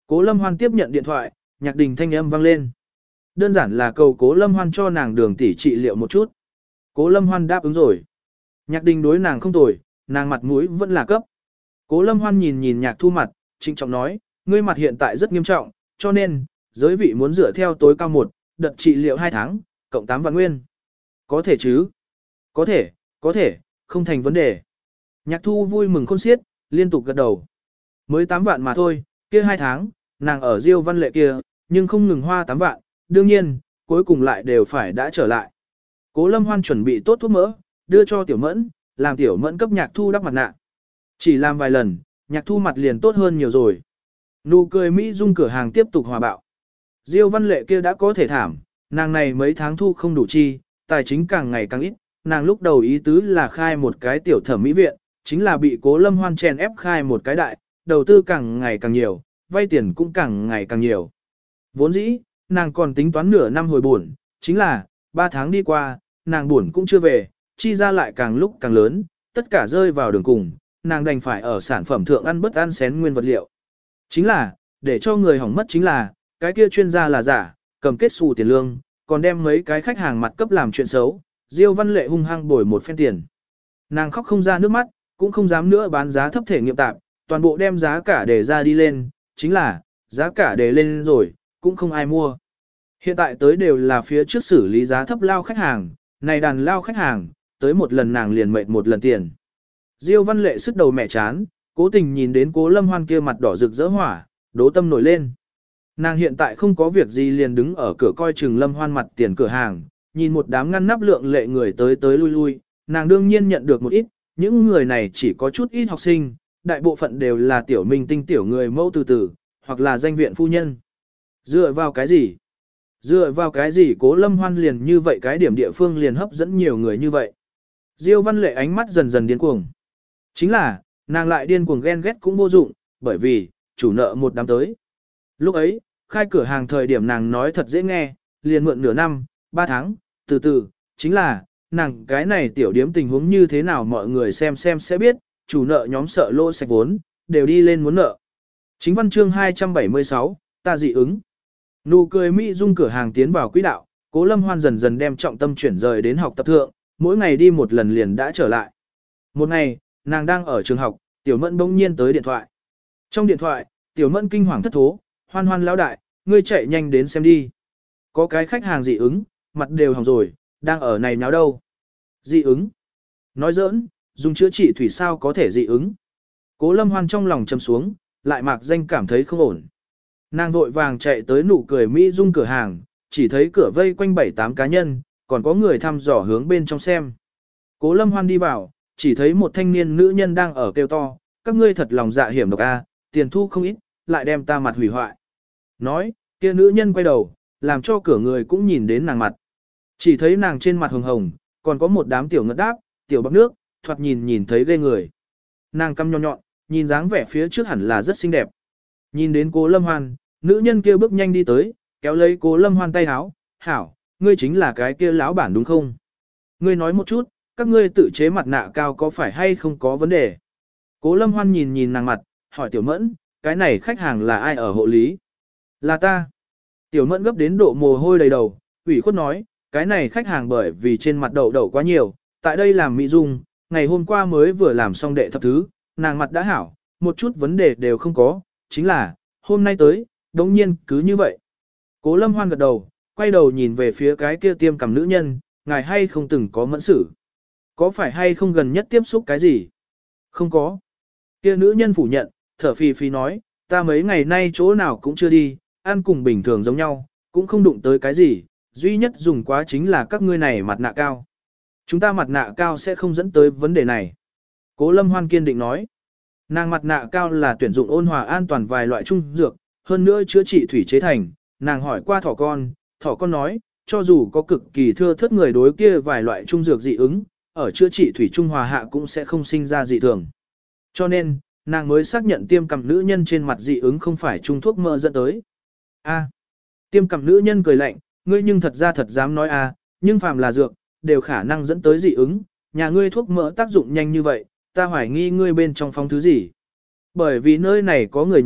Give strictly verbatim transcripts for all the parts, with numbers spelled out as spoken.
Cố Lâm Hoan tiếp nhận điện thoại, nhạc đình thanh âm vang lên. Đơn giản là cầu Cố Lâm Hoan cho nàng đường tỷ trị liệu một chút. Cố Lâm Hoan đáp ứng rồi. Nhạc đình đối nàng không tồi, nàng mặt mũi vẫn là cấp. Cố Lâm Hoan nhìn nhìn nhạc thu mặt, trịnh trọng nói, ngươi mặt hiện tại rất nghiêm trọng, cho nên, giới vị muốn dựa theo tối cao một, đợt trị liệu hai tháng, cộng tám vạn nguyên. Có thể chứ? Có thể, có thể, không thành vấn đề. Nhạc thu vui mừng khôn xiết, liên tục gật đầu. Mới tám vạn mà thôi, kia hai tháng, nàng ở Diêu Văn Lệ kia, nhưng không ngừng hoa tám vạn, đương nhiên, cuối cùng lại đều phải đã trở lại. Cố Lâm Hoan chuẩn bị tốt thuốc mỡ, đưa cho Tiểu Mẫn, làm Tiểu Mẫn cấp nhạc thu đắp mặt nạ. Chỉ làm vài lần, nhạc thu mặt liền tốt hơn nhiều rồi. Nụ cười Mỹ Dung cửa hàng tiếp tục hòa bạo. Diêu Văn Lệ kia đã có thể thảm, nàng này mấy tháng thu không đủ chi, tài chính càng ngày càng ít, nàng lúc đầu ý tứ là khai một cái tiểu thẩm mỹ viện, chính là bị Cố Lâm Hoan chèn ép khai một cái đại, đầu tư càng ngày càng nhiều, vay tiền cũng càng ngày càng nhiều. Vốn dĩ, nàng còn tính toán nửa năm hồi buồn, chính là, ba tháng đi qua, nàng buồn cũng chưa về, chi ra lại càng lúc càng lớn, tất cả rơi vào đường cùng, nàng đành phải ở sản phẩm thượng ăn bất ăn xén nguyên vật liệu. Chính là, để cho người hỏng mất chính là, cái kia chuyên gia là giả, cầm kết xù tiền lương, còn đem mấy cái khách hàng mặt cấp làm chuyện xấu, Diêu Văn Lệ hung hăng bồi một phen tiền. Nàng khóc không ra nước mắt, cũng không dám nữa bán giá thấp thể nghiệm tạp, toàn bộ đem giá cả để ra đi lên, chính là, giá cả để lên rồi, cũng không ai mua. Hiện tại tới đều là phía trước xử lý giá thấp lao khách hàng, này đàn lao khách hàng, tới một lần nàng liền mệt một lần tiền. Diêu Văn Lệ sức đầu mẹ chán, cố tình nhìn đến Cố Lâm Hoan kia mặt đỏ rực rỡ hỏa, đố tâm nổi lên. Nàng hiện tại không có việc gì liền đứng ở cửa coi chừng Lâm Hoan mặt tiền cửa hàng, nhìn một đám ngăn nắp lượng lệ người tới tới lui lui, nàng đương nhiên nhận được một ít, những người này chỉ có chút ít học sinh, đại bộ phận đều là tiểu minh tinh tiểu người mẫu từ từ, hoặc là danh viện phu nhân. Dựa vào cái gì? Dựa vào cái gì Cố Lâm Hoan liền như vậy cái điểm địa phương liền hấp dẫn nhiều người như vậy? Diêu Văn Lệ ánh mắt dần dần điên cuồng. Chính là, nàng lại điên cuồng ghen ghét cũng vô dụng, bởi vì, chủ nợ một đám tới. Lúc ấy, khai cửa hàng thời điểm nàng nói thật dễ nghe, liền mượn nửa năm, ba tháng, từ từ, chính là, nàng cái này tiểu điếm tình huống như thế nào mọi người xem xem sẽ biết, chủ nợ nhóm sợ lỗ sạch vốn, đều đi lên muốn nợ. Chính văn chương hai trăm bảy mươi sáu, ta dị ứng. Nụ cười Mỹ Dung cửa hàng tiến vào quỹ đạo, Cố Lâm Hoan dần dần đem trọng tâm chuyển rời đến học tập thượng, mỗi ngày đi một lần liền đã trở lại. Một ngày, nàng đang ở trường học, Tiểu Mẫn bỗng nhiên tới điện thoại. Trong điện thoại, Tiểu Mẫn kinh hoàng thất thố, Hoan Hoan lão đại, ngươi chạy nhanh đến xem đi. Có cái khách hàng dị ứng, mặt đều hỏng rồi, đang ở này nháo đâu. Dị ứng? Nói giỡn, dùng chữa trị thủy sao có thể dị ứng. Cố Lâm Hoan trong lòng châm xuống, lại mạc danh cảm thấy không ổn. Nàng vội vàng chạy tới nụ cười Mỹ Dung cửa hàng, chỉ thấy cửa vây quanh bảy tám cá nhân, còn có người thăm dò hướng bên trong xem. Cố Lâm Hoan đi vào, chỉ thấy một thanh niên nữ nhân đang ở kêu to, các ngươi thật lòng dạ hiểm độc a, tiền thu không ít, lại đem ta mặt hủy hoại. Nói, kia nữ nhân quay đầu, làm cho cửa người cũng nhìn đến nàng mặt. Chỉ thấy nàng trên mặt hồng hồng, còn có một đám tiểu ngất đáp, tiểu bắp nước, thoạt nhìn nhìn thấy ghê người. Nàng căm nhọn nhọn, nhìn dáng vẻ phía trước hẳn là rất xinh đẹp. Nhìn đến Cố Lâm Hoan, nữ nhân kia bước nhanh đi tới, kéo lấy Cố Lâm Hoan tay háo, hảo, ngươi chính là cái kia lão bản đúng không? Ngươi nói một chút, các ngươi tự chế mặt nạ cao có phải hay không có vấn đề? Cố Lâm Hoan nhìn nhìn nàng mặt, hỏi Tiểu Mẫn, cái này khách hàng là ai ở hộ lý? Là ta. Tiểu Mẫn gấp đến độ mồ hôi đầy đầu, ủy khuất nói, cái này khách hàng bởi vì trên mặt đậu đậu quá nhiều, tại đây làm mỹ dung, ngày hôm qua mới vừa làm xong đệ thập thứ, nàng mặt đã hảo, một chút vấn đề đều không có, chính là, hôm nay tới, đống nhiên cứ như vậy. Cố Lâm Hoan gật đầu, quay đầu nhìn về phía cái kia tiêm cằm nữ nhân, ngài hay không từng có mẫn xử? Có phải hay không gần nhất tiếp xúc cái gì? Không có. Kia nữ nhân phủ nhận, thở phì phì nói, ta mấy ngày nay chỗ nào cũng chưa đi, ăn cùng bình thường giống nhau, cũng không đụng tới cái gì, duy nhất dùng quá chính là các ngươi này mặt nạ cao. Chúng ta mặt nạ cao sẽ không dẫn tới vấn đề này. Cố Lâm Hoan kiên định nói, nàng mặt nạ cao là tuyển dụng ôn hòa an toàn vài loại trung dược, hơn nữa chữa trị thủy chế thành, nàng hỏi qua thỏ con, thỏ con nói, cho dù có cực kỳ thưa thớt người đối kia vài loại trung dược dị ứng, ở chữa trị thủy trung hòa hạ cũng sẽ không sinh ra dị thường. Cho nên, nàng mới xác nhận tiêm cằm nữ nhân trên mặt dị ứng không phải trung thuốc mỡ dẫn tới. A. Tiêm cằm nữ nhân cười lạnh, ngươi nhưng thật ra thật dám nói a, nhưng phàm là dược, đều khả năng dẫn tới dị ứng, nhà ngươi thuốc mỡ tác dụng nhanh như vậy, ta hoài nghi ngươi bên trong phong thứ gì. Bởi vì nơi này có người nháo,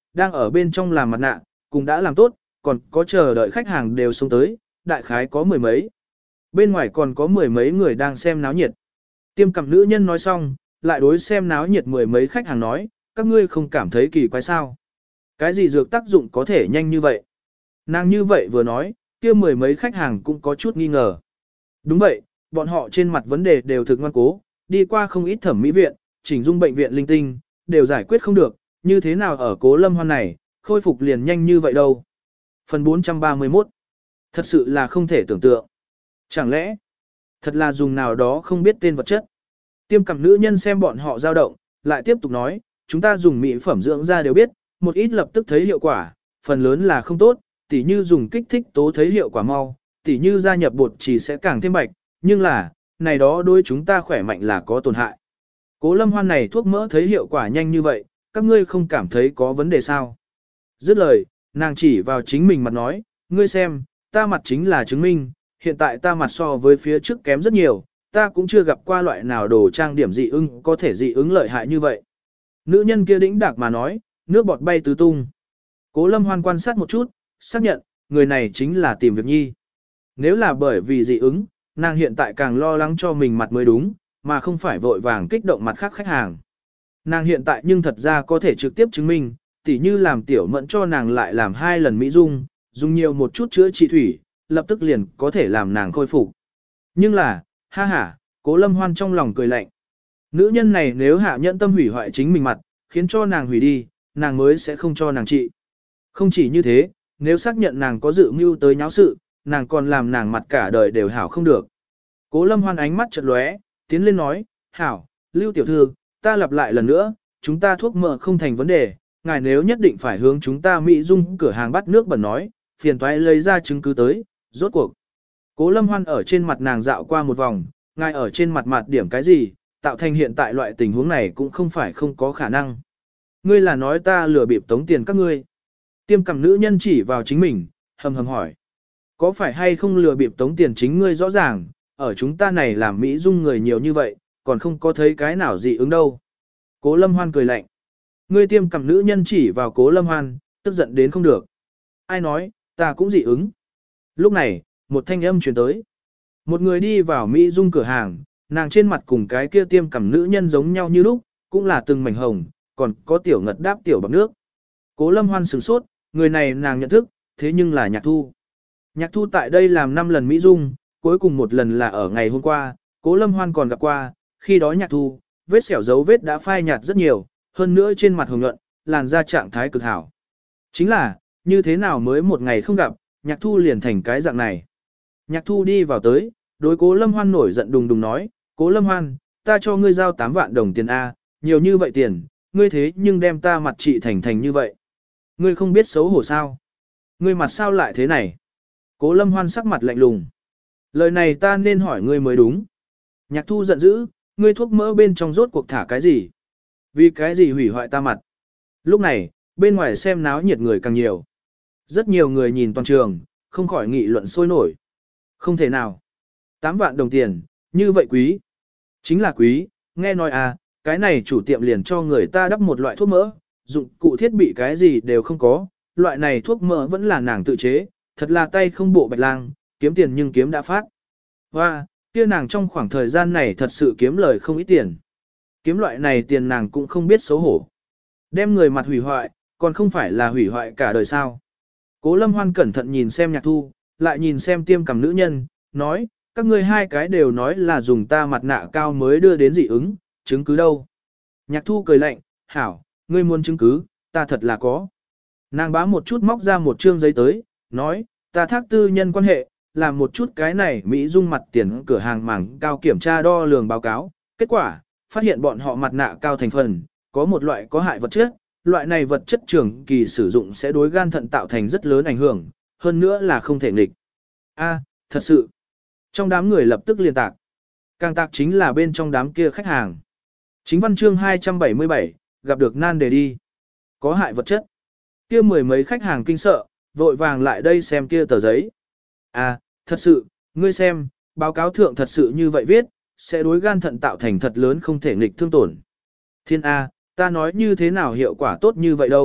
đang ở bên trong làm mặt nạ, cũng đã làm tốt, còn có chờ đợi khách hàng đều xuống tới, đại khái có mười mấy. Bên ngoài còn có mười mấy người đang xem náo nhiệt. Tiêm cằm nữ nhân nói xong, lại đối xem náo nhiệt mười mấy khách hàng nói, các ngươi không cảm thấy kỳ quái sao? Cái gì dược tác dụng có thể nhanh như vậy? Nàng như vậy vừa nói, kia mười mấy khách hàng cũng có chút nghi ngờ. Đúng vậy, bọn họ trên mặt vấn đề đều thực ngoan cố, đi qua không ít thẩm mỹ viện, chỉnh dung bệnh viện linh tinh, đều giải quyết không được, như thế nào ở Cố Lâm Hoan này, khôi phục liền nhanh như vậy đâu. Phần bốn trăm ba mươi mốt. Thật sự là không thể tưởng tượng. Chẳng lẽ, thật là dùng nào đó không biết tên vật chất. Tiêm cằm nữ nhân xem bọn họ dao động, lại tiếp tục nói, chúng ta dùng mỹ phẩm dưỡng da đều biết, một ít lập tức thấy hiệu quả, phần lớn là không tốt, tỉ như dùng kích thích tố thấy hiệu quả mau, tỉ như gia nhập bột chỉ sẽ càng thêm bạch, nhưng là, này đó đối chúng ta khỏe mạnh là có tổn hại. Cố Lâm Hoan này thuốc mỡ thấy hiệu quả nhanh như vậy, các ngươi không cảm thấy có vấn đề sao? Dứt lời, nàng chỉ vào chính mình mặt nói, ngươi xem, ta mặt chính là chứng minh, hiện tại ta mặt so với phía trước kém rất nhiều, ta cũng chưa gặp qua loại nào đồ trang điểm dị ứng có thể dị ứng lợi hại như vậy. Nữ nhân kia đĩnh đạc mà nói, nước bọt bay tứ tung. Cố Lâm Hoan quan sát một chút, xác nhận, người này chính là tìm việc nhi. Nếu là bởi vì dị ứng, nàng hiện tại càng lo lắng cho mình mặt mới đúng, mà không phải vội vàng kích động mặt khác khách hàng. Nàng hiện tại nhưng thật ra có thể trực tiếp chứng minh, tỉ như làm tiểu mẫn cho nàng lại làm hai lần mỹ dung, dùng nhiều một chút chữa trị thủy, lập tức liền có thể làm nàng khôi phục. Nhưng là, ha ha, Cố Lâm Hoan trong lòng cười lạnh. Nữ nhân này nếu hạ nhẫn tâm hủy hoại chính mình mặt, khiến cho nàng hủy đi, nàng mới sẽ không cho nàng trị. Không chỉ như thế, nếu xác nhận nàng có dự mưu tới nháo sự, nàng còn làm nàng mặt cả đời đều hảo không được. Cố Lâm Hoan ánh mắt chợt lóe, tiến lên nói, hảo, Lưu tiểu thư, ta lặp lại lần nữa, chúng ta thuốc mỡ không thành vấn đề, ngài nếu nhất định phải hướng chúng ta Mỹ Dung cửa hàng bắt nước bẩn nói, phiền toái lấy ra chứng cứ tới, rốt cuộc. Cố Lâm Hoan ở trên mặt nàng dạo qua một vòng, ngài ở trên mặt mặt điểm cái gì, tạo thành hiện tại loại tình huống này cũng không phải không có khả năng. Ngươi là nói ta lừa bịp tống tiền các ngươi. Tiêm cằm nữ nhân chỉ vào chính mình, hầm hầm hỏi. Có phải hay không lừa bịp tống tiền chính ngươi rõ ràng, ở chúng ta này làm Mỹ Dung người nhiều như vậy, còn không có thấy cái nào dị ứng đâu. Cố Lâm Hoan cười lạnh. Ngươi tiêm cằm nữ nhân chỉ vào Cố Lâm Hoan, tức giận đến không được. Ai nói, ta cũng dị ứng. Lúc này, một thanh âm truyền tới. Một người đi vào Mỹ Dung cửa hàng, nàng trên mặt cùng cái kia tiêm cằm nữ nhân giống nhau như lúc, cũng là từng mảnh hồng, còn có tiểu ngật đáp tiểu bằng nước. Cố Lâm Hoan sửng sốt, người này nàng nhận thức, thế nhưng là Nhạc Thu. Nhạc Thu tại đây làm năm lần Mỹ Dung, cuối cùng một lần là ở ngày hôm qua, Cố Lâm Hoan còn gặp qua, khi đó Nhạc Thu, vết sẹo dấu vết đã phai nhạt rất nhiều, hơn nữa trên mặt hồng nhuận, làn da trạng thái cực hảo. Chính là, như thế nào mới một ngày không gặp, Nhạc Thu liền thành cái dạng này. Nhạc Thu đi vào tới, đối Cố Lâm Hoan nổi giận đùng đùng nói, Cố Lâm Hoan, ta cho ngươi giao tám vạn đồng tiền A, nhiều như vậy tiền, ngươi thế nhưng đem ta mặt trị thành thành như vậy. Ngươi không biết xấu hổ sao? Ngươi mặt sao lại thế này? Cố Lâm Hoan sắc mặt lạnh lùng. Lời này ta nên hỏi ngươi mới đúng. Nhạc Thu giận dữ, ngươi thuốc mỡ bên trong rốt cuộc thả cái gì? Vì cái gì hủy hoại ta mặt? Lúc này, bên ngoài xem náo nhiệt người càng nhiều. Rất nhiều người nhìn toàn trường, không khỏi nghị luận sôi nổi. Không thể nào. Tám vạn đồng tiền, như vậy quý. Chính là quý, nghe nói à, cái này chủ tiệm liền cho người ta đắp một loại thuốc mỡ, dụng cụ thiết bị cái gì đều không có, loại này thuốc mỡ vẫn là nàng tự chế, thật là tay không bộ bạch lang, kiếm tiền nhưng kiếm đã phát. Và, kia nàng trong khoảng thời gian này thật sự kiếm lời không ít tiền. Kiếm loại này tiền nàng cũng không biết xấu hổ. Đem người mặt hủy hoại, còn không phải là hủy hoại cả đời sao. Cố Lâm Hoan cẩn thận nhìn xem Nhạc Thu, lại nhìn xem tiêm cằm nữ nhân, nói, các ngươi hai cái đều nói là dùng ta mặt nạ cao mới đưa đến dị ứng, chứng cứ đâu. Nhạc Thu cười lạnh, hảo, ngươi muốn chứng cứ, ta thật là có. Nàng bá một chút móc ra một trương giấy tới, nói, ta thác tư nhân quan hệ, làm một chút cái này Mỹ Dung mặt tiền cửa hàng mảng cao kiểm tra đo lường báo cáo, kết quả, phát hiện bọn họ mặt nạ cao thành phần, có một loại có hại vật chất, loại này vật chất trường kỳ sử dụng sẽ đối gan thận tạo thành rất lớn ảnh hưởng, hơn nữa là không thể nghịch. A, thật sự. Trong đám người lập tức liên tạc. Càng tạc chính là bên trong đám kia khách hàng. Chính văn chương hai trăm bảy mươi bảy, gặp được nan đề đi. Có hại vật chất. Kia mười mấy khách hàng kinh sợ, vội vàng lại đây xem kia tờ giấy. À, thật sự, ngươi xem, báo cáo thượng thật sự như vậy viết, sẽ đối gan thận tạo thành thật lớn không thể nghịch thương tổn. Thiên A, ta nói như thế nào hiệu quả tốt như vậy đâu,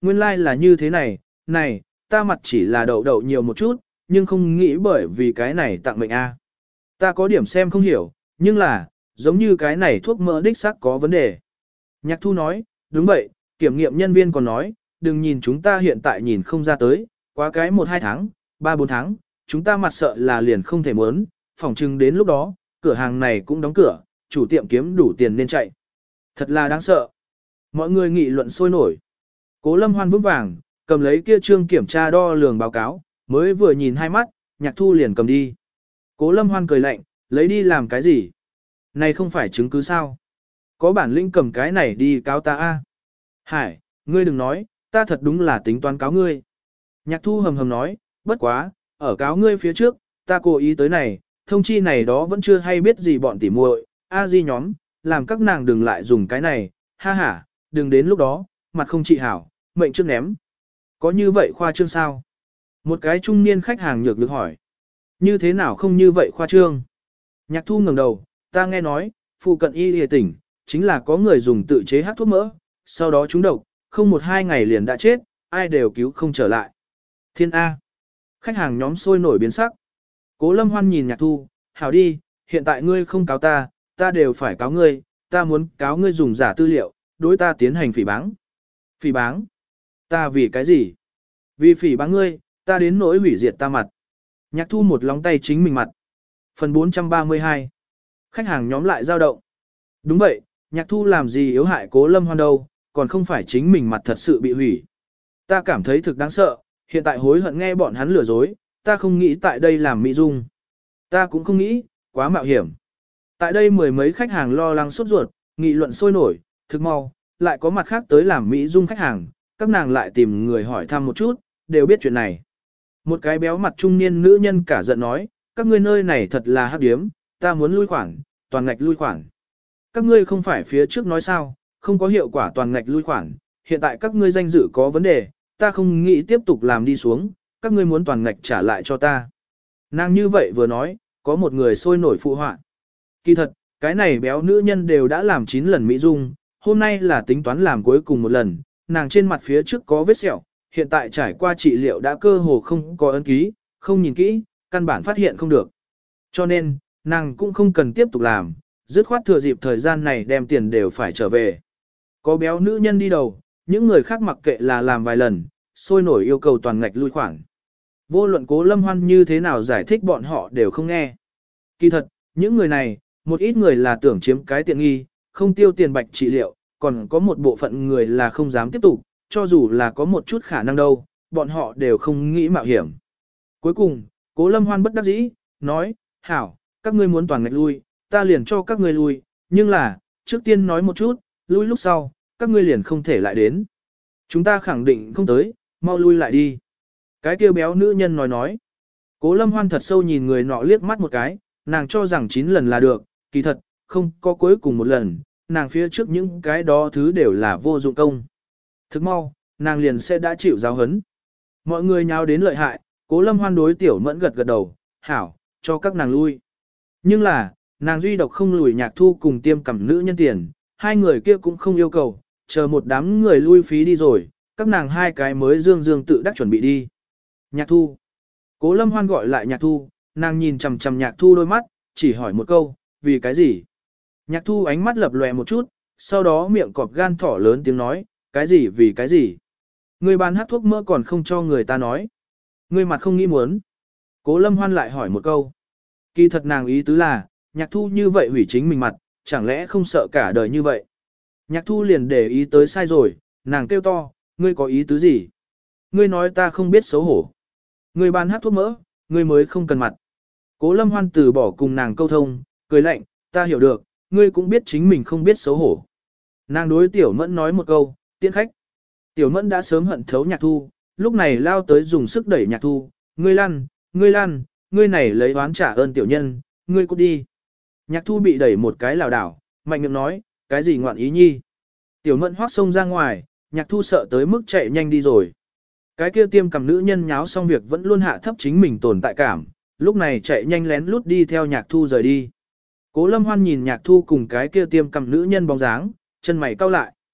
Nguyên lai like là như thế này, này, ta mặt chỉ là đậu đậu nhiều một chút, nhưng không nghĩ bởi vì cái này tặng mệnh A. Ta có điểm xem không hiểu, nhưng là, giống như cái này thuốc mỡ đích xác có vấn đề. Nhạc thu nói, đúng vậy, kiểm nghiệm nhân viên còn nói, đừng nhìn chúng ta hiện tại nhìn không ra tới, quá cái một hai tháng, ba bốn tháng, chúng ta mặt sợ là liền không thể muốn, phỏng chừng đến lúc đó, cửa hàng này cũng đóng cửa, chủ tiệm kiếm đủ tiền nên chạy. Thật là đáng sợ. Mọi người nghị luận sôi nổi. Cố Lâm Hoan vững vàng, cầm lấy kia trương kiểm tra đo lường báo cáo, mới vừa nhìn hai mắt, Nhạc Thu liền cầm đi. Cố Lâm Hoan cười lạnh, lấy đi làm cái gì? Này không phải chứng cứ sao? Có bản lĩnh cầm cái này đi cáo ta a. Hải, ngươi đừng nói, ta thật đúng là tính toán cáo ngươi. Nhạc Thu hầm hầm nói, bất quá, ở cáo ngươi phía trước, ta cố ý tới này, thông chi này đó vẫn chưa hay biết gì bọn tỉ muội, a di nhóm, làm các nàng đừng lại dùng cái này, ha ha, đừng đến lúc đó, mặt không trị hảo, mệnh trước ném. Có như vậy khoa trương sao? Một cái trung niên khách hàng nhược nhược hỏi. Như thế nào không như vậy khoa trương? Nhạc Thu ngẩng đầu, ta nghe nói, phụ cận y lìa tỉnh, chính là có người dùng tự chế hát thuốc mỡ, sau đó trúng độc, không một hai ngày liền đã chết, ai đều cứu không trở lại. Thiên A. Khách hàng nhóm sôi nổi biến sắc. Cố Lâm Hoan nhìn Nhạc Thu, hảo đi, hiện tại ngươi không cáo ta, ta đều phải cáo ngươi, ta muốn cáo ngươi dùng giả tư liệu, đối ta tiến hành phỉ báng. Phỉ báng? Ta vì cái gì? Vì phỉ báng ngươi, ta đến nỗi hủy diệt ta mặt. Nhạc Thu một lóng tay chính mình mặt. Phần bốn trăm ba mươi hai. Khách hàng nhóm lại dao động. Đúng vậy, Nhạc Thu làm gì yếu hại Cố Lâm Hoan đâu, còn không phải chính mình mặt thật sự bị hủy. Ta cảm thấy thực đáng sợ, hiện tại hối hận nghe bọn hắn lừa dối, ta không nghĩ tại đây làm mỹ dung. Ta cũng không nghĩ, quá mạo hiểm. Tại đây mười mấy khách hàng lo lắng sốt ruột, nghị luận sôi nổi, thực mau, lại có mặt khác tới làm mỹ dung khách hàng, các nàng lại tìm người hỏi thăm một chút, đều biết chuyện này. Một cái béo mặt trung niên nữ nhân cả giận nói, các ngươi nơi này thật là hắc điếm, ta muốn lui khoản, toàn ngạch lui khoản. Các ngươi không phải phía trước nói sao, không có hiệu quả toàn ngạch lui khoản, hiện tại các ngươi danh dự có vấn đề, ta không nghĩ tiếp tục làm đi xuống, các ngươi muốn toàn ngạch trả lại cho ta. Nàng như vậy vừa nói, có một người sôi nổi phụ họa. Kỳ thật, cái này béo nữ nhân đều đã làm chín lần mỹ dung, hôm nay là tính toán làm cuối cùng một lần, nàng trên mặt phía trước có vết sẹo, hiện tại trải qua trị liệu đã cơ hồ không có ấn ký, không nhìn kỹ, căn bản phát hiện không được. Cho nên, nàng cũng không cần tiếp tục làm, dứt khoát thừa dịp thời gian này đem tiền đều phải trở về. Có béo nữ nhân đi đầu, những người khác mặc kệ là làm vài lần, sôi nổi yêu cầu toàn ngạch lui khoản. Vô luận Cố Lâm Hoan như thế nào giải thích bọn họ đều không nghe. Kỳ thật, những người này, một ít người là tưởng chiếm cái tiện nghi, không tiêu tiền bạch trị liệu, còn có một bộ phận người là không dám tiếp tục, cho dù là có một chút khả năng đâu, bọn họ đều không nghĩ mạo hiểm. Cuối cùng, Cố Lâm Hoan bất đắc dĩ, nói, hảo, các ngươi muốn toàn ngạch lui, ta liền cho các ngươi lui, nhưng là, trước tiên nói một chút, lui lúc sau, các ngươi liền không thể lại đến. Chúng ta khẳng định không tới, mau lui lại đi. Cái kêu béo nữ nhân nói nói. Cố Lâm Hoan thật sâu nhìn người nọ liếc mắt một cái, nàng cho rằng chín lần là được, kỳ thật, không có cuối cùng một lần, nàng phía trước những cái đó thứ đều là vô dụng công. Thức mau, nàng liền sẽ đã chịu giáo hấn. Mọi người nháo đến lợi hại, Cố Lâm Hoan đối Tiểu Mẫn gật gật đầu, hảo, cho các nàng lui. Nhưng là, nàng duy độc không lùi Nhạc Thu cùng Tiêm Cẩm nữ nhân tiền, hai người kia cũng không yêu cầu, chờ một đám người lui phí đi rồi, các nàng hai cái mới dương dương tự đắc chuẩn bị đi. Nhạc Thu. Cố Lâm Hoan gọi lại Nhạc Thu, nàng nhìn chằm chằm Nhạc Thu đôi mắt, chỉ hỏi một câu, vì cái gì? Nhạc Thu ánh mắt lập lòe một chút, sau đó miệng cọp gan thỏ lớn tiếng nói, cái gì vì cái gì? Người bán hát thuốc mỡ còn không cho người ta nói. Người mặt không nghĩ muốn. Cố Lâm Hoan lại hỏi một câu. Kỳ thật nàng ý tứ là, Nhạc Thu như vậy hủy chính mình mặt, chẳng lẽ không sợ cả đời như vậy? Nhạc Thu liền để ý tới sai rồi, nàng kêu to, ngươi có ý tứ gì? Ngươi nói ta không biết xấu hổ. Ngươi bán hát thuốc mỡ, ngươi mới không cần mặt. Cố Lâm Hoan từ bỏ cùng nàng câu thông, cười lạnh, ta hiểu được, ngươi cũng biết chính mình không biết xấu hổ. Nàng đối Tiểu Mẫn nói một câu, tiễn khách. Tiểu Mẫn đã sớm hận thấu Nhạc Thu, lúc này lao tới dùng sức đẩy Nhạc Thu, ngươi lăn, ngươi lăn, ngươi này lấy oán trả ơn tiểu nhân, ngươi cút đi. Nhạc Thu bị đẩy một cái lảo đảo, mạnh miệng nói, cái gì ngoạn ý nhi. Tiểu Mẫn hoác xông ra ngoài, Nhạc Thu sợ tới mức chạy nhanh đi rồi. Cái kia Tiêm Cẩm nữ nhân nháo xong việc vẫn luôn hạ thấp chính mình tồn tại cảm, lúc này chạy nhanh lén lút đi theo Nhạc Thu rời đi. Cố Lâm Hoan nhìn Nhạc Thu cùng cái kia Tiêm Cẩm nữ nhân bóng dáng, chân mày cau lại.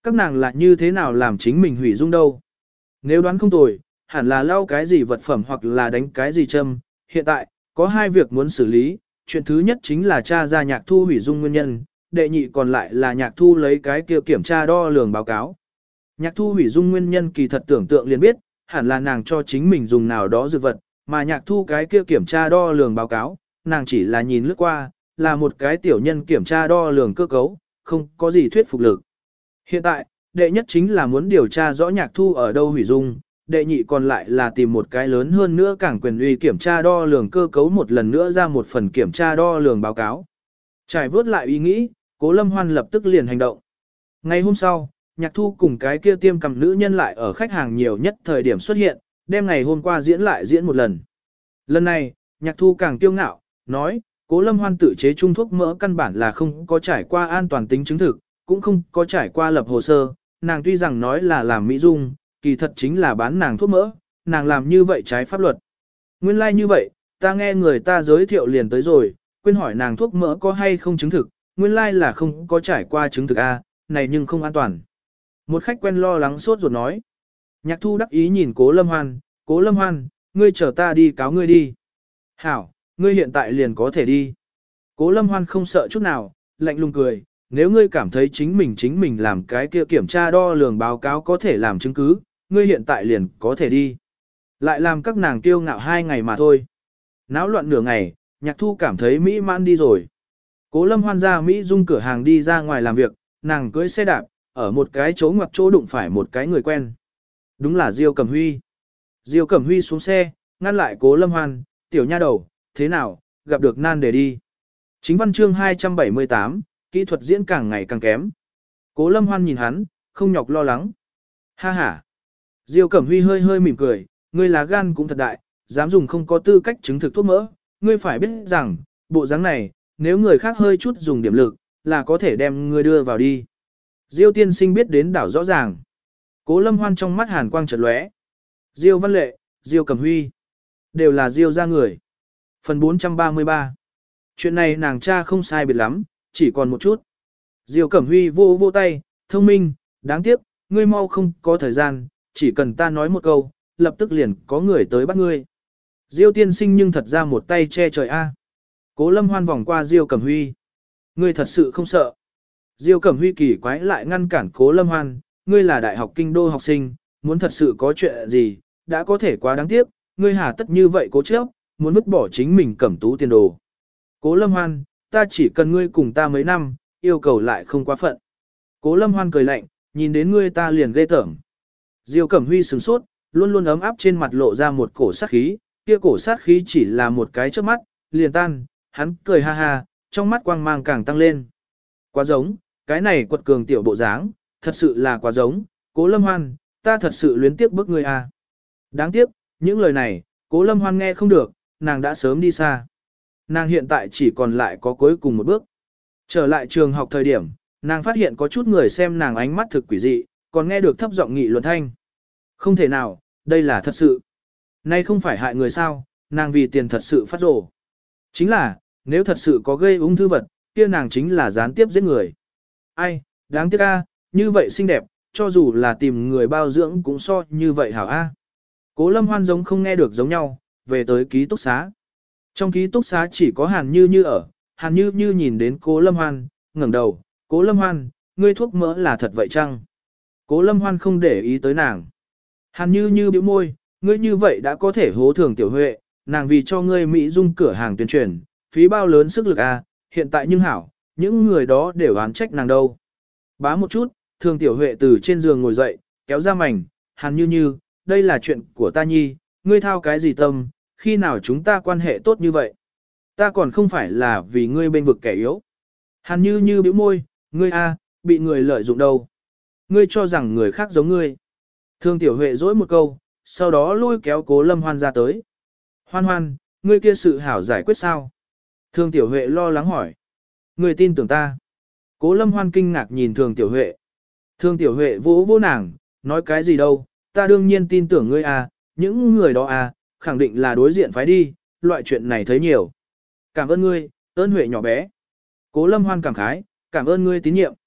các nàng là như thế nào làm chính mình hủy dung đâu. Nếu đoán không tồi, hẳn là lau cái gì vật phẩm hoặc là đánh cái gì châm. Hiện tại, có hai việc muốn xử lý, chuyện thứ nhất chính là tra ra Nhạc Thu hủy dung nguyên nhân, đệ nhị còn lại là Nhạc Thu lấy cái kia kiểm tra đo lường báo cáo. Nhạc Thu hủy dung nguyên nhân kỳ thật tưởng tượng liền biết, hẳn là nàng cho chính mình dùng nào đó dược vật, mà Nhạc Thu cái kia kiểm tra đo lường báo cáo, nàng chỉ là nhìn lướt qua, là một cái tiểu nhân kiểm tra đo lường cơ cấu, không có gì thuyết phục lực. Hiện tại, đệ nhất chính là muốn điều tra rõ Nhạc Thu ở đâu hủy dung, đệ nhị còn lại là tìm một cái lớn hơn nữa cảng quyền uy kiểm tra đo lường cơ cấu một lần nữa ra một phần kiểm tra đo lường báo cáo. Trải vớt lại ý nghĩ, Cố Lâm Hoan lập tức liền hành động. Ngày hôm sau, Nhạc Thu cùng cái kia tiêm cầm nữ nhân lại ở khách hàng nhiều nhất thời điểm xuất hiện, đem ngày hôm qua diễn lại diễn một lần. Lần này, Nhạc Thu càng kiêu ngạo, nói, Cố Lâm Hoan tự chế trung thuốc mỡ căn bản là không có trải qua an toàn tính chứng thực, cũng không có trải qua lập hồ sơ, nàng tuy rằng nói là làm mỹ dung, kỳ thật chính là bán nàng thuốc mỡ, nàng làm như vậy trái pháp luật. Nguyên lai like như vậy, ta nghe người ta giới thiệu liền tới rồi, quên hỏi nàng thuốc mỡ có hay không chứng thực, nguyên lai like là không có trải qua chứng thực A, này nhưng không an toàn. Một khách quen lo lắng sốt ruột nói. Nhạc Thu đắc ý nhìn Cố Lâm Hoan, Cố Lâm Hoan, ngươi chờ ta đi cáo ngươi đi. Hảo, ngươi hiện tại liền có thể đi. Cố Lâm Hoan không sợ chút nào, lạnh lùng cười, nếu ngươi cảm thấy chính mình chính mình làm cái kia kiểm tra đo lường báo cáo có thể làm chứng cứ, ngươi hiện tại liền có thể đi. Lại làm các nàng kiêu ngạo hai ngày mà thôi. Náo loạn nửa ngày, Nhạc Thu cảm thấy mỹ mãn đi rồi. Cố Lâm Hoan ra Mỹ dung cửa hàng đi ra ngoài làm việc, nàng cưỡi xe đạp, ở một cái chỗ ngoặc chỗ đụng phải một cái người quen. Đúng là Diêu Cẩm Huy. Diêu Cẩm Huy xuống xe, ngăn lại Cố Lâm Hoan, tiểu nha đầu, thế nào, gặp được nan để đi. Chính văn chương hai trăm bảy mươi tám, kỹ thuật diễn càng ngày càng kém. Cố Lâm Hoan nhìn hắn, không nhọc lo lắng. Ha ha. Diêu Cẩm Huy hơi hơi mỉm cười, ngươi lá gan cũng thật đại, dám dùng không có tư cách chứng thực thuốc mỡ, ngươi phải biết rằng, bộ dáng này, nếu người khác hơi chút dùng điểm lực, là có thể đem ngươi đưa vào đi. Diêu tiên sinh biết đến đảo rõ ràng. Cố Lâm Hoan trong mắt hàn quang chợt lóe. Diêu Văn Lệ, Diêu Cẩm Huy, đều là Diêu gia người. Phần bốn trăm ba mươi ba. Chuyện này nàng cha không sai biệt lắm, chỉ còn một chút. Diêu Cẩm Huy vô vô tay, thông minh, đáng tiếc, ngươi mau không có thời gian, chỉ cần ta nói một câu, lập tức liền có người tới bắt ngươi. Diêu tiên sinh nhưng thật ra một tay che trời a. Cố Lâm Hoan vòng qua Diêu Cẩm Huy. Ngươi thật sự không sợ. Diêu Cẩm Huy kỳ quái lại ngăn cản Cố Lâm Hoan, ngươi là đại học kinh đô học sinh, muốn thật sự có chuyện gì, đã có thể quá đáng tiếc, ngươi hà tất như vậy cố chấp, muốn vứt bỏ chính mình cẩm tú tiền đồ. Cố Lâm Hoan, ta chỉ cần ngươi cùng ta mấy năm, yêu cầu lại không quá phận. Cố Lâm Hoan cười lạnh, nhìn đến ngươi ta liền ghê tởm. Diêu Cẩm Huy sửng sốt, luôn luôn ấm áp trên mặt lộ ra một cổ sát khí, kia cổ sát khí chỉ là một cái trước mắt, liền tan, hắn cười ha ha, trong mắt quang mang càng tăng lên. Quá giống, cái này quật cường tiểu bộ dáng, thật sự là quá giống, Cố Lâm Hoan, ta thật sự luyến tiếc bức ngươi à. Đáng tiếc, những lời này, Cố Lâm Hoan nghe không được, nàng đã sớm đi xa. Nàng hiện tại chỉ còn lại có cuối cùng một bước. Trở lại trường học thời điểm, nàng phát hiện có chút người xem nàng ánh mắt thực quỷ dị, còn nghe được thấp giọng nghị luận thanh. Không thể nào, đây là thật sự. Nay không phải hại người sao, nàng vì tiền thật sự phát rồ. Chính là, nếu thật sự có gây ung thư vật, kia nàng chính là gián tiếp giết người. Ai, đáng tiếc a, như vậy xinh đẹp, cho dù là tìm người bao dưỡng cũng so như vậy hảo a. Cố Lâm Hoan giống không nghe được giống nhau, về tới ký túc xá. Trong ký túc xá chỉ có Hàn Như Như ở, Hàn Như Như nhìn đến Cố Lâm Hoan, ngẩng đầu, Cố Lâm Hoan, ngươi thuốc mỡ là thật vậy chăng? Cố Lâm Hoan không để ý tới nàng. Hàn Như Như bĩu môi, ngươi như vậy đã có thể hố thường Tiểu Huệ, nàng vì cho ngươi Mỹ dung cửa hàng tuyên truyền, phí bao lớn sức lực a, hiện tại nhưng hảo, những người đó đều oán trách nàng đâu. Bá một chút, thường Tiểu Huệ từ trên giường ngồi dậy, kéo ra mảnh, Hàn Như Như, đây là chuyện của ta nhi, ngươi thao cái gì tâm, khi nào chúng ta quan hệ tốt như vậy? Ta còn không phải là vì ngươi bên vực kẻ yếu. Hàn Như Như bĩu môi, ngươi a, bị người lợi dụng đâu. Ngươi cho rằng người khác giống ngươi. Thương Tiểu Huệ dỗi một câu, sau đó lôi kéo Cố Lâm Hoan ra tới. Hoan Hoan, ngươi kia sự hảo giải quyết sao? Thương Tiểu Huệ lo lắng hỏi. Ngươi tin tưởng ta. Cố Lâm Hoan kinh ngạc nhìn Thương Tiểu Huệ. Thương Tiểu Huệ vỗ vỗ nàng, nói cái gì đâu, ta đương nhiên tin tưởng ngươi à, những người đó à, khẳng định là đối diện phái đi, loại chuyện này thấy nhiều. Cảm ơn ngươi, ơn Huệ nhỏ bé. Cố Lâm Hoan cảm khái, cảm ơn ngươi tín nhiệm.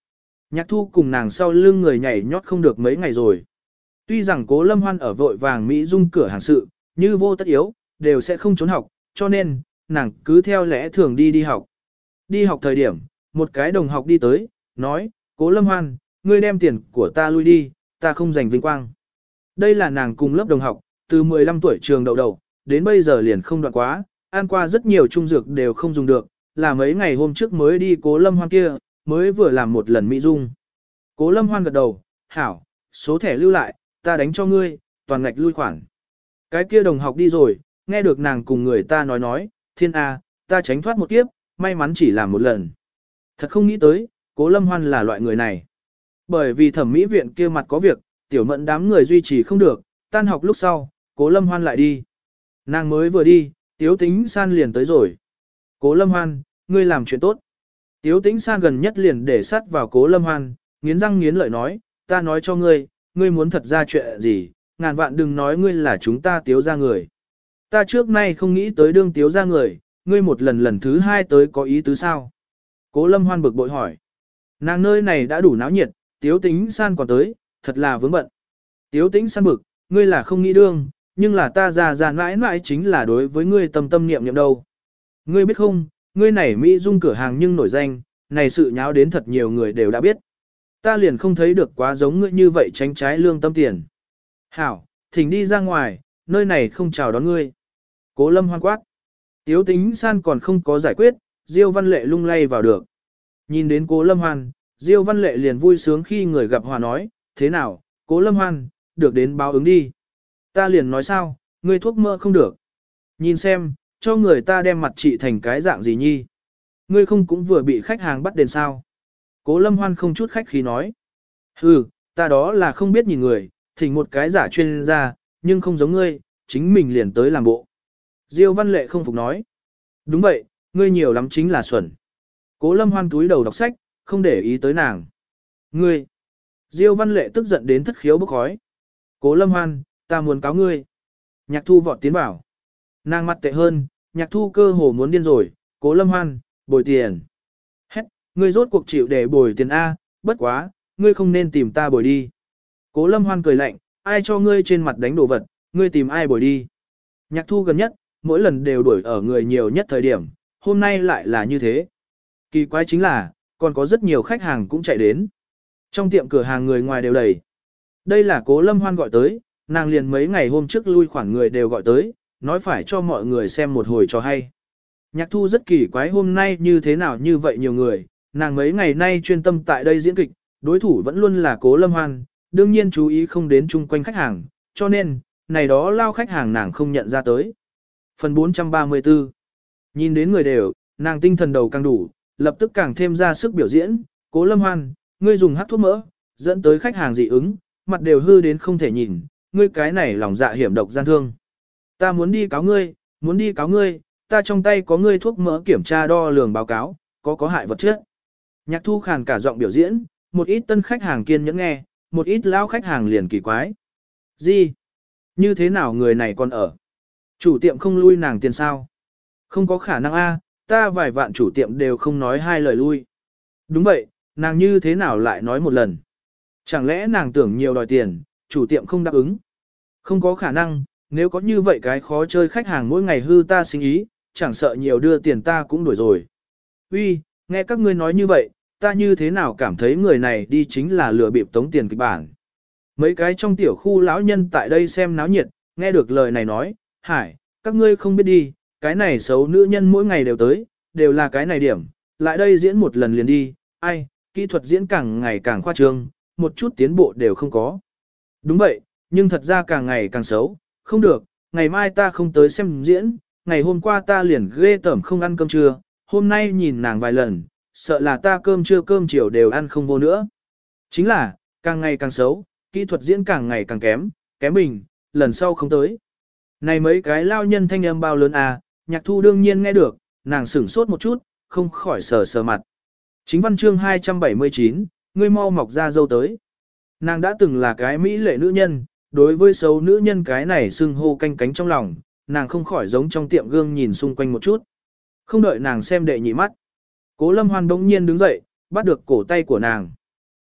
Nhạc thu cùng nàng sau lưng người nhảy nhót không được mấy ngày rồi. Tuy rằng Cố Lâm Hoan ở vội vàng Mỹ Dung cửa hàng sự, như vô tất yếu, đều sẽ không trốn học, cho nên, nàng cứ theo lẽ thường đi đi học. Đi học thời điểm, một cái đồng học đi tới, nói, Cố Lâm Hoan, ngươi đem tiền của ta lui đi, ta không giành vinh quang. Đây là nàng cùng lớp đồng học, từ mười lăm tuổi trường đậu đầu, đến bây giờ liền không đoạn quá, ăn qua rất nhiều trung dược đều không dùng được, là mấy ngày hôm trước mới đi Cố Lâm Hoan kia, mới vừa làm một lần Mỹ Dung. Cố Lâm Hoan gật đầu, hảo, số thẻ lưu lại, ta đánh cho ngươi, toàn ngạch lui khoản. Cái kia đồng học đi rồi, nghe được nàng cùng người ta nói nói, thiên A, ta tránh thoát một kiếp, may mắn chỉ làm một lần. Thật không nghĩ tới, Cố Lâm Hoan là loại người này. Bởi vì thẩm mỹ viện kia mặt có việc, tiểu mẫn đám người duy trì không được, tan học lúc sau, Cố Lâm Hoan lại đi. Nàng mới vừa đi, Tiếu Tĩnh San liền tới rồi. Cố Lâm Hoan, ngươi làm chuyện tốt. Tiếu Tĩnh San gần nhất liền để sát vào Cố Lâm Hoan, nghiến răng nghiến lợi nói, ta nói cho ngươi, ngươi muốn thật ra chuyện gì, ngàn vạn đừng nói ngươi là chúng ta Tiếu ra người. Ta trước nay không nghĩ tới đương Tiếu ra người, ngươi một lần lần thứ hai tới có ý tứ sao? Cố Lâm Hoan bực bội hỏi. Nàng nơi này đã đủ náo nhiệt, Tiếu Tĩnh San còn tới, thật là vướng bận. Tiếu Tĩnh San bực, ngươi là không nghĩ đương, nhưng là ta già già mãi mãi chính là đối với ngươi tâm tâm niệm niệm đâu. Ngươi biết không, ngươi này Mỹ Dung cửa hàng nhưng nổi danh, này sự nháo đến thật nhiều người đều đã biết. Ta liền không thấy được quá giống ngươi như vậy tránh trái lương tâm tiền. Hảo, thỉnh đi ra ngoài, nơi này không chào đón ngươi. Cố Lâm Hoan quát. Tiếu Tĩnh San còn không có giải quyết, Diêu Văn Lệ lung lay vào được. Nhìn đến Cố Lâm Hoan, Diêu Văn Lệ liền vui sướng khi người gặp hòa nói, thế nào, Cố Lâm Hoan, được đến báo ứng đi. Ta liền nói sao, ngươi thuốc mỡ không được. Nhìn xem, cho người ta đem mặt trị thành cái dạng gì nhi. Ngươi không cũng vừa bị khách hàng bắt đền sao. Cố Lâm Hoan không chút khách khí nói. Hừ, ta đó là không biết nhìn người, thỉnh một cái giả chuyên gia, nhưng không giống ngươi, chính mình liền tới làm bộ. Diêu Văn Lệ không phục nói. Đúng vậy, ngươi nhiều lắm chính là xuẩn. Cố Lâm Hoan túi đầu đọc sách, không để ý tới nàng. Ngươi. Diêu Văn Lệ tức giận đến thất khiếu bốc khói. Cố Lâm Hoan, ta muốn cáo ngươi. Nhạc Thu vọt tiến vào. Nàng mặt tệ hơn, Nhạc Thu cơ hồ muốn điên rồi. Cố Lâm Hoan, bồi tiền. Hét, ngươi rốt cuộc chịu để bồi tiền A, bất quá, ngươi không nên tìm ta bồi đi. Cố Lâm Hoan cười lạnh, ai cho ngươi trên mặt đánh đồ vật, ngươi tìm ai bồi đi. Nhạc Thu gần nhất, mỗi lần đều đuổi ở người nhiều nhất thời điểm, hôm nay lại là như thế. Kỳ quái chính là, còn có rất nhiều khách hàng cũng chạy đến. Trong tiệm cửa hàng người ngoài đều đầy. Đây là Cố Lâm Hoan gọi tới, nàng liền mấy ngày hôm trước lui khoản người đều gọi tới, nói phải cho mọi người xem một hồi cho hay. Nhạc Thu rất kỳ quái hôm nay như thế nào như vậy nhiều người, nàng mấy ngày nay chuyên tâm tại đây diễn kịch, đối thủ vẫn luôn là Cố Lâm Hoan, đương nhiên chú ý không đến chung quanh khách hàng, cho nên, này đó lao khách hàng nàng không nhận ra tới. Phần bốn trăm ba mươi tư. Nhìn đến người đều, nàng tinh thần đầu càng đủ, lập tức càng thêm ra sức biểu diễn, Cố Lâm Hoan, ngươi dùng hắc thuốc mỡ, dẫn tới khách hàng dị ứng, mặt đều hư đến không thể nhìn, ngươi cái này lòng dạ hiểm độc gian thương. Ta muốn đi cáo ngươi, muốn đi cáo ngươi, ta trong tay có ngươi thuốc mỡ kiểm tra đo lường báo cáo, có có hại vật chất. Nhạc Thu khàn cả giọng biểu diễn, một ít tân khách hàng kiên nhẫn nghe, một ít lao khách hàng liền kỳ quái. Gì? Như thế nào người này còn ở? Chủ tiệm không lui nàng tiền sao? Không có khả năng a, ta vài vạn chủ tiệm đều không nói hai lời lui. Đúng vậy, nàng như thế nào lại nói một lần? Chẳng lẽ nàng tưởng nhiều đòi tiền, chủ tiệm không đáp ứng? Không có khả năng, nếu có như vậy cái khó chơi khách hàng mỗi ngày hư ta sinh ý, chẳng sợ nhiều đưa tiền ta cũng đuổi rồi. Uy, nghe các ngươi nói như vậy, ta như thế nào cảm thấy người này đi chính là lừa bịp tống tiền kịch bản. Mấy cái trong tiểu khu lão nhân tại đây xem náo nhiệt, nghe được lời này nói, hải, các ngươi không biết đi, cái này xấu nữ nhân mỗi ngày đều tới, đều là cái này điểm, lại đây diễn một lần liền đi, ai, kỹ thuật diễn càng ngày càng khoa trương, một chút tiến bộ đều không có. Đúng vậy, nhưng thật ra càng ngày càng xấu, không được, ngày mai ta không tới xem diễn, ngày hôm qua ta liền ghê tởm không ăn cơm trưa, hôm nay nhìn nàng vài lần, sợ là ta cơm trưa cơm chiều đều ăn không vô nữa. Chính là, càng ngày càng xấu, kỹ thuật diễn càng ngày càng kém, kém bình, lần sau không tới. Này mấy cái lao nhân thanh âm bao lớn à, Nhạc Thu đương nhiên nghe được, nàng sửng sốt một chút, không khỏi sờ sờ mặt. Chính văn chương hai trăm bảy mươi chín, ngươi mau mọc ra dâu tới. Nàng đã từng là cái mỹ lệ nữ nhân, đối với xấu nữ nhân cái này xưng hô canh cánh trong lòng, nàng không khỏi giống trong tiệm gương nhìn xung quanh một chút. Không đợi nàng xem đệ nhị mắt. Cố Lâm Hoan bỗng nhiên đứng dậy, bắt được cổ tay của nàng.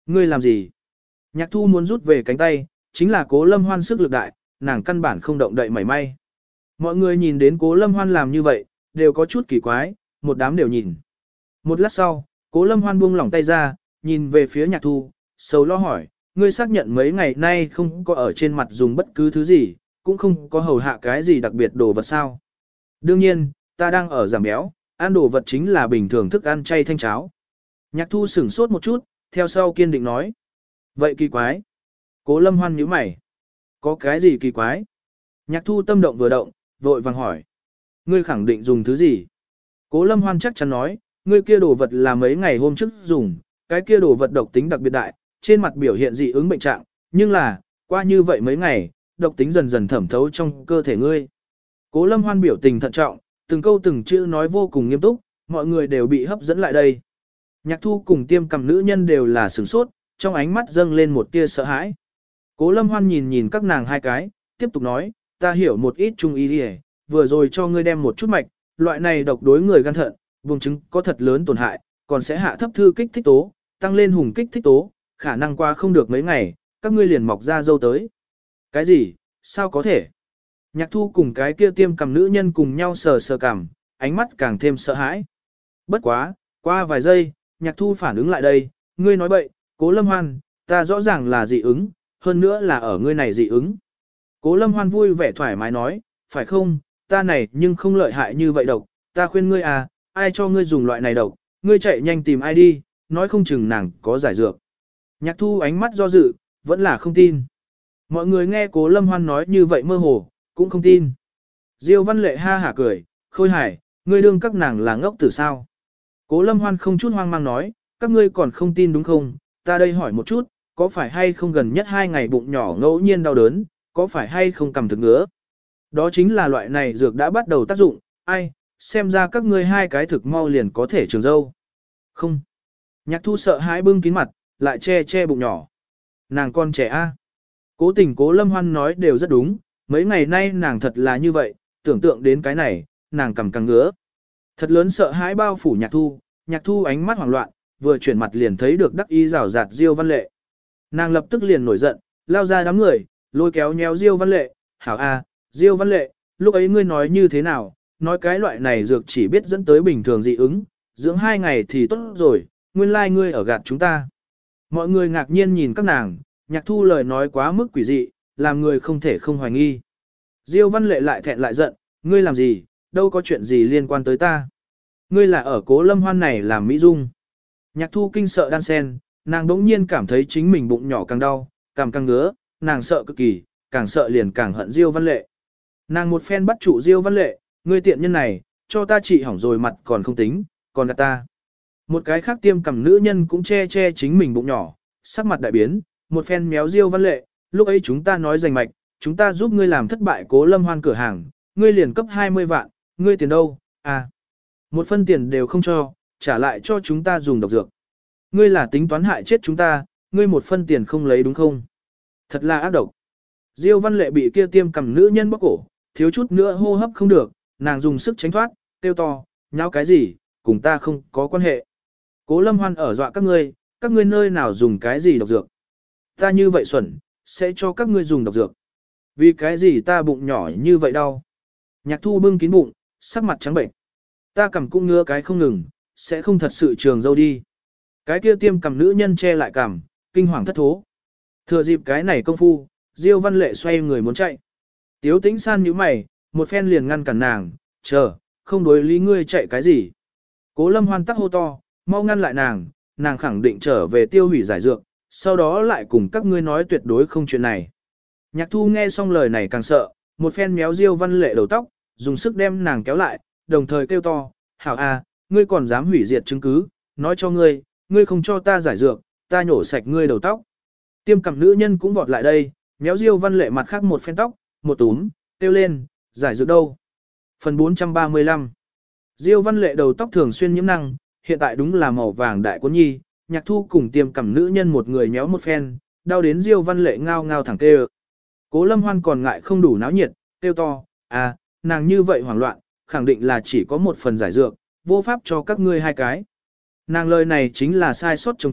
Ngươi làm gì? Nhạc thu muốn rút về cánh tay, chính là cố lâm hoan sức lực đại, nàng căn bản không động đậy mảy may. Mọi người nhìn đến cố lâm hoan làm như vậy, đều có chút kỳ quái, một đám đều nhìn. Một lát sau, cố lâm hoan buông lỏng tay ra, nhìn về phía nhạc thu, sầu lo hỏi, ngươi xác nhận mấy ngày nay không có ở trên mặt dùng bất cứ thứ gì, cũng không có hầu hạ cái gì đặc biệt đồ vật sao. Đương nhiên, ta đang ở giảm béo, ăn đồ vật chính là bình thường thức ăn chay thanh cháo. Nhạc thu sửng sốt một chút, theo sau kiên định nói. Vậy kỳ quái. Cố lâm hoan nhíu mày. Có cái gì kỳ quái? Nhạc thu tâm động vừa động, vội vàng hỏi. Ngươi khẳng định dùng thứ gì? Cố lâm hoan chắc chắn nói, ngươi kia đồ vật là mấy ngày hôm trước dùng, cái kia đồ vật độc tính đặc biệt đại, trên mặt biểu hiện dị ứng bệnh trạng, nhưng là, qua như vậy mấy ngày, độc tính dần dần thẩm thấu trong cơ thể ngươi. Cố lâm hoan biểu tình thận trọng, từng câu từng chữ nói vô cùng nghiêm túc, mọi người đều bị hấp dẫn lại đây. Nhạc thu cùng tiêm cầm nữ nhân đều là sửng sốt, trong ánh mắt dâng lên một tia sợ hãi. Cố lâm hoan nhìn nhìn các nàng hai cái, tiếp tục nói, ta hiểu một ít trung y đi, vừa rồi cho ngươi đem một chút mạch, loại này độc đối người gan thận, vùng chứng có thật lớn tổn hại, còn sẽ hạ thấp thư kích thích tố, tăng lên hùng kích thích tố, khả năng qua không được mấy ngày, các ngươi liền mọc ra dâu tới. Cái gì, sao có thể? Nhạc thu cùng cái kia tiêm cầm nữ nhân cùng nhau sờ sờ cằm, ánh mắt càng thêm sợ hãi. Bất quá, qua vài giây, nhạc thu phản ứng lại đây, ngươi nói bậy, cố lâm hoan, ta rõ ràng là dị ứng, hơn nữa là ở ngươi này dị ứng. Cố lâm hoan vui vẻ thoải mái nói, phải không, ta này nhưng không lợi hại như vậy độc, ta khuyên ngươi à, ai cho ngươi dùng loại này độc, ngươi chạy nhanh tìm ai đi, nói không chừng nàng có giải dược. Nhạc thu ánh mắt do dự, vẫn là không tin. Mọi người nghe cố lâm hoan nói như vậy mơ hồ, cũng không tin. Diêu Văn Lệ ha hả cười, khôi hài, ngươi đương các nàng là ngốc tử sao. Cố lâm hoan không chút hoang mang nói, các ngươi còn không tin đúng không, ta đây hỏi một chút, có phải hay không gần nhất hai ngày bụng nhỏ ngẫu nhiên đau đớn, có phải hay không cầm thực ngứa. Đó chính là loại này dược đã bắt đầu tác dụng, ai, xem ra các ngươi hai cái thực mau liền có thể trường dâu. Không. Nhạc thu sợ hãi bưng kín mặt, lại che che bụng nhỏ. Nàng con trẻ a. Cố tình cố lâm hoan nói đều rất đúng, mấy ngày nay nàng thật là như vậy, tưởng tượng đến cái này, nàng cầm càng ngứa. Thật lớn sợ hãi bao phủ nhạc thu, nhạc thu ánh mắt hoảng loạn, vừa chuyển mặt liền thấy được đắc ý rào rạt Diêu Văn Lệ. Nàng lập tức liền nổi giận, lao ra đám người, lôi kéo nhéo Diêu Văn Lệ, hảo a, Diêu Văn Lệ, lúc ấy ngươi nói như thế nào, nói cái loại này dược chỉ biết dẫn tới bình thường dị ứng, dưỡng hai ngày thì tốt rồi, nguyên lai like ngươi ở gạt chúng ta. Mọi người ngạc nhiên nhìn các nàng, nhạc thu lời nói quá mức quỷ dị, làm người không thể không hoài nghi. Diêu Văn Lệ lại thẹn lại giận, ngươi làm gì, đâu có chuyện gì liên quan tới ta. Ngươi là ở cố lâm hoan này làm mỹ dung. Nhạc thu kinh sợ đan sen, nàng đống nhiên cảm thấy chính mình bụng nhỏ càng đau, càng càng ngứa, nàng sợ cực kỳ, càng sợ liền càng hận Diêu Văn Lệ. Nàng một phen bắt trụ Diêu Văn Lệ, ngươi tiện nhân này, cho ta trị hỏng rồi mặt còn không tính, còn gạt ta. Một cái khác tiêm cầm nữ nhân cũng che che chính mình bụng nhỏ, sắc mặt đại biến, một phen méo Diêu Văn Lệ, lúc ấy chúng ta nói rành mạch, chúng ta giúp ngươi làm thất bại cố lâm hoan cửa hàng, ngươi liền cấp hai mươi vạn, ngươi tiền đâu, à, một phân tiền đều không cho, trả lại cho chúng ta dùng độc dược. Ngươi là tính toán hại chết chúng ta, ngươi một phân tiền không lấy đúng không? Thật là ác độc. Diêu Văn Lệ bị kia tiêm cầm nữ nhân bóc cổ, thiếu chút nữa hô hấp không được, nàng dùng sức tránh thoát, kêu to, nháo cái gì, cùng ta không có quan hệ. Cố lâm hoan ở dọa các ngươi, các ngươi nơi nào dùng cái gì độc dược. Ta như vậy xuẩn, sẽ cho các ngươi dùng độc dược. Vì cái gì ta bụng nhỏ như vậy đau. Nhạc thu bưng kín bụng, sắc mặt trắng bệnh. Ta cầm cũng ngứa cái không ngừng, sẽ không thật sự trường dâu đi. Cái kia tiêm cầm nữ nhân che lại cằm, kinh hoàng thất thố. Thừa dịp cái này công phu, Diêu Văn Lệ xoay người muốn chạy. Tiếu Tĩnh San nhíu mày, một phen liền ngăn cản nàng, chờ, không đối lý ngươi chạy cái gì. Cố lâm hoan tắc hô to, mau ngăn lại nàng, nàng khẳng định trở về tiêu hủy giải dược, sau đó lại cùng các ngươi nói tuyệt đối không chuyện này. Nhạc thu nghe xong lời này càng sợ, một phen méo Diêu Văn Lệ đầu tóc, dùng sức đem nàng kéo lại, đồng thời kêu to, hảo à, ngươi còn dám hủy diệt chứng cứ, nói cho ngươi, ngươi không cho ta giải dược, ta nhổ sạch ngươi đầu tóc. Tiêm cằm nữ nhân cũng vọt lại đây, méo Diêu Văn Lệ mặt khác một phen tóc, một túm, kêu lên, giải dược đâu. Phần bốn trăm ba mươi lăm. Diêu Văn Lệ đầu tóc thường xuyên nhiễm năng, hiện tại đúng là màu vàng đại cuốn nhi, nhạc thu cùng tiêm cằm nữ nhân một người méo một phen, đau đến Diêu Văn Lệ ngao ngao thẳng kêu. Cố lâm hoan còn ngại không đủ náo nhiệt, kêu to, à, nàng như vậy hoảng loạn, khẳng định là chỉ có một phần giải dược, vô pháp cho các ngươi hai cái. Nàng lời này chính là sai sót chống chất,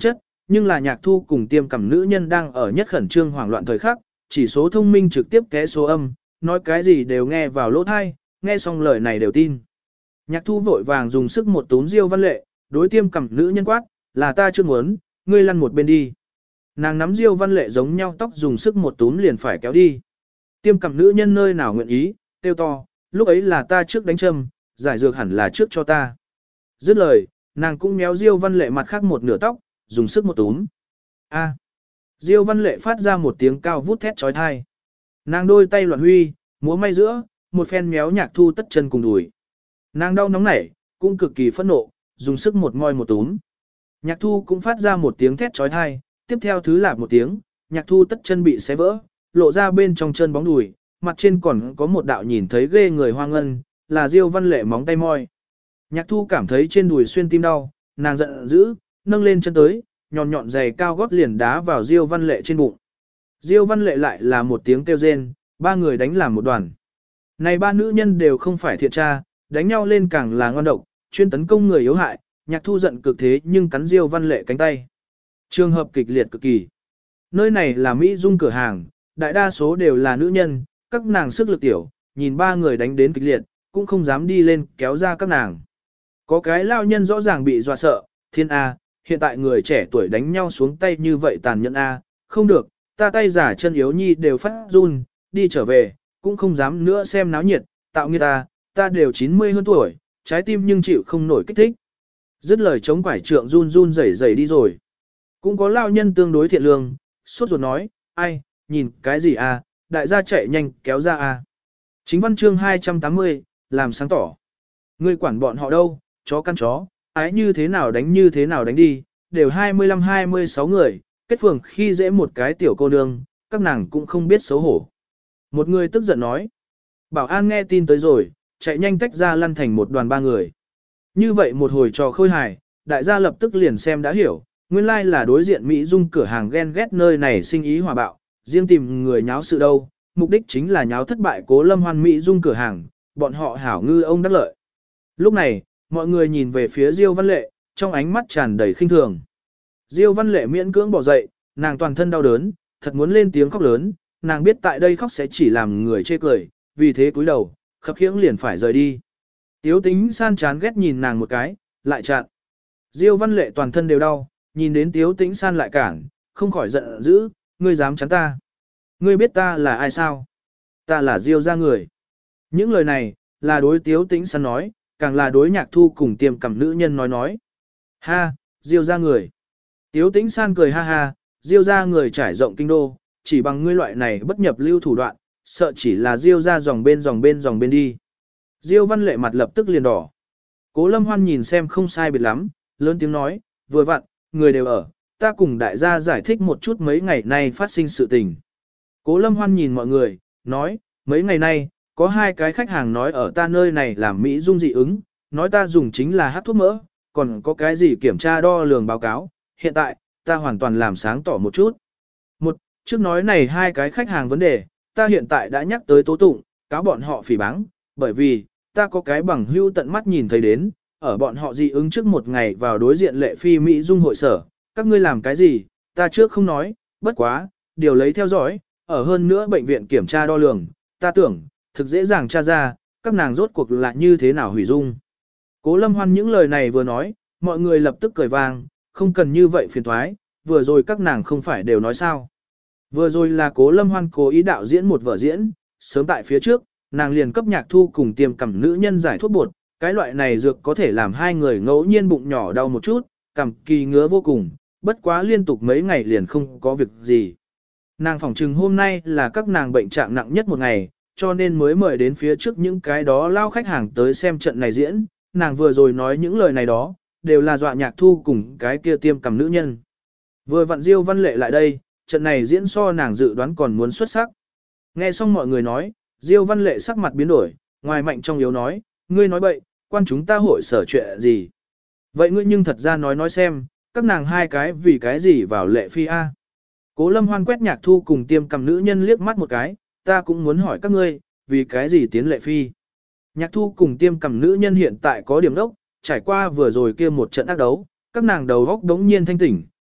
nhưng là nhạc thu cùng tiêm cằm nữ nhân đang ở nhất khẩn trương hoảng loạn thời khắc, chỉ số thông minh trực tiếp té số âm, nói cái gì đều nghe vào lỗ thai, nghe xong lời này đều tin. Nhạc thu vội vàng dùng sức một túm Diêu Văn Lệ, đối tiêm cằm nữ nhân quát, là ta chưa muốn, ngươi lăn một bên đi. Nàng nắm Diêu Văn Lệ giống nhau tóc dùng sức một túm liền phải kéo đi. Tiêm cằm nữ nhân nơi nào nguyện ý, kêu to, lúc ấy là ta trước đánh châm, giải dược hẳn là trước cho ta. Dứt lời, nàng cũng méo Diêu Văn Lệ mặt khác một nửa tóc, dùng sức một túm. A. Diêu Văn Lệ phát ra một tiếng cao vút thét chói tai. Nàng đôi tay loạn huy, múa may giữa, một phen méo nhạc thu tất chân cùng đùi. Nàng đau nóng nảy, cũng cực kỳ phẫn nộ, dùng sức một moi một túm. Nhạc thu cũng phát ra một tiếng thét chói tai, tiếp theo thứ lạp một tiếng, nhạc thu tất chân bị xé vỡ, lộ ra bên trong chân bóng đùi, mặt trên còn có một đạo nhìn thấy ghê người hoa ngân, là Diêu Văn Lệ móng tay moi. Nhạc thu cảm thấy trên đùi xuyên tim đau, nàng giận dữ, nâng lên chân tới, nhọn nhọn giày cao gót liền đá vào Diêu Văn Lệ trên bụng. Diêu Văn Lệ lại là một tiếng kêu rên, ba người đánh làm một đoàn. Này ba nữ nhân đều không phải thiện tra, đánh nhau lên càng là ngon độc, chuyên tấn công người yếu hại, nhạc thu giận cực thế nhưng cắn Diêu Văn Lệ cánh tay. Trường hợp kịch liệt cực kỳ. Nơi này là Mỹ Dung cửa hàng, đại đa số đều là nữ nhân, các nàng sức lực tiểu, nhìn ba người đánh đến kịch liệt, cũng không dám đi lên kéo ra các nàng. Có cái lao nhân rõ ràng bị dọa sợ, thiên A, hiện tại người trẻ tuổi đánh nhau xuống tay như vậy tàn nhẫn A, không được, ta tay giả chân yếu nhi đều phát run, đi trở về, cũng không dám nữa xem náo nhiệt, tạo như ta, ta đều chín mươi hơn tuổi, trái tim nhưng chịu không nổi kích thích. Dứt lời chống quải trượng run run rẩy rẩy đi rồi. Cũng có lao nhân tương đối thiện lương, sốt ruột nói, ai, nhìn cái gì a, đại gia chạy nhanh kéo ra a. Chính văn chương hai trăm tám mươi, làm sáng tỏ. Ngươi quản bọn họ đâu, chó căn chó, ái như thế nào đánh như thế nào đánh đi, đều hai mươi lăm hai mươi sáu người, kết phường khi dễ một cái tiểu cô nương, các nàng cũng không biết xấu hổ. Một người tức giận nói, bảo an nghe tin tới rồi, chạy nhanh tách ra lăn thành một đoàn ba người. Như vậy một hồi trò khôi hài, đại gia lập tức liền xem đã hiểu, nguyên lai là đối diện Mỹ Dung cửa hàng ghen ghét nơi này sinh ý hòa bạo, riêng tìm người nháo sự đâu, mục đích chính là nháo thất bại Cố Lâm Hoan Mỹ Dung cửa hàng, bọn họ hảo ngư ông đắc lợi. Lúc này, mọi người nhìn về phía Diêu Văn Lệ, trong ánh mắt tràn đầy khinh thường. Diêu Văn Lệ miễn cưỡng bỏ dậy, nàng toàn thân đau đớn, thật muốn lên tiếng khóc lớn, nàng biết tại đây khóc sẽ chỉ làm người chê cười, vì thế cúi đầu, khập khiễng liền phải rời đi. Tiếu Tĩnh San chán ghét nhìn nàng một cái, lại chặn. Diêu Văn Lệ toàn thân đều đau, nhìn đến Tiếu Tĩnh San lại cản, không khỏi giận dữ, ngươi dám chắn ta. Ngươi biết ta là ai sao? Ta là Diêu gia người. Những lời này, là đối Tiếu Tĩnh San nói, càng là đối Nhạc Thu cùng tiềm cẩm nữ nhân nói nói. Ha, Diêu gia người. Tiếu Tĩnh San cười ha ha, Diêu gia người trải rộng kinh đô, chỉ bằng ngươi loại này bất nhập lưu thủ đoạn, sợ chỉ là Diêu gia dòng bên dòng bên dòng bên đi. Diêu Văn Lệ mặt lập tức liền đỏ. Cố Lâm Hoan nhìn xem không sai biệt lắm, lớn tiếng nói, vừa vặn, người đều ở, ta cùng đại gia giải thích một chút mấy ngày nay phát sinh sự tình. Cố Lâm Hoan nhìn mọi người, nói, mấy ngày nay, có hai cái khách hàng nói ở ta nơi này làm Mỹ Dung dị ứng, nói ta dùng chính là hát thuốc mỡ, còn có cái gì kiểm tra đo lường báo cáo, hiện tại, ta hoàn toàn làm sáng tỏ một chút. Một, trước nói này hai cái khách hàng vấn đề, ta hiện tại đã nhắc tới tố tụng, cáo bọn họ phỉ báng, bởi vì, ta có cái bằng hưu tận mắt nhìn thấy đến, ở bọn họ dị ứng trước một ngày vào đối diện lệ phi Mỹ Dung hội sở, các ngươi làm cái gì, ta trước không nói, bất quá, điều lấy theo dõi, ở hơn nữa bệnh viện kiểm tra đo lường, ta tưởng, thực dễ dàng tra ra, các nàng rốt cuộc là như thế nào hủy dung. Cố Lâm Hoan những lời này vừa nói, mọi người lập tức cười vang, không cần như vậy phiền thoái, vừa rồi các nàng không phải đều nói sao. Vừa rồi là Cố Lâm Hoan cố ý đạo diễn một vở diễn, sớm tại phía trước, nàng liền cấp Nhạc Thu cùng tiêm cẩm nữ nhân giải thuốc bột, cái loại này dược có thể làm hai người ngẫu nhiên bụng nhỏ đau một chút, cằm kỳ ngứa vô cùng, bất quá liên tục mấy ngày liền không có việc gì. Nàng phỏng chừng hôm nay là các nàng bệnh trạng nặng nhất một ngày, cho nên mới mời đến phía trước những cái đó lao khách hàng tới xem trận này diễn, nàng vừa rồi nói những lời này đó, đều là dọa Nhạc Thu cùng cái kia tiêm cằm nữ nhân. Vừa vặn Diêu Văn Lệ lại đây, trận này diễn so nàng dự đoán còn muốn xuất sắc. Nghe xong mọi người nói, Diêu Văn Lệ sắc mặt biến đổi, ngoài mạnh trong yếu nói, ngươi nói bậy, quan chúng ta hội sở chuyện gì. Vậy ngươi nhưng thật ra nói nói xem, các nàng hai cái vì cái gì vào lệ phi A. Cố Lâm Hoan quét Nhạc Thu cùng tiêm cầm nữ nhân liếc mắt một cái, ta cũng muốn hỏi các ngươi, vì cái gì tiến lệ phi. Nhạc Thu cùng tiêm cầm nữ nhân hiện tại có điểm đốc, trải qua vừa rồi kia một trận ác đấu, các nàng đầu góc đống nhiên thanh tỉnh,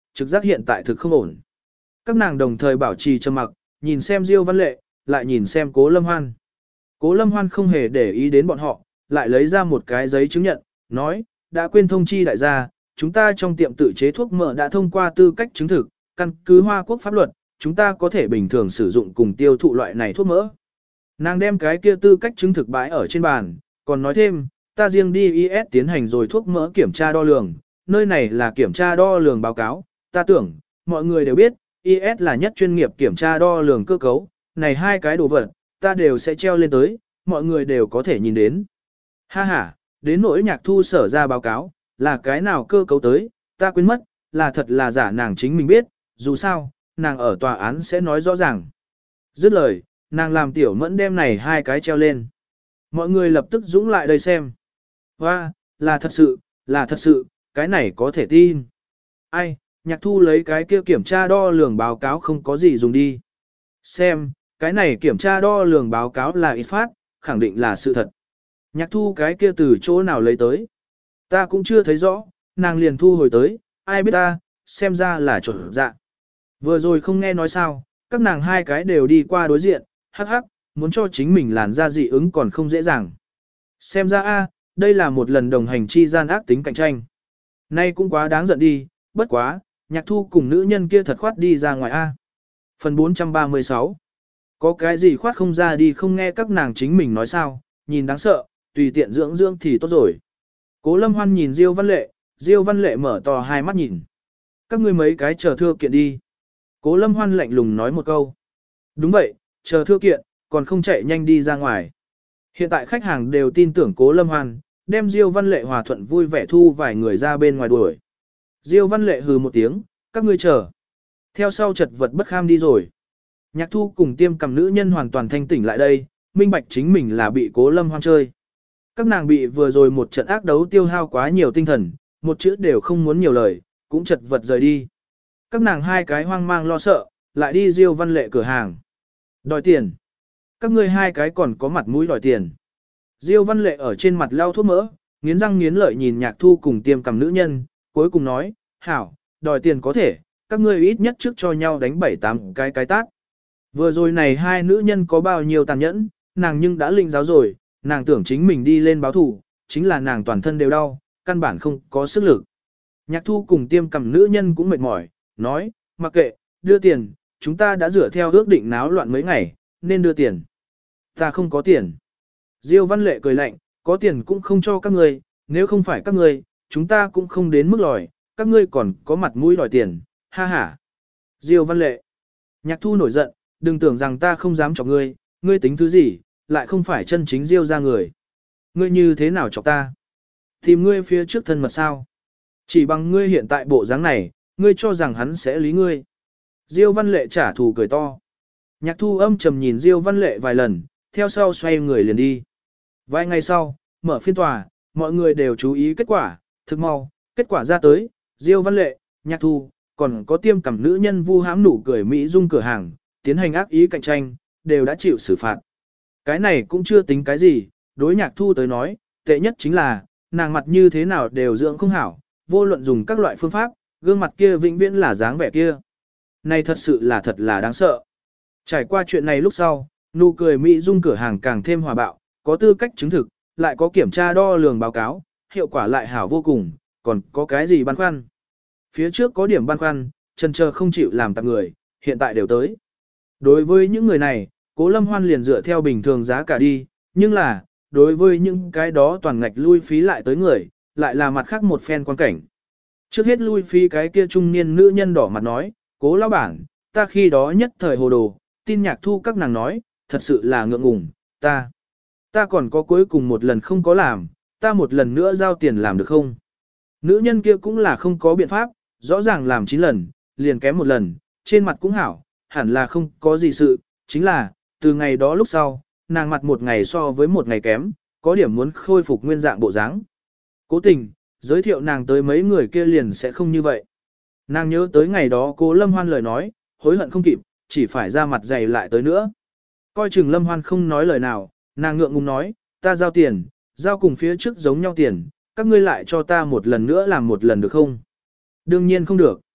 trực giác hiện tại thực không ổn. Các nàng đồng thời bảo trì trầm mặc, nhìn xem Diêu Văn Lệ, lại nhìn xem Cố Lâm Hoan. Cố Lâm Hoan không hề để ý đến bọn họ, lại lấy ra một cái giấy chứng nhận, nói, đã quên thông chi đại gia, chúng ta trong tiệm tự chế thuốc mỡ đã thông qua tư cách chứng thực, căn cứ Hoa Quốc pháp luật, chúng ta có thể bình thường sử dụng cùng tiêu thụ loại này thuốc mỡ. Nàng đem cái kia tư cách chứng thực bãi ở trên bàn, còn nói thêm, ta riêng đi i ét tiến hành rồi thuốc mỡ kiểm tra đo lường, nơi này là kiểm tra đo lường báo cáo, ta tưởng, mọi người đều biết, i ét là nhất chuyên nghiệp kiểm tra đo lường cơ cấu, này hai cái đồ vật, ta đều sẽ treo lên tới, mọi người đều có thể nhìn đến. Ha ha, đến nỗi Nhạc Thu sở ra báo cáo, là cái nào cơ cấu tới, ta quên mất, là thật là giả nàng chính mình biết, dù sao, nàng ở tòa án sẽ nói rõ ràng. Dứt lời, nàng làm Tiểu Mẫn đem này hai cái treo lên. Mọi người lập tức dũng lại đây xem. Hoa, là thật sự, là thật sự, cái này có thể tin. Ai, Nhạc Thu lấy cái kia kiểm tra đo lường báo cáo không có gì dùng đi. Xem, cái này kiểm tra đo lường báo cáo là ít phát, khẳng định là sự thật. Nhạc Thu cái kia từ chỗ nào lấy tới? Ta cũng chưa thấy rõ, nàng liền thu hồi tới, ai biết ta, xem ra là chuẩn dạ. Vừa rồi không nghe nói sao, các nàng hai cái đều đi qua đối diện, hắc hắc, muốn cho chính mình làn ra dị ứng còn không dễ dàng. Xem ra a, đây là một lần đồng hành chi gian ác tính cạnh tranh. Nay cũng quá đáng giận đi, bất quá, Nhạc Thu cùng nữ nhân kia thật khoát đi ra ngoài a. Phần bốn trăm ba mươi sáu. Có cái gì khoát không ra đi không nghe các nàng chính mình nói sao, nhìn đáng sợ, tùy tiện dưỡng dưỡng thì tốt rồi. Cố Lâm Hoan nhìn Diêu Văn Lệ, Diêu Văn Lệ mở to hai mắt nhìn. Các ngươi mấy cái chờ thưa kiện đi. Cố Lâm Hoan lạnh lùng nói một câu. Đúng vậy, chờ thưa kiện, còn không chạy nhanh đi ra ngoài. Hiện tại khách hàng đều tin tưởng Cố Lâm Hoan, đem Diêu Văn Lệ hòa thuận vui vẻ thu vài người ra bên ngoài đuổi. Diêu Văn Lệ hừ một tiếng, các ngươi chờ. Theo sau chật vật bất kham đi rồi. Nhạc Thu cùng Tiêm cầm nữ nhân hoàn toàn thanh tỉnh lại đây, minh bạch chính mình là bị Cố Lâm Hoan chơi. Các nàng bị vừa rồi một trận ác đấu tiêu hao quá nhiều tinh thần, một chữ đều không muốn nhiều lời, cũng chật vật rời đi. Các nàng hai cái hoang mang lo sợ, lại đi Diêu Văn Lệ cửa hàng. Đòi tiền. Các ngươi hai cái còn có mặt mũi đòi tiền. Diêu Văn Lệ ở trên mặt lau thuốc mỡ, nghiến răng nghiến lợi nhìn Nhạc Thu cùng Tiêm cầm nữ nhân, cuối cùng nói, hảo, đòi tiền có thể, các ngươi ít nhất trước cho nhau đánh bảy tám cái cái tát. Vừa rồi này hai nữ nhân có bao nhiêu tàn nhẫn, nàng nhưng đã linh giáo rồi, nàng tưởng chính mình đi lên báo thủ, chính là nàng toàn thân đều đau, căn bản không có sức lực. Nhạc Thu cùng Tiêm cầm nữ nhân cũng mệt mỏi, nói, mặc kệ, đưa tiền, chúng ta đã dựa theo ước định náo loạn mấy ngày, nên đưa tiền. Ta không có tiền. Diêu Văn Lệ cười lạnh, có tiền cũng không cho các ngươi, nếu không phải các ngươi, chúng ta cũng không đến mức lòi, các ngươi còn có mặt mũi đòi tiền, ha ha. Diêu Văn Lệ. Nhạc Thu nổi giận, đừng tưởng rằng ta không dám chọc ngươi, ngươi tính thứ gì, lại không phải chân chính Diêu ra người. Ngươi như thế nào chọc ta? Tìm ngươi phía trước thân mật sao? Chỉ bằng ngươi hiện tại bộ dáng này, ngươi cho rằng hắn sẽ lý ngươi. Diêu Văn Lệ trả thù cười to. Nhạc Thu âm trầm nhìn Diêu Văn Lệ vài lần, theo sau xoay người liền đi. Vài ngày sau, mở phiên tòa, mọi người đều chú ý kết quả, thực mau, kết quả ra tới, Diêu Văn Lệ, Nhạc Thu, còn có Tiêm cầm nữ nhân vu hãm nụ cười Mỹ dung cửa hàng, tiến hành ác ý cạnh tranh, đều đã chịu xử phạt. Cái này cũng chưa tính cái gì, đối Nhạc Thu tới nói, tệ nhất chính là, nàng mặt như thế nào đều dưỡng không hảo, vô luận dùng các loại phương pháp, gương mặt kia vĩnh viễn là dáng vẻ kia. Này thật sự là thật là đáng sợ. Trải qua chuyện này lúc sau, nụ cười Mỹ dung cửa hàng càng thêm hòa bạo, có tư cách chứng thực, lại có kiểm tra đo lường báo cáo, hiệu quả lại hảo vô cùng, còn có cái gì băn khoăn. Phía trước có điểm băn khoăn, chần chờ không chịu làm tặng người, hiện tại đều tới. Đối với những người này, Cố Lâm Hoan liền dựa theo bình thường giá cả đi, nhưng là, đối với những cái đó toàn ngạch lui phí lại tới người, lại là mặt khác một phen quan cảnh. Trước hết lui phí cái kia trung niên nữ nhân đỏ mặt nói, Cố lão bản, ta khi đó nhất thời hồ đồ, tin Nhạc Thu các nàng nói, thật sự là ngượng ngùng, ta. Ta còn có cuối cùng một lần không có làm, ta một lần nữa giao tiền làm được không? Nữ nhân kia cũng là không có biện pháp, rõ ràng làm chín lần, liền kém một lần, trên mặt cũng hảo, hẳn là không có gì sự, chính là, từ ngày đó lúc sau, nàng mặt một ngày so với một ngày kém, có điểm muốn khôi phục nguyên dạng bộ dáng. Cố tình, giới thiệu nàng tới mấy người kia liền sẽ không như vậy. Nàng nhớ tới ngày đó Cố Lâm Hoan lời nói, hối hận không kịp, chỉ phải ra mặt dày lại tới nữa. Coi chừng Lâm Hoan không nói lời nào, nàng ngượng ngùng nói, ta giao tiền, giao cùng phía trước giống nhau tiền, các ngươi lại cho ta một lần nữa làm một lần được không? Đương nhiên không được.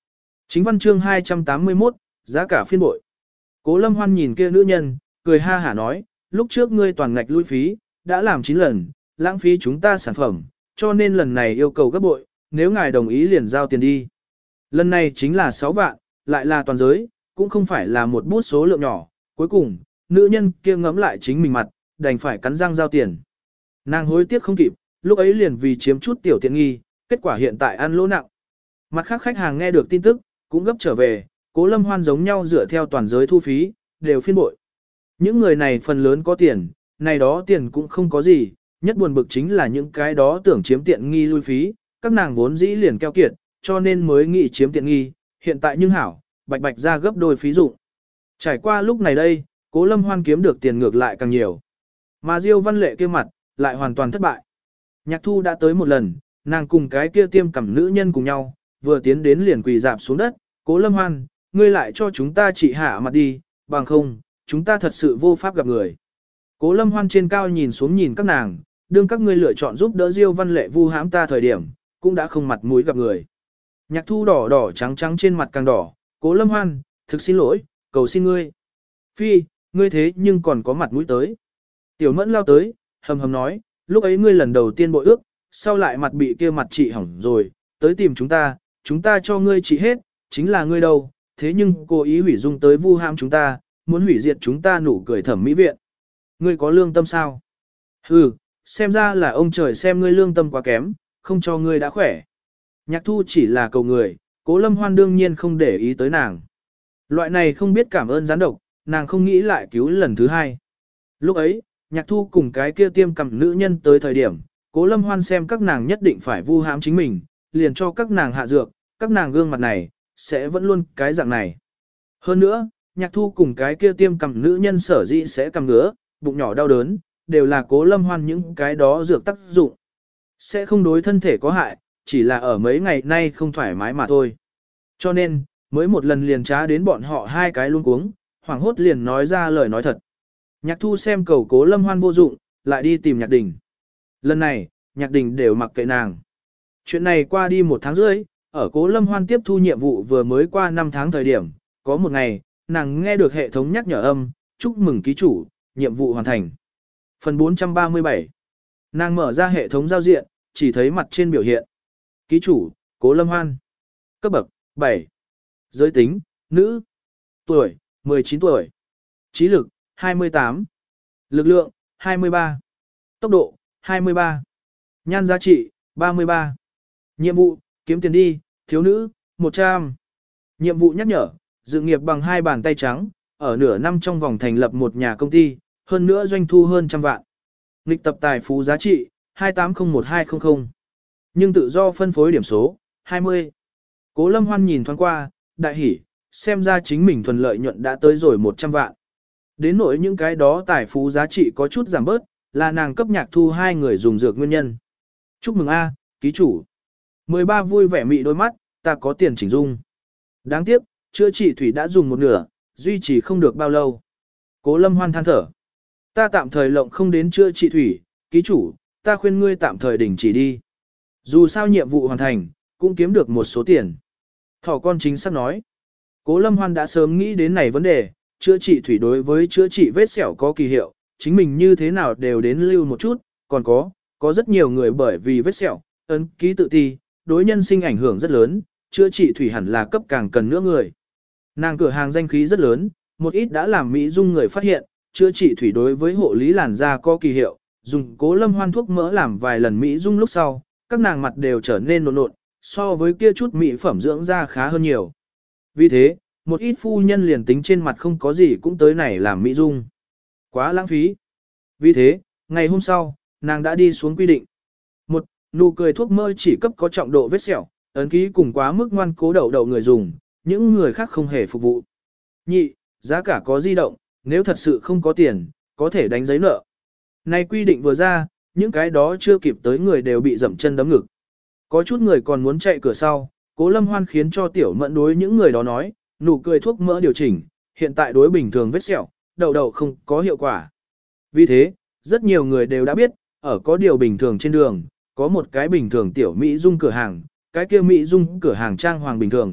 Chính văn chương hai trăm tám mươi mốt, giá cả phiên bội. Cố Lâm Hoan nhìn kia nữ nhân, cười ha hả nói, lúc trước ngươi toàn ngạch lui phí, đã làm chín lần, lãng phí chúng ta sản phẩm, cho nên lần này yêu cầu gấp bội, nếu ngài đồng ý liền giao tiền đi. Lần này chính là sáu vạn, lại là toàn giới, cũng không phải là một bút số lượng nhỏ, cuối cùng, nữ nhân kia ngẫm lại chính mình mặt, đành phải cắn răng giao tiền. Nàng hối tiếc không kịp, lúc ấy liền vì chiếm chút tiểu tiện nghi, kết quả hiện tại ăn lỗ nặng. Mặt khác khách hàng nghe được tin tức, cũng gấp trở về, Cố Lâm Hoan giống nhau dựa theo toàn giới thu phí, đều phiên bội. Những người này phần lớn có tiền, này đó tiền cũng không có gì, nhất buồn bực chính là những cái đó tưởng chiếm tiện nghi lui phí, các nàng vốn dĩ liền keo kiệt, cho nên mới nghĩ chiếm tiện nghi, hiện tại nhưng hảo, bạch bạch ra gấp đôi phí dụng. Trải qua lúc này đây, Cố Lâm Hoan kiếm được tiền ngược lại càng nhiều. Mà Diêu Văn Lệ kia mặt, lại hoàn toàn thất bại. Nhạc Thu đã tới một lần, nàng cùng cái kia tiêm cằm nữ nhân cùng nhau, vừa tiến đến liền quỳ dạp xuống đất, Cố Lâm Hoan, ngươi lại cho chúng ta trị hạ mặt đi, bằng không, chúng ta thật sự vô pháp gặp người. Cố Lâm Hoan trên cao nhìn xuống nhìn các nàng, đương các ngươi lựa chọn giúp đỡ Diêu Văn Lệ vu hãm ta thời điểm, cũng đã không mặt mũi gặp người. Nhạc Thu đỏ đỏ trắng trắng trên mặt càng đỏ, Cố Lâm Hoan, thực xin lỗi, cầu xin ngươi. Phi, ngươi thế nhưng còn có mặt mũi tới. Tiểu Mẫn lao tới, hầm hầm nói, lúc ấy ngươi lần đầu tiên bội ước, sau lại mặt bị kia mặt trị hỏng rồi, tới tìm chúng ta, chúng ta cho ngươi trị hết, chính là ngươi đâu, thế nhưng cố ý hủy dung tới vu hãm chúng ta, muốn hủy diệt chúng ta nụ cười thẩm mỹ viện. Ngươi có lương tâm sao? Hừ, xem ra là ông trời xem ngươi lương tâm quá kém, không cho ngươi đã khỏe. Nhạc Thu chỉ là cầu người, Cố Lâm Hoan đương nhiên không để ý tới nàng. Loại này không biết cảm ơn gián độc, nàng không nghĩ lại cứu lần thứ hai. Lúc ấy, Nhạc Thu cùng cái kia tiêm cằm nữ nhân tới thời điểm, Cố Lâm Hoan xem các nàng nhất định phải vu hãm chính mình, liền cho các nàng hạ dược, các nàng gương mặt này, sẽ vẫn luôn cái dạng này. Hơn nữa, Nhạc Thu cùng cái kia tiêm cằm nữ nhân sở dĩ sẽ cằm ngứa, bụng nhỏ đau đớn, đều là Cố Lâm Hoan những cái đó dược tác dụng. Sẽ không đối thân thể có hại, chỉ là ở mấy ngày nay không thoải mái mà thôi. Cho nên, mới một lần liền trá đến bọn họ hai cái luôn cuống, hoảng hốt liền nói ra lời nói thật. Nhạc Thu xem cầu Cố Lâm Hoan vô dụng, lại đi tìm Nhạc Đình. Lần này, Nhạc Đình đều mặc kệ nàng. Chuyện này qua đi một tháng rưỡi, ở Cố Lâm Hoan tiếp thu nhiệm vụ vừa mới qua năm tháng thời điểm, có một ngày, nàng nghe được hệ thống nhắc nhở âm, chúc mừng ký chủ, nhiệm vụ hoàn thành. Phần bốn trăm ba mươi bảy. Nàng mở ra hệ thống giao diện, chỉ thấy mặt trên biểu hiện. Ký chủ, Cố Lâm Hoan. Cấp bậc, bảy. Giới tính, nữ. Tuổi, mười chín tuổi. Trí lực, hai mươi tám. Lực lượng, hai mươi ba. Tốc độ, hai mươi ba. Nhan giá trị, ba mươi ba. Nhiệm vụ, kiếm tiền đi, thiếu nữ, một trăm. Nhiệm vụ nhắc nhở, dự nghiệp bằng hai bàn tay trắng, ở nửa năm trong vòng thành lập một nhà công ty, hơn nữa doanh thu hơn trăm vạn. Nghịch tập tài phú giá trị, hai tám không một hai không không. Nhưng tự do phân phối điểm số, hai mươi. Cố Lâm Hoan nhìn thoáng qua, đại hỉ, xem ra chính mình thuần lợi nhuận đã tới rồi một trăm vạn. Đến nỗi những cái đó tài phú giá trị có chút giảm bớt, là nàng cấp Nhạc Thu hai người dùng dược nguyên nhân. Chúc mừng A, ký chủ. mười ba vui vẻ mị đôi mắt, ta có tiền chỉnh dung. Đáng tiếc, chữa trị thủy đã dùng một nửa, duy trì không được bao lâu. Cố Lâm Hoan than thở. Ta tạm thời lộng không đến chữa trị thủy, ký chủ, ta khuyên ngươi tạm thời đình chỉ đi. Dù sao nhiệm vụ hoàn thành, cũng kiếm được một số tiền. Thỏ con chính xác nói. Cố Lâm Hoan đã sớm nghĩ đến này vấn đề, chữa trị thủy đối với chữa trị vết sẹo có kỳ hiệu, chính mình như thế nào đều đến lưu một chút, còn có, có rất nhiều người bởi vì vết sẹo, ấn ký tự ti, đối nhân sinh ảnh hưởng rất lớn, chữa trị thủy hẳn là cấp càng cần nữa người. Nàng cửa hàng danh khí rất lớn, một ít đã làm mỹ dung người phát hiện, chữa trị thủy đối với hộ lý làn da có kỳ hiệu, dùng Cố Lâm Hoan thuốc mỡ làm vài lần mỹ dung lúc sau, các nàng mặt đều trở nên nộn nộn, so với kia chút mỹ phẩm dưỡng da khá hơn nhiều. Vì thế, một ít phu nhân liền tính trên mặt không có gì cũng tới này làm mỹ dung. Quá lãng phí. Vì thế, ngày hôm sau, nàng đã đi xuống quy định. Một, nụ cười thuốc mỡ chỉ cấp có trọng độ vết sẹo, ấn ký cùng quá mức ngoan cố đậu đậu người dùng, những người khác không hề phục vụ. Nhị, giá cả có di động, nếu thật sự không có tiền, có thể đánh giấy nợ. Này quy định vừa ra, những cái đó chưa kịp tới người đều bị dậm chân đấm ngực. Có chút người còn muốn chạy cửa sau, Cố Lâm Hoan khiến cho Tiểu Mẫn đối những người đó nói, nụ cười thuốc mỡ điều chỉnh, hiện tại đối bình thường vết sẹo, đậu đậu không có hiệu quả. Vì thế, rất nhiều người đều đã biết, ở có điều bình thường trên đường, có một cái bình thường tiểu Mỹ dung cửa hàng, cái kia Mỹ dung cửa hàng trang hoàng bình thường,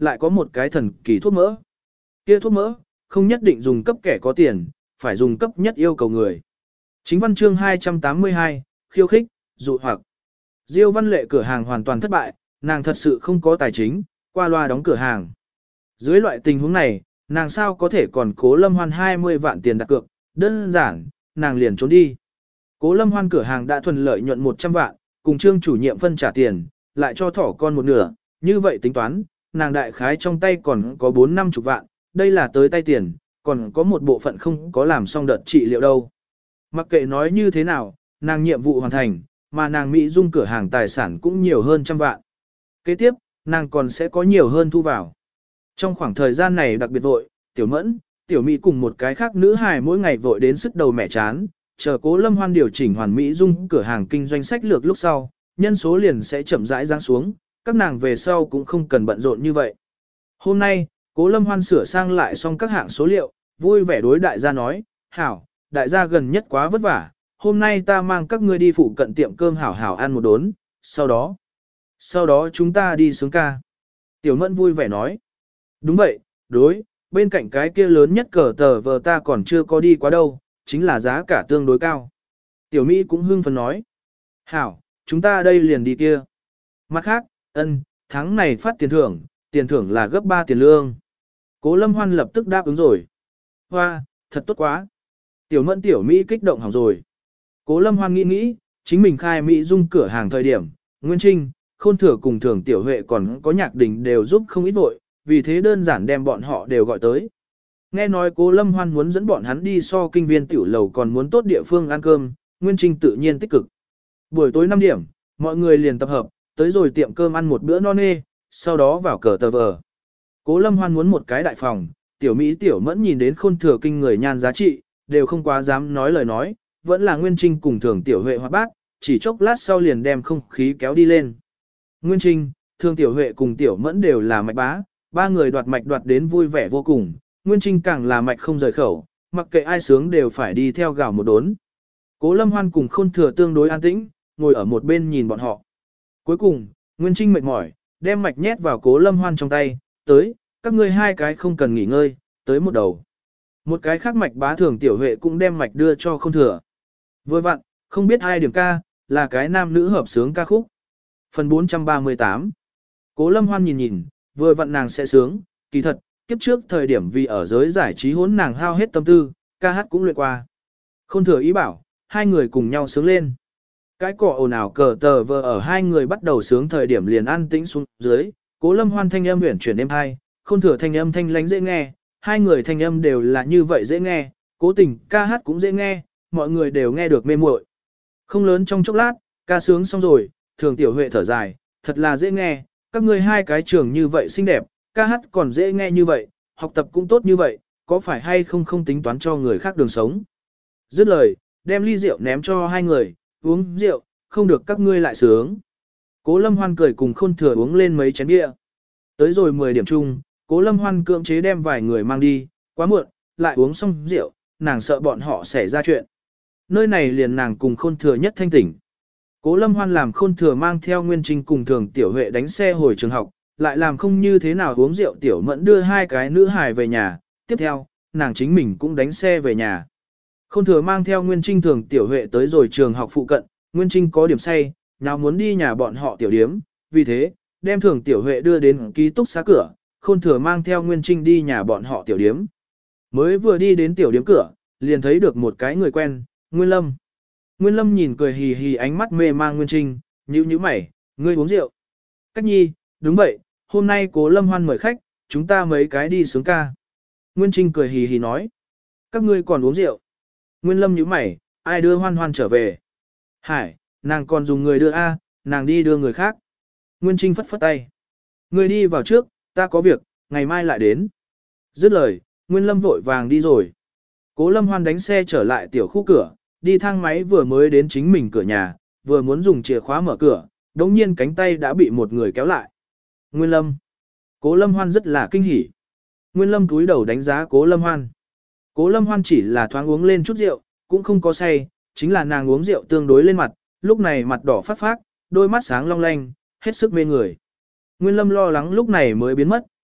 lại có một cái thần kỳ thuốc mỡ. Kia thuốc mỡ, không nhất định dùng cấp kẻ có tiền, phải dùng cấp nhất yêu cầu người. Chính văn chương hai trăm tám mươi hai, khiêu khích, dụ hoặc. Diêu Văn Lệ cửa hàng hoàn toàn thất bại, nàng thật sự không có tài chính, qua loa đóng cửa hàng. Dưới loại tình huống này, nàng sao có thể còn Cố Lâm Hoan hai mươi vạn tiền đặt cược, đơn giản, nàng liền trốn đi. Cố Lâm Hoan cửa hàng đã thuần lợi nhuận một trăm vạn, cùng Trương chủ nhiệm phân trả tiền, lại cho thỏ con một nửa, như vậy tính toán, nàng đại khái trong tay còn có bốn năm chục vạn, đây là tới tay tiền, còn có một bộ phận không có làm xong đợt trị liệu đâu. Mặc kệ nói như thế nào, nàng nhiệm vụ hoàn thành, mà nàng Mỹ Dung cửa hàng tài sản cũng nhiều hơn trăm vạn. Kế tiếp, nàng còn sẽ có nhiều hơn thu vào. Trong khoảng thời gian này đặc biệt vội, Tiểu Mẫn, Tiểu Mỹ cùng một cái khác nữ hài mỗi ngày vội đến sức đầu mẹ chán, chờ Cố Lâm Hoan điều chỉnh hoàn Mỹ Dung cửa hàng kinh doanh sách lược lúc sau, nhân số liền sẽ chậm rãi giáng xuống, các nàng về sau cũng không cần bận rộn như vậy. Hôm nay, Cố Lâm Hoan sửa sang lại xong các hạng số liệu, vui vẻ đối đại gia nói, hảo, đại gia gần nhất quá vất vả, hôm nay ta mang các ngươi đi phụ cận tiệm cơm hảo hảo ăn một đốn, sau đó, sau đó chúng ta đi sướng ca. Tiểu Mẫn vui vẻ nói, đúng vậy, đối, bên cạnh cái kia lớn nhất cờ tờ vờ ta còn chưa có đi quá đâu, chính là giá cả tương đối cao. Tiểu Mỹ cũng hưng phấn nói, hảo, chúng ta đây liền đi kia. Mặt khác, ân, tháng này phát tiền thưởng, tiền thưởng là gấp ba tiền lương. Cố Lâm Hoan lập tức đáp ứng rồi. Hoa, thật tốt quá. Tiểu Mẫn Tiểu Mỹ kích động hỏng rồi. Cố Lâm Hoan nghĩ nghĩ, chính mình khai Mỹ Dung cửa hàng thời điểm, Nguyên Trinh, Khôn Thừa cùng Thường Tiểu Huệ còn có Nhạc Đình đều giúp không ít vội, vì thế đơn giản đem bọn họ đều gọi tới. Nghe nói Cố Lâm Hoan muốn dẫn bọn hắn đi so kinh viên tiểu lầu còn muốn tốt địa phương ăn cơm, Nguyên Trinh tự nhiên tích cực. Buổi tối năm điểm, mọi người liền tập hợp, tới rồi tiệm cơm ăn một bữa no nê, sau đó vào cờ tờ vờ. Cố Lâm Hoan muốn một cái đại phòng, Tiểu Mỹ Tiểu Mẫn nhìn đến Khôn Thừa kinh người nhan giá trị, đều không quá dám nói lời nói, vẫn là Nguyên Trinh cùng Thường Tiểu Huệ hoạt bát, chỉ chốc lát sau liền đem không khí kéo đi lên. Nguyên Trinh, Thường Tiểu Huệ cùng Tiểu Mẫn đều là mạch bá, ba người đoạt mạch đoạt đến vui vẻ vô cùng, Nguyên Trinh càng là mạch không rời khẩu, mặc kệ ai sướng đều phải đi theo gào một đốn. Cố Lâm Hoan cùng Khôn Thừa tương đối an tĩnh, ngồi ở một bên nhìn bọn họ. Cuối cùng, Nguyên Trinh mệt mỏi, đem mạch nhét vào Cố Lâm Hoan trong tay, tới, các ngươi hai cái không cần nghỉ ngơi, tới một đầu. Một cái khác mạch bá Thường Tiểu Huệ cũng đem mạch đưa cho Khôn Thừa. Vừa vặn, không biết hai điểm ca, là cái nam nữ hợp sướng ca khúc. Phần bốn trăm ba mươi tám. Cố Lâm Hoan nhìn nhìn, vừa vặn nàng sẽ sướng, kỳ thật, kiếp trước thời điểm vì ở giới giải trí hỗn nàng hao hết tâm tư, ca hát cũng luyện qua. Khôn Thừa ý bảo, hai người cùng nhau sướng lên. Cái cỏ ồn ào cờ tờ vờ ở hai người bắt đầu sướng thời điểm liền an tĩnh xuống dưới, Cố Lâm Hoan thanh âm uyển chuyển êm hai, Khôn Thừa thanh âm thanh lánh dễ nghe, hai người thanh âm đều là như vậy dễ nghe, Cố Tình ca hát cũng dễ nghe, mọi người đều nghe được mê muội. Không lớn trong chốc lát, ca sướng xong rồi, Thường Tiểu Huệ thở dài, thật là dễ nghe, các ngươi hai cái trường như vậy xinh đẹp, ca hát còn dễ nghe như vậy, học tập cũng tốt như vậy, có phải hay không không tính toán cho người khác đường sống. Dứt lời, đem ly rượu ném cho hai người, uống rượu, không được các ngươi lại sướng. Cố Lâm Hoan cười cùng Khôn Thừa uống lên mấy chén bia. Tới rồi mười điểm chung, Cố Lâm Hoan cưỡng chế đem vài người mang đi, quá muộn, lại uống xong rượu, nàng sợ bọn họ xảy ra chuyện. Nơi này liền nàng cùng Khôn Thừa nhất thanh tỉnh. Cố Lâm Hoan làm Khôn Thừa mang theo Nguyên Trinh cùng Thường Tiểu Huệ đánh xe hồi trường học, lại làm không như thế nào uống rượu Tiểu Mẫn đưa hai cái nữ hài về nhà, tiếp theo, nàng chính mình cũng đánh xe về nhà. Khôn Thừa mang theo Nguyên Trinh Thường Tiểu Huệ tới rồi trường học phụ cận, Nguyên Trinh có điểm say, nào muốn đi nhà bọn họ tiểu điếm, vì thế, đem Thường Tiểu Huệ đưa đến ký túc xá cửa, Khôn Thừa mang theo Nguyên Trinh đi nhà bọn họ tiểu điếm. Mới vừa đi đến tiểu điếm cửa, liền thấy được một cái người quen, Nguyên Lâm. Nguyên Lâm nhìn cười hì hì ánh mắt mê mang Nguyên Trinh, nhíu nhíu mày, ngươi uống rượu. Cách nhi, đúng vậy, hôm nay Cố Lâm Hoan mời khách, chúng ta mấy cái đi sướng ca. Nguyên Trinh cười hì hì nói, các ngươi còn uống rượu. Nguyên Lâm nhíu mày, ai đưa Hoan Hoan trở về? Hải, nàng còn dùng người đưa A, nàng đi đưa người khác. Nguyên Trinh phất phất tay. Ngươi đi vào trước, ta có việc, ngày mai lại đến. Dứt lời, Nguyên Lâm vội vàng đi rồi. Cố Lâm Hoan đánh xe trở lại tiểu khu cửa, đi thang máy vừa mới đến chính mình cửa nhà, vừa muốn dùng chìa khóa mở cửa, đống nhiên cánh tay đã bị một người kéo lại. Nguyên Lâm. Cố Lâm Hoan rất là kinh hỉ. Nguyên Lâm cúi đầu đánh giá Cố Lâm Hoan. Cố Lâm Hoan chỉ là thoáng uống lên chút rượu, cũng không có say, chính là nàng uống rượu tương đối lên mặt, lúc này mặt đỏ phát phát, đôi mắt sáng long lanh, hết sức mê người. Nguyên Lâm lo lắng lúc này mới biến mất,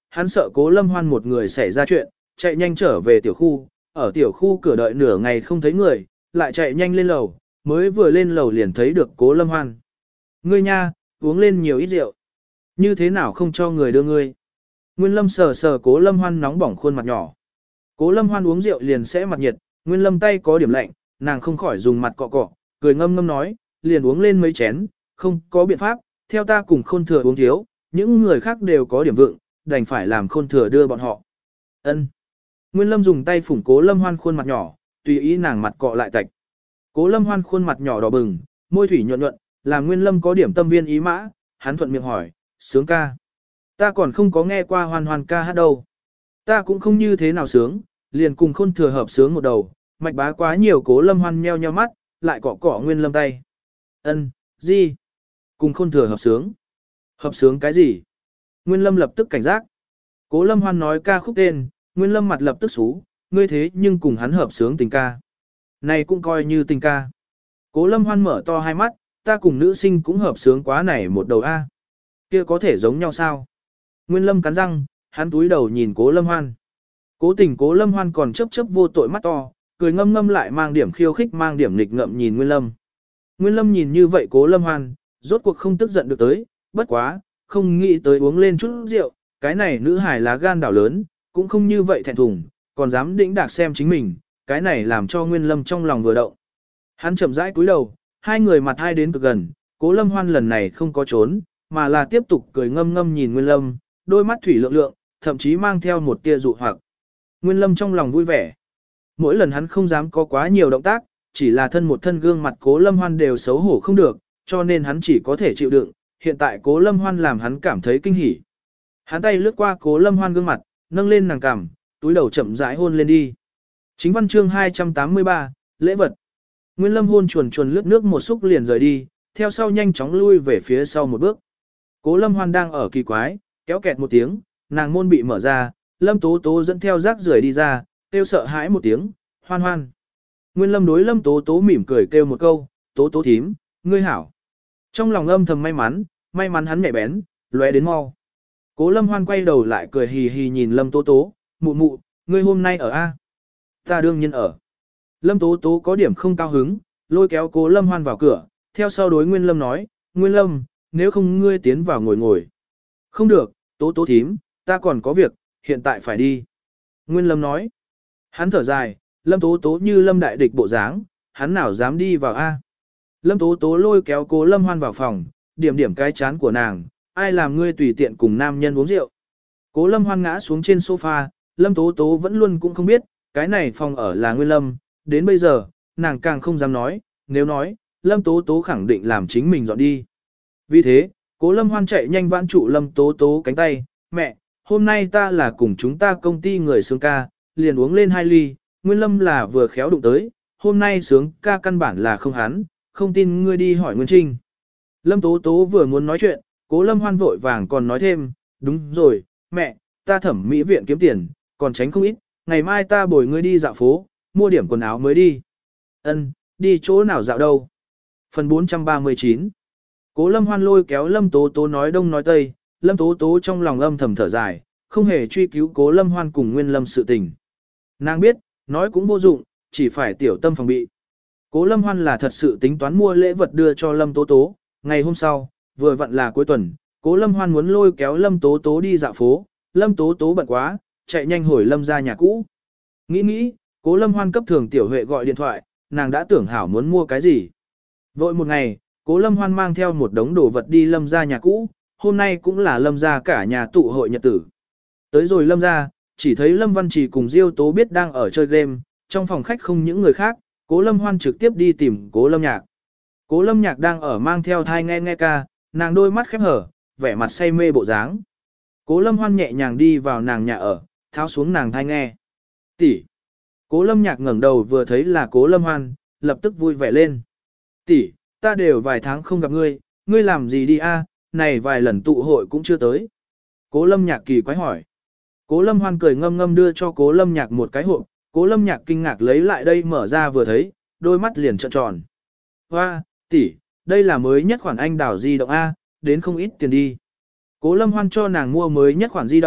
hắn sợ Cố Lâm Hoan một người xảy ra chuyện, chạy nhanh trở về tiểu khu, ở tiểu khu cửa đợi nửa ngày không thấy người, lại chạy nhanh lên lầu, mới vừa lên lầu liền thấy được Cố Lâm Hoan. Ngươi nha, uống lên nhiều ít rượu. Như thế nào không cho người đưa ngươi? Nguyên Lâm sờ sờ Cố Lâm Hoan nóng bỏng khuôn mặt nhỏ. Cố Lâm Hoan uống rượu liền sẽ mặt nhiệt, Nguyên Lâm tay có điểm lạnh, nàng không khỏi dùng mặt cọ cọ, cười ngâm ngâm nói, liền uống lên mấy chén, không có biện pháp, theo ta cùng Khôn Thừa uống thiếu, những người khác đều có điểm vượng, đành phải làm Khôn Thừa đưa bọn họ. Ân. Nguyên Lâm dùng tay phủng Cố Lâm Hoan khuôn mặt nhỏ, tùy ý nàng mặt cọ lại tạch. Cố Lâm Hoan khuôn mặt nhỏ đỏ bừng, môi thủy nhuận nhuận, làm Nguyên Lâm có điểm tâm viên ý mã, hắn thuận miệng hỏi, sướng ca. Ta còn không có nghe qua Hoan Hoan ca hát đâu. Ta cũng không như thế nào sướng, liền cùng Khôn Thừa hợp sướng một đầu, mạch bá quá nhiều. Cố Lâm Hoan nheo nheo mắt, lại cọ cọ Nguyên Lâm tay. Ân, gì? Cùng Khôn Thừa hợp sướng. Hợp sướng cái gì? Nguyên Lâm lập tức cảnh giác. Cố Lâm Hoan nói ca khúc tên, Nguyên Lâm mặt lập tức xú, ngươi thế nhưng cùng hắn hợp sướng tình ca. Này cũng coi như tình ca. Cố Lâm Hoan mở to hai mắt, ta cùng nữ sinh cũng hợp sướng quá này một đầu A. Kia có thể giống nhau sao? Nguyên Lâm cắn răng, hắn túi đầu nhìn Cố Lâm Hoan. Cố tình Cố Lâm Hoan còn chớp chớp vô tội mắt to, cười ngâm ngâm lại mang điểm khiêu khích mang điểm nghịch ngợm nhìn Nguyên Lâm. Nguyên Lâm nhìn như vậy Cố Lâm Hoan, rốt cuộc không tức giận được tới, bất quá, không nghĩ tới uống lên chút rượu, cái này nữ hài lá gan đảo lớn, cũng không như vậy thẹn thùng, còn dám đĩnh đạc xem chính mình, cái này làm cho Nguyên Lâm trong lòng vừa động. Hắn chậm rãi cúi đầu, hai người mặt hai đến cực gần, Cố Lâm Hoan lần này không có trốn, mà là tiếp tục cười ngâm ngâm nhìn Nguyên Lâm, đôi mắt thủy lượng lượng, thậm chí mang theo một tia dụ hoặc. Nguyên Lâm trong lòng vui vẻ. Mỗi lần hắn không dám có quá nhiều động tác, chỉ là thân một thân gương mặt Cố Lâm Hoan đều xấu hổ không được, cho nên hắn chỉ có thể chịu đựng, hiện tại Cố Lâm Hoan làm hắn cảm thấy kinh hỉ. Hắn tay lướt qua Cố Lâm Hoan gương mặt, nâng lên nàng cằm, túi đầu chậm rãi hôn lên đi. Chính văn chương hai trăm tám mươi ba, lễ vật. Nguyên Lâm hôn chuồn chuồn lướt nước một xúc liền rời đi, theo sau nhanh chóng lui về phía sau một bước. Cố Lâm Hoan đang ở kỳ quái, kéo kẹt một tiếng, nàng môn bị mở ra, Lâm Tố Tố dẫn theo rác rưởi đi ra, kêu sợ hãi một tiếng, Hoan Hoan. Nguyên Lâm đối Lâm Tố Tố mỉm cười kêu một câu, Tố Tố thím, ngươi hảo. Trong lòng âm thầm may mắn, may mắn hắn nhạy bén, lóe đến mau. Cố Lâm Hoan quay đầu lại cười hì hì nhìn Lâm Tố Tố, mụ mụ, ngươi hôm nay ở A. Ta đương nhiên ở. Lâm Tố Tố có điểm không cao hứng, lôi kéo Cố Lâm Hoan vào cửa, theo sau đối Nguyên Lâm nói, Nguyên Lâm, nếu không ngươi tiến vào ngồi ngồi. Không được, Tố Tố thím, ta còn có việc, hiện tại phải đi. Nguyên Lâm nói. Hắn thở dài, Lâm Tố Tố như Lâm đại địch bộ dáng, hắn nào dám đi vào A. Lâm Tố Tố lôi kéo Cố Lâm Hoan vào phòng, điểm điểm cái chán của nàng, ai làm ngươi tùy tiện cùng nam nhân uống rượu. Cố Lâm Hoan ngã xuống trên sofa, Lâm Tố Tố vẫn luôn cũng không biết, cái này phòng ở là Nguyên Lâm, đến bây giờ, nàng càng không dám nói, nếu nói, Lâm Tố Tố khẳng định làm chính mình dọn đi. Vì thế, Cố Lâm Hoan chạy nhanh vãn trụ Lâm Tố Tố cánh tay, mẹ, hôm nay ta là cùng chúng ta công ty người sướng ca, liền uống lên hai ly, Nguyên Lâm là vừa khéo đụng tới, hôm nay sướng ca căn bản là không hắn, không tin ngươi đi hỏi Nguyên Trinh. Lâm Tố Tố vừa muốn nói chuyện, Cố Lâm Hoan vội vàng còn nói thêm, đúng rồi, mẹ, ta thẩm mỹ viện kiếm tiền, còn tránh không ít, ngày mai ta bồi ngươi đi dạo phố, mua điểm quần áo mới đi. Ân, đi chỗ nào dạo đâu? Phần bốn trăm ba mươi chín. Cố Lâm Hoan lôi kéo Lâm Tố Tố nói đông nói tây, Lâm Tố Tố trong lòng âm thầm thở dài, không hề truy cứu Cố Lâm Hoan cùng Nguyên Lâm sự tình. Nàng biết, nói cũng vô dụng, chỉ phải tiểu tâm phòng bị. Cố Lâm Hoan là thật sự tính toán mua lễ vật đưa cho Lâm Tố Tố, ngày hôm sau, vừa vặn là cuối tuần, Cố Lâm Hoan muốn lôi kéo Lâm Tố Tố đi dạo phố, Lâm Tố Tố bận quá, chạy nhanh hồi Lâm ra nhà cũ. Nghĩ nghĩ, Cố Lâm Hoan cấp Thường Tiểu Huệ gọi điện thoại, nàng đã tưởng hảo muốn mua cái gì. Vội một ngày, Cố Lâm Hoan mang theo một đống đồ vật đi Lâm ra nhà cũ, hôm nay cũng là Lâm ra cả nhà tụ hội nhật tử. Tới rồi Lâm ra, chỉ thấy Lâm Văn Trì cùng Diêu Tố Biết đang ở chơi game, trong phòng khách không những người khác, Cố Lâm Hoan trực tiếp đi tìm Cố Lâm Nhạc. Cố Lâm Nhạc đang ở mang theo thai nghe nghe ca, nàng đôi mắt khép hở, vẻ mặt say mê bộ dáng. Cố Lâm Hoan nhẹ nhàng đi vào nàng nhà ở, tháo xuống nàng thai nghe. Tỷ. Cố Lâm Nhạc ngẩng đầu vừa thấy là Cố Lâm Hoan, lập tức vui vẻ lên. Tỷ, ta đều vài tháng không gặp ngươi, ngươi làm gì đi a? Này vài lần tụ hội cũng chưa tới. Cố Lâm Nhạc kỳ quái hỏi. Cố Lâm Hoan cười ngâm ngâm đưa cho Cố Lâm Nhạc một cái hộp, Cố Lâm Nhạc kinh ngạc lấy lại đây mở ra vừa thấy, đôi mắt liền trợn tròn. Hoa, tỷ, đây là mới nhất khoản anh đảo di động A, đến không ít tiền đi. Cố Lâm Hoan cho nàng mua mới nhất khoản di động,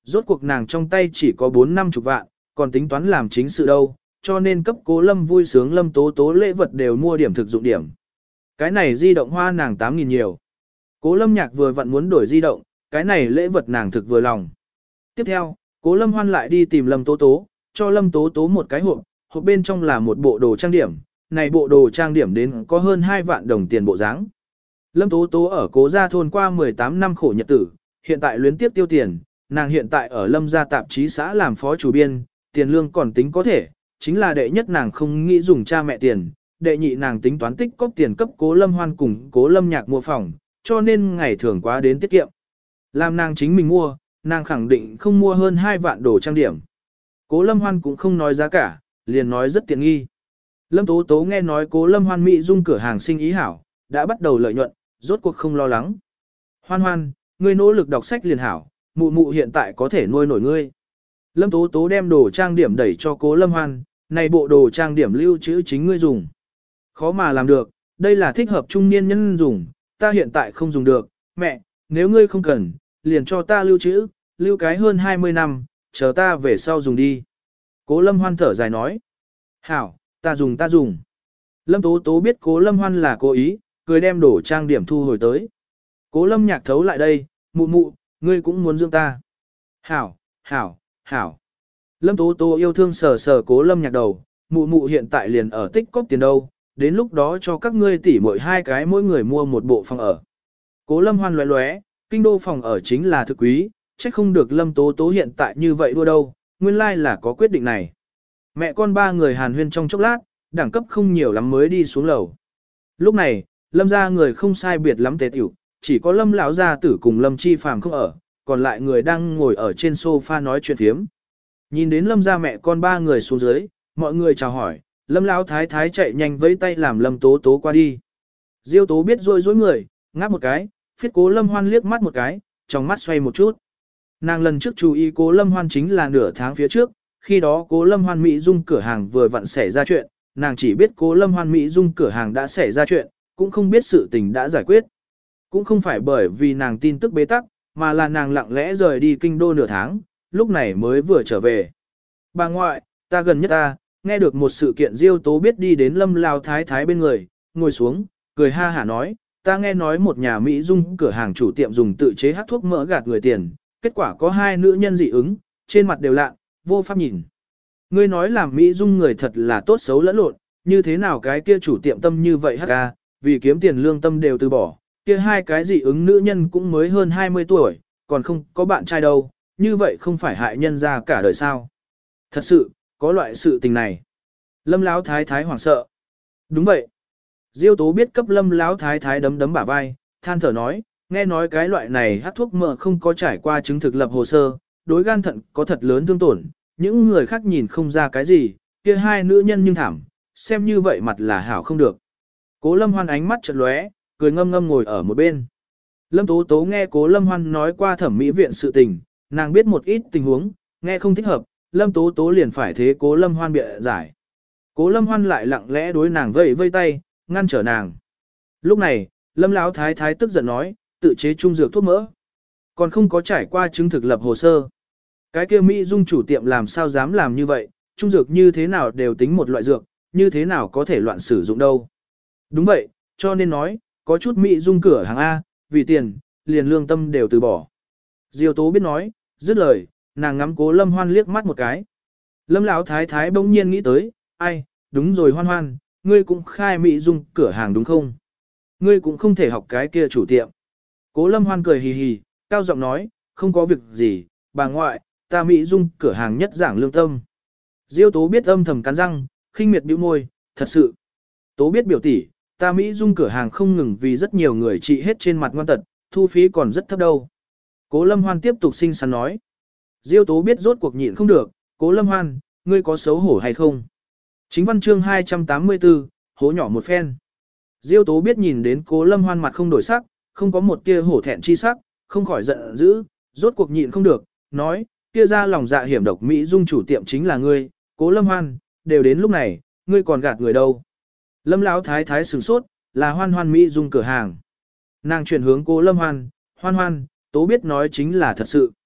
rốt cuộc nàng trong tay chỉ có bốn năm chục vạn, còn tính toán làm chính sự đâu, cho nên cấp Cố Lâm vui sướng Lâm Tố Tố lễ vật đều mua điểm thực dụng điểm. Cái này di động hoa nàng tám nghìn nhiều. Cố Lâm Nhạc vừa vặn muốn đổi di động, cái này lễ vật nàng thực vừa lòng. Tiếp theo, Cố Lâm Hoan lại đi tìm Lâm Tố Tố, cho Lâm Tố Tố một cái hộp, hộp bên trong là một bộ đồ trang điểm, này bộ đồ trang điểm đến có hơn hai vạn đồng tiền bộ dáng. Lâm Tố Tố ở Cố gia thôn qua mười tám năm khổ nhật tử, hiện tại luyến tiếp tiêu tiền, nàng hiện tại ở Lâm gia tạp chí xã làm phó chủ biên, tiền lương còn tính có thể, chính là đệ nhất nàng không nghĩ dùng cha mẹ tiền, đệ nhị nàng tính toán tích cóp tiền cấp Cố Lâm Hoan cùng Cố Lâm Nhạc mua phòng, cho nên ngày thường quá đến tiết kiệm. Làm nàng chính mình mua, nàng khẳng định không mua hơn hai vạn đồ trang điểm. Cố Lâm Hoan cũng không nói giá cả, liền nói rất tiện nghi. Lâm Tố Tố nghe nói Cố Lâm Hoan Mỹ dung cửa hàng sinh ý hảo, đã bắt đầu lợi nhuận, rốt cuộc không lo lắng. Hoan Hoan, ngươi nỗ lực đọc sách liền hảo, mụ mụ hiện tại có thể nuôi nổi ngươi. Lâm Tố Tố đem đồ trang điểm đẩy cho Cố Lâm Hoan, này bộ đồ trang điểm lưu trữ chính ngươi dùng. Khó mà làm được, đây là thích hợp trung niên nhân dùng, ta hiện tại không dùng được, mẹ, nếu ngươi không cần, liền cho ta lưu trữ, lưu cái hơn hai mươi năm, chờ ta về sau dùng đi. Cố Lâm Hoan thở dài nói. Hảo, ta dùng ta dùng. Lâm Tố Tố biết Cố Lâm Hoan là cố ý, cười đem đổ trang điểm thu hồi tới. Cố Lâm Nhạc thấu lại đây, mụ mụ, ngươi cũng muốn dưỡng ta. Hảo, hảo, hảo. Lâm Tố Tố yêu thương sờ sờ Cố Lâm Nhạc đầu, mụ mụ hiện tại liền ở tích cóp tiền đâu, đến lúc đó cho các ngươi tỉ mỗi hai cái mỗi người mua một bộ phòng ở. Cố Lâm Hoan lóe lóe, kinh đô phòng ở chính là thực quý, chắc không được Lâm Tố Tố hiện tại như vậy đua đâu, nguyên lai là có quyết định này. Mẹ con ba người hàn huyên trong chốc lát, đẳng cấp không nhiều lắm mới đi xuống lầu. Lúc này, Lâm gia người không sai biệt lắm tế tiểu, chỉ có Lâm lão gia tử cùng Lâm Chi Phàm không ở, còn lại người đang ngồi ở trên sofa nói chuyện phiếm. Nhìn đến Lâm gia mẹ con ba người xuống dưới, mọi người chào hỏi, Lâm lão thái thái chạy nhanh vẫy tay làm Lâm Tố Tố qua đi. Diêu Tố biết rối rối người, ngáp một cái, phiết Cố Lâm Hoan liếc mắt một cái, trong mắt xoay một chút. Nàng lần trước chú ý Cố Lâm Hoan chính là nửa tháng phía trước, khi đó Cố Lâm Hoan Mỹ Dung cửa hàng vừa vặn xảy ra chuyện, nàng chỉ biết Cố Lâm Hoan Mỹ Dung cửa hàng đã xảy ra chuyện, cũng không biết sự tình đã giải quyết. Cũng không phải bởi vì nàng tin tức bế tắc, mà là nàng lặng lẽ rời đi kinh đô nửa tháng, lúc này mới vừa trở về. Bà ngoại, ta gần nhất ta, nghe được một sự kiện Diêu Tố biết đi đến Lâm Lao Thái Thái bên người, ngồi xuống, cười ha hả nói, ta nghe nói một nhà Mỹ Dung cửa hàng chủ tiệm dùng tự chế hắc thuốc mỡ gạt người tiền, kết quả có hai nữ nhân dị ứng, trên mặt đều lạ, vô pháp nhìn. Ngươi nói làm Mỹ Dung người thật là tốt xấu lẫn lộn, như thế nào cái kia chủ tiệm tâm như vậy hắc ca, vì kiếm tiền lương tâm đều từ bỏ, kia hai cái dị ứng nữ nhân cũng mới hơn hai mươi tuổi, còn không có bạn trai đâu, như vậy không phải hại nhân ra cả đời sao. Thật sự, có loại sự tình này. Lâm Lão Thái Thái hoảng sợ. Đúng vậy. Diêu Tố biết cấp Lâm Lão Thái Thái đấm đấm bả vai, than thở nói, nghe nói cái loại này hát thuốc mỡ không có trải qua chứng thực lập hồ sơ, đối gan thận có thật lớn thương tổn, những người khác nhìn không ra cái gì, kia hai nữ nhân nhưng thảm, xem như vậy mặt là hảo không được. Cố Lâm Hoan ánh mắt chợt lóe, cười ngâm ngâm ngồi ở một bên. Lâm Tố Tố nghe Cố Lâm Hoan nói qua thẩm mỹ viện sự tình, nàng biết một ít tình huống, nghe không thích hợp, Lâm Tố Tố liền phải thế Cố Lâm Hoan bịa giải. Cố Lâm Hoan lại lặng lẽ đối nàng vẫy vây tay, ngăn trở nàng. Lúc này, Lâm Lão Thái Thái tức giận nói, tự chế trung dược thuốc mỡ, còn không có trải qua chứng thực lập hồ sơ. Cái kia Mỹ Dung chủ tiệm làm sao dám làm như vậy, trung dược như thế nào đều tính một loại dược, như thế nào có thể loạn sử dụng đâu. Đúng vậy, cho nên nói, có chút Mỹ Dung cửa hàng A, vì tiền, liền lương tâm đều từ bỏ. Diêu Tố biết nói, dứt lời, nàng ngắm Cố Lâm Hoan liếc mắt một cái. Lâm Lão Thái Thái bỗng nhiên nghĩ tới, ai, đúng rồi Hoan Hoan, ngươi cũng khai Mỹ Dung cửa hàng đúng không? Ngươi cũng không thể học cái kia chủ tiệm. Cố Lâm Hoan cười hì hì, cao giọng nói, không có việc gì, bà ngoại, ta Mỹ Dung cửa hàng nhất giảng lương tâm. Diêu Tố biết âm thầm cắn răng, khinh miệt bĩu môi, thật sự. Tố biết biểu tỷ, ta Mỹ Dung cửa hàng không ngừng vì rất nhiều người trị hết trên mặt ngoan tật, thu phí còn rất thấp đâu. Cố Lâm Hoan tiếp tục xinh xắn nói. Diêu Tố biết rốt cuộc nhịn không được, Cố Lâm Hoan, ngươi có xấu hổ hay không? Chính văn chương hai trăm tám mươi tư, hố nhỏ một phen. Diêu Tố biết nhìn đến Cố Lâm Hoan mặt không đổi sắc, không có một tia hổ thẹn chi sắc, không khỏi giận dữ, rốt cuộc nhịn không được, nói, kia ra lòng dạ hiểm độc Mỹ Dung chủ tiệm chính là ngươi, Cố Lâm Hoan, đều đến lúc này, ngươi còn gạt người đâu. Lâm Lão Thái Thái sửng sốt, là Hoan Hoan Mỹ Dung cửa hàng. Nàng chuyển hướng Cố Lâm Hoan, Hoan Hoan, Tố biết nói chính là thật sự.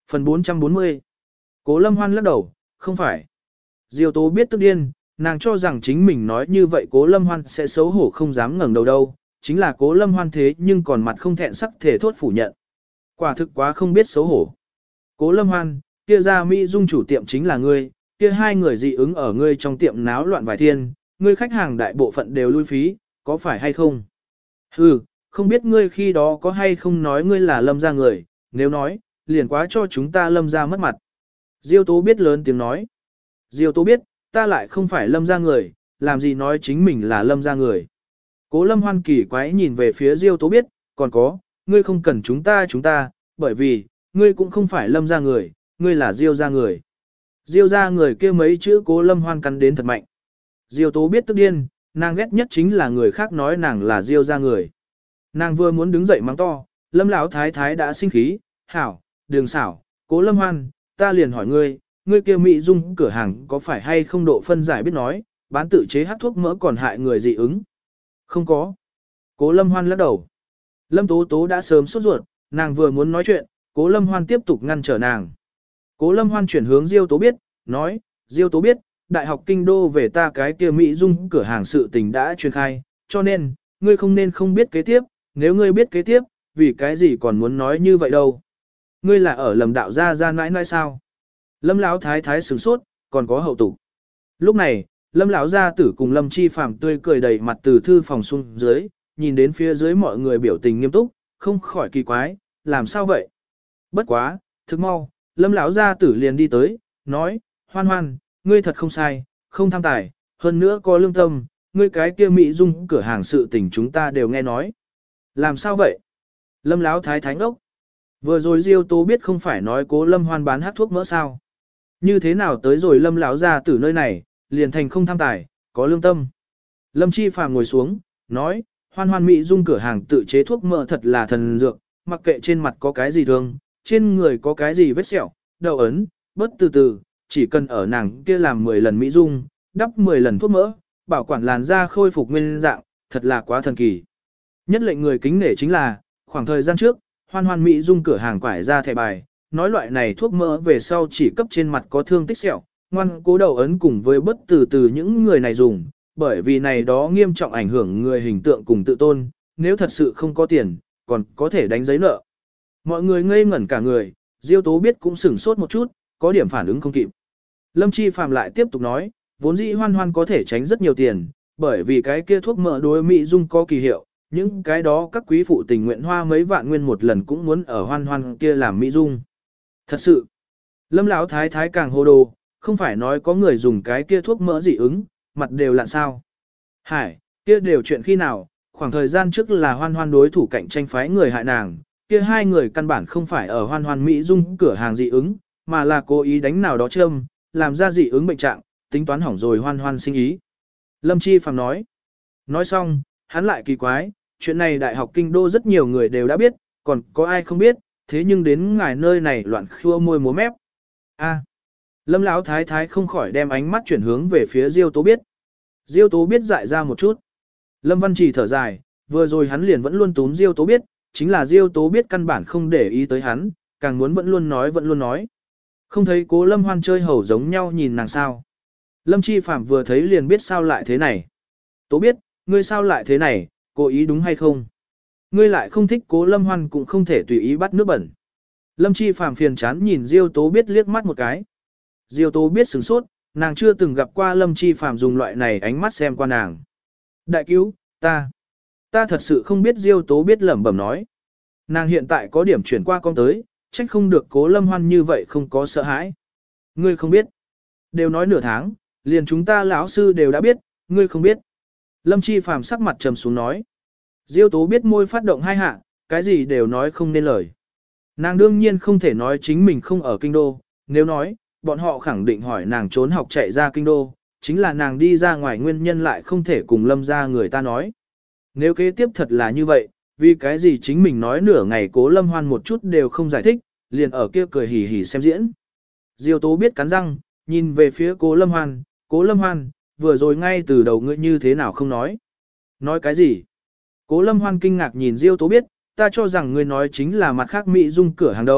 Phần bốn trăm bốn mươi. Cố Lâm Hoan lắc đầu, không phải. Diêu Tố biết tức điên, nàng cho rằng chính mình nói như vậy Cố Lâm Hoan sẽ xấu hổ không dám ngẩng đầu đâu, chính là Cố Lâm Hoan thế nhưng còn mặt không thẹn sắc thể thốt phủ nhận. Quả thực quá không biết xấu hổ. Cố Lâm Hoan, kia ra Mỹ Dung chủ tiệm chính là ngươi, kia hai người dị ứng ở ngươi trong tiệm náo loạn vài thiên, ngươi khách hàng đại bộ phận đều lui phí, có phải hay không? Hừ, không biết ngươi khi đó có hay không nói ngươi là Lâm gia người, nếu nói, liền quá cho chúng ta Lâm gia mất mặt. Diêu Tố biết lớn tiếng nói. Diêu Tố biết, ta lại không phải Lâm gia người, làm gì nói chính mình là Lâm gia người. Cố Lâm Hoan kỳ quái nhìn về phía Diêu Tố biết, còn có, ngươi không cần chúng ta chúng ta, bởi vì, ngươi cũng không phải Lâm gia người, ngươi là Diêu gia người. Diêu gia người kia mấy chữ Cố Lâm Hoan cắn đến thật mạnh. Diêu Tố biết tức điên, nàng ghét nhất chính là người khác nói nàng là Diêu gia người. Nàng vừa muốn đứng dậy mắng to, Lâm lão thái thái đã sinh khí, hảo, đường xảo, Cố Lâm Hoan, ta liền hỏi ngươi, ngươi kia Mỹ Dung cửa hàng có phải hay không độ phân giải biết nói, bán tự chế hắc thuốc mỡ còn hại người dị ứng? Không có. Cố Lâm Hoan lắc đầu. Lâm Tố Tố đã sớm sốt ruột, nàng vừa muốn nói chuyện, Cố Lâm Hoan tiếp tục ngăn trở nàng. Cố Lâm Hoan chuyển hướng Diêu Tố biết, nói, Diêu Tố biết, Đại học Kinh Đô về ta cái kia Mỹ Dung cửa hàng sự tình đã truyền khai, cho nên, ngươi không nên không biết kế tiếp, nếu ngươi biết kế tiếp, vì cái gì còn muốn nói như vậy đâu. Ngươi là ở lầm đạo gia gia mãi mãi sao? Lâm lão thái thái sửng sốt, còn có hậu tục. Lúc này, Lâm lão gia tử cùng Lâm Chi Phàm tươi cười đầy mặt từ thư phòng xuống dưới, nhìn đến phía dưới mọi người biểu tình nghiêm túc, không khỏi kỳ quái, làm sao vậy? Bất quá, thức mau, Lâm lão gia tử liền đi tới, nói, Hoan Hoan, ngươi thật không sai, không tham tài, hơn nữa có lương tâm, ngươi cái kia Mỹ Dung cửa hàng sự tình chúng ta đều nghe nói. Làm sao vậy? Lâm lão thái thái ngốc. Vừa rồi Diêu Tố biết không phải nói Cố Lâm Hoan bán hát thuốc mỡ sao? Như thế nào tới rồi Lâm lão gia tử nơi này, liền thành không tham tài, có lương tâm. Lâm Chi Phàm ngồi xuống, nói, Hoan Hoan Mỹ Dung cửa hàng tự chế thuốc mỡ thật là thần dược, mặc kệ trên mặt có cái gì thương, trên người có cái gì vết sẹo, đau ấn, bớt từ từ, chỉ cần ở nàng kia làm mười lần Mỹ Dung, đắp mười lần thuốc mỡ, bảo quản làn da khôi phục nguyên dạng, thật là quá thần kỳ. Nhất lệnh người kính nể chính là, khoảng thời gian trước, Hoan Hoan Mỹ Dung cửa hàng quải ra thẻ bài, nói loại này thuốc mỡ về sau chỉ cấp trên mặt có thương tích sẹo, ngoan cố đầu ấn cùng với bất từ từ những người này dùng, bởi vì này đó nghiêm trọng ảnh hưởng người hình tượng cùng tự tôn, nếu thật sự không có tiền, còn có thể đánh giấy nợ. Mọi người ngây ngẩn cả người, Diêu Tố biết cũng sửng sốt một chút, có điểm phản ứng không kịp. Lâm Chi Phàm lại tiếp tục nói, vốn dĩ Hoan Hoan có thể tránh rất nhiều tiền, bởi vì cái kia thuốc mỡ đối Mỹ Dung có kỳ hiệu, những cái đó các quý phụ tình nguyện hoa mấy vạn nguyên một lần cũng muốn ở Hoan Hoan kia làm Mỹ Dung. Thật sự, Lâm lão thái thái càng hồ đồ, không phải nói có người dùng cái kia thuốc mỡ dị ứng, mặt đều lạn sao. Hải, kia đều chuyện khi nào, khoảng thời gian trước là Hoan Hoan đối thủ cạnh tranh phái người hại nàng, kia hai người căn bản không phải ở Hoan Hoan Mỹ Dung cửa hàng dị ứng, mà là cố ý đánh nào đó châm, làm ra dị ứng bệnh trạng, tính toán hỏng rồi Hoan Hoan sinh ý. Lâm Chi Phàm nói. Nói xong, hắn lại kỳ quái, chuyện này Đại học Kinh Đô rất nhiều người đều đã biết, còn có ai không biết, thế nhưng đến ngài nơi này loạn khua môi múa mép. A. Lâm lão thái thái không khỏi đem ánh mắt chuyển hướng về phía Diêu Tố biết. Diêu Tố biết dại ra một chút. Lâm Văn Trì thở dài, vừa rồi hắn liền vẫn luôn túm Diêu Tố biết, chính là Diêu Tố biết căn bản không để ý tới hắn, càng muốn vẫn luôn nói vẫn luôn nói. Không thấy Cố Lâm Hoan chơi hầu giống nhau nhìn nàng sao. Lâm Chi Phạm vừa thấy liền biết sao lại thế này. Tố biết, ngươi sao lại thế này, cố ý đúng hay không? Ngươi lại không thích Cố Lâm Hoan cũng không thể tùy ý bắt nước bẩn. Lâm Chi Phạm phiền chán nhìn Diêu Tố biết liếc mắt một cái. Diêu Tố biết sửng sốt, nàng chưa từng gặp qua Lâm Chi Phạm dùng loại này ánh mắt xem qua nàng. Đại cứu, ta, ta thật sự không biết Diêu Tố biết lẩm bẩm nói. Nàng hiện tại có điểm chuyển qua con tới, trách không được Cố Lâm Hoan như vậy không có sợ hãi. Ngươi không biết. Đều nói nửa tháng, liền chúng ta lão sư đều đã biết, ngươi không biết. Lâm Chi Phàm sắc mặt trầm xuống nói. Diêu Tố biết môi phát động hai hạ, cái gì đều nói không nên lời. Nàng đương nhiên không thể nói chính mình không ở kinh đô, nếu nói, bọn họ khẳng định hỏi nàng trốn học chạy ra kinh đô, chính là nàng đi ra ngoài nguyên nhân lại không thể cùng Lâm ra người ta nói. Nếu kế tiếp thật là như vậy, vì cái gì chính mình nói nửa ngày Cố Lâm Hoan một chút đều không giải thích, liền ở kia cười hì hì xem diễn. Diêu Tố biết cắn răng, nhìn về phía Cố Lâm Hoan, Cố Lâm Hoan, vừa rồi ngay từ đầu ngươi như thế nào không nói. Nói cái gì? Cố Lâm Hoan kinh ngạc nhìn Diêu Tố biết, ta cho rằng ngươi nói chính là mặt khác Mỹ Dung cửa hàng đâu,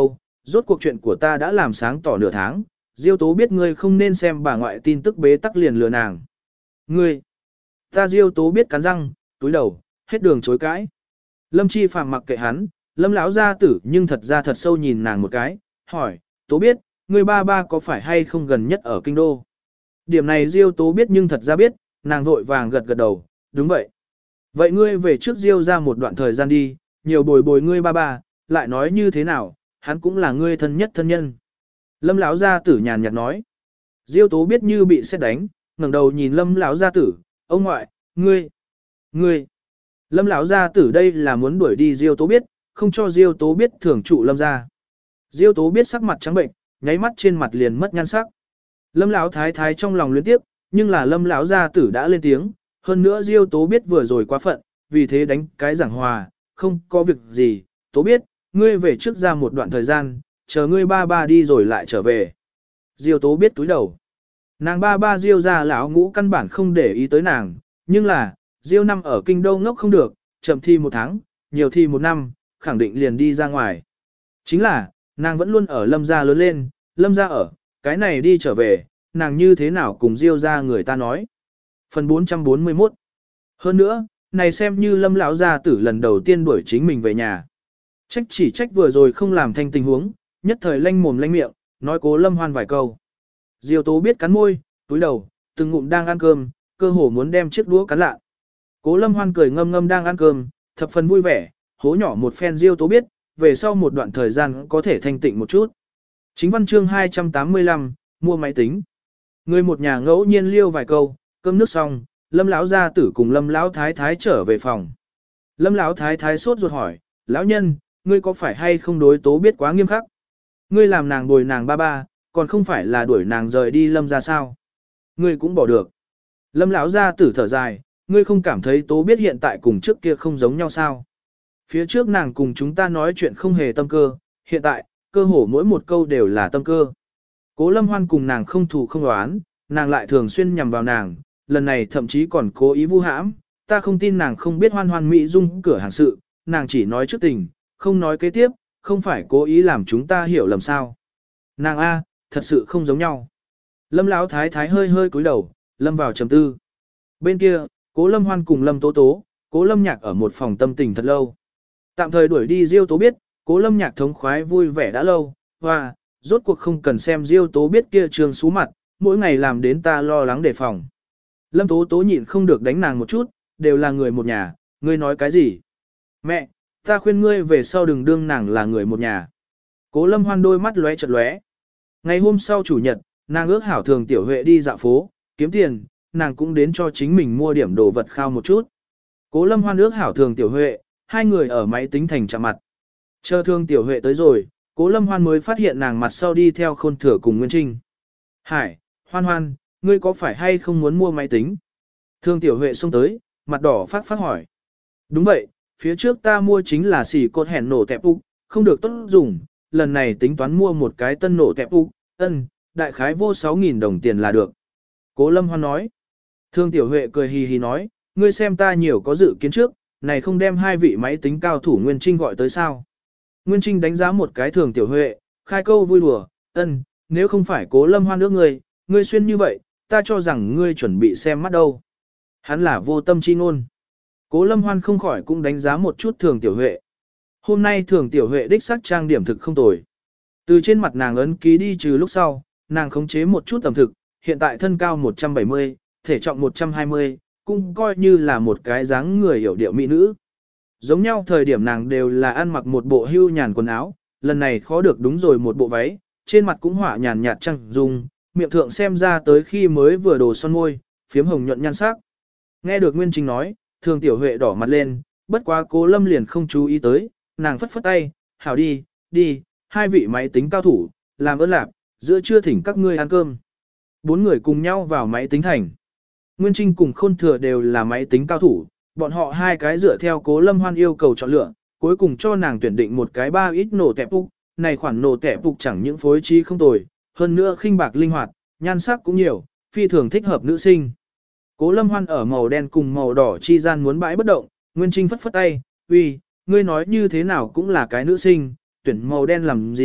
rốt cuộc chuyện của ta đã làm sáng tỏ nửa tháng, Diêu Tố biết ngươi không nên xem bà ngoại tin tức bế tắc liền lừa nàng. Ngươi, ta Diêu Tố biết cắn răng, túi đầu, hết đường chối cãi. Lâm Chi Phàm mặc kệ hắn, Lâm lão gia tử nhưng thật ra thật sâu nhìn nàng một cái, hỏi, Tố biết, ngươi ba ba có phải hay không gần nhất ở kinh đô? Điểm này Diêu Tố biết nhưng thật ra biết, nàng vội vàng gật gật đầu, đúng vậy. Vậy ngươi về trước Diêu ra một đoạn thời gian đi, nhiều bồi bồi ngươi ba ba, lại nói như thế nào, hắn cũng là ngươi thân nhất thân nhân. Lâm lão gia tử nhàn nhạt nói. Diêu Tố biết như bị sét đánh, ngẩng đầu nhìn Lâm lão gia tử, ông ngoại, ngươi, ngươi. Lâm lão gia tử đây là muốn đuổi đi Diêu Tố biết, không cho Diêu Tố biết thưởng trụ Lâm gia. Diêu Tố biết sắc mặt trắng bệnh, nháy mắt trên mặt liền mất nhan sắc. Lâm lão thái thái trong lòng luyến tiếp, nhưng là Lâm lão gia tử đã lên tiếng, hơn nữa Diêu Tố biết vừa rồi quá phận, vì thế đánh cái giảng hòa, không có việc gì, Tố biết, ngươi về trước ra một đoạn thời gian, chờ ngươi ba ba đi rồi lại trở về. Diêu Tố biết túi đầu. Nàng ba ba Diêu ra lão ngũ căn bản không để ý tới nàng, nhưng là, Diêu năm ở kinh đô ngốc không được, chậm thi một tháng, nhiều thi một năm, khẳng định liền đi ra ngoài. Chính là, nàng vẫn luôn ở Lâm gia lớn lên, Lâm gia ở, cái này đi trở về, nàng như thế nào cùng Diêu ra người ta nói. Phần bốn trăm bốn mươi mốt. Hơn nữa, này xem như Lâm lão gia tử lần đầu tiên đuổi chính mình về nhà. Trách chỉ trách vừa rồi không làm thanh tình huống, nhất thời lanh mồm lanh miệng, nói Cố Lâm Hoan vài câu. Diêu Tố biết cắn môi, túi đầu, từng ngụm đang ăn cơm, cơ hồ muốn đem chiếc đũa cắn lạ. Cố Lâm Hoan cười ngâm ngâm đang ăn cơm, thập phần vui vẻ, hố nhỏ một phen Diêu Tố biết, về sau một đoạn thời gian có thể thanh tịnh một chút. Chính văn chương hai trăm tám mươi lăm, mua máy tính. Người một nhà ngẫu nhiên liêu vài câu, cơm nước xong, Lâm lão gia tử cùng Lâm lão thái thái trở về phòng. Lâm lão thái thái sốt ruột hỏi, lão nhân, ngươi có phải hay không đối Tố biết quá nghiêm khắc? Ngươi làm nàng bồi nàng ba ba, còn không phải là đuổi nàng rời đi Lâm ra sao? Ngươi cũng bỏ được. Lâm lão gia tử thở dài, ngươi không cảm thấy Tố biết hiện tại cùng trước kia không giống nhau sao? Phía trước nàng cùng chúng ta nói chuyện không hề tâm cơ, hiện tại, cơ hồ mỗi một câu đều là tâm cơ. Cố Lâm Hoan cùng nàng không thù không đoán, nàng lại thường xuyên nhằm vào nàng, lần này thậm chí còn cố ý vu hãm, ta không tin nàng không biết Hoan Hoan Mỹ Dung cửa hàng sự, nàng chỉ nói trước tình, không nói kế tiếp, không phải cố ý làm chúng ta hiểu lầm sao. Nàng A, thật sự không giống nhau. Lâm lão thái thái hơi hơi cúi đầu, lâm vào trầm tư. Bên kia, Cố Lâm Hoan cùng Lâm Tố Tố, Cố Lâm Nhạc ở một phòng tâm tình thật lâu. Tạm thời đuổi đi Diêu Tố biết, Cố Lâm Nhạc thống khoái vui vẻ đã lâu, và, rốt cuộc không cần xem Diêu Tố biết kia trường xú mặt, mỗi ngày làm đến ta lo lắng đề phòng. Lâm Tố Tố nhịn không được đánh nàng một chút, đều là người một nhà, ngươi nói cái gì? Mẹ, ta khuyên ngươi về sau đừng đương nàng là người một nhà. Cố Lâm Hoan đôi mắt lóe chật lóe. Ngày hôm sau chủ nhật, nàng ước hảo thường Tiểu Huệ đi dạo phố, kiếm tiền, nàng cũng đến cho chính mình mua điểm đồ vật khao một chút. Cố Lâm Hoan ước hảo thường Tiểu Huệ, hai người ở máy tính thành chạm mặt. Chờ thương Tiểu Huệ tới rồi, Cố Lâm Hoan mới phát hiện nàng mặt sau đi theo Khôn Thừa cùng Nguyên Trinh. Hải, Hoan Hoan, ngươi có phải hay không muốn mua máy tính? Thương Tiểu Huệ xông tới, mặt đỏ phát phát hỏi. Đúng vậy, phía trước ta mua chính là xỉ cột hẻn nổ tẹp úc, không được tốt dùng, lần này tính toán mua một cái tân nổ tẹp úc, ân, đại khái vô sáu nghìn đồng tiền là được. Cố Lâm Hoan nói. Thương Tiểu Huệ cười hì hì nói, ngươi xem ta nhiều có dự kiến trước, này không đem hai vị máy tính cao thủ Nguyên Trinh gọi tới sao. Nguyên Trinh đánh giá một cái Thường Tiểu Huệ, khai câu vui đùa, ân, nếu không phải Cố Lâm Hoan nước ngươi, ngươi xuyên như vậy, ta cho rằng ngươi chuẩn bị xem mắt đâu. Hắn là vô tâm chi ngôn. Cố Lâm Hoan không khỏi cũng đánh giá một chút Thường Tiểu Huệ. Hôm nay Thường Tiểu Huệ đích sắc trang điểm thực không tồi. Từ trên mặt nàng ấn ký đi trừ lúc sau, nàng khống chế một chút tầm thực, hiện tại thân cao một trăm bảy mươi, thể trọng một trăm hai mươi, cũng coi như là một cái dáng người hiểu điệu mỹ nữ. Giống nhau thời điểm nàng đều là ăn mặc một bộ hưu nhàn quần áo, lần này khó được đúng rồi một bộ váy, trên mặt cũng họa nhàn nhạt trăng dung, miệng thượng xem ra tới khi mới vừa đồ son môi, phiếm hồng nhuận nhan sắc. Nghe được Nguyên Trinh nói, Thường Tiểu Huệ đỏ mặt lên, bất quá Cố Lâm liền không chú ý tới, nàng phất phất tay, hảo đi, đi, hai vị máy tính cao thủ, làm ơn lạp, giữa trưa thỉnh các ngươi ăn cơm. Bốn người cùng nhau vào máy tính thành. Nguyên Trinh cùng Khôn Thừa đều là máy tính cao thủ, bọn họ hai cái dựa theo Cố Lâm Hoan yêu cầu chọn lựa, cuối cùng cho nàng tuyển định một cái ba ít nổ tẹp phục, này khoản nổ tẹp phục chẳng những phối trí không tồi, hơn nữa khinh bạc linh hoạt, nhan sắc cũng nhiều, phi thường thích hợp nữ sinh. Cố Lâm Hoan ở màu đen cùng màu đỏ chi gian muốn bãi bất động, Nguyên Trinh phất phất tay, uy, ngươi nói như thế nào cũng là cái nữ sinh, tuyển màu đen làm gì,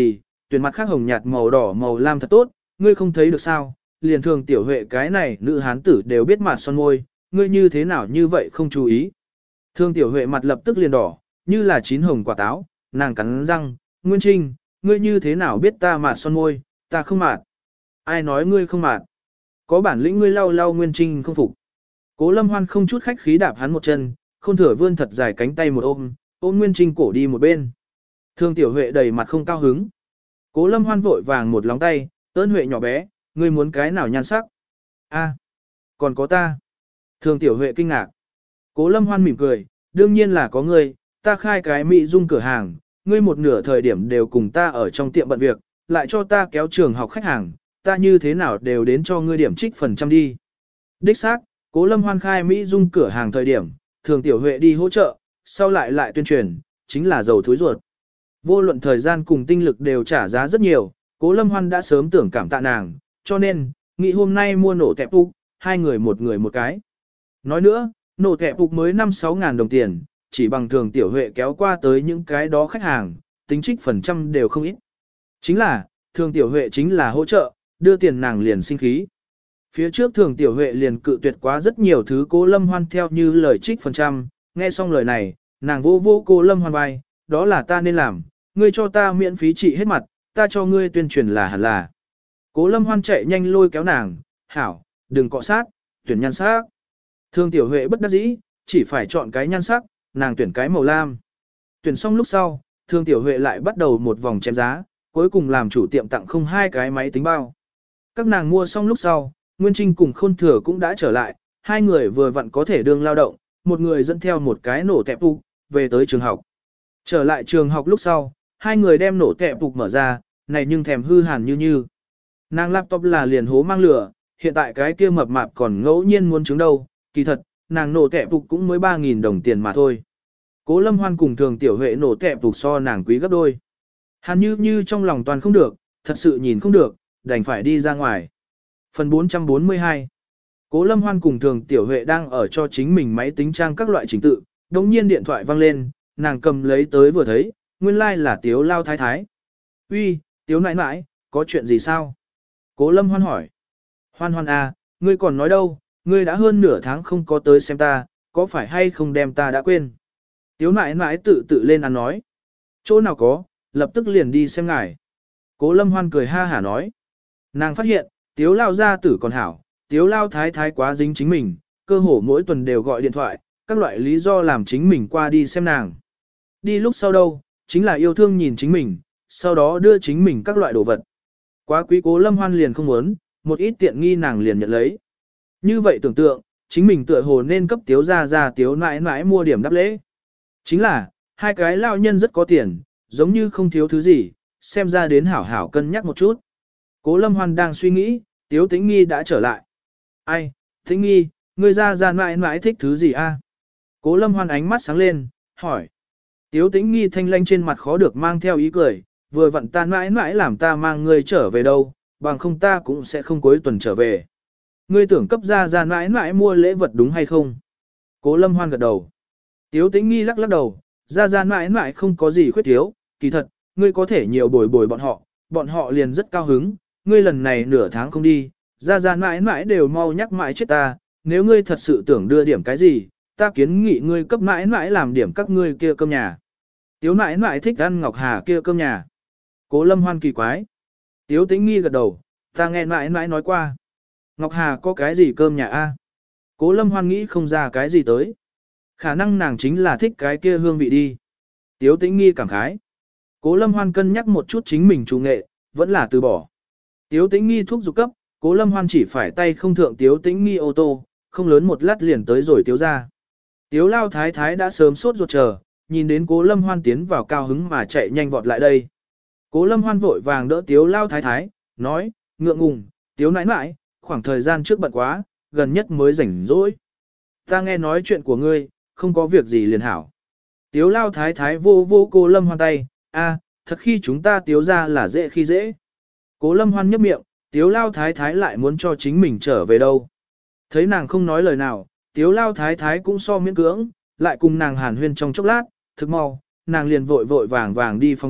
tuyển mặt khác hồng nhạt màu đỏ màu lam thật tốt, ngươi không thấy được sao, liền thường tiểu huệ cái này nữ hán tử đều biết mặt son môi, ngươi như thế nào như vậy không chú ý. Thương tiểu huệ mặt lập tức liền đỏ, như là chín hồng quả táo, nàng cắn răng, Nguyên Trinh, ngươi như thế nào biết ta mặt son môi, ta không mạt. Ai nói ngươi không mạt? Có bản lĩnh ngươi lau lau Nguyên Trinh không phục. Cố Lâm Hoan không chút khách khí đạp hắn một chân, không thừa vươn thật dài cánh tay một ôm, ôm Nguyên Trinh cổ đi một bên. Thương tiểu huệ đầy mặt không cao hứng. Cố Lâm Hoan vội vàng một lóng tay, ơn huệ nhỏ bé, ngươi muốn cái nào nhan sắc? A, còn có ta. Thương tiểu huệ kinh ngạc. Cố Lâm Hoan mỉm cười, đương nhiên là có ngươi, ta khai cái mỹ dung cửa hàng, ngươi một nửa thời điểm đều cùng ta ở trong tiệm bận việc, lại cho ta kéo trường học khách hàng, ta như thế nào đều đến cho ngươi điểm trích phần trăm đi. Đích xác, Cố Lâm Hoan khai mỹ dung cửa hàng thời điểm, thường tiểu huệ đi hỗ trợ, sau lại lại tuyên truyền, chính là dầu thối ruột. Vô luận thời gian cùng tinh lực đều trả giá rất nhiều, Cố Lâm Hoan đã sớm tưởng cảm tạ nàng, cho nên, nghĩ hôm nay mua nổ tẹp phục, hai người một người một cái. Nói nữa, nổ tẹp phục mới năm sáu ngàn đồng tiền, chỉ bằng thường tiểu huệ kéo qua tới những cái đó khách hàng, tính trích phần trăm đều không ít. Chính là, thường tiểu huệ chính là hỗ trợ, đưa tiền nàng liền sinh khí. Phía trước thường tiểu huệ liền cự tuyệt quá rất nhiều thứ Cố Lâm Hoan theo như lời trích phần trăm, nghe xong lời này, nàng vô vô Cố Lâm Hoan vai, đó là ta nên làm, ngươi cho ta miễn phí trị hết mặt, ta cho ngươi tuyên truyền là hẳn là. Cố Lâm Hoan chạy nhanh lôi kéo nàng, hảo, đừng cọ sát, tuyển nhan sắc. Thường tiểu huệ bất đắc dĩ, chỉ phải chọn cái nhan sắc, nàng tuyển cái màu lam. Tuyển xong lúc sau, thường tiểu huệ lại bắt đầu một vòng chém giá, cuối cùng làm chủ tiệm tặng không hai cái máy tính bao. Các nàng mua xong lúc sau, Nguyên Trinh cùng Khôn Thừa cũng đã trở lại, hai người vừa vặn có thể đương lao động, một người dẫn theo một cái nổ tẹp phục, về tới trường học. Trở lại trường học lúc sau, hai người đem nổ tẹp phục mở ra, này nhưng thèm hư hàn như như. Nàng laptop là liền hố mang lửa, hiện tại cái kia mập mạp còn ngẫu nhiên muốn trứng đâu, kỳ thật, nàng nổ tẹp phục cũng mới ba nghìn đồng tiền mà thôi. Cố Lâm Hoan cùng thường tiểu huệ nổ tẹp phục so nàng quý gấp đôi. Hàn như như trong lòng toàn không được, thật sự nhìn không được, đành phải đi ra ngoài. Phần bốn trăm bốn mươi hai. Cố Lâm Hoan cùng thường tiểu huệ đang ở cho chính mình máy tính trang các loại trình tự, đồng nhiên điện thoại vang lên, nàng cầm lấy tới vừa thấy, nguyên lai like là Tiếu Lao Thái Thái. Uy, Tiếu nãi nãi, có chuyện gì sao? Cố Lâm Hoan hỏi. Hoan Hoan à, ngươi còn nói đâu, ngươi đã hơn nửa tháng không có tới xem ta, có phải hay không đem ta đã quên? Tiếu nãi nãi tự tự lên ăn nói. Chỗ nào có, lập tức liền đi xem ngài. Cố Lâm Hoan cười ha hả nói. Nàng phát hiện, Tiếu Lao gia tử còn hảo, Tiếu Lao Thái Thái quá dính chính mình, cơ hồ mỗi tuần đều gọi điện thoại, các loại lý do làm chính mình qua đi xem nàng. Đi lúc sau đâu, chính là yêu thương nhìn chính mình, sau đó đưa chính mình các loại đồ vật. Quá quý Cố Lâm Hoan liền không muốn, một ít tiện nghi nàng liền nhận lấy. Như vậy tưởng tượng, chính mình tựa hồ nên cấp Tiếu gia gia Tiếu nãi nãi mua điểm đáp lễ. Chính là, hai cái lao nhân rất có tiền, giống như không thiếu thứ gì, xem ra đến hảo hảo cân nhắc một chút. Cố Lâm Hoan đang suy nghĩ, Tiếu Tĩnh Nghi đã trở lại. Ai, Tĩnh Nghi, ngươi ra ra mãi mãi thích thứ gì a? Cố Lâm Hoan ánh mắt sáng lên, hỏi. Tiếu Tĩnh Nghi thanh lanh trên mặt khó được mang theo ý cười, vừa vặn ta mãi mãi làm ta mang ngươi trở về đâu, bằng không ta cũng sẽ không cuối tuần trở về. Ngươi tưởng cấp ra ra mãi mãi mua lễ vật đúng hay không? Cố Lâm Hoan gật đầu. Tiếu Tĩnh Nghi lắc lắc đầu, ra ra mãi mãi không có gì khuyết thiếu, kỳ thật, ngươi có thể nhiều bồi bồi bọn họ, bọn họ liền rất cao hứng, ngươi lần này nửa tháng không đi, ra ra mãi mãi đều mau nhắc mãi chết ta, nếu ngươi thật sự tưởng đưa điểm cái gì, ta kiến nghị ngươi cấp mãi mãi làm điểm các ngươi kia cơm nhà. Tiếu mãi mãi thích ăn Ngọc Hà kia cơm nhà. Cố Lâm Hoan kỳ quái. Tiếu Tĩnh Nghi gật đầu, ta nghe mãi mãi nói qua. Ngọc Hà có cái gì cơm nhà a? Cố Lâm Hoan nghĩ không ra cái gì tới. Khả năng nàng chính là thích cái kia hương vị đi. Tiếu Tĩnh Nghi cảm khái. Cố Lâm Hoan cân nhắc một chút chính mình chủ nghệ, vẫn là từ bỏ. Tiếu Tĩnh Nghi thuốc dục cấp, Cố Lâm Hoan chỉ phải tay không thượng Tiếu Tĩnh Nghi ô tô, không lớn một lát liền tới rồi Tiếu ra. Tiếu Lao Thái Thái đã sớm sốt ruột chờ, nhìn đến Cố Lâm Hoan tiến vào cao hứng mà chạy nhanh vọt lại đây. Cố Lâm Hoan vội vàng đỡ Tiếu Lao Thái Thái, nói, ngượng ngùng, Tiếu nãi nãi, khoảng thời gian trước bận quá, gần nhất mới rảnh rỗi. Ta nghe nói chuyện của ngươi, không có việc gì liền hảo. Tiếu Lao Thái Thái vô vô Cố Lâm Hoan tay, a, thật khi chúng ta Tiếu ra là dễ khi dễ. Cố Lâm Hoan nhấp miệng, Tiếu Lao Thái Thái lại muốn cho chính mình trở về đâu. Thấy nàng không nói lời nào, Tiếu Lao Thái Thái cũng so miễn cưỡng, lại cùng nàng hàn huyên trong chốc lát, thực mau, nàng liền vội vội vàng vàng đi phòng bếp,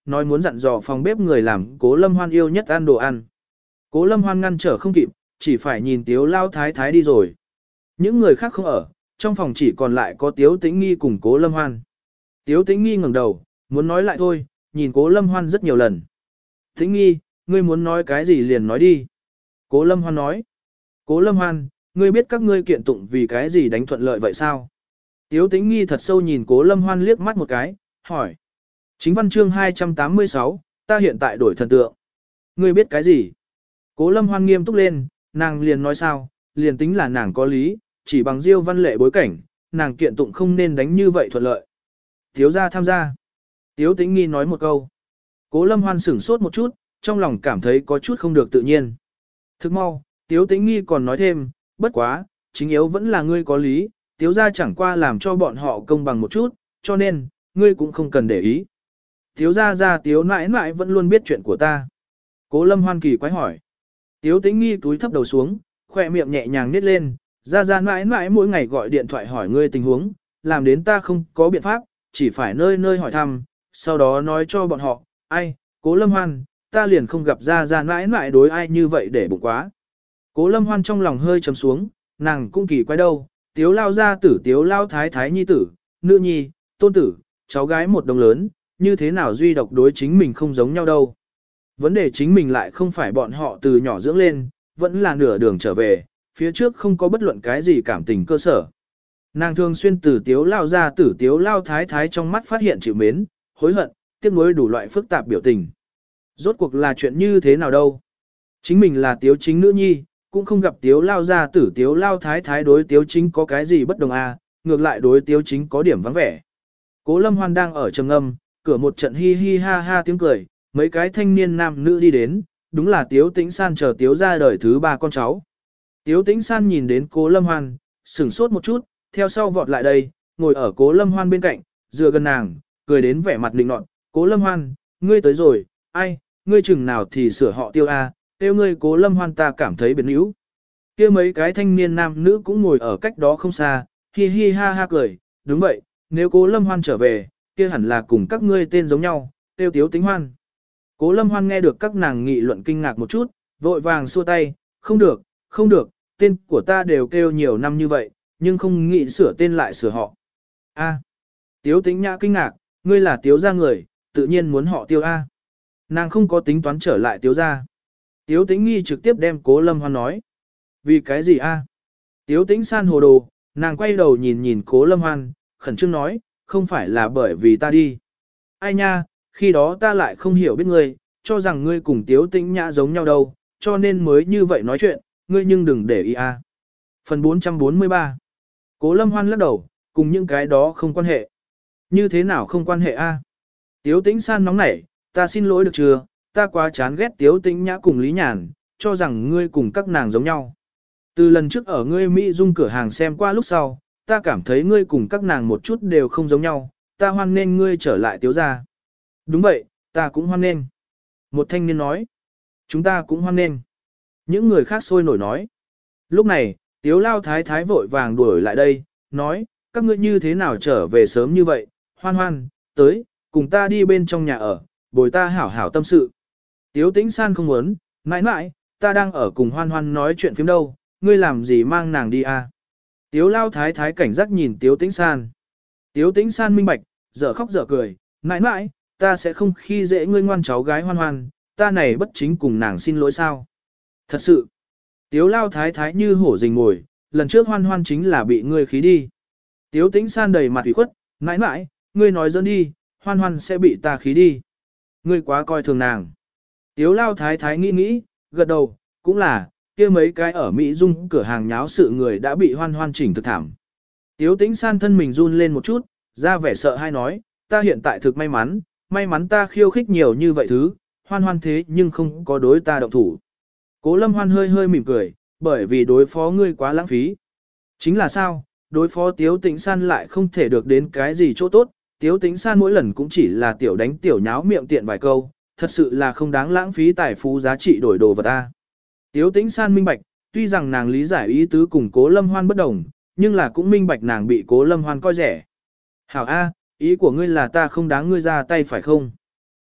nói muốn dặn dò phòng bếp người làm Cố Lâm Hoan yêu nhất ăn đồ ăn. Cố Lâm Hoan ngăn trở không kịp, chỉ phải nhìn Tiếu Lao Thái Thái đi rồi. Những người khác không ở, trong phòng chỉ còn lại có Tiếu Tĩnh Nghi cùng Cố Lâm Hoan. Tiếu Tĩnh Nghi ngẩng đầu, muốn nói lại thôi, nhìn Cố Lâm Hoan rất nhiều lần. Tĩnh Nghi, ngươi muốn nói cái gì liền nói đi. Cố Lâm Hoan nói. Cố Lâm Hoan, ngươi biết các ngươi kiện tụng vì cái gì đánh thuận lợi vậy sao? Tiếu Tĩnh Nghi thật sâu nhìn Cố Lâm Hoan liếc mắt một cái, hỏi. Chính văn chương hai trăm tám mươi sáu, ta hiện tại đổi thần tượng. Ngươi biết cái gì? Cố Lâm Hoan nghiêm túc lên, nàng liền nói sao, liền tính là nàng có lý, chỉ bằng Diêu Văn Lệ bối cảnh, nàng kiện tụng không nên đánh như vậy thuận lợi. Tiếu gia tham gia. Tiếu Tĩnh Nghi nói một câu. Cố Lâm Hoan sửng sốt một chút, trong lòng cảm thấy có chút không được tự nhiên. Thức mau, Tiếu Tĩnh Nghi còn nói thêm, bất quá, chính yếu vẫn là ngươi có lý, Tiếu gia chẳng qua làm cho bọn họ công bằng một chút, cho nên, ngươi cũng không cần để ý. Tiếu gia gia Tiếu nãi nãi vẫn luôn biết chuyện của ta. Cố Lâm Hoan kỳ quái hỏi. Tiếu Tĩnh Nghi túi thấp đầu xuống, khỏe miệng nhẹ nhàng nít lên, gia gia nãi nãi mỗi ngày gọi điện thoại hỏi ngươi tình huống, làm đến ta không có biện pháp, chỉ phải nơi nơi hỏi thăm, sau đó nói cho bọn họ, ai, Cố Lâm Hoan, ta liền không gặp gia gia nãi nãi đối ai như vậy để bụng quá. Cố Lâm Hoan trong lòng hơi trầm xuống, nàng cũng kỳ quái đâu, Tiếu lao gia tử Tiếu lao thái thái nhi tử, nữ nhi, tôn tử, cháu gái một đồng lớn, như thế nào duy độc đối chính mình không giống nhau đâu. Vấn đề chính mình lại không phải bọn họ từ nhỏ dưỡng lên, vẫn là nửa đường trở về, phía trước không có bất luận cái gì cảm tình cơ sở. Nàng thường xuyên từ Tiếu lao gia tử Tiếu lao thái thái trong mắt phát hiện chịu mến, hối hận, tiếc nuối đủ loại phức tạp biểu tình. Rốt cuộc là chuyện như thế nào đâu. Chính mình là Tiếu chính nữ nhi, cũng không gặp Tiếu lao gia tử Tiếu lao thái thái đối Tiếu chính có cái gì bất đồng à, ngược lại đối Tiếu chính có điểm vắng vẻ. Cố Lâm Hoan đang ở trầm ngâm, cửa một trận hi hi ha ha tiếng cười, mấy cái thanh niên nam nữ đi đến, đúng là Tiếu Tĩnh San chờ Tiếu ra đời thứ ba con cháu. Tiếu Tĩnh San nhìn đến Cố Lâm Hoan, sửng sốt một chút, theo sau vọt lại đây, ngồi ở Cố Lâm Hoan bên cạnh, dựa gần nàng, cười đến vẻ mặt lịnh nọt, Cố Lâm Hoan, ngươi tới rồi, ai, ngươi chừng nào thì sửa họ Tiêu a, tiêu ngươi Cố Lâm Hoan ta cảm thấy biến yếu. Kia mấy cái thanh niên nam nữ cũng ngồi ở cách đó không xa, hi hi ha ha cười, đúng vậy, nếu Cố Lâm Hoan trở về, kia hẳn là cùng các ngươi tên giống nhau, tiêu Tiếu Tĩnh Hoan. Cố Lâm Hoan nghe được các nàng nghị luận kinh ngạc một chút, vội vàng xua tay, không được, không được, tên của ta đều kêu nhiều năm như vậy, nhưng không nghĩ sửa tên lại sửa họ. A, Tiếu Tĩnh Nhã kinh ngạc, ngươi là Tiếu gia người, tự nhiên muốn họ Tiêu A. Nàng không có tính toán trở lại Tiếu gia. Tiếu Tĩnh Nghi trực tiếp đem Cố Lâm Hoan nói. Vì cái gì A? Tiếu Tĩnh San hồ đồ, nàng quay đầu nhìn nhìn Cố Lâm Hoan, khẩn trương nói, không phải là bởi vì ta đi. Ai nha, khi đó ta lại không hiểu biết ngươi, cho rằng ngươi cùng Tiếu Tĩnh Nhã giống nhau đâu, cho nên mới như vậy nói chuyện, ngươi nhưng đừng để ý a. Phần bốn trăm bốn mươi ba. Cố Lâm Hoan lắc đầu, cùng những cái đó không quan hệ. Như thế nào không quan hệ a? Tiếu Tĩnh San nóng nảy, ta xin lỗi được chưa, ta quá chán ghét Tiếu Tĩnh Nhã cùng Lý Nhàn, cho rằng ngươi cùng các nàng giống nhau. Từ lần trước ở ngươi Mỹ Dung cửa hàng xem qua lúc sau, ta cảm thấy ngươi cùng các nàng một chút đều không giống nhau, ta hoan nên ngươi trở lại Tiếu gia. Đúng vậy, ta cũng hoan nên. Một thanh niên nói, chúng ta cũng hoan nên. Những người khác sôi nổi nói. Lúc này, Tiếu lao thái thái vội vàng đuổi lại đây, nói, các ngươi như thế nào trở về sớm như vậy, hoan hoan, tới, cùng ta đi bên trong nhà ở, bồi ta hảo hảo tâm sự. Tiếu Tĩnh San không muốn, mãi mãi, ta đang ở cùng hoan hoan nói chuyện phím đâu, ngươi làm gì mang nàng đi à? Tiếu lao thái thái cảnh giác nhìn Tiếu Tĩnh San. Tiếu Tĩnh San minh bạch, dở khóc dở cười, mãi mãi, ta sẽ không khi dễ ngươi ngoan cháu gái hoan hoan, ta này bất chính cùng nàng xin lỗi sao. Thật sự, Tiếu lao thái thái như hổ rình ngồi, lần trước hoan hoan chính là bị ngươi khí đi. Tiếu Tĩnh San đầy mặt ủy khuất, mãi mãi, ngươi nói dẫn đi, hoan hoan sẽ bị ta khí đi. Ngươi quá coi thường nàng. Tiếu lao thái thái nghĩ nghĩ, gật đầu, cũng là, kia mấy cái ở Mỹ Dung cửa hàng nháo sự người đã bị hoan hoan chỉnh thực thảm. Tiếu Tĩnh San thân mình run lên một chút, ra vẻ sợ hay nói, ta hiện tại thực may mắn, may mắn ta khiêu khích nhiều như vậy thứ, hoan hoan thế nhưng không có đối ta động thủ. Cố Lâm Hoan hơi hơi mỉm cười, bởi vì đối phó ngươi quá lãng phí. Chính là sao, đối phó Tiếu Tĩnh San lại không thể được đến cái gì chỗ tốt, Tiếu Tĩnh San mỗi lần cũng chỉ là tiểu đánh tiểu nháo miệng tiện vài câu, thật sự là không đáng lãng phí tài phú giá trị đổi đồ vật ta. Tiếu Tĩnh San minh bạch, tuy rằng nàng lý giải ý tứ cùng Cố Lâm Hoan bất đồng, nhưng là cũng minh bạch nàng bị Cố Lâm Hoan coi rẻ. Hảo A, ý của ngươi là ta không đáng ngươi ra tay phải không?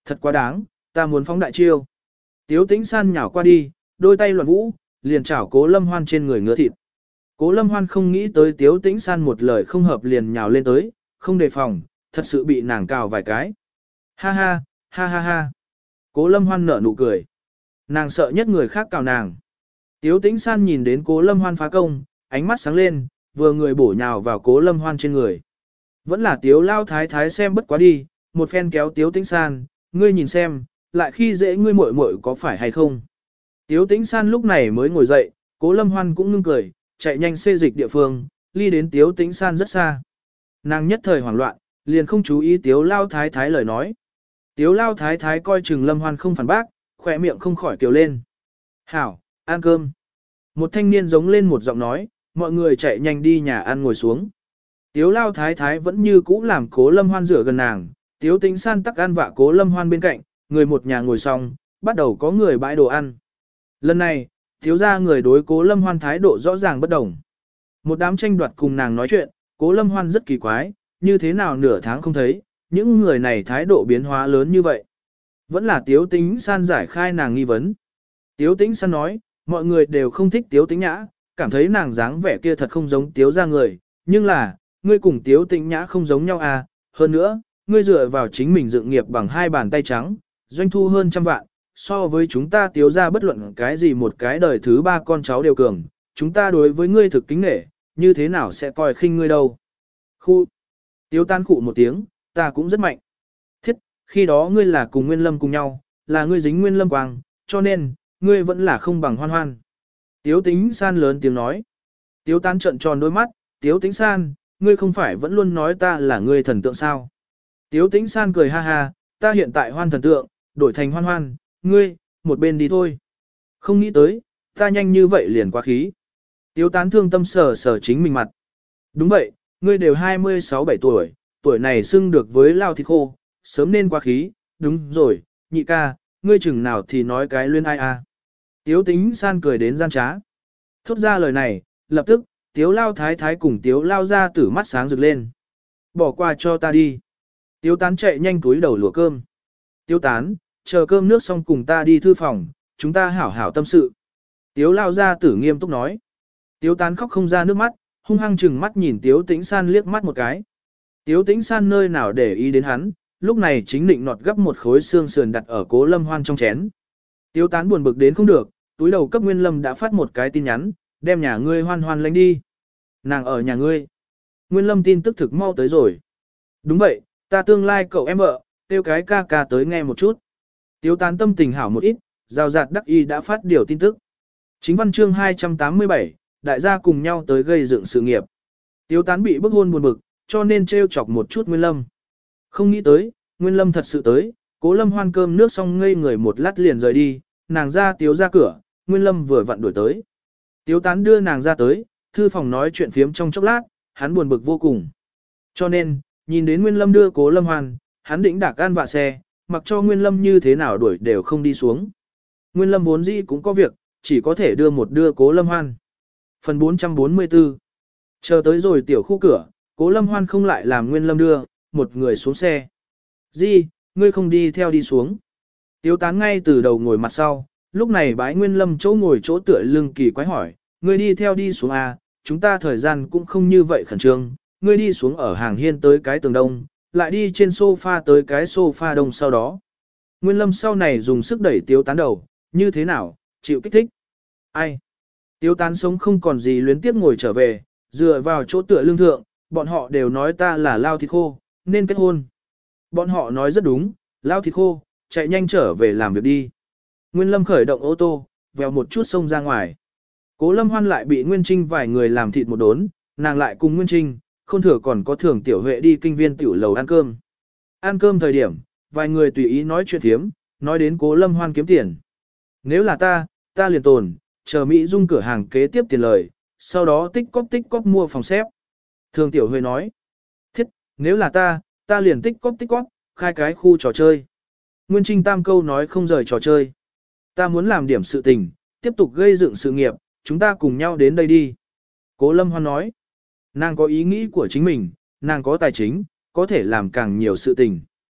Thật quá đáng, ta muốn phóng đại chiêu. Tiếu Tĩnh San nhào qua đi, đôi tay loạn vũ, liền chảo Cố Lâm Hoan trên người ngứa thịt. Cố Lâm Hoan không nghĩ tới Tiếu Tĩnh San một lời không hợp liền nhào lên tới, không đề phòng, thật sự bị nàng cào vài cái. Ha ha, ha ha ha. Cố Lâm Hoan nở nụ cười. Nàng sợ nhất người khác cào nàng. Tiếu Tĩnh San nhìn đến Cố Lâm Hoan phá công, ánh mắt sáng lên, vừa người bổ nhào vào Cố Lâm Hoan trên người. Vẫn là Tiếu Lao Thái Thái xem bất quá đi, một phen kéo Tiếu Tĩnh San, ngươi nhìn xem, lại khi dễ ngươi muội muội có phải hay không. Tiếu Tĩnh San lúc này mới ngồi dậy, Cố Lâm Hoan cũng ngưng cười, chạy nhanh xê dịch địa phương, ly đến Tiếu Tĩnh San rất xa. Nàng nhất thời hoảng loạn, liền không chú ý Tiếu Lao Thái Thái lời nói. Tiếu Lao Thái Thái coi chừng Lâm Hoan không phản bác, khỏe miệng không khỏi kiều lên. Hảo, ăn cơm. Một thanh niên giống lên một giọng nói, mọi người chạy nhanh đi nhà ăn ngồi xuống. Tiếu Lao Thái Thái vẫn như cũ làm Cố Lâm Hoan rửa gần nàng, Tiếu Tĩnh San tắc ăn vạ Cố Lâm Hoan bên cạnh, người một nhà ngồi xong, bắt đầu có người bãi đồ ăn. Lần này, thiếu gia người đối Cố Lâm Hoan thái độ rõ ràng bất đồng. Một đám tranh đoạt cùng nàng nói chuyện, Cố Lâm Hoan rất kỳ quái, như thế nào nửa tháng không thấy, những người này thái độ biến hóa lớn như vậy. Vẫn là Tiếu Tĩnh San giải khai nàng nghi vấn. Tiếu Tĩnh San nói, mọi người đều không thích Tiếu Tĩnh Nhã, cảm thấy nàng dáng vẻ kia thật không giống Tiếu gia người, nhưng là, ngươi cùng Tiếu Tĩnh Nhã không giống nhau à, hơn nữa, ngươi dựa vào chính mình dựng nghiệp bằng hai bàn tay trắng, doanh thu hơn trăm vạn, so với chúng ta Tiếu gia bất luận cái gì một cái đời thứ ba con cháu đều cường, chúng ta đối với ngươi thực kính nể, như thế nào sẽ coi khinh ngươi đâu. Khu, Tiếu Tán khụ một tiếng, ta cũng rất mạnh. Thiết, khi đó ngươi là cùng Nguyên Lâm cùng nhau, là ngươi dính Nguyên Lâm quang, cho nên, ngươi vẫn là không bằng Hoan Hoan. Tiếu Tĩnh San lớn tiếng nói. Tiếu Tán trợn tròn đôi mắt, Tiếu Tĩnh San, ngươi không phải vẫn luôn nói ta là ngươi thần tượng sao. Tiếu Tĩnh San cười ha ha, ta hiện tại Hoan thần tượng, đổi thành Hoan Hoan, ngươi, một bên đi thôi. Không nghĩ tới, ta nhanh như vậy liền quá khí. Tiếu Tán thương tâm sở sở chính mình mặt. Đúng vậy, ngươi đều hai mươi sáu bảy tuổi, tuổi này xưng được với lao thịt khô, sớm nên quá khí, đúng rồi, nhị ca, ngươi chừng nào thì nói cái luyên ai à. Tiếu Tĩnh San cười đến gian trá. Thốt ra lời này, lập tức, Tiếu Lao Thái Thái cùng Tiếu Lao ra tử mắt sáng rực lên. Bỏ qua cho ta đi. Tiếu Tán chạy nhanh túi đầu lùa cơm. Tiếu Tán, chờ cơm nước xong cùng ta đi thư phòng, chúng ta hảo hảo tâm sự. Tiếu Lao ra tử nghiêm túc nói. Tiếu Tán khóc không ra nước mắt, hung hăng chừng mắt nhìn Tiếu Tĩnh San liếc mắt một cái. Tiếu Tĩnh San nơi nào để ý đến hắn, lúc này chính định nọt gấp một khối xương sườn đặt ở Cố Lâm Hoan trong chén. Tiếu Tán buồn bực đến không được, túi đầu cấp Nguyên Lâm đã phát một cái tin nhắn, đem nhà ngươi Hoan Hoan lánh đi. Nàng ở nhà ngươi. Nguyên Lâm tin tức thực mau tới rồi. Đúng vậy, ta tương lai cậu em vợ, tiêu cái ca ca tới nghe một chút. Tiếu Tán tâm tình hảo một ít, rào rạt đắc y đã phát điều tin tức. Chính văn chương hai trăm tám mươi bảy, đại gia cùng nhau tới gây dựng sự nghiệp. Tiếu Tán bị bức hôn buồn bực, cho nên trêu chọc một chút Nguyên Lâm. Không nghĩ tới, Nguyên Lâm thật sự tới, Cố Lâm Hoan cơm nước xong ngây người một lát liền rời đi, nàng ra Tiếu ra cửa, Nguyên Lâm vừa vặn đuổi tới. Tiếu Tán đưa nàng ra tới, thư phòng nói chuyện phiếm trong chốc lát, hắn buồn bực vô cùng. Cho nên, nhìn đến Nguyên Lâm đưa Cố Lâm Hoan, hắn định đạc an vạ xe, mặc cho Nguyên Lâm như thế nào đuổi đều không đi xuống. Nguyên Lâm vốn dĩ cũng có việc, chỉ có thể đưa một đưa Cố Lâm Hoan. Phần bốn trăm bốn mươi tư. Chờ tới rồi tiểu khu cửa, Cố Lâm Hoan không lại làm Nguyên Lâm đưa, một người xuống xe. Di, ngươi không đi theo đi xuống. Tiếu Tán ngay từ đầu ngồi mặt sau, lúc này bái Nguyên Lâm chỗ ngồi chỗ tựa lưng kỳ quái hỏi, ngươi đi theo đi xuống à, chúng ta thời gian cũng không như vậy khẩn trương, ngươi đi xuống ở hàng hiên tới cái tường đông, lại đi trên sofa tới cái sofa đông sau đó. Nguyên Lâm sau này dùng sức đẩy Tiếu Tán đầu, như thế nào, chịu kích thích. Ai? Tiếu Tán sống không còn gì luyến tiếp ngồi trở về, dựa vào chỗ tựa lưng thượng, bọn họ đều nói ta là lao thịt khô, nên kết hôn. Bọn họ nói rất đúng, lao thịt khô, chạy nhanh trở về làm việc đi. Nguyên Lâm khởi động ô tô, vèo một chút xông ra ngoài. Cố Lâm Hoan lại bị Nguyên Trinh vài người làm thịt một đốn, nàng lại cùng Nguyên Trinh, không thừa còn có thưởng tiểu huệ đi kinh viên tiểu lầu ăn cơm. Ăn cơm thời điểm, vài người tùy ý nói chuyện thiếm, nói đến Cố Lâm Hoan kiếm tiền. Nếu là ta, ta liền tồn, chờ Mỹ Dung cửa hàng kế tiếp tiền lời, sau đó tích cóp tích cóp mua phòng xếp. Thường tiểu huệ nói, thiết, nếu là ta, ta liền tích cóp tích cóp, khai cái khu trò chơi. Nguyên Trinh tam câu nói không rời trò chơi. Ta muốn làm điểm sự tình, tiếp tục gây dựng sự nghiệp, chúng ta cùng nhau đến đây đi. Cố Lâm Hoan nói, nàng có ý nghĩ của chính mình, nàng có tài chính, có thể làm càng nhiều sự tình.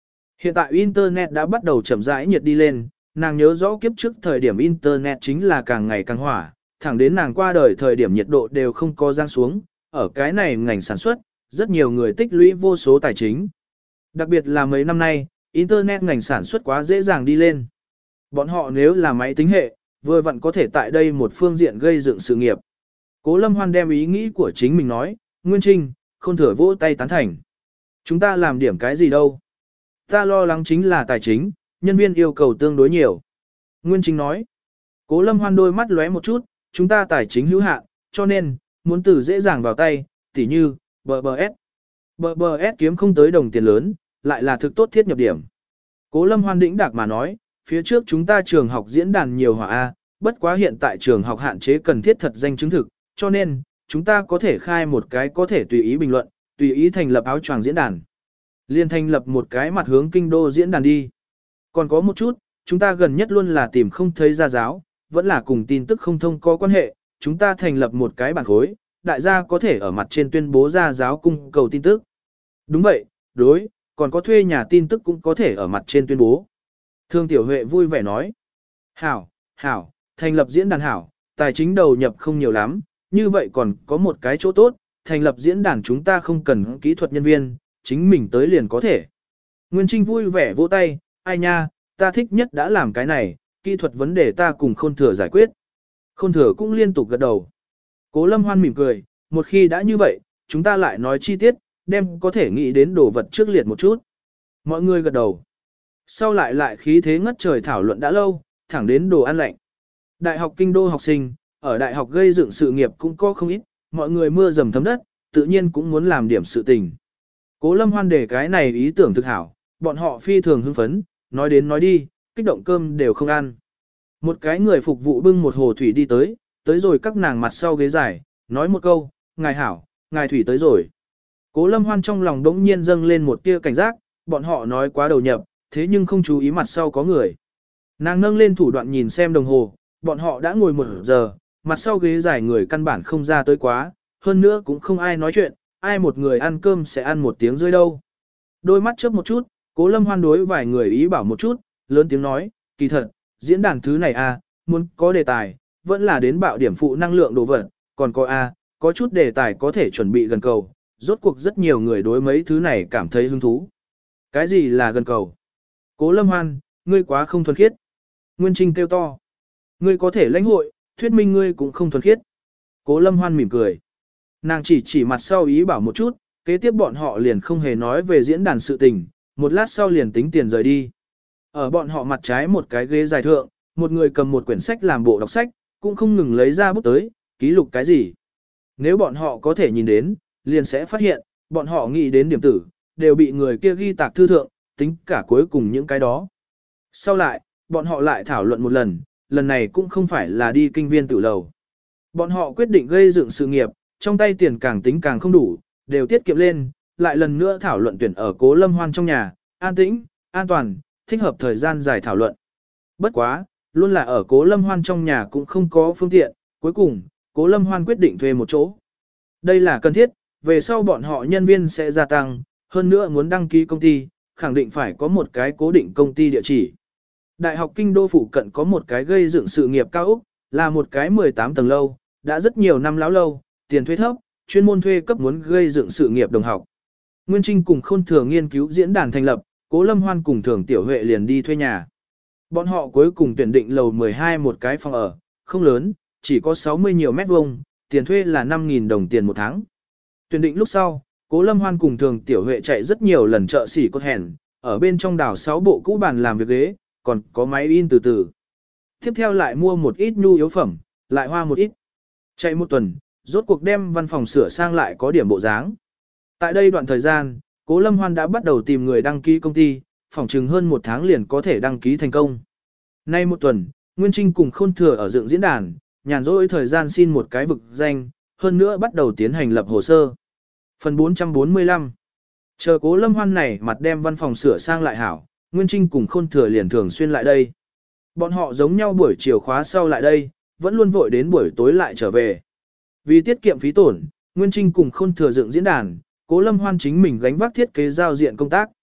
Hiện tại Internet đã bắt đầu chậm rãi nhiệt đi lên, nàng nhớ rõ kiếp trước thời điểm Internet chính là càng ngày càng hỏa, thẳng đến nàng qua đời thời điểm nhiệt độ đều không có giáng xuống, ở cái này ngành sản xuất, rất nhiều người tích lũy vô số tài chính. Đặc biệt là mấy năm nay, Internet ngành sản xuất quá dễ dàng đi lên. Bọn họ nếu là máy tính hệ, vừa vặn có thể tại đây một phương diện gây dựng sự nghiệp. Cố Lâm Hoan đem ý nghĩ của chính mình nói, Nguyên Trinh, không thừa vỗ tay tán thành. Chúng ta làm điểm cái gì đâu. Ta lo lắng chính là tài chính, nhân viên yêu cầu tương đối nhiều. Nguyên Trinh nói, Cố Lâm Hoan đôi mắt lóe một chút, chúng ta tài chính hữu hạn, cho nên, muốn từ dễ dàng vào tay, tỉ như, bê bê ét. bê bê ét kiếm không tới đồng tiền lớn, lại là thực tốt thiết nhập điểm. Cố Lâm Hoan đĩnh đạc mà nói, phía trước chúng ta trường học diễn đàn nhiều hỏa A, bất quá hiện tại trường học hạn chế cần thiết thật danh chứng thực, cho nên, chúng ta có thể khai một cái có thể tùy ý bình luận, tùy ý thành lập áo choàng diễn đàn. Liên thành lập một cái mặt hướng kinh đô diễn đàn đi. Còn có một chút, chúng ta gần nhất luôn là tìm không thấy gia giáo, vẫn là cùng tin tức không thông có quan hệ, chúng ta thành lập một cái bản khối, đại gia có thể ở mặt trên tuyên bố gia giáo cung cầu tin tức. Đúng vậy, đối, còn có thuê nhà tin tức cũng có thể ở mặt trên tuyên bố. Thương Tiểu Huệ vui vẻ nói. Hảo, hảo, thành lập diễn đàn hảo, tài chính đầu nhập không nhiều lắm, như vậy còn có một cái chỗ tốt, thành lập diễn đàn chúng ta không cần kỹ thuật nhân viên, chính mình tới liền có thể. Nguyên Trinh vui vẻ vỗ tay, ai nha, ta thích nhất đã làm cái này, kỹ thuật vấn đề ta cùng Khôn Thừa giải quyết. Khôn Thừa cũng liên tục gật đầu. Cố Lâm Hoan mỉm cười, một khi đã như vậy, chúng ta lại nói chi tiết, đem có thể nghĩ đến đồ vật trước liệt một chút. Mọi người gật đầu. Sau lại lại khí thế ngất trời thảo luận đã lâu, thẳng đến đồ ăn lạnh. Đại học kinh đô học sinh, ở đại học gây dựng sự nghiệp cũng có không ít, mọi người mưa dầm thấm đất, tự nhiên cũng muốn làm điểm sự tình. Cố Lâm Hoan để cái này ý tưởng thực hảo, bọn họ phi thường hưng phấn, nói đến nói đi, kích động cơm đều không ăn. Một cái người phục vụ bưng một hồ thủy đi tới, tới rồi các nàng mặt sau ghế dài, nói một câu, ngài hảo, ngài thủy tới rồi. Cố Lâm Hoan trong lòng đống nhiên dâng lên một tia cảnh giác, bọn họ nói quá đầu nhập, thế nhưng không chú ý mặt sau có người. Nàng nâng lên thủ đoạn nhìn xem đồng hồ, bọn họ đã ngồi một giờ, mặt sau ghế dài người căn bản không ra tới quá, hơn nữa cũng không ai nói chuyện, ai một người ăn cơm sẽ ăn một tiếng rơi đâu. Đôi mắt chớp một chút, Cố Lâm Hoan đối vài người ý bảo một chút, lớn tiếng nói, kỳ thật, diễn đàn thứ này a, muốn có đề tài, vẫn là đến bạo điểm phụ năng lượng đồ vật, còn có a, có chút đề tài có thể chuẩn bị gần cầu, rốt cuộc rất nhiều người đối mấy thứ này cảm thấy hứng thú. Cái gì là gần cầu? Cố Lâm Hoan, ngươi quá không thuần khiết. Nguyên Trinh kêu to. Ngươi có thể lãnh hội, thuyết minh ngươi cũng không thuần khiết. Cố Lâm Hoan mỉm cười. Nàng chỉ chỉ mặt sau ý bảo một chút, kế tiếp bọn họ liền không hề nói về diễn đàn sự tình, một lát sau liền tính tiền rời đi. Ở bọn họ mặt trái một cái ghế dài thượng, một người cầm một quyển sách làm bộ đọc sách, cũng không ngừng lấy ra bút tới, ký lục cái gì. Nếu bọn họ có thể nhìn đến, liền sẽ phát hiện, bọn họ nghĩ đến điểm tử, đều bị người kia ghi tạc thư thượng, tính cả cuối cùng những cái đó. Sau lại, bọn họ lại thảo luận một lần, lần này cũng không phải là đi kinh viên tự lầu. Bọn họ quyết định gây dựng sự nghiệp, trong tay tiền càng tính càng không đủ, đều tiết kiệm lên, lại lần nữa thảo luận tuyển ở Cố Lâm Hoan trong nhà, an tĩnh, an toàn, thích hợp thời gian dài thảo luận. Bất quá, luôn là ở Cố Lâm Hoan trong nhà cũng không có phương tiện, cuối cùng, Cố Lâm Hoan quyết định thuê một chỗ. Đây là cần thiết, về sau bọn họ nhân viên sẽ gia tăng, hơn nữa muốn đăng ký công ty, khẳng định phải có một cái cố định công ty địa chỉ. Đại học Kinh Đô phụ cận có một cái gây dựng sự nghiệp cao ốc, là một cái mười tám tầng lâu, đã rất nhiều năm láo lâu, tiền thuê thấp, chuyên môn thuê cấp muốn gây dựng sự nghiệp đồng học. Nguyên Trinh cùng Khôn Thừa nghiên cứu diễn đàn thành lập, Cố Lâm Hoan cùng Thường Tiểu Huệ liền đi thuê nhà. Bọn họ cuối cùng tuyển định lầu mười hai một cái phòng ở, không lớn, chỉ có sáu mươi nhiều mét vuông, tiền thuê là năm nghìn đồng tiền một tháng. Tuyển định lúc sau, Cố Lâm Hoan cùng Thường Tiểu Huệ chạy rất nhiều lần chợ xỉ cốt hẻn, ở bên trong đảo sáu bộ cũ bàn làm việc ghế, còn có máy in từ từ. Tiếp theo lại mua một ít nhu yếu phẩm, lại hoa một ít. Chạy một tuần, rốt cuộc đem văn phòng sửa sang lại có điểm bộ dáng. Tại đây đoạn thời gian, Cố Lâm Hoan đã bắt đầu tìm người đăng ký công ty, phỏng chừng hơn một tháng liền có thể đăng ký thành công. Nay một tuần, Nguyên Trinh cùng Khôn Thừa ở dựng diễn đàn, nhàn rỗi thời gian xin một cái vực danh, hơn nữa bắt đầu tiến hành lập hồ sơ. Phần bốn trăm bốn mươi lăm. Chờ Cố Lâm Hoan này mặt đem văn phòng sửa sang lại hảo, Nguyên Trinh cùng Khôn Thừa liền thường xuyên lại đây. Bọn họ giống nhau buổi chiều khóa sau lại đây, vẫn luôn vội đến buổi tối lại trở về. Vì tiết kiệm phí tổn, Nguyên Trinh cùng Khôn Thừa dựng diễn đàn, Cố Lâm Hoan chính mình gánh vác thiết kế giao diện công tác.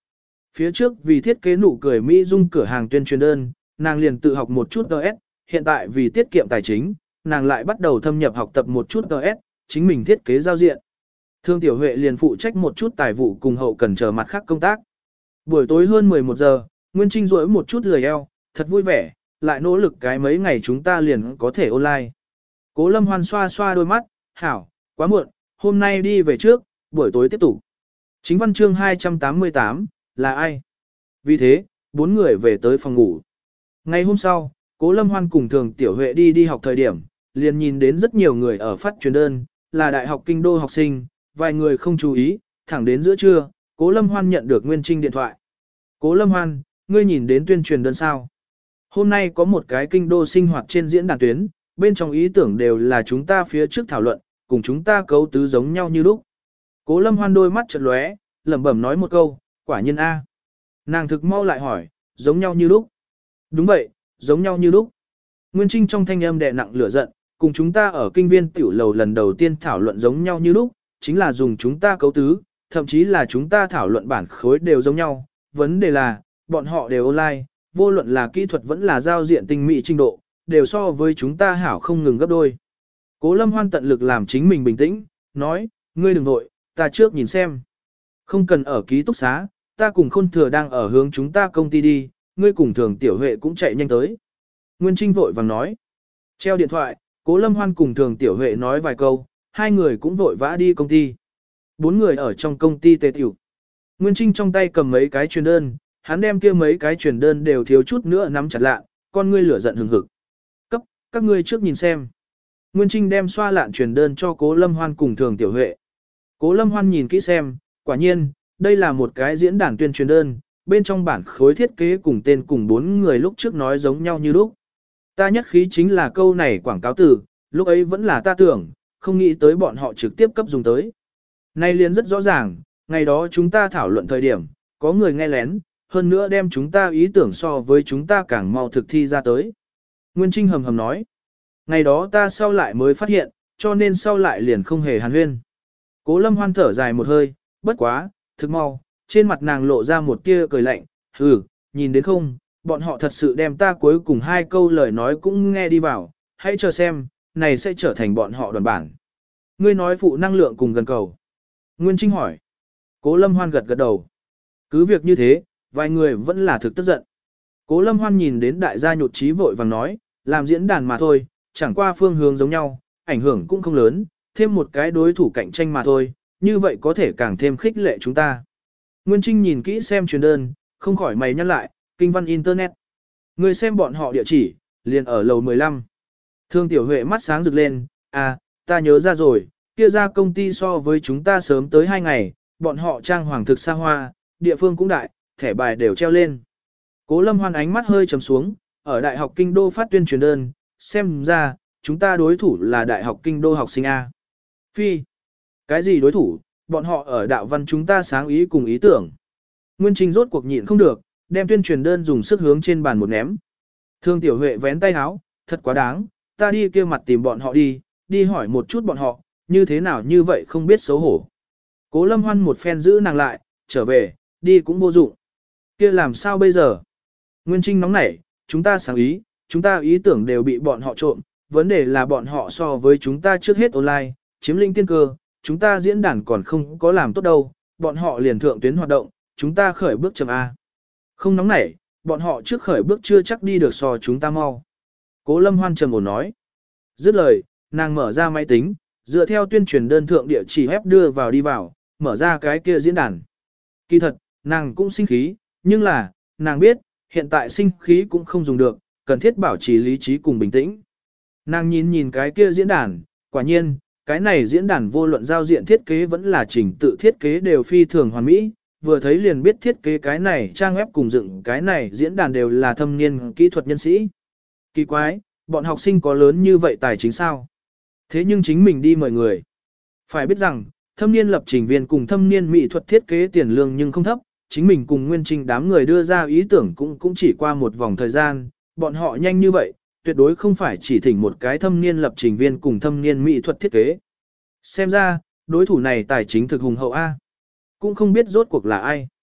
Phía trước vì thiết kế nụ cười Mỹ Dung cửa hàng tuyên truyền đơn, nàng liền tự học một chút đê ét, hiện tại vì tiết kiệm tài chính, nàng lại bắt đầu thâm nhập học tập một chút đê ét, chính mình thiết kế giao diện. Thương Tiểu Huệ liền phụ trách một chút tài vụ cùng hậu cần chờ mặt khác công tác. Buổi tối hơn mười một giờ, Nguyên Trinh rỗi một chút lười eo, thật vui vẻ, lại nỗ lực cái mấy ngày chúng ta liền có thể online. Cố Lâm Hoan xoa xoa đôi mắt, hảo, quá muộn, hôm nay đi về trước, buổi tối tiếp tục. Chính văn chương hai trăm tám mươi tám, là ai? Vì thế, bốn người về tới phòng ngủ. Ngày hôm sau, Cố Lâm Hoan cùng Thường Tiểu Huệ đi đi học thời điểm, liền nhìn đến rất nhiều người ở phát truyền đơn, là đại học kinh đô học sinh, vài người không chú ý, thẳng đến giữa trưa, Cố Lâm Hoan nhận được Nguyên Trinh điện thoại. Cố Lâm Hoan, ngươi nhìn đến tuyên truyền đơn sao? Hôm nay có một cái kinh đô sinh hoạt trên diễn đàn tuyến, bên trong ý tưởng đều là chúng ta phía trước thảo luận, cùng chúng ta cấu tứ giống nhau như lúc. Cố Lâm Hoan đôi mắt chợt lóe, lẩm bẩm nói một câu, quả nhiên A. Nàng thực mau lại hỏi, giống nhau như lúc. Đúng vậy, giống nhau như lúc. Nguyên Trinh trong thanh âm đè nặng lửa giận, cùng chúng ta ở kinh viên tiểu lầu lần đầu tiên thảo luận giống nhau như lúc, chính là dùng chúng ta cấu tứ, thậm chí là chúng ta thảo luận bản khối đều giống nhau. Vấn đề là, bọn họ đều online, vô luận là kỹ thuật vẫn là giao diện tinh mỹ trình độ, đều so với chúng ta hảo không ngừng gấp đôi. Cố Lâm Hoan tận lực làm chính mình bình tĩnh, nói, ngươi đừng vội, ta trước nhìn xem. Không cần ở ký túc xá, ta cùng Khôn Thừa đang ở hướng chúng ta công ty đi, ngươi cùng Thường Tiểu Huệ cũng chạy nhanh tới. Nguyên Trinh vội vàng nói. Treo điện thoại, Cố Lâm Hoan cùng Thường Tiểu Huệ nói vài câu, hai người cũng vội vã đi công ty. Bốn người ở trong công ty tề tiểu. Nguyên Trinh trong tay cầm mấy cái truyền đơn, hắn đem kia mấy cái truyền đơn đều thiếu chút nữa nắm chặt lạ, con ngươi lửa giận hừng hực. Cấp, các ngươi trước nhìn xem. Nguyên Trinh đem xoa lạn truyền đơn cho Cố Lâm Hoan cùng Thường Tiểu Huệ. Cố Lâm Hoan nhìn kỹ xem, quả nhiên, đây là một cái diễn đàn tuyên truyền đơn, bên trong bản khối thiết kế cùng tên cùng bốn người lúc trước nói giống nhau như lúc. Ta nhất khí chính là câu này quảng cáo từ, lúc ấy vẫn là ta tưởng, không nghĩ tới bọn họ trực tiếp cấp dùng tới. Nay liền rất rõ ràng, ngày đó chúng ta thảo luận thời điểm, có người nghe lén, hơn nữa đem chúng ta ý tưởng so với chúng ta càng mau thực thi ra tới. Nguyên Trinh hầm hầm nói, ngày đó ta sau lại mới phát hiện, cho nên sau lại liền không hề hàn huyên. Cố Lâm Hoan thở dài một hơi, bất quá, thực mau, trên mặt nàng lộ ra một tia cười lạnh, hừ, nhìn đến không, bọn họ thật sự đem ta cuối cùng hai câu lời nói cũng nghe đi vào, hãy chờ xem, này sẽ trở thành bọn họ đoàn bản. Ngươi nói phụ năng lượng cùng gần cầu. Nguyên Trinh hỏi. Cố Lâm Hoan gật gật đầu. Cứ việc như thế, vài người vẫn là thực tức giận. Cố Lâm Hoan nhìn đến đại gia nhột trí vội vàng nói, làm diễn đàn mà thôi, chẳng qua phương hướng giống nhau, ảnh hưởng cũng không lớn, thêm một cái đối thủ cạnh tranh mà thôi, như vậy có thể càng thêm khích lệ chúng ta. Nguyên Trinh nhìn kỹ xem truyền đơn, không khỏi mày nhắc lại, kinh văn Internet. Người xem bọn họ địa chỉ, liền ở lầu mười lăm. Thương Tiểu Huệ mắt sáng rực lên, à, ta nhớ ra rồi, kia ra công ty so với chúng ta sớm tới hai ngày, bọn họ trang hoàng thực xa hoa, địa phương cũng đại, thẻ bài đều treo lên. Cố Lâm Hoan ánh mắt hơi trầm xuống, ở Đại học Kinh Đô phát tuyên truyền đơn, xem ra, chúng ta đối thủ là Đại học Kinh Đô học sinh A. Phi, cái gì đối thủ, bọn họ ở đạo văn chúng ta sáng ý cùng ý tưởng. Nguyên Trinh rốt cuộc nhịn không được, đem tuyên truyền đơn dùng sức hướng trên bàn một ném. Thương Tiểu Huệ vén tay áo, thật quá đáng, ta đi kia mặt tìm bọn họ đi, đi hỏi một chút bọn họ, như thế nào như vậy không biết xấu hổ. Cố Lâm Hoan một phen giữ nàng lại, trở về, đi cũng vô dụng. Kia làm sao bây giờ? Nguyên Trinh nóng nảy, chúng ta sáng ý, chúng ta ý tưởng đều bị bọn họ trộm, vấn đề là bọn họ so với chúng ta trước hết online, chiếm lĩnh tiên cơ, chúng ta diễn đàn còn không có làm tốt đâu, bọn họ liền thượng tuyến hoạt động, chúng ta khởi bước chậm A. Không nóng nảy, bọn họ trước khởi bước chưa chắc đi được so chúng ta mau. Cố Lâm Hoan trầm ổn nói. Dứt lời, nàng mở ra máy tính, dựa theo tuyên truyền đơn thượng địa chỉ web đưa vào đi vào, mở ra cái kia diễn đàn. Kỳ thật, nàng cũng sinh khí, nhưng là, nàng biết, hiện tại sinh khí cũng không dùng được, cần thiết bảo trì lý trí cùng bình tĩnh. Nàng nhìn nhìn cái kia diễn đàn, quả nhiên, cái này diễn đàn vô luận giao diện thiết kế vẫn là trình tự thiết kế đều phi thường hoàn mỹ, vừa thấy liền biết thiết kế cái này trang web cùng dựng cái này diễn đàn đều là thâm niên kỹ thuật nhân sĩ. Kỳ quái, bọn học sinh có lớn như vậy tài chính sao? Thế nhưng chính mình đi mời người. Phải biết rằng, thâm niên lập trình viên cùng thâm niên mỹ thuật thiết kế tiền lương nhưng không thấp, chính mình cùng Nguyên Trinh đám người đưa ra ý tưởng cũng cũng chỉ qua một vòng thời gian, bọn họ nhanh như vậy, tuyệt đối không phải chỉ thỉnh một cái thâm niên lập trình viên cùng thâm niên mỹ thuật thiết kế. Xem ra, đối thủ này tài chính thực hùng hậu A. Cũng không biết rốt cuộc là ai.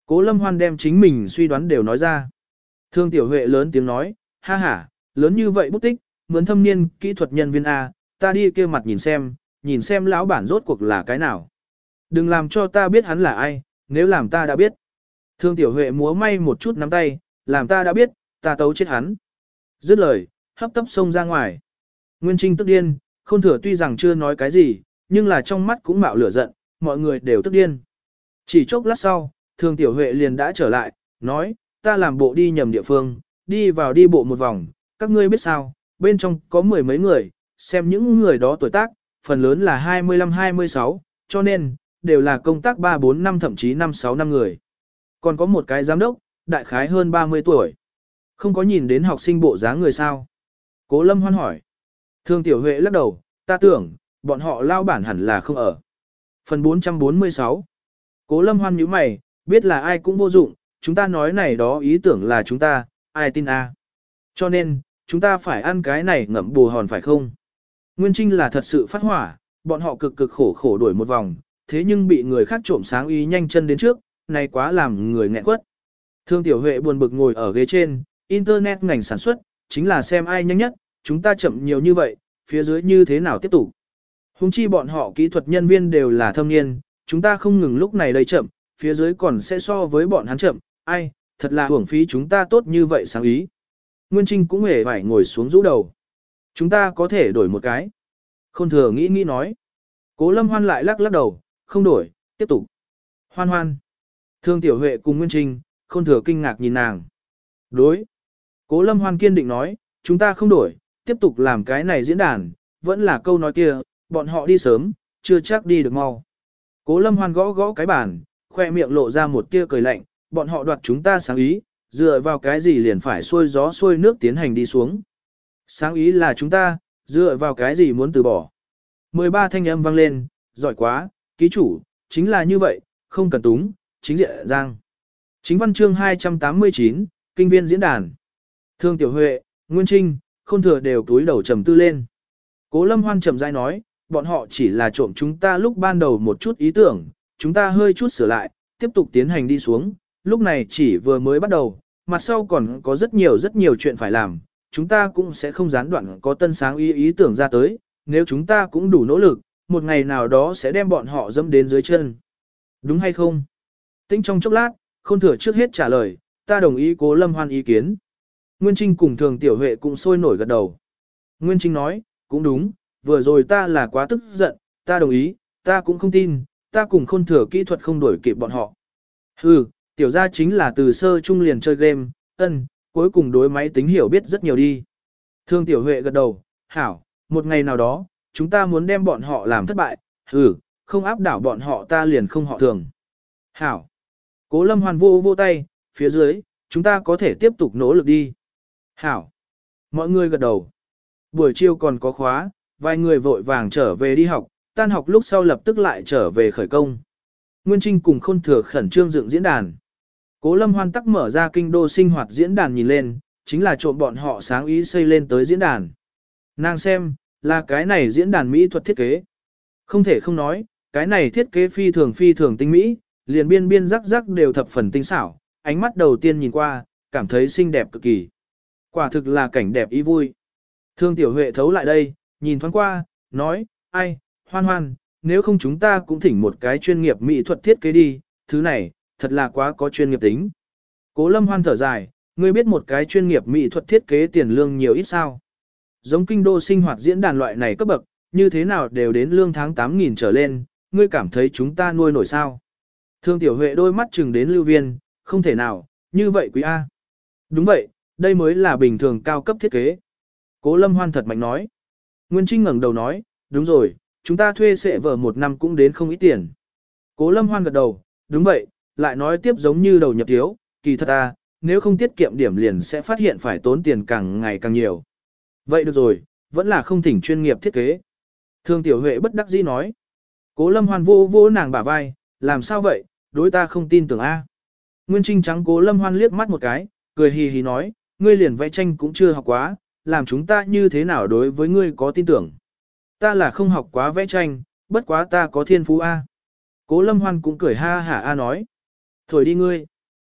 Cố Lâm Hoan đem chính mình suy đoán đều nói ra. Thương Tiểu Huệ lớn tiếng nói, ha ha, lớn như vậy bút tích, mướn thâm niên kỹ thuật nhân viên A, ta đi kia mặt nhìn xem, nhìn xem lão bản rốt cuộc là cái nào. Đừng làm cho ta biết hắn là ai, nếu làm ta đã biết. Thương Tiểu Huệ múa may một chút nắm tay, làm ta đã biết, ta tấu chết hắn. Dứt lời, hấp tấp xông ra ngoài. Nguyên Trinh tức điên, Khôn Thừa tuy rằng chưa nói cái gì, nhưng là trong mắt cũng mạo lửa giận, mọi người đều tức điên. Chỉ chốc lát sau, Thương Tiểu Huệ liền đã trở lại, nói, ta làm bộ đi nhầm địa phương, đi vào đi bộ một vòng, các ngươi biết sao, bên trong có mười mấy người, xem những người đó tuổi tác, phần lớn là hai mươi lăm hai mươi sáu, cho nên, đều là công tác ba bốn năm thậm chí năm sáu năm người. Còn có một cái giám đốc, đại khái hơn ba mươi tuổi. Không có nhìn đến học sinh bộ dáng người sao? Cố Lâm Hoan hỏi. Thương Tiểu Huệ lắc đầu, ta tưởng, bọn họ lao bản hẳn là không ở. Phần bốn trăm bốn mươi sáu. Cố Lâm Hoan nhíu mày, biết là ai cũng vô dụng, chúng ta nói này đó ý tưởng là chúng ta, ai tin a? Cho nên, chúng ta phải ăn cái này ngậm bù hòn phải không? Nguyên Trinh là thật sự phát hỏa, bọn họ cực cực khổ khổ đuổi một vòng, thế nhưng bị người khác trộm sáng ý nhanh chân đến trước, này quá làm người nghẹn quất. Thương Tiểu Huệ buồn bực ngồi ở ghế trên, Internet ngành sản xuất, chính là xem ai nhanh nhất, chúng ta chậm nhiều như vậy, phía dưới như thế nào tiếp tục. Hùng chi bọn họ kỹ thuật nhân viên đều là thâm niên, chúng ta không ngừng lúc này đây chậm, phía dưới còn sẽ so với bọn hắn chậm, ai, thật là hưởng phí chúng ta tốt như vậy sáng ý. Nguyên Trinh cũng hề phải ngồi xuống rũ đầu. Chúng ta có thể đổi một cái. Khôn Thừa nghĩ nghĩ nói. Cố Lâm Hoan lại lắc lắc đầu, không đổi, tiếp tục. Hoan Hoan. Thương Tiểu Huệ cùng Nguyên Trinh, Khôn Thừa kinh ngạc nhìn nàng. Đối. Cố Lâm Hoan kiên định nói, chúng ta không đổi, tiếp tục làm cái này diễn đàn, vẫn là câu nói kia, bọn họ đi sớm, chưa chắc đi được mau. Cố Lâm Hoan gõ gõ cái bàn, khoe miệng lộ ra một tia cười lạnh, bọn họ đoạt chúng ta sáng ý, dựa vào cái gì liền phải xuôi gió xuôi nước tiến hành đi xuống. Sáng ý là chúng ta, dựa vào cái gì muốn từ bỏ. mười ba thanh âm vang lên, giỏi quá, ký chủ, chính là như vậy, không cần túng, chính diện giang. Chính văn chương hai trăm tám mươi chín, kinh viên diễn đàn. Thương Tiểu Huệ, Nguyên Trinh, Khôn Thừa đều túi đầu trầm tư lên. Cố Lâm Hoan trầm rãi nói, bọn họ chỉ là trộm chúng ta lúc ban đầu một chút ý tưởng, chúng ta hơi chút sửa lại, tiếp tục tiến hành đi xuống, lúc này chỉ vừa mới bắt đầu, mặt sau còn có rất nhiều rất nhiều chuyện phải làm, chúng ta cũng sẽ không gián đoạn có tân sáng ý ý tưởng ra tới, nếu chúng ta cũng đủ nỗ lực, một ngày nào đó sẽ đem bọn họ dẫm đến dưới chân. Đúng hay không? Tinh trong chốc lát, Khôn Thừa trước hết trả lời, ta đồng ý Cố Lâm Hoan ý kiến. Nguyên Trinh cùng Thường Tiểu Huệ cũng sôi nổi gật đầu. Nguyên Trinh nói, cũng đúng, vừa rồi ta là quá tức giận, ta đồng ý, ta cũng không tin, ta cùng Khôn Thừa kỹ thuật không đuổi kịp bọn họ. Hừ, tiểu gia chính là từ sơ trung liền chơi game, ân, cuối cùng đối máy tính hiểu biết rất nhiều đi. Thương Tiểu Huệ gật đầu, hảo, một ngày nào đó, chúng ta muốn đem bọn họ làm thất bại, hừ, không áp đảo bọn họ ta liền không họ thường. Hảo. Cố Lâm Hoan vô vô tay, phía dưới, chúng ta có thể tiếp tục nỗ lực đi. Hảo. Mọi người gật đầu. Buổi chiều còn có khóa, vài người vội vàng trở về đi học, tan học lúc sau lập tức lại trở về khởi công. Nguyên Trinh cùng Khôn Thừa khẩn trương dựng diễn đàn. Cố Lâm Hoan tắc mở ra kinh đô sinh hoạt diễn đàn nhìn lên, chính là trộm bọn họ sáng ý xây lên tới diễn đàn. Nàng xem, là cái này diễn đàn mỹ thuật thiết kế. Không thể không nói, cái này thiết kế phi thường phi thường tinh mỹ, liền biên biên rắc rắc đều thập phần tinh xảo, ánh mắt đầu tiên nhìn qua, cảm thấy xinh đẹp cực kỳ. Quả thực là cảnh đẹp ý vui. Thương Tiểu Huệ thấu lại đây, nhìn thoáng qua, nói, ai, Hoan Hoan, nếu không chúng ta cũng thỉnh một cái chuyên nghiệp mỹ thuật thiết kế đi, thứ này, thật là quá có chuyên nghiệp tính. Cố Lâm Hoan thở dài, ngươi biết một cái chuyên nghiệp mỹ thuật thiết kế tiền lương nhiều ít sao? Giống kinh đô sinh hoạt diễn đàn loại này cấp bậc, như thế nào đều đến lương tháng tám nghìn trở lên, ngươi cảm thấy chúng ta nuôi nổi sao? Thương Tiểu Huệ đôi mắt chừng đến Lưu Viên, không thể nào, như vậy quý A. Đúng vậy, đây mới là bình thường cao cấp thiết kế. Cố Lâm Hoan thật mạnh nói. Nguyên Trinh ngẩng đầu nói, đúng rồi, chúng ta thuê sệ vở một năm cũng đến không ít tiền. Cố Lâm Hoan gật đầu, đúng vậy, lại nói tiếp giống như đầu nhập thiếu, kỳ thật à, nếu không tiết kiệm điểm liền sẽ phát hiện phải tốn tiền càng ngày càng nhiều. Vậy được rồi, vẫn là không thỉnh chuyên nghiệp thiết kế. Thương Tiểu Huệ bất đắc dĩ nói. Cố Lâm Hoan vô vô nàng bả vai, làm sao vậy, đối ta không tin tưởng a. Nguyên Trinh trắng Cố Lâm Hoan liếc mắt một cái, cười hì hì nói, ngươi liền vẽ tranh cũng chưa học quá, làm chúng ta như thế nào đối với ngươi có tin tưởng. Ta là không học quá vẽ tranh, bất quá ta có thiên phú a. Cố Lâm Hoan cũng cười ha hả a nói. Thổi đi ngươi.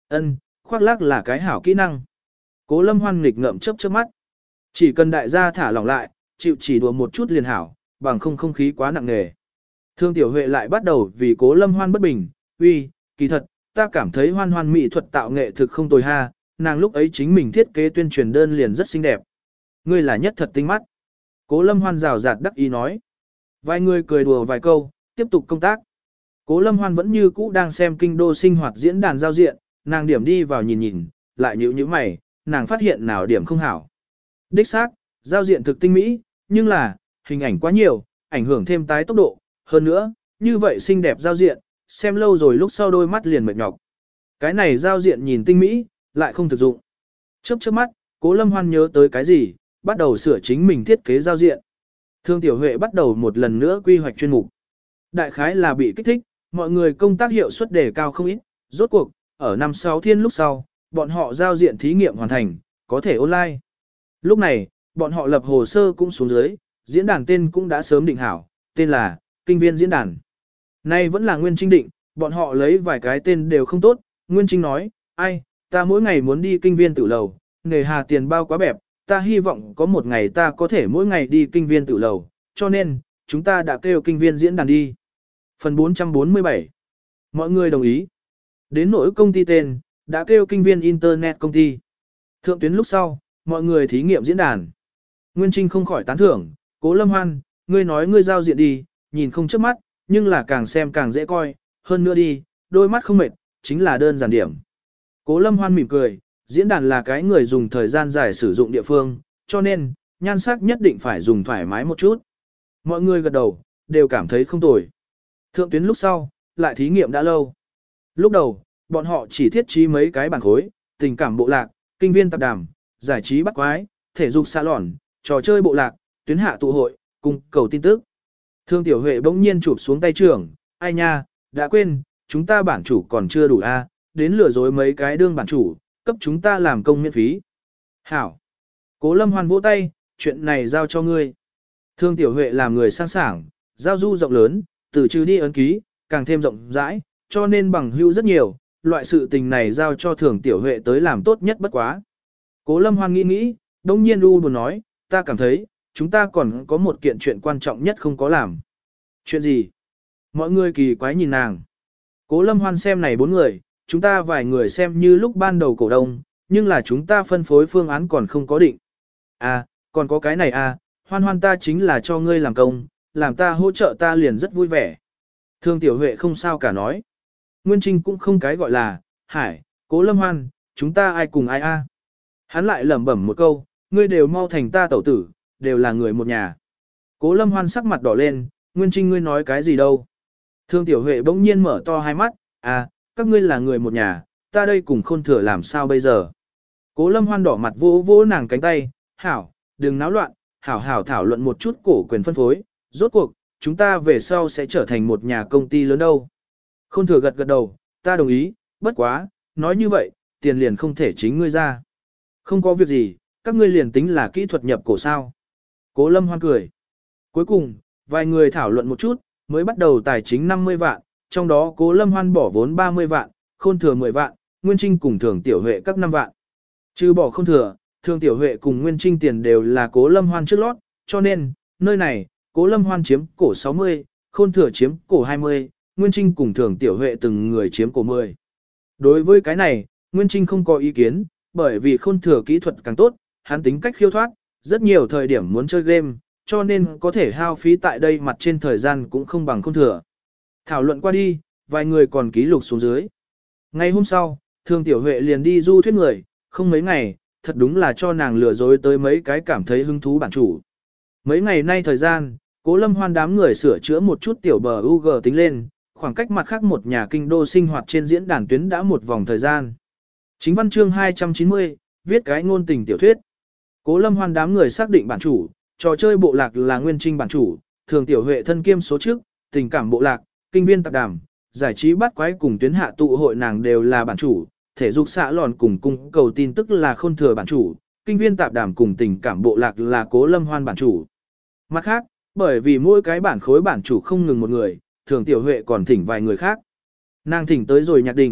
Ân, khoác lác là cái hảo kỹ năng. Cố Lâm Hoan nghịch ngợm chớp chớp mắt. Chỉ cần đại gia thả lỏng lại, chịu chỉ đùa một chút liền hảo, bằng không không khí quá nặng nề. Thương Tiểu Huệ lại bắt đầu vì Cố Lâm Hoan bất bình, uy, kỳ thật, ta cảm thấy Hoan Hoan mỹ thuật tạo nghệ thực không tồi ha, nàng lúc ấy chính mình thiết kế tuyên truyền đơn liền rất xinh đẹp. Ngươi là nhất thật tinh mắt. Cố Lâm Hoan rào rạt đắc ý nói. Vài người cười đùa vài câu, tiếp tục công tác. Cố Lâm Hoan vẫn như cũ đang xem kinh đô sinh hoạt diễn đàn giao diện, nàng điểm đi vào nhìn nhìn, lại nhíu nhíu mày, nàng phát hiện nào điểm không hảo. Đích xác, giao diện thực tinh mỹ, nhưng là, hình ảnh quá nhiều, ảnh hưởng thêm tái tốc độ, hơn nữa, như vậy xinh đẹp giao diện, xem lâu rồi lúc sau đôi mắt liền mệt nhọc. Cái này giao diện nhìn tinh mỹ, lại không thực dụng. Chớp chớp mắt, Cố Lâm Hoan nhớ tới cái gì, bắt đầu sửa chính mình thiết kế giao diện. Thương Tiểu Huệ bắt đầu một lần nữa quy hoạch chuyên mục. Đại khái là bị kích thích, mọi người công tác hiệu suất đề cao không ít, rốt cuộc, ở năm sáu thiên lúc sau, bọn họ giao diện thí nghiệm hoàn thành, có thể online. Lúc này, bọn họ lập hồ sơ cũng xuống dưới, diễn đàn tên cũng đã sớm định hảo, tên là Kinh viên diễn đàn. Nay vẫn là Nguyên Trinh định, bọn họ lấy vài cái tên đều không tốt, Nguyên Trinh nói, ai, ta mỗi ngày muốn đi kinh viên tử lầu, nghề hà tiền bao quá bẹp, ta hy vọng có một ngày ta có thể mỗi ngày đi kinh viên tử lầu, cho nên, chúng ta đã kêu kinh viên diễn đàn đi. Phần bốn trăm bốn mươi bảy. Mọi người đồng ý. Đến nỗi công ty tên, đã kêu kinh viên Internet công ty. Thượng tuyến lúc sau, mọi người thí nghiệm diễn đàn. Nguyên Trinh không khỏi tán thưởng, Cố Lâm Hoan, ngươi nói ngươi giao diện đi, nhìn không chớp mắt, nhưng là càng xem càng dễ coi, hơn nữa đi, đôi mắt không mệt, chính là đơn giản điểm. Cố Lâm Hoan mỉm cười, diễn đàn là cái người dùng thời gian dài sử dụng địa phương, cho nên, nhan sắc nhất định phải dùng thoải mái một chút. Mọi người gật đầu, đều cảm thấy không tồi. Thượng tuyến lúc sau, lại thí nghiệm đã lâu. Lúc đầu, bọn họ chỉ thiết trí mấy cái bản khối, tình cảm bộ lạc, kinh viên tạp đàm, giải trí bắt quái, thể dục xa lòn, trò chơi bộ lạc, tuyến hạ tụ hội, cùng cầu tin tức. Thương Tiểu Huệ bỗng nhiên chụp xuống tay trưởng, ai nha, đã quên, chúng ta bản chủ còn chưa đủ a, đến lừa dối mấy cái đương bản chủ, cấp chúng ta làm công miễn phí. Hảo. Cố Lâm Hoan vỗ tay, chuyện này giao cho ngươi. Thương Tiểu Huệ làm người sang sảng, giao du rộng lớn, từ trừ đi ấn ký, càng thêm rộng rãi, cho nên bằng hữu rất nhiều, loại sự tình này giao cho Thường Tiểu Huệ tới làm tốt nhất bất quá. Cố Lâm Hoan nghĩ nghĩ, đông nhiên u buồn nói, ta cảm thấy, chúng ta còn có một kiện chuyện quan trọng nhất không có làm. Chuyện gì? Mọi người kỳ quái nhìn nàng. Cố Lâm Hoan xem này bốn người, chúng ta vài người xem như lúc ban đầu cổ đông, nhưng là chúng ta phân phối phương án còn không có định. À, còn có cái này à, Hoan Hoan ta chính là cho ngươi làm công, làm ta hỗ trợ ta liền rất vui vẻ. Thương Tiểu Huệ không sao cả nói. Nguyên Trinh cũng không cái gọi là, hải, Cố Lâm Hoan, chúng ta ai cùng ai a? Hắn lại lẩm bẩm một câu, ngươi đều mau thành ta tẩu tử, đều là người một nhà. Cố Lâm Hoan sắc mặt đỏ lên, Nguyên Trinh ngươi nói cái gì đâu? Thương Tiểu Huệ bỗng nhiên mở to hai mắt, à, các ngươi là người một nhà, ta đây cùng khôn thừa làm sao bây giờ? Cố Lâm Hoan đỏ mặt vỗ vỗ nàng cánh tay, hảo, đừng náo loạn, hảo hảo thảo luận một chút cổ quyền phân phối, rốt cuộc, chúng ta về sau sẽ trở thành một nhà công ty lớn đâu. Khôn thừa gật gật đầu, ta đồng ý, bất quá, nói như vậy, tiền liền không thể chính ngươi ra. Không có việc gì, các ngươi liền tính là kỹ thuật nhập cổ sao. Cố Lâm Hoan cười. Cuối cùng, vài người thảo luận một chút, mới bắt đầu tài chính năm mươi vạn, trong đó Cố Lâm Hoan bỏ vốn ba mươi vạn, khôn thừa mười vạn, Nguyên Trinh cùng Thường Tiểu Huệ các năm vạn. Trừ bỏ khôn thừa, Thường Tiểu Huệ cùng Nguyên Trinh tiền đều là Cố Lâm Hoan trước lót, cho nên, nơi này, Cố Lâm Hoan chiếm cổ sáu mươi, khôn thừa chiếm cổ hai mươi, Nguyên Trinh cùng Thường Tiểu Huệ từng người chiếm cổ mười. Đối với cái này, Nguyên Trinh không có ý kiến, bởi vì khôn thừa kỹ thuật càng tốt, hắn tính cách khiêu thoát, rất nhiều thời điểm muốn chơi game, cho nên có thể hao phí tại đây mặt trên thời gian cũng không bằng khôn thừa. Thảo luận qua đi, vài người còn ký lục xuống dưới. Ngày hôm sau, Thường Tiểu Huệ liền đi du thuyết người, không mấy ngày, thật đúng là cho nàng lừa dối tới mấy cái cảm thấy hứng thú bản chủ. Mấy ngày nay thời gian, Cố Lâm Hoan đám người sửa chữa một chút tiểu bờ u giê tính lên, khoảng cách mặt khác một nhà kinh đô sinh hoạt trên diễn đàn tuyến đã một vòng thời gian. Chính văn chương hai trăm chín mươi, viết cái ngôn tình tiểu thuyết. Cố Lâm Hoan đám người xác định bản chủ, trò chơi bộ lạc là Nguyên Trinh bản chủ, Thường Tiểu Huệ thân kiêm số trước, tình cảm bộ lạc, kinh viên tạp đàm, giải trí bắt quái cùng tuyến hạ tụ hội nàng đều là bản chủ, thể dục xã lòn cùng cung cầu tin tức là khôn thừa bản chủ, kinh viên tạp đàm cùng tình cảm bộ lạc là Cố Lâm Hoan bản chủ. Mặt khác, bởi vì mỗi cái bản khối bản chủ không ngừng một người, Thường Tiểu Huệ còn thỉnh vài người khác. Nàng thỉnh tới rồi Nhạc Đình,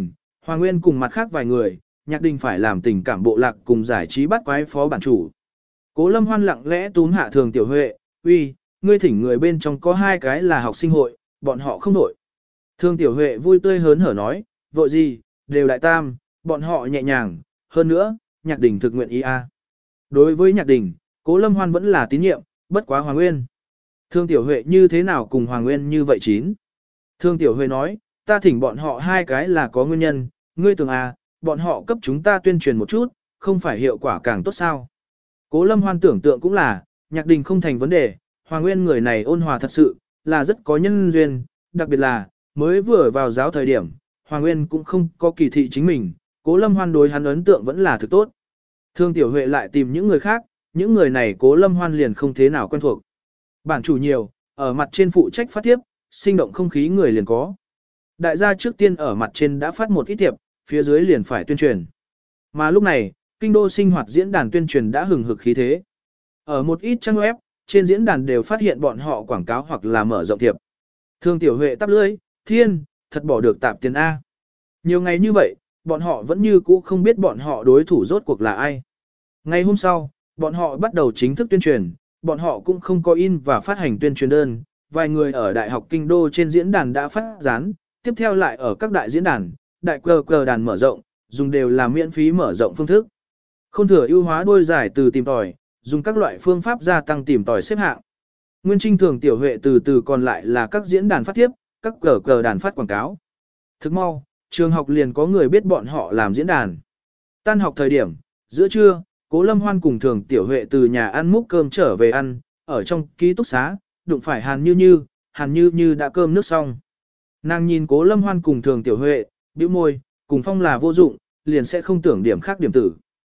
Hoàng Nguyên cùng mặt khác vài người, Nhạc Đình phải làm tình cảm bộ lạc cùng giải trí bắt quái phó bản chủ. Cố Lâm Hoan lặng lẽ túm hạ Thường Tiểu Huệ, uy, ngươi thỉnh người bên trong có hai cái là học sinh hội, bọn họ không đổi. Thường Tiểu Huệ vui tươi hớn hở nói, vội gì, đều đại tam, bọn họ nhẹ nhàng, hơn nữa, Nhạc Đình thực nguyện ý a. Đối với Nhạc Đình, Cố Lâm Hoan vẫn là tín nhiệm, bất quá Hoàng Nguyên. Thường Tiểu Huệ như thế nào cùng Hoàng Nguyên như vậy chín? Thường Tiểu Huệ nói, ta thỉnh bọn họ hai cái là có nguyên nhân, ngươi tưởng à, bọn họ cấp chúng ta tuyên truyền một chút, không phải hiệu quả càng tốt sao. Cố Lâm Hoan tưởng tượng cũng là, Nhạc Đình không thành vấn đề, Hoàng Nguyên người này ôn hòa thật sự, là rất có nhân duyên, đặc biệt là, mới vừa vào giáo thời điểm, Hoàng Nguyên cũng không có kỳ thị chính mình, Cố Lâm Hoan đối hắn ấn tượng vẫn là thực tốt. Thương Tiểu Huệ lại tìm những người khác, những người này Cố Lâm Hoan liền không thế nào quen thuộc. Bản chủ nhiều, ở mặt trên phụ trách phát tiếp, sinh động không khí người liền có. Đại gia trước tiên ở mặt trên đã phát một ít thiệp, phía dưới liền phải tuyên truyền. Mà lúc này, kinh đô sinh hoạt diễn đàn tuyên truyền đã hừng hực khí thế. Ở một ít trang web, trên diễn đàn đều phát hiện bọn họ quảng cáo hoặc là mở rộng thiệp. Thương Tiểu Huệ tắp lưỡi, thiên, thật bỏ được tạp tiền A. Nhiều ngày như vậy, bọn họ vẫn như cũ không biết bọn họ đối thủ rốt cuộc là ai. Ngày hôm sau, bọn họ bắt đầu chính thức tuyên truyền, bọn họ cũng không có in và phát hành tuyên truyền đơn. Vài người ở Đại học Kinh Đô trên diễn đàn đã phát dán, tiếp theo lại ở các đại diễn đàn, đại cờ cờ đàn mở rộng, dùng đều là miễn phí mở rộng phương thức. Không thừa ưu hóa đôi giải từ tìm tòi, dùng các loại phương pháp gia tăng tìm tòi xếp hạng. Nguyên Trinh Thường Tiểu Huệ từ từ còn lại là các diễn đàn phát tiếp, các cờ cờ đàn phát quảng cáo. Thức mau, trường học liền có người biết bọn họ làm diễn đàn. Tan học thời điểm, giữa trưa, Cố Lâm Hoan cùng Thường Tiểu Huệ từ nhà ăn múc cơm trở về ăn, ở trong ký túc xá, đụng phải Hàn Như Như, Hàn Như Như đã cơm nước xong. Nàng nhìn Cố Lâm Hoan cùng Thường Tiểu Huệ, bĩu môi, cùng phong là vô dụng, liền sẽ không tưởng điểm khác điểm tử.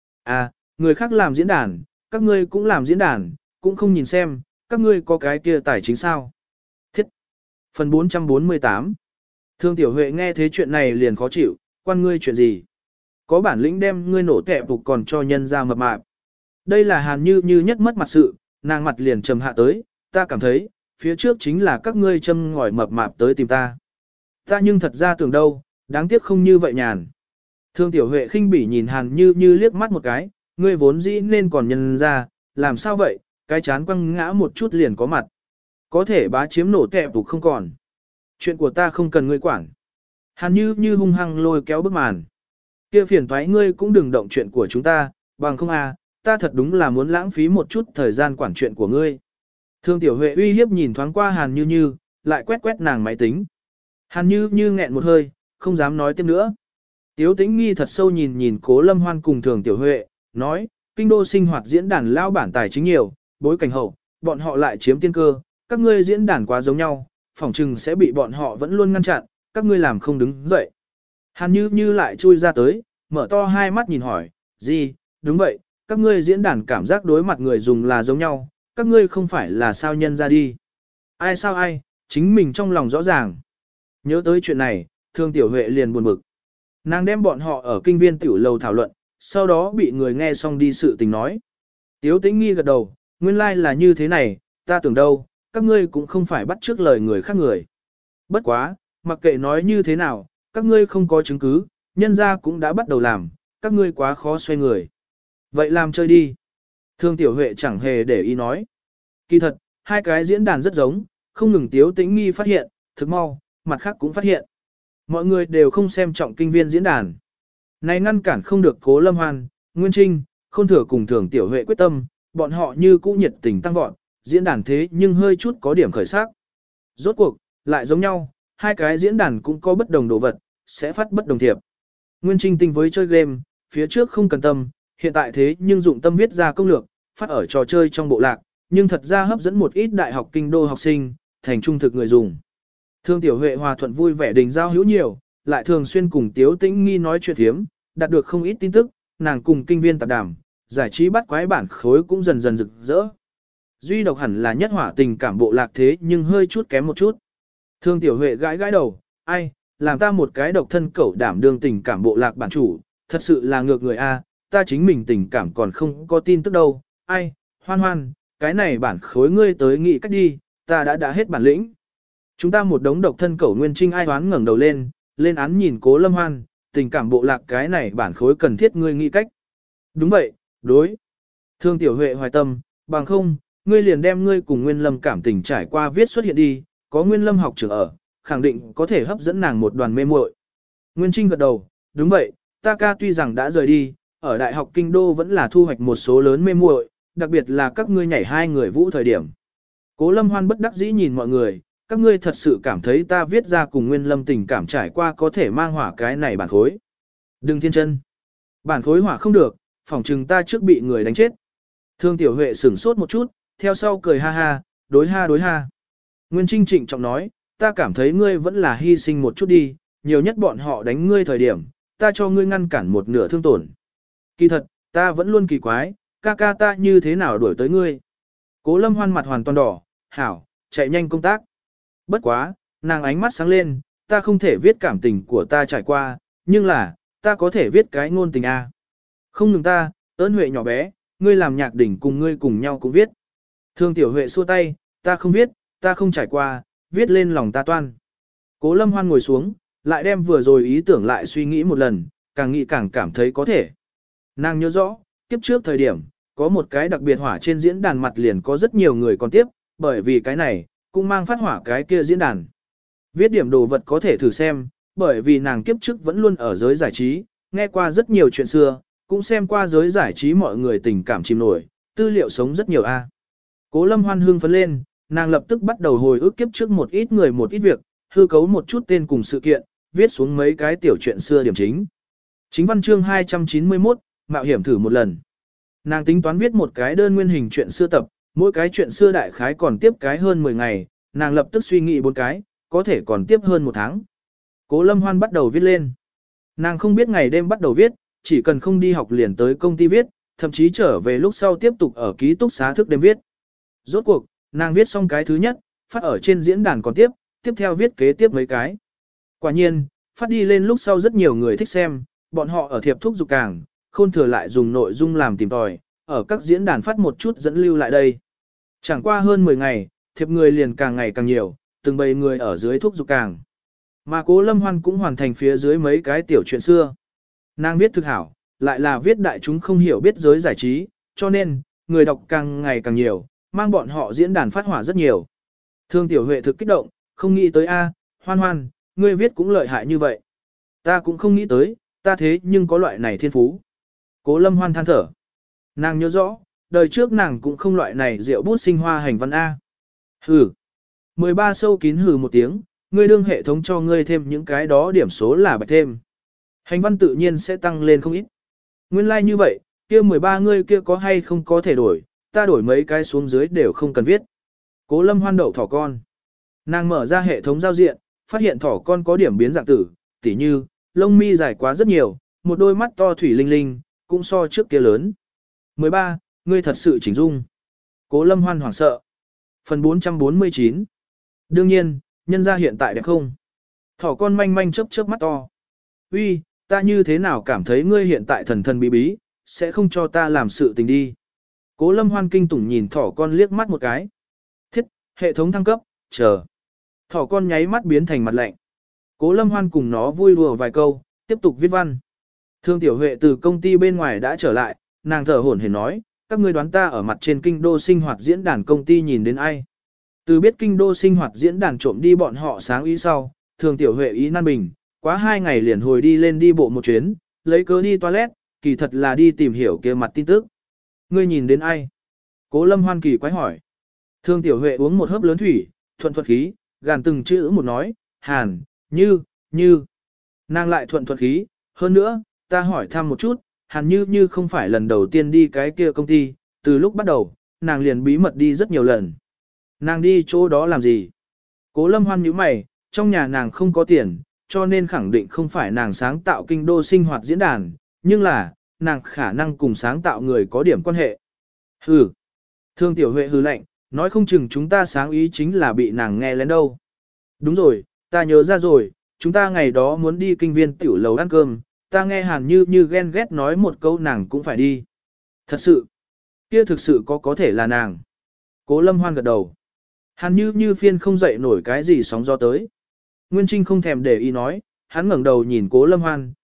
À, người khác làm diễn đàn, các ngươi cũng làm diễn đàn, cũng không nhìn xem, các ngươi có cái kia tài chính sao. Thiết. Phần bốn trăm bốn mươi tám. Thường Tiểu Huệ nghe thế chuyện này liền khó chịu, quan ngươi chuyện gì? Có bản lĩnh đem ngươi nổ tẹp phục còn cho nhân ra mập mạp. Đây là Hàn Như Như nhất mất mặt sự, nàng mặt liền trầm hạ tới, ta cảm thấy, phía trước chính là các ngươi châm ngòi mập mạp tới tìm ta. Ta nhưng thật ra tưởng đâu, đáng tiếc không như vậy nhàn. Thương Tiểu Huệ khinh bỉ nhìn Hàn Như Như liếc mắt một cái, ngươi vốn dĩ nên còn nhân ra, làm sao vậy, cái chán quăng ngã một chút liền có mặt. Có thể bá chiếm nổ tẹp phục không còn. Chuyện của ta không cần ngươi quản. Hàn Như Như hung hăng lôi kéo bức màn. Kia phiền toái ngươi cũng đừng động chuyện của chúng ta, bằng không à, ta thật đúng là muốn lãng phí một chút thời gian quản chuyện của ngươi. Thương Tiểu Huệ uy hiếp nhìn thoáng qua Hàn Như Như, lại quét quét nàng máy tính. Hàn Như Như nghẹn một hơi, không dám nói tiếp nữa. Tiếu Tĩnh Nghi thật sâu nhìn nhìn Cố Lâm Hoan cùng Thường Tiểu Huệ, nói, kinh đô sinh hoạt diễn đàn lao bản tài chính nhiều, bối cảnh hậu, bọn họ lại chiếm tiên cơ, các ngươi diễn đàn quá giống nhau, phỏng chừng sẽ bị bọn họ vẫn luôn ngăn chặn, các ngươi làm không đứng dậy. Hàn Như Như lại chui ra tới, mở to hai mắt nhìn hỏi, gì, đúng vậy, các ngươi diễn đàn cảm giác đối mặt người dùng là giống nhau, các ngươi không phải là sao nhân ra đi. Ai sao ai, chính mình trong lòng rõ ràng. Nhớ tới chuyện này, Thương Tiểu Huệ liền buồn bực. Nàng đem bọn họ ở kinh viên tiểu lầu thảo luận, sau đó bị người nghe xong đi sự tình nói. Tiếu Tĩnh Nghi gật đầu, nguyên lai like là như thế này, ta tưởng đâu, các ngươi cũng không phải bắt trước lời người khác người. Bất quá, mặc kệ nói như thế nào, các ngươi không có chứng cứ, nhân ra cũng đã bắt đầu làm, các ngươi quá khó xoay người. Vậy làm chơi đi. Thương Tiểu Huệ chẳng hề để ý nói. Kỳ thật, hai cái diễn đàn rất giống, không ngừng Tiếu Tĩnh Nghi phát hiện, thực mau, mặt khác cũng phát hiện. Mọi người đều không xem trọng kinh viên diễn đàn. Này ngăn cản không được Cố Lâm Hoan, Nguyên Trinh, Khôn Thừa cùng Thường Tiểu Huệ quyết tâm, bọn họ như cũ nhiệt tình tăng vọt, diễn đàn thế nhưng hơi chút có điểm khởi sắc. Rốt cuộc, lại giống nhau, hai cái diễn đàn cũng có bất đồng đồ vật, sẽ phát bất đồng thiệp. Nguyên Trinh tinh với chơi game, phía trước không cần tâm, hiện tại thế nhưng dụng tâm viết ra công lược, phát ở trò chơi trong bộ lạc, nhưng thật ra hấp dẫn một ít đại học kinh đô học sinh, thành trung thực người dùng. Thương Tiểu Huệ hòa thuận vui vẻ đình giao hữu nhiều, lại thường xuyên cùng Tiếu Tĩnh Nghi nói chuyện thiếm, đạt được không ít tin tức, nàng cùng kinh viên tạp đàm, giải trí bắt quái bản khối cũng dần dần rực rỡ. Duy độc hẳn là nhất hỏa tình cảm bộ lạc thế nhưng hơi chút kém một chút. Thương Tiểu Huệ gãi gãi đầu, ai, làm ta một cái độc thân cẩu đảm đương tình cảm bộ lạc bản chủ, thật sự là ngược người a, ta chính mình tình cảm còn không có tin tức đâu, ai, Hoan Hoan, cái này bản khối ngươi tới nghĩ cách đi, ta đã đã hết bản lĩnh. Chúng ta một đống độc thân cẩu Nguyên Trinh ai hoán ngẩng đầu lên, lên án nhìn Cố Lâm Hoan, tình cảm bộ lạc cái này bản khối cần thiết ngươi nghĩ cách. Đúng vậy, đối. Thương Tiểu Huệ hoài tâm, bằng không, ngươi liền đem ngươi cùng Nguyên Lâm cảm tình trải qua viết xuất hiện đi, có Nguyên Lâm học trưởng ở, khẳng định có thể hấp dẫn nàng một đoàn mê muội. Nguyên Trinh gật đầu, đúng vậy, ta ca tuy rằng đã rời đi, ở Đại học Kinh Đô vẫn là thu hoạch một số lớn mê muội, đặc biệt là các ngươi nhảy hai người vũ thời điểm. Cố Lâm Hoan bất đắc dĩ nhìn mọi người, các ngươi thật sự cảm thấy ta viết ra cùng Nguyên Lâm tình cảm trải qua có thể mang hỏa cái này bản khối. Đừng thiên chân. Bản khối hỏa không được, phỏng chừng ta trước bị người đánh chết. Thương Tiểu Huệ sửng sốt một chút, theo sau cười ha ha, đối ha đối ha. Nguyên Trinh trịnh trọng nói, ta cảm thấy ngươi vẫn là hy sinh một chút đi, nhiều nhất bọn họ đánh ngươi thời điểm, ta cho ngươi ngăn cản một nửa thương tổn. Kỳ thật, ta vẫn luôn kỳ quái, ca ca ta như thế nào đuổi tới ngươi. Cố Lâm Hoan mặt hoàn toàn đỏ, hảo, chạy nhanh công tác. Bất quá, nàng ánh mắt sáng lên, ta không thể viết cảm tình của ta trải qua, nhưng là, ta có thể viết cái ngôn tình A. Không ngừng ta, ơn Huệ nhỏ bé, ngươi làm nhạc đỉnh cùng ngươi cùng nhau cũng viết. Thương Tiểu Huệ xua tay, ta không viết, ta không trải qua, viết lên lòng ta toan. Cố Lâm Hoan ngồi xuống, lại đem vừa rồi ý tưởng lại suy nghĩ một lần, càng nghĩ càng cảm thấy có thể. Nàng nhớ rõ, kiếp trước thời điểm, có một cái đặc biệt hỏa trên diễn đàn mặt liền có rất nhiều người còn tiếp, bởi vì cái này, cũng mang phát hỏa cái kia diễn đàn. Viết điểm đồ vật có thể thử xem, bởi vì nàng kiếp trước vẫn luôn ở giới giải trí, nghe qua rất nhiều chuyện xưa, cũng xem qua giới giải trí mọi người tình cảm chìm nổi, tư liệu sống rất nhiều a. Cố Lâm Hoan hưng phấn lên, nàng lập tức bắt đầu hồi ức kiếp trước một ít người một ít việc, hư cấu một chút tên cùng sự kiện, viết xuống mấy cái tiểu chuyện xưa điểm chính. Chính văn chương hai trăm chín mươi mốt, mạo hiểm thử một lần. Nàng tính toán viết một cái đơn nguyên hình chuyện xưa tập, mỗi cái chuyện xưa đại khái còn tiếp cái hơn mười ngày, nàng lập tức suy nghĩ bốn cái, có thể còn tiếp hơn một tháng. Cố Lâm Hoan bắt đầu viết lên. Nàng không biết ngày đêm bắt đầu viết, chỉ cần không đi học liền tới công ty viết, thậm chí trở về lúc sau tiếp tục ở ký túc xá thức đêm viết. Rốt cuộc, nàng viết xong cái thứ nhất, phát ở trên diễn đàn còn tiếp, tiếp theo viết kế tiếp mấy cái. Quả nhiên, phát đi lên lúc sau rất nhiều người thích xem, bọn họ ở thiệp thúc dục càng, khôn thừa lại dùng nội dung làm tìm tòi, ở các diễn đàn phát một chút dẫn lưu lại đây. Chẳng qua hơn mười ngày, thiệp người liền càng ngày càng nhiều, từng bầy người ở dưới thúc dục càng. Mà Cố Lâm Hoan cũng hoàn thành phía dưới mấy cái tiểu chuyện xưa. Nàng viết thực hảo, lại là viết đại chúng không hiểu biết giới giải trí, cho nên, người đọc càng ngày càng nhiều, mang bọn họ diễn đàn phát hỏa rất nhiều. Thương Tiểu Huệ thực kích động, không nghĩ tới a, Hoan Hoan, ngươi viết cũng lợi hại như vậy. Ta cũng không nghĩ tới, ta thế nhưng có loại này thiên phú. Cố Lâm Hoan than thở. Nàng nhớ rõ, đời trước nàng cũng không loại này rượu bút sinh hoa hành văn A. Hừ. mười ba sâu kín hừ một tiếng, ngươi đương hệ thống cho ngươi thêm những cái đó điểm số là bạch thêm. Hành văn tự nhiên sẽ tăng lên không ít. Nguyên lai like như vậy, kia mười ba ngươi kia có hay không có thể đổi, ta đổi mấy cái xuống dưới đều không cần viết. Cố Lâm Hoan đậu thỏ con. Nàng mở ra hệ thống giao diện, phát hiện thỏ con có điểm biến dạng tử, tỉ như, lông mi dài quá rất nhiều, một đôi mắt to thủy linh linh, cũng so trước kia lớn. mười ba, ngươi thật sự chỉnh dung. Cố Lâm Hoan hoảng sợ. Phần bốn trăm bốn mươi chín. Đương nhiên, nhân gia hiện tại đẹp không? Thỏ con manh manh chớp chớp mắt to. Uy, ta như thế nào cảm thấy ngươi hiện tại thần thần bí bí, sẽ không cho ta làm sự tình đi. Cố Lâm Hoan kinh tủng nhìn thỏ con liếc mắt một cái. Thiết, hệ thống thăng cấp, chờ. Thỏ con nháy mắt biến thành mặt lạnh. Cố Lâm Hoan cùng nó vui đùa vài câu, tiếp tục viết văn. Thương Tiểu Huệ từ công ty bên ngoài đã trở lại, nàng thở hổn hển nói, các ngươi đoán ta ở mặt trên kinh đô sinh hoạt diễn đàn công ty nhìn đến ai. Từ biết kinh đô sinh hoạt diễn đàn trộm đi bọn họ sáng ý sau, Thường Tiểu Huệ ý nan bình, quá hai ngày liền hồi đi lên đi bộ một chuyến, lấy cớ đi toilet, kỳ thật là đi tìm hiểu kia mặt tin tức. Ngươi nhìn đến ai? Cố Lâm Hoan kỳ quái hỏi. Thương Tiểu Huệ uống một hớp lớn thủy, thuận thuật khí, gàn từng chữ một nói, hàn, như, như. Nàng lại thuận thuật khí, hơn nữa, ta hỏi thăm một chút, hàn như như không phải lần đầu tiên đi cái kia công ty, từ lúc bắt đầu, nàng liền bí mật đi rất nhiều lần. Nàng đi chỗ đó làm gì? Cố Lâm Hoan nhíu mày, trong nhà nàng không có tiền, cho nên khẳng định không phải nàng sáng tạo kinh đô sinh hoạt diễn đàn, nhưng là, nàng khả năng cùng sáng tạo người có điểm quan hệ. Hừ. Thương Tiểu Huệ hừ lạnh, nói không chừng chúng ta sáng ý chính là bị nàng nghe lén đâu. Đúng rồi, ta nhớ ra rồi, chúng ta ngày đó muốn đi kinh viên tiểu lầu ăn cơm, ta nghe Hàn Như Như ghen ghét nói một câu nàng cũng phải đi. Thật sự, kia thực sự có có thể là nàng. Cố Lâm Hoan gật đầu. Hàn Như Như phiên không dậy nổi cái gì sóng gió tới. Nguyên Trinh không thèm để ý nói, hắn ngẩng đầu nhìn Cố Lâm Hoan,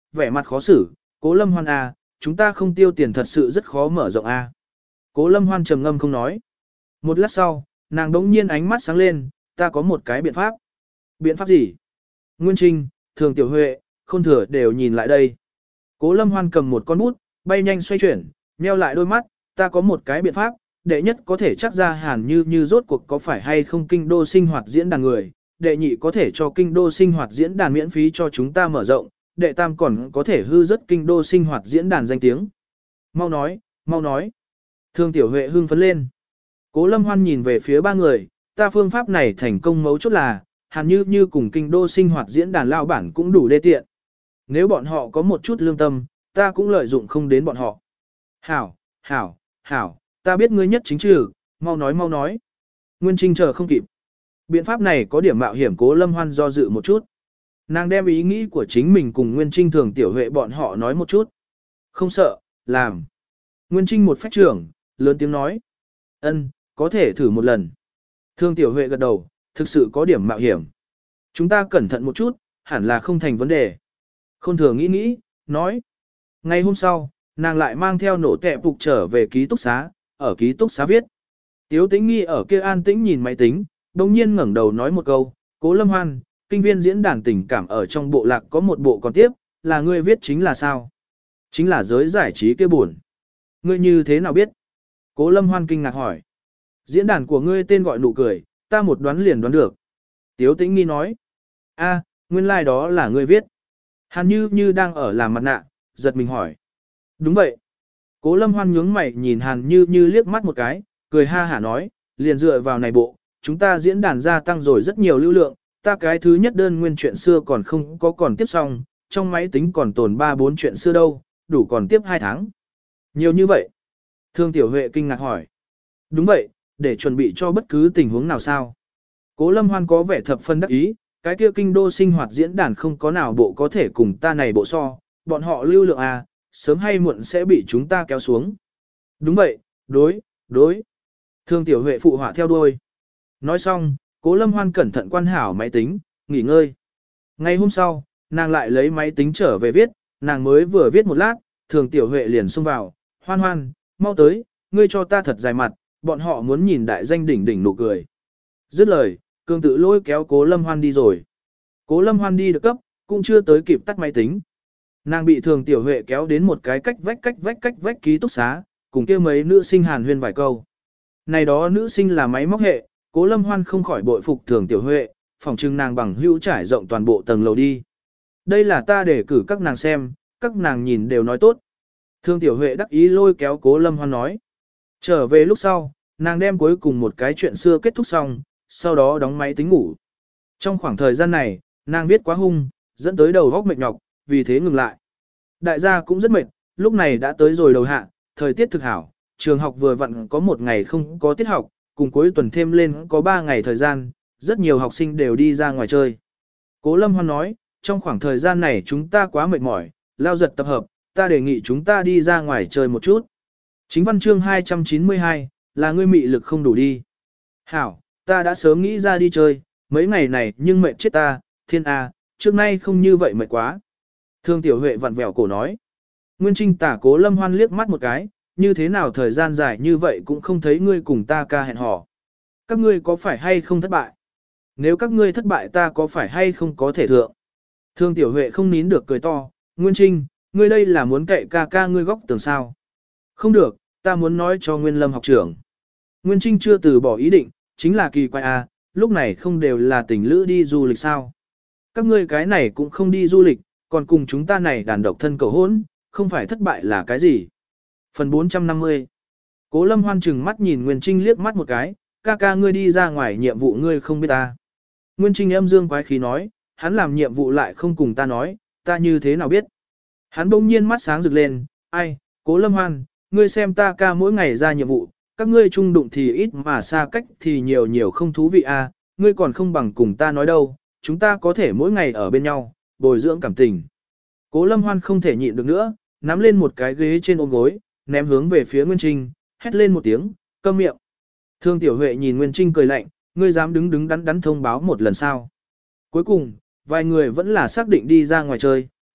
vẻ mặt khó xử, Cố Lâm Hoan à, chúng ta không tiêu tiền thật sự rất khó mở rộng a. Cố Lâm Hoan trầm ngâm không nói. Một lát sau, nàng đống nhiên ánh mắt sáng lên, ta có một cái biện pháp. Biện pháp gì? Nguyên Trinh, Thường Tiểu Huệ, Khôn Thừa đều nhìn lại đây. Cố Lâm Hoan cầm một con bút, bay nhanh xoay chuyển, nheo lại đôi mắt, ta có một cái biện pháp, đệ nhất có thể chắc ra Hàn Như Như rốt cuộc có phải hay không kinh đô sinh hoạt diễn đàn người, đệ nhị có thể cho kinh đô sinh hoạt diễn đàn miễn phí cho chúng ta mở rộng, đệ tam còn có thể hư rất kinh đô sinh hoạt diễn đàn danh tiếng. Mau nói, mau nói. Thương Tiểu Huệ hưng phấn lên. Cố Lâm Hoan nhìn về phía ba người, ta phương pháp này thành công mấu chốt là, Hàn Như Như cùng kinh đô sinh hoạt diễn đàn lao bản cũng đủ đê tiện. Nếu bọn họ có một chút lương tâm, ta cũng lợi dụng không đến bọn họ. Hảo, hảo, hảo, ta biết ngươi nhất chính trừ, mau nói mau nói. Nguyên Trinh chờ không kịp. Biện pháp này có điểm mạo hiểm. Cố Lâm Hoan do dự một chút. Nàng đem ý nghĩ của chính mình cùng Nguyên Trinh Thường Tiểu Huệ bọn họ nói một chút. Không sợ, làm. Nguyên Trinh một phách trưởng, lớn tiếng nói. Ân, có thể thử một lần. Thường Tiểu Huệ gật đầu, thực sự có điểm mạo hiểm. Chúng ta cẩn thận một chút, hẳn là không thành vấn đề. Khôn Thừa nghĩ nghĩ, nói. Ngày hôm sau, nàng lại mang theo nổ tệ phục trở về ký túc xá, ở ký túc xá viết. Tiếu Tĩnh Nghi ở kia an tĩnh nhìn máy tính, đồng nhiên ngẩng đầu nói một câu, Cố Lâm Hoan, kinh viên diễn đàn tình cảm ở trong bộ lạc có một bộ còn tiếp, là ngươi viết chính là sao? Chính là giới giải trí kia buồn. Ngươi như thế nào biết? Cố Lâm Hoan kinh ngạc hỏi. Diễn đàn của ngươi tên gọi nụ cười, ta một đoán liền đoán được. Tiếu Tĩnh Nghi nói. A, nguyên lai like đó là ngươi viết. Hàn Như Như đang ở làm mặt nạ, giật mình hỏi. Đúng vậy. Cố Lâm Hoan nhướng mày nhìn Hàn Như Như liếc mắt một cái, cười ha hả nói, liền dựa vào này bộ, chúng ta diễn đàn gia tăng rồi rất nhiều lưu lượng, ta cái thứ nhất đơn nguyên chuyện xưa còn không có còn tiếp xong, trong máy tính còn tồn ba bốn chuyện xưa đâu, đủ còn tiếp hai tháng. Nhiều như vậy. Thương Tiểu Huệ kinh ngạc hỏi. Đúng vậy, để chuẩn bị cho bất cứ tình huống nào sao. Cố Lâm Hoan có vẻ thập phân đắc ý, cái kia kinh đô sinh hoạt diễn đàn không có nào bộ có thể cùng ta này bộ so, bọn họ lưu lượng à, sớm hay muộn sẽ bị chúng ta kéo xuống. Đúng vậy, đối, đối. Thương Tiểu Huệ phụ họa theo đuôi. Nói xong, Cố Lâm Hoan cẩn thận quan hảo máy tính, nghỉ ngơi. Ngày hôm sau, nàng lại lấy máy tính trở về viết, nàng mới vừa viết một lát, Thường Tiểu Huệ liền xông vào, Hoan Hoan, mau tới, ngươi cho ta thật dài mặt, bọn họ muốn nhìn đại danh đỉnh đỉnh nụ cười. Dứt lời, Cường tự lôi kéo Cố Lâm Hoan đi rồi. Cố Lâm Hoan đi được cấp, cũng chưa tới kịp tắt máy tính. Nàng bị Thường Tiểu Huệ kéo đến một cái cách vách cách vách cách vách ký túc xá, cùng kia mấy nữ sinh hàn huyên vài câu. Này đó nữ sinh là máy móc hệ, Cố Lâm Hoan không khỏi bội phục Thường Tiểu Huệ, phòng trưng nàng bằng hữu trải rộng toàn bộ tầng lầu đi. Đây là ta để cử các nàng xem, các nàng nhìn đều nói tốt. Thường Tiểu Huệ đắc ý lôi kéo Cố Lâm Hoan nói. Trở về lúc sau, nàng đem cuối cùng một cái chuyện xưa kết thúc xong, sau đó đóng máy tính ngủ. Trong khoảng thời gian này, nàng viết quá hung, dẫn tới đầu góc mệt nhọc, vì thế ngừng lại. Đại gia cũng rất mệt, lúc này đã tới rồi đầu hạ, thời tiết thực hảo, trường học vừa vặn có một ngày không có tiết học, cùng cuối tuần thêm lên có ba ngày thời gian, rất nhiều học sinh đều đi ra ngoài chơi. Cố Lâm Hoan nói, trong khoảng thời gian này chúng ta quá mệt mỏi, lao giật tập hợp, ta đề nghị chúng ta đi ra ngoài chơi một chút. Chính văn chương hai trăm chín mươi hai, là ngươi mị lực không đủ đi. Hảo, ta đã sớm nghĩ ra đi chơi, mấy ngày này nhưng mệt chết ta, thiên a, trước nay không như vậy mệt quá. Thương Tiểu Huệ vặn vẹo cổ nói. Nguyên Trinh tả Cố Lâm Hoan liếc mắt một cái, như thế nào thời gian dài như vậy cũng không thấy ngươi cùng ta ca hẹn hò. Các ngươi có phải hay không thất bại? Nếu các ngươi thất bại ta có phải hay không có thể thượng? Thương Tiểu Huệ không nín được cười to, Nguyên Trinh, ngươi đây là muốn cậy ca ca ngươi góc tường sao? Không được, ta muốn nói cho Nguyên Lâm học trưởng. Nguyên Trinh chưa từ bỏ ý định, chính là kỳ quái à, lúc này không đều là tình lữ đi du lịch sao? Các ngươi cái này cũng không đi du lịch, còn cùng chúng ta này đàn độc thân cầu hôn, không phải thất bại là cái gì? Phần bốn trăm năm mươi. Cố Lâm Hoan chừng mắt nhìn Nguyên Trinh liếc mắt một cái, ca ca ngươi đi ra ngoài nhiệm vụ ngươi không biết ta. Nguyên Trinh âm dương quái khí nói, hắn làm nhiệm vụ lại không cùng ta nói, ta như thế nào biết. Hắn bỗng nhiên mắt sáng rực lên, ai, Cố Lâm Hoan, ngươi xem ta ca mỗi ngày ra nhiệm vụ, các ngươi chung đụng thì ít mà xa cách thì nhiều nhiều không thú vị à, ngươi còn không bằng cùng ta nói đâu, chúng ta có thể mỗi ngày ở bên nhau, bồi dưỡng cảm tình. Cố Lâm Hoan không thể nhịn được nữa, nắm lên một cái ghế trên ôm gối, ném hướng về phía Nguyên Trinh, hét lên một tiếng, câm miệng. Thương Tiểu Huệ nhìn Nguyên Trinh cười lạnh, ngươi dám đứng đứng đắn đắn thông báo một lần sao. Cuối cùng, vài người vẫn là xác định đi ra ngoài chơi,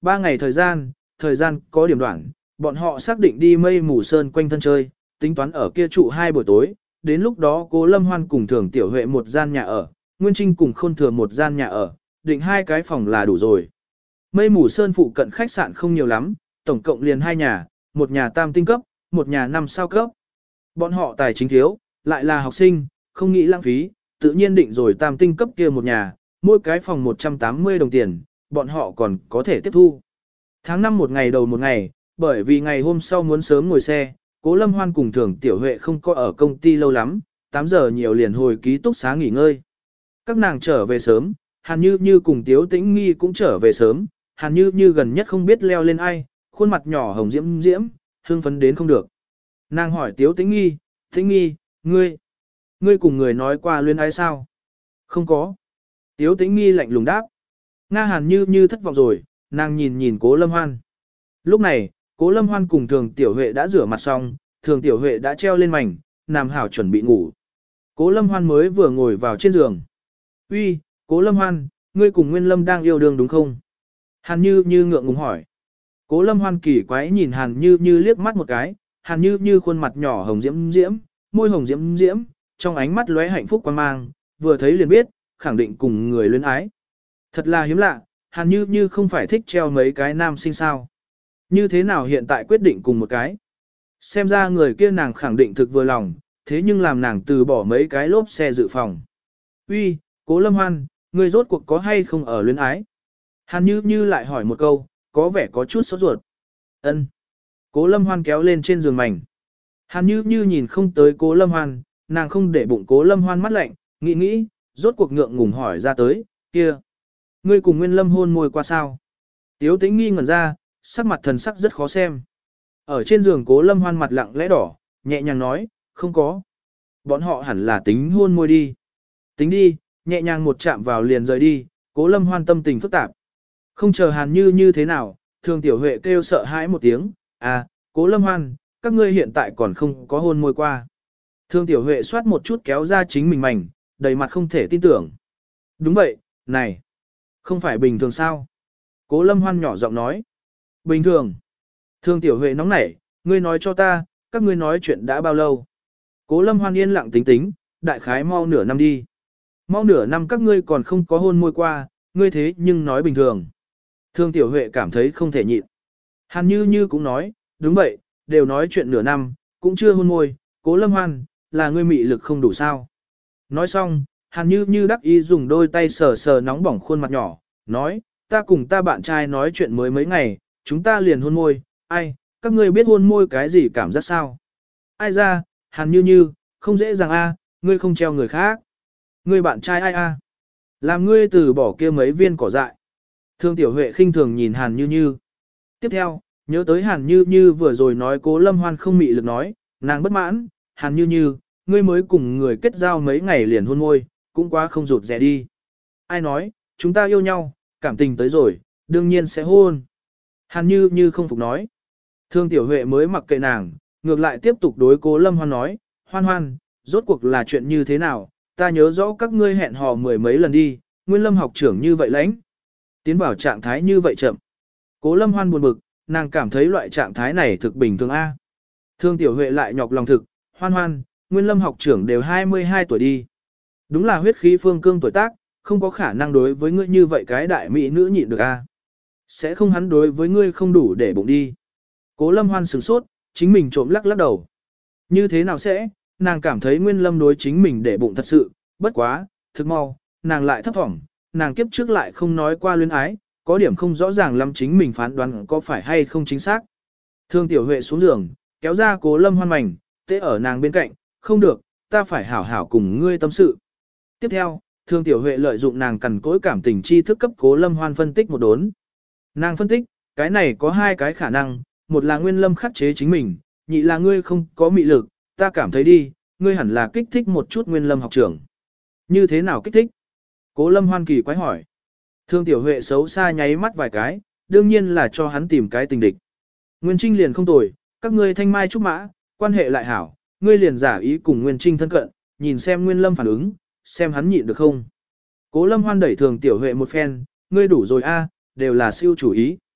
ba ngày thời gian, thời gian có điểm đoạn, bọn họ xác định đi Mây Mù Sơn quanh thân chơi, tính toán ở kia trụ hai buổi tối, đến lúc đó Cố Lâm Hoan cùng Thường Tiểu Huệ một gian nhà ở, Nguyên Trinh cùng Khôn Thừa một gian nhà ở, định hai cái phòng là đủ rồi. Mây Mù Sơn phụ cận khách sạn không nhiều lắm, tổng cộng liền hai nhà, một nhà tam tinh cấp, một nhà năm sao cấp. Bọn họ tài chính thiếu, lại là học sinh, không nghĩ lãng phí, tự nhiên định rồi tam tinh cấp kia một nhà, mỗi cái phòng một trăm tám mươi đồng tiền, bọn họ còn có thể tiếp thu. Tháng năm một ngày đầu một ngày, bởi vì ngày hôm sau muốn sớm ngồi xe, Cố Lâm Hoan cùng Thường Tiểu Huệ không có ở công ty lâu lắm, tám giờ nhiều liền hồi ký túc xá nghỉ ngơi. Các nàng trở về sớm, Hàn Như Như cùng Tiếu Tĩnh Nghi cũng trở về sớm, Hàn Như Như gần nhất không biết leo lên ai, khuôn mặt nhỏ hồng diễm diễm, hưng phấn đến không được. Nàng hỏi Tiếu Tĩnh Nghi, Tĩnh Nghi, ngươi, ngươi cùng người nói qua luyến ái sao? Không có. Tiếu Tĩnh Nghi lạnh lùng đáp. Nga Hàn Như Như thất vọng rồi, nàng nhìn nhìn Cố Lâm Hoan. Lúc này, Cố Lâm Hoan cùng Thường Tiểu Huệ đã rửa mặt xong, Thường Tiểu Huệ đã treo lên mảnh, nằm hảo chuẩn bị ngủ. Cố Lâm Hoan mới vừa ngồi vào trên giường. Uy, Cố Lâm Hoan, ngươi cùng Nguyên Lâm đang yêu đương đúng không? Hàn Như Như ngượng ngùng hỏi. Cố Lâm Hoan kỳ quái nhìn Hàn Như Như liếc mắt một cái, Hàn Như Như khuôn mặt nhỏ hồng diễm diễm, môi hồng diễm diễm, trong ánh mắt lóe hạnh phúc quan mang, vừa thấy liền biết, khẳng định cùng người luyến ái. Thật là hiếm lạ, Hàn Như Như không phải thích treo mấy cái nam sinh sao. Như thế nào hiện tại quyết định cùng một cái? Xem ra người kia nàng khẳng định thực vừa lòng, thế nhưng làm nàng từ bỏ mấy cái lốp xe dự phòng. Uy, Cố Lâm Hoan, ngươi rốt cuộc có hay không ở luyến ái? Hàn Như Như lại hỏi một câu, có vẻ có chút sốt ruột. Ân. Cố Lâm Hoan kéo lên trên giường mảnh. Hàn Như Như nhìn không tới Cố Lâm Hoan, nàng không để bụng Cố Lâm Hoan mắt lạnh, nghĩ nghĩ, rốt cuộc ngượng ngùng hỏi ra tới, kia. Ngươi cùng Nguyên Lâm hôn môi qua sao? Tiếu Tĩnh Nghi ngẩn ra, sắc mặt thần sắc rất khó xem. Ở trên giường Cố Lâm Hoan mặt lặng lẽ đỏ, nhẹ nhàng nói, không có. Bọn họ hẳn là tính hôn môi đi. Tính đi, nhẹ nhàng một chạm vào liền rời đi, Cố Lâm Hoan tâm tình phức tạp. Không chờ Hàn Như như thế nào, Thường Tiểu Huệ kêu sợ hãi một tiếng, à, Cố Lâm Hoan, các ngươi hiện tại còn không có hôn môi qua. Thường Tiểu Huệ xoát một chút kéo ra chính mình mảnh, đầy mặt không thể tin tưởng. Đúng vậy, này, không phải bình thường sao? Cố Lâm Hoan nhỏ giọng nói. Bình thường. Thường Tiểu Huệ nóng nảy, ngươi nói cho ta, các ngươi nói chuyện đã bao lâu? Cố Lâm Hoan yên lặng tính tính, đại khái mau nửa năm đi. Mau nửa năm các ngươi còn không có hôn môi qua, ngươi thế nhưng nói bình thường. Thường Tiểu Huệ cảm thấy không thể nhịn. Hàn Như Như cũng nói, đúng vậy, đều nói chuyện nửa năm, cũng chưa hôn môi, Cố Lâm Hoan, là ngươi mị lực không đủ sao. Nói xong, Hàn Như Như đắc ý dùng đôi tay sờ sờ nóng bỏng khuôn mặt nhỏ, nói, ta cùng ta bạn trai nói chuyện mới mấy ngày, chúng ta liền hôn môi, ai, các ngươi biết hôn môi cái gì cảm giác sao? Ai ra, Hàn Như Như, không dễ dàng a, ngươi không treo người khác. Ngươi bạn trai ai a? Làm ngươi từ bỏ kia mấy viên cỏ dại. Thương Tiểu Huệ khinh thường nhìn Hàn Như Như. Tiếp theo, nhớ tới Hàn Như Như vừa rồi nói Cố Lâm Hoan không mị lực nói, nàng bất mãn, Hàn Như Như, ngươi mới cùng người kết giao mấy ngày liền hôn môi, cũng quá không rụt rẻ đi. Ai nói, chúng ta yêu nhau, cảm tình tới rồi, đương nhiên sẽ hôn. Hàn Như Như không phục nói. Thương Tiểu Huệ mới mặc kệ nàng, ngược lại tiếp tục đối Cố Lâm Hoan nói, Hoan Hoan, rốt cuộc là chuyện như thế nào, ta nhớ rõ các ngươi hẹn hò mười mấy lần đi, Nguyên Lâm học trưởng như vậy lãnh. Tiến vào trạng thái như vậy chậm. Cố Lâm Hoan buồn bực, nàng cảm thấy loại trạng thái này thực bình thường A. Thương Tiểu Huệ lại nhọc lòng thực, Hoan Hoan, Nguyên Lâm học trưởng đều hai mươi hai tuổi đi. Đúng là huyết khí phương cương tuổi tác, không có khả năng đối với ngươi như vậy cái đại mỹ nữ nhịn được A. Sẽ không hắn đối với ngươi không đủ để bụng đi. Cố Lâm Hoan sửng sốt, chính mình trộm lắc lắc đầu. Như thế nào sẽ, nàng cảm thấy Nguyên Lâm đối chính mình để bụng thật sự, bất quá, thực mau, nàng lại thấp thỏm, nàng kiếp trước lại không nói qua luyến ái, có điểm không rõ ràng lắm chính mình phán đoán có phải hay không chính xác. Thương Tiểu Huệ xuống giường, kéo ra Cố Lâm Hoan mảnh, tê ở nàng bên cạnh, không được, ta phải hảo hảo cùng ngươi tâm sự. Tiếp theo, Thương Tiểu Huệ lợi dụng nàng cằn cỗi cảm tình tri thức cấp Cố Lâm Hoan phân tích một đốn. Nàng phân tích, cái này có hai cái khả năng, một là Nguyên Lâm khắc chế chính mình, nhị là ngươi không có mị lực, ta cảm thấy đi, ngươi hẳn là kích thích một chút Nguyên Lâm học trưởng. Như thế nào kích thích? Cố Lâm Hoan kỳ quái hỏi. Thương Tiểu Huệ xấu xa nháy mắt vài cái, đương nhiên là cho hắn tìm cái tình địch. Nguyên Trinh liền không tồi, các ngươi thanh mai trúc mã, quan hệ lại hảo, ngươi liền giả ý cùng Nguyên Trinh thân cận, nhìn xem Nguyên Lâm phản ứng, xem hắn nhịn được không. Cố Lâm Hoan đẩy Thường Tiểu Huệ một phen, ngươi đủ rồi a, đều là siêu chủ ý.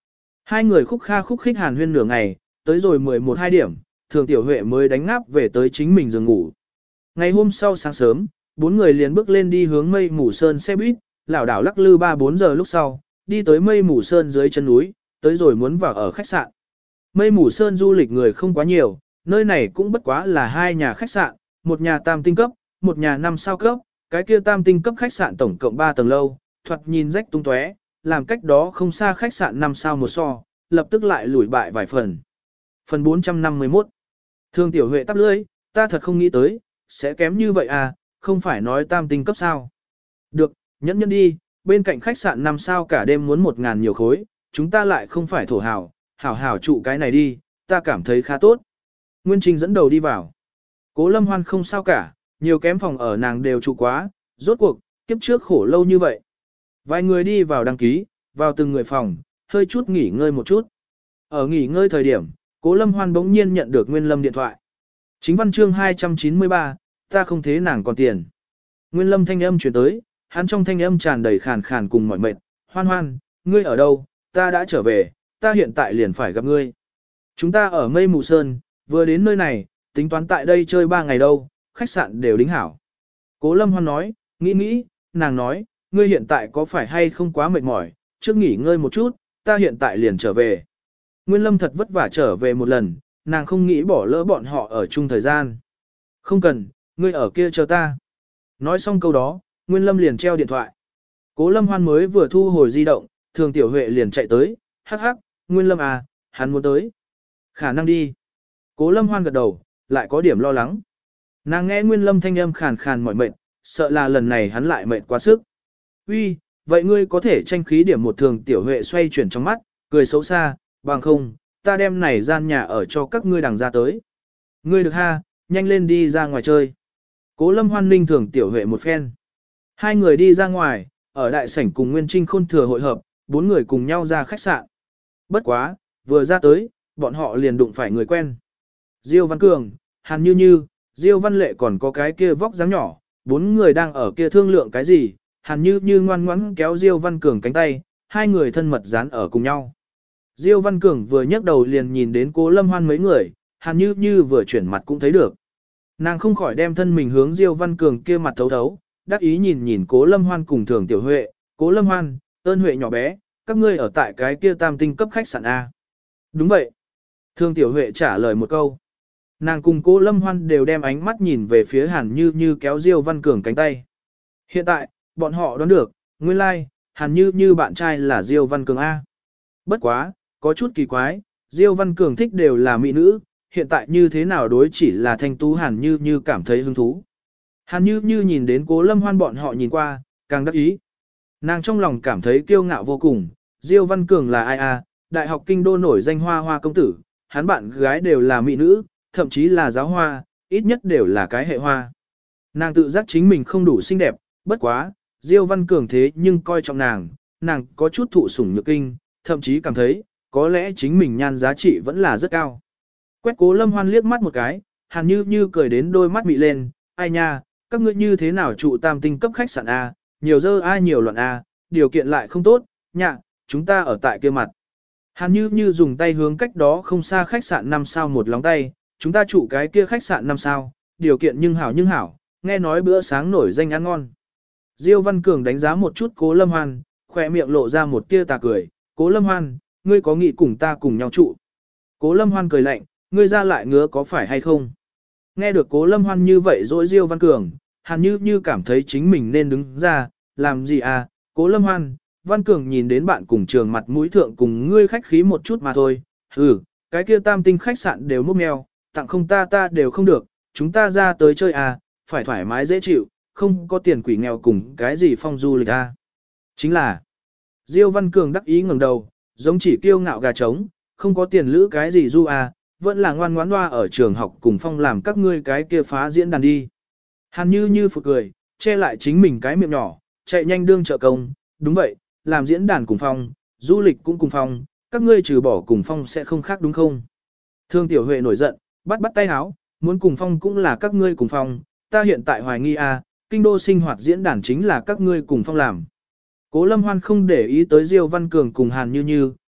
Hai người khúc kha khúc khích hàn huyên nửa ngày, tới rồi mười một hai điểm, Thường Tiểu Huệ mới đánh ngáp về tới chính mình giường ngủ. Ngày hôm sau sáng sớm, bốn người liền bước lên đi hướng Mây Mù Sơn xe buýt, lảo đảo lắc lư ba bốn giờ lúc sau, đi tới Mây Mù Sơn dưới chân núi, tới rồi muốn vào ở khách sạn. Mây Mù Sơn du lịch người không quá nhiều, nơi này cũng bất quá là hai nhà khách sạn, một nhà tam tinh cấp, một nhà năm sao cấp, cái kia tam tinh cấp khách sạn tổng cộng ba tầng lâu, thoạt nhìn rách tung tóe, làm cách đó không xa khách sạn năm sao một so, lập tức lại lùi bại vài phần. Phần bốn trăm năm mươi mốt. Thường Tiểu Huệ tắp lưỡi, ta thật không nghĩ tới, sẽ kém như vậy à, không phải nói tam tinh cấp sao. Được, nhẫn nhẫn đi, bên cạnh khách sạn năm sao cả đêm muốn một ngàn nhiều khối, chúng ta lại không phải thổ hào, hảo hảo trụ cái này đi, ta cảm thấy khá tốt. Nguyên Trinh dẫn đầu đi vào. Cố Lâm Hoan không sao cả, nhiều kém phòng ở nàng đều trụ quá, rốt cuộc, kiếp trước khổ lâu như vậy. Vài người đi vào đăng ký, vào từng người phòng, hơi chút nghỉ ngơi một chút. Ở nghỉ ngơi thời điểm, Cố Lâm Hoan bỗng nhiên nhận được Nguyên Lâm điện thoại. Chính văn chương hai trăm chín mươi ba, ta không thế nàng còn tiền. Nguyên Lâm thanh âm chuyển tới, hắn trong thanh âm tràn đầy khàn khàn cùng mỏi mệt. Hoan Hoan, ngươi ở đâu, ta đã trở về, ta hiện tại liền phải gặp ngươi. Chúng ta ở Mây Mù Sơn, vừa đến nơi này, tính toán tại đây chơi ba ngày đâu, khách sạn đều đính hảo. Cố Lâm Hoan nói, nghĩ nghĩ, nàng nói, ngươi hiện tại có phải hay không quá mệt mỏi, trước nghỉ ngơi một chút, ta hiện tại liền trở về. Nguyên Lâm thật vất vả trở về một lần, nàng không nghĩ bỏ lỡ bọn họ ở chung thời gian. Không cần, ngươi ở kia chờ ta. Nói xong câu đó, Nguyên Lâm liền treo điện thoại. Cố Lâm Hoan mới vừa thu hồi di động, Thường Tiểu Huệ liền chạy tới, hắc hắc, Nguyên Lâm à, hắn muốn tới. Khả năng đi. Cố Lâm Hoan gật đầu, lại có điểm lo lắng. Nàng nghe Nguyên Lâm thanh âm khàn khàn mỏi mệt, sợ là lần này hắn lại mệt quá sức. Uy, vậy ngươi có thể tranh khí điểm một. Thường Tiểu Huệ xoay chuyển trong mắt, cười xấu xa, bằng không, ta đem này gian nhà ở cho các ngươi đằng ra tới. Ngươi được ha, nhanh lên đi ra ngoài chơi. Cố Lâm Hoan ninh Thường Tiểu Huệ một phen. Hai người đi ra ngoài, ở đại sảnh cùng Nguyên Trinh Khôn thừa hội hợp, bốn người cùng nhau ra khách sạn. Bất quá, vừa ra tới, bọn họ liền đụng phải người quen. Diêu Văn Cường, Hàn Như Như, Diêu Văn Lệ còn có cái kia vóc dáng nhỏ, bốn người đang ở kia thương lượng cái gì, Hàn Như Như ngoan ngoãn kéo Diêu Văn Cường cánh tay, hai người thân mật dán ở cùng nhau. Diêu Văn Cường vừa nhấc đầu liền nhìn đến Cố Lâm Hoan mấy người, Hàn Như Như vừa chuyển mặt cũng thấy được. Nàng không khỏi đem thân mình hướng Diêu Văn Cường kia mặt thấu thấu, đắc ý nhìn nhìn Cố Lâm Hoan cùng Thường Tiểu Huệ, Cố Lâm Hoan, ơn Huệ nhỏ bé, các ngươi ở tại cái kia tam tinh cấp khách sạn A. Đúng vậy. Thường Tiểu Huệ trả lời một câu. Nàng cùng Cố Lâm Hoan đều đem ánh mắt nhìn về phía Hàn Như Như kéo Diêu Văn Cường cánh tay. Hiện tại, bọn họ đoán được, nguyên lai, like, Hàn Như Như bạn trai là Diêu Văn Cường A. Bất quá, có chút kỳ quái, Diêu Văn Cường thích đều là mỹ nữ, hiện tại như thế nào đối chỉ là thanh tú Hàn Như Như cảm thấy hứng thú. Hàn Như Như nhìn đến Cố Lâm Hoan bọn họ nhìn qua, càng đắc ý. Nàng trong lòng cảm thấy kiêu ngạo vô cùng, Diêu Văn Cường là ai a? Đại học kinh đô nổi danh hoa hoa công tử, hắn bạn gái đều là mỹ nữ, thậm chí là giáo hoa, ít nhất đều là cái hệ hoa. Nàng tự giác chính mình không đủ xinh đẹp, bất quá, Diêu Văn Cường thế nhưng coi trọng nàng, nàng có chút thụ sủng nhược kinh, thậm chí cảm thấy, có lẽ chính mình nhan giá trị vẫn là rất cao. Quét Cố Lâm Hoan liếc mắt một cái, Hàn Như Như cười đến đôi mắt mị lên, ai nha, các ngươi như thế nào trụ tam tinh cấp khách sạn A, nhiều dơ ai nhiều loạn A, điều kiện lại không tốt, nhạ, chúng ta ở tại kia mặt. Hàn Như Như dùng tay hướng cách đó không xa khách sạn năm sao một lóng tay, chúng ta trụ cái kia khách sạn năm sao, điều kiện nhưng hảo nhưng hảo, nghe nói bữa sáng nổi danh ăn ngon. Diêu Văn Cường đánh giá một chút Cố Lâm Hoan, khỏe miệng lộ ra một tia tà cười, Cố Lâm Hoan, ngươi có nghĩ cùng ta cùng nhau trụ. Cố Lâm Hoan cười lạnh, ngươi ra lại ngứa có phải hay không? Nghe được Cố Lâm Hoan như vậy dỗi Diêu Văn Cường, Hàn Như Như cảm thấy chính mình nên đứng ra, làm gì à, Cố Lâm Hoan, Văn Cường nhìn đến bạn cùng trường mặt mũi thượng cùng ngươi khách khí một chút mà thôi, ừ, cái kia tam tinh khách sạn đều mốc mèo, tặng không ta ta đều không được, chúng ta ra tới chơi à, phải thoải mái dễ chịu, không có tiền quỷ nghèo cùng cái gì phong du lịch à. Chính là, Diêu Văn Cường đắc ý ngẩng đầu, giống chỉ kiêu ngạo gà trống, không có tiền lữ cái gì du à, vẫn là ngoan ngoãn loa ở trường học cùng phong làm các ngươi cái kia phá diễn đàn đi. Hàn Như Như phụt cười, che lại chính mình cái miệng nhỏ, chạy nhanh đương trợ công, đúng vậy, làm diễn đàn cùng phong, du lịch cũng cùng phong, các ngươi trừ bỏ cùng phong sẽ không khác đúng không? Thương Tiểu Huệ nổi giận, bắt bắt tay áo, muốn cùng phong cũng là các ngươi cùng phong, ta hiện tại hoài nghi a, kinh đô sinh hoạt diễn đàn chính là các ngươi cùng phong làm. Cố Lâm Hoan không để ý tới Diêu Văn Cường cùng Hàn Như Như,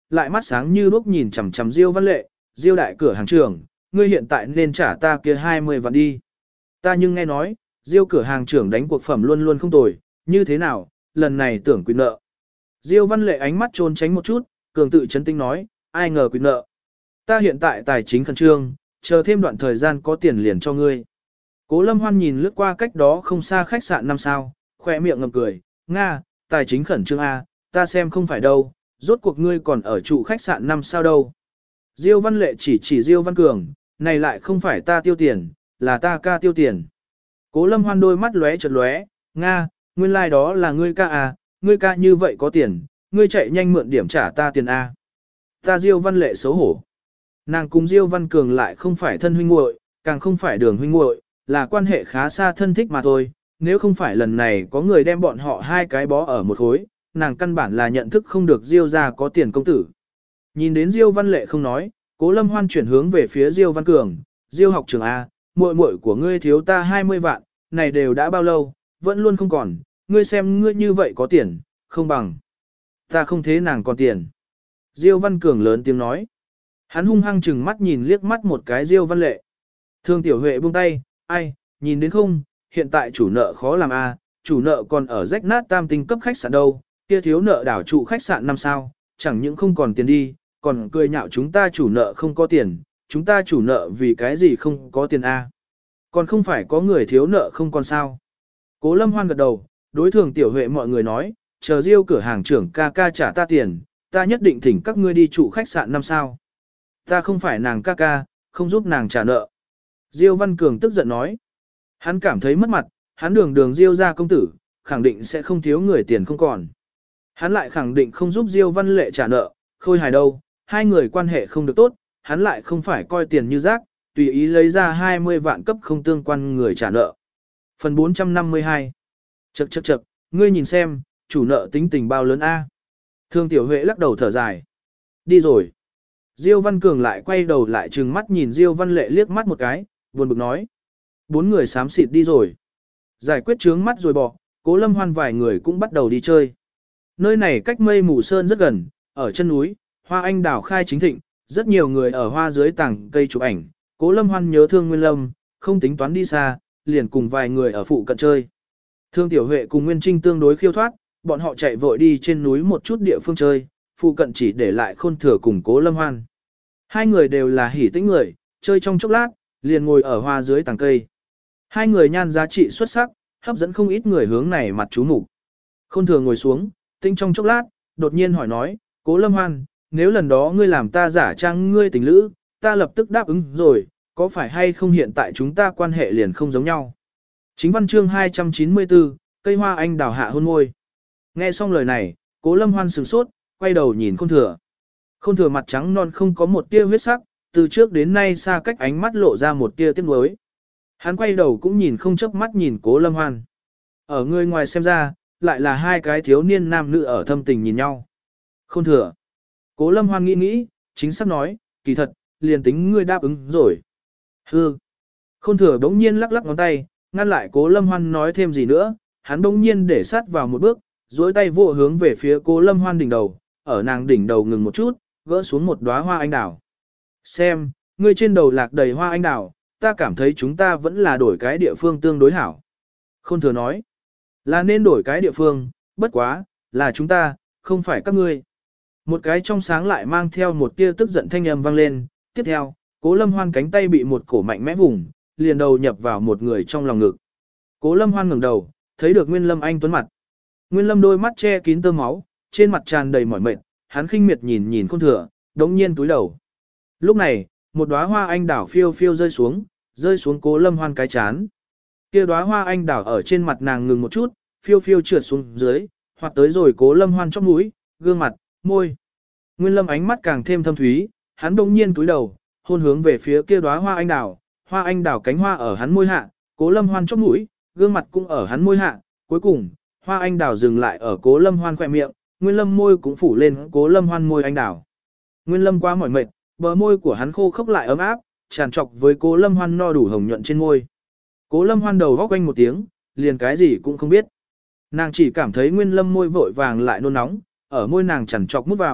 lại mắt sáng như đuốc nhìn chằm chằm Diêu Văn Lệ, Diêu đại cửa hàng trưởng, ngươi hiện tại nên trả ta kia hai mươi vạn đi. Ta nhưng nghe nói, Diêu cửa hàng trưởng đánh cuộc phẩm luôn luôn không tồi, như thế nào, lần này tưởng quyền nợ. Diêu Văn Lệ ánh mắt trốn tránh một chút, cường tự chấn tinh nói, ai ngờ quyền nợ. Ta hiện tại tài chính khẩn trương, chờ thêm đoạn thời gian có tiền liền cho ngươi. Cố Lâm Hoan nhìn lướt qua cách đó không xa khách sạn năm sao, khoe miệng ngậm cười, Nga, tài chính khẩn trương A, ta xem không phải đâu, rốt cuộc ngươi còn ở trụ khách sạn năm sao đâu. Diêu Văn Lệ chỉ chỉ Diêu Văn Cường, này lại không phải ta tiêu tiền, là ta ca tiêu tiền. Cố Lâm Hoan đôi mắt lóe chợt lóe, Nga, nguyên lai like đó là ngươi ca à, ngươi ca như vậy có tiền, ngươi chạy nhanh mượn điểm trả ta tiền A. Ta Diêu Văn Lệ xấu hổ. Nàng cùng Diêu Văn Cường lại không phải thân huynh muội, càng không phải đường huynh muội, là quan hệ khá xa thân thích mà thôi. Nếu không phải lần này có người đem bọn họ hai cái bó ở một khối, nàng căn bản là nhận thức không được Diêu gia có tiền công tử. Nhìn đến Diêu Văn Lệ không nói, Cố Lâm Hoan chuyển hướng về phía Diêu Văn Cường, Diêu học trưởng A, muội muội của ngươi thiếu ta hai mươi vạn, này đều đã bao lâu, vẫn luôn không còn, ngươi xem ngươi như vậy có tiền, không bằng. Ta không thế nàng còn tiền. Diêu Văn Cường lớn tiếng nói. Hắn hung hăng chừng mắt nhìn liếc mắt một cái Diêu Văn Lệ. Thương Tiểu Huệ buông tay, ai, nhìn đến không, hiện tại chủ nợ khó làm a, chủ nợ còn ở rách nát tam tinh cấp khách sạn đâu, kia thiếu nợ đảo trụ khách sạn năm sao, chẳng những không còn tiền đi, còn cười nhạo chúng ta chủ nợ không có tiền, chúng ta chủ nợ vì cái gì không có tiền a? Còn không phải có người thiếu nợ không còn sao? Cố Lâm Hoan gật đầu, đối Thường Tiểu Huệ mọi người nói, chờ Diêu cửa hàng trưởng ca ca trả ta tiền, ta nhất định thỉnh các ngươi đi trụ khách sạn năm sao. Ta không phải nàng ca ca, không giúp nàng trả nợ. Diêu Văn Cường tức giận nói. Hắn cảm thấy mất mặt, hắn đường đường Diêu gia công tử, khẳng định sẽ không thiếu người tiền không còn. Hắn lại khẳng định không giúp Diêu Văn Lệ trả nợ, khôi hài đâu, hai người quan hệ không được tốt, hắn lại không phải coi tiền như rác, tùy ý lấy ra hai mươi vạn cấp không tương quan người trả nợ. Phần bốn trăm năm mươi hai. Chậc chậc chậc, ngươi nhìn xem, chủ nợ tính tình bao lớn a. Thương Tiểu Huệ lắc đầu thở dài. Đi rồi. Diêu Văn Cường lại quay đầu lại trừng mắt nhìn Diêu Văn Lệ liếc mắt một cái, buồn bực nói. Bốn người xám xịt đi rồi. Giải quyết trướng mắt rồi bỏ, Cố Lâm Hoan vài người cũng bắt đầu đi chơi. Nơi này cách Mây Mù Sơn rất gần, ở chân núi, hoa anh đào khai chính thịnh, rất nhiều người ở hoa dưới tảng cây chụp ảnh. Cố Lâm Hoan nhớ Thương Nguyên Lâm, không tính toán đi xa, liền cùng vài người ở phụ cận chơi. Thương Tiểu Huệ cùng Nguyên Trinh tương đối khiêu thoát, bọn họ chạy vội đi trên núi một chút địa phương chơi, phụ cận chỉ để lại Khôn Thừa cùng Cố Lâm Hoan. Hai người đều là hỉ tĩnh người, chơi trong chốc lát, liền ngồi ở hoa dưới tàng cây. Hai người nhan giá trị xuất sắc, hấp dẫn không ít người hướng này mặt chú mục. Khôn Thừa ngồi xuống, tĩnh trong chốc lát, đột nhiên hỏi nói, Cố Lâm Hoan, nếu lần đó ngươi làm ta giả trang ngươi tình lữ, ta lập tức đáp ứng rồi, có phải hay không hiện tại chúng ta quan hệ liền không giống nhau. Chính văn chương hai trăm chín mươi tư, cây hoa anh đào hạ hôn môi. Nghe xong lời này, Cố Lâm Hoan sửng sốt, quay đầu nhìn Khôn Thừa. Khôn Thừa mặt trắng non không có một tia huyết sắc, từ trước đến nay xa cách ánh mắt lộ ra một tia tiếc nuối. Hắn quay đầu cũng nhìn không chớp mắt nhìn Cố Lâm Hoan. Ở người ngoài xem ra, lại là hai cái thiếu niên nam nữ ở thâm tình nhìn nhau. Khôn Thừa. Cố Lâm Hoan nghĩ nghĩ, chính xác nói, kỳ thật, liền tính ngươi đáp ứng rồi. Hư. Khôn Thừa bỗng nhiên lắc lắc ngón tay, ngăn lại Cố Lâm Hoan nói thêm gì nữa, hắn bỗng nhiên để sát vào một bước, duỗi tay vỗ hướng về phía Cố Lâm Hoan đỉnh đầu, ở nàng đỉnh đầu ngừng một chút, gỡ xuống một đóa hoa anh đào. Xem, ngươi trên đầu lạc đầy hoa anh đào, ta cảm thấy chúng ta vẫn là đổi cái địa phương tương đối hảo. Khôn Thừa nói, là nên đổi cái địa phương, bất quá, là chúng ta, không phải các ngươi. Một cái trong sáng lại mang theo một tia tức giận thanh âm vang lên, tiếp theo, Cố Lâm Hoan cánh tay bị một cổ mạnh mẽ vùng, liền đầu nhập vào một người trong lòng ngực. Cố Lâm Hoan ngẩng đầu, thấy được Nguyên Lâm anh tuấn mặt. Nguyên Lâm đôi mắt che kín tơ máu, trên mặt tràn đầy mỏi mệt, hắn khinh miệt nhìn nhìn Khôn Thừa, đống nhiên túi đầu. Lúc này, một đóa hoa anh đào phiêu phiêu rơi xuống, rơi xuống Cố Lâm Hoan cái chán. Kia đóa hoa anh đào ở trên mặt nàng ngừng một chút, phiêu phiêu trượt xuống dưới, hoặc tới rồi Cố Lâm Hoan chóp mũi, gương mặt, môi. Nguyên Lâm ánh mắt càng thêm thâm thúy, hắn đống nhiên túi đầu, hôn hướng về phía kia đóa hoa anh đào, hoa anh đào cánh hoa ở hắn môi hạ, Cố Lâm Hoan chóp mũi, gương mặt cũng ở hắn môi hạ, cuối cùng, hoa anh đào dừng lại ở Cố Lâm Hoan khỏe miệng, Nguyên Lâm môi cũng phủ lên Cố Lâm Hoan môi anh đào. Nguyên Lâm quá mỏi mệt, bờ môi của hắn khô khốc lại ấm áp, tràn trọc với Cố Lâm Hoan no đủ hồng nhuận trên môi. Cố Lâm Hoan đầu góc quanh một tiếng, liền cái gì cũng không biết. Nàng chỉ cảm thấy Nguyên Lâm môi vội vàng lại nôn nóng, ở môi nàng tràn trọc mút vào,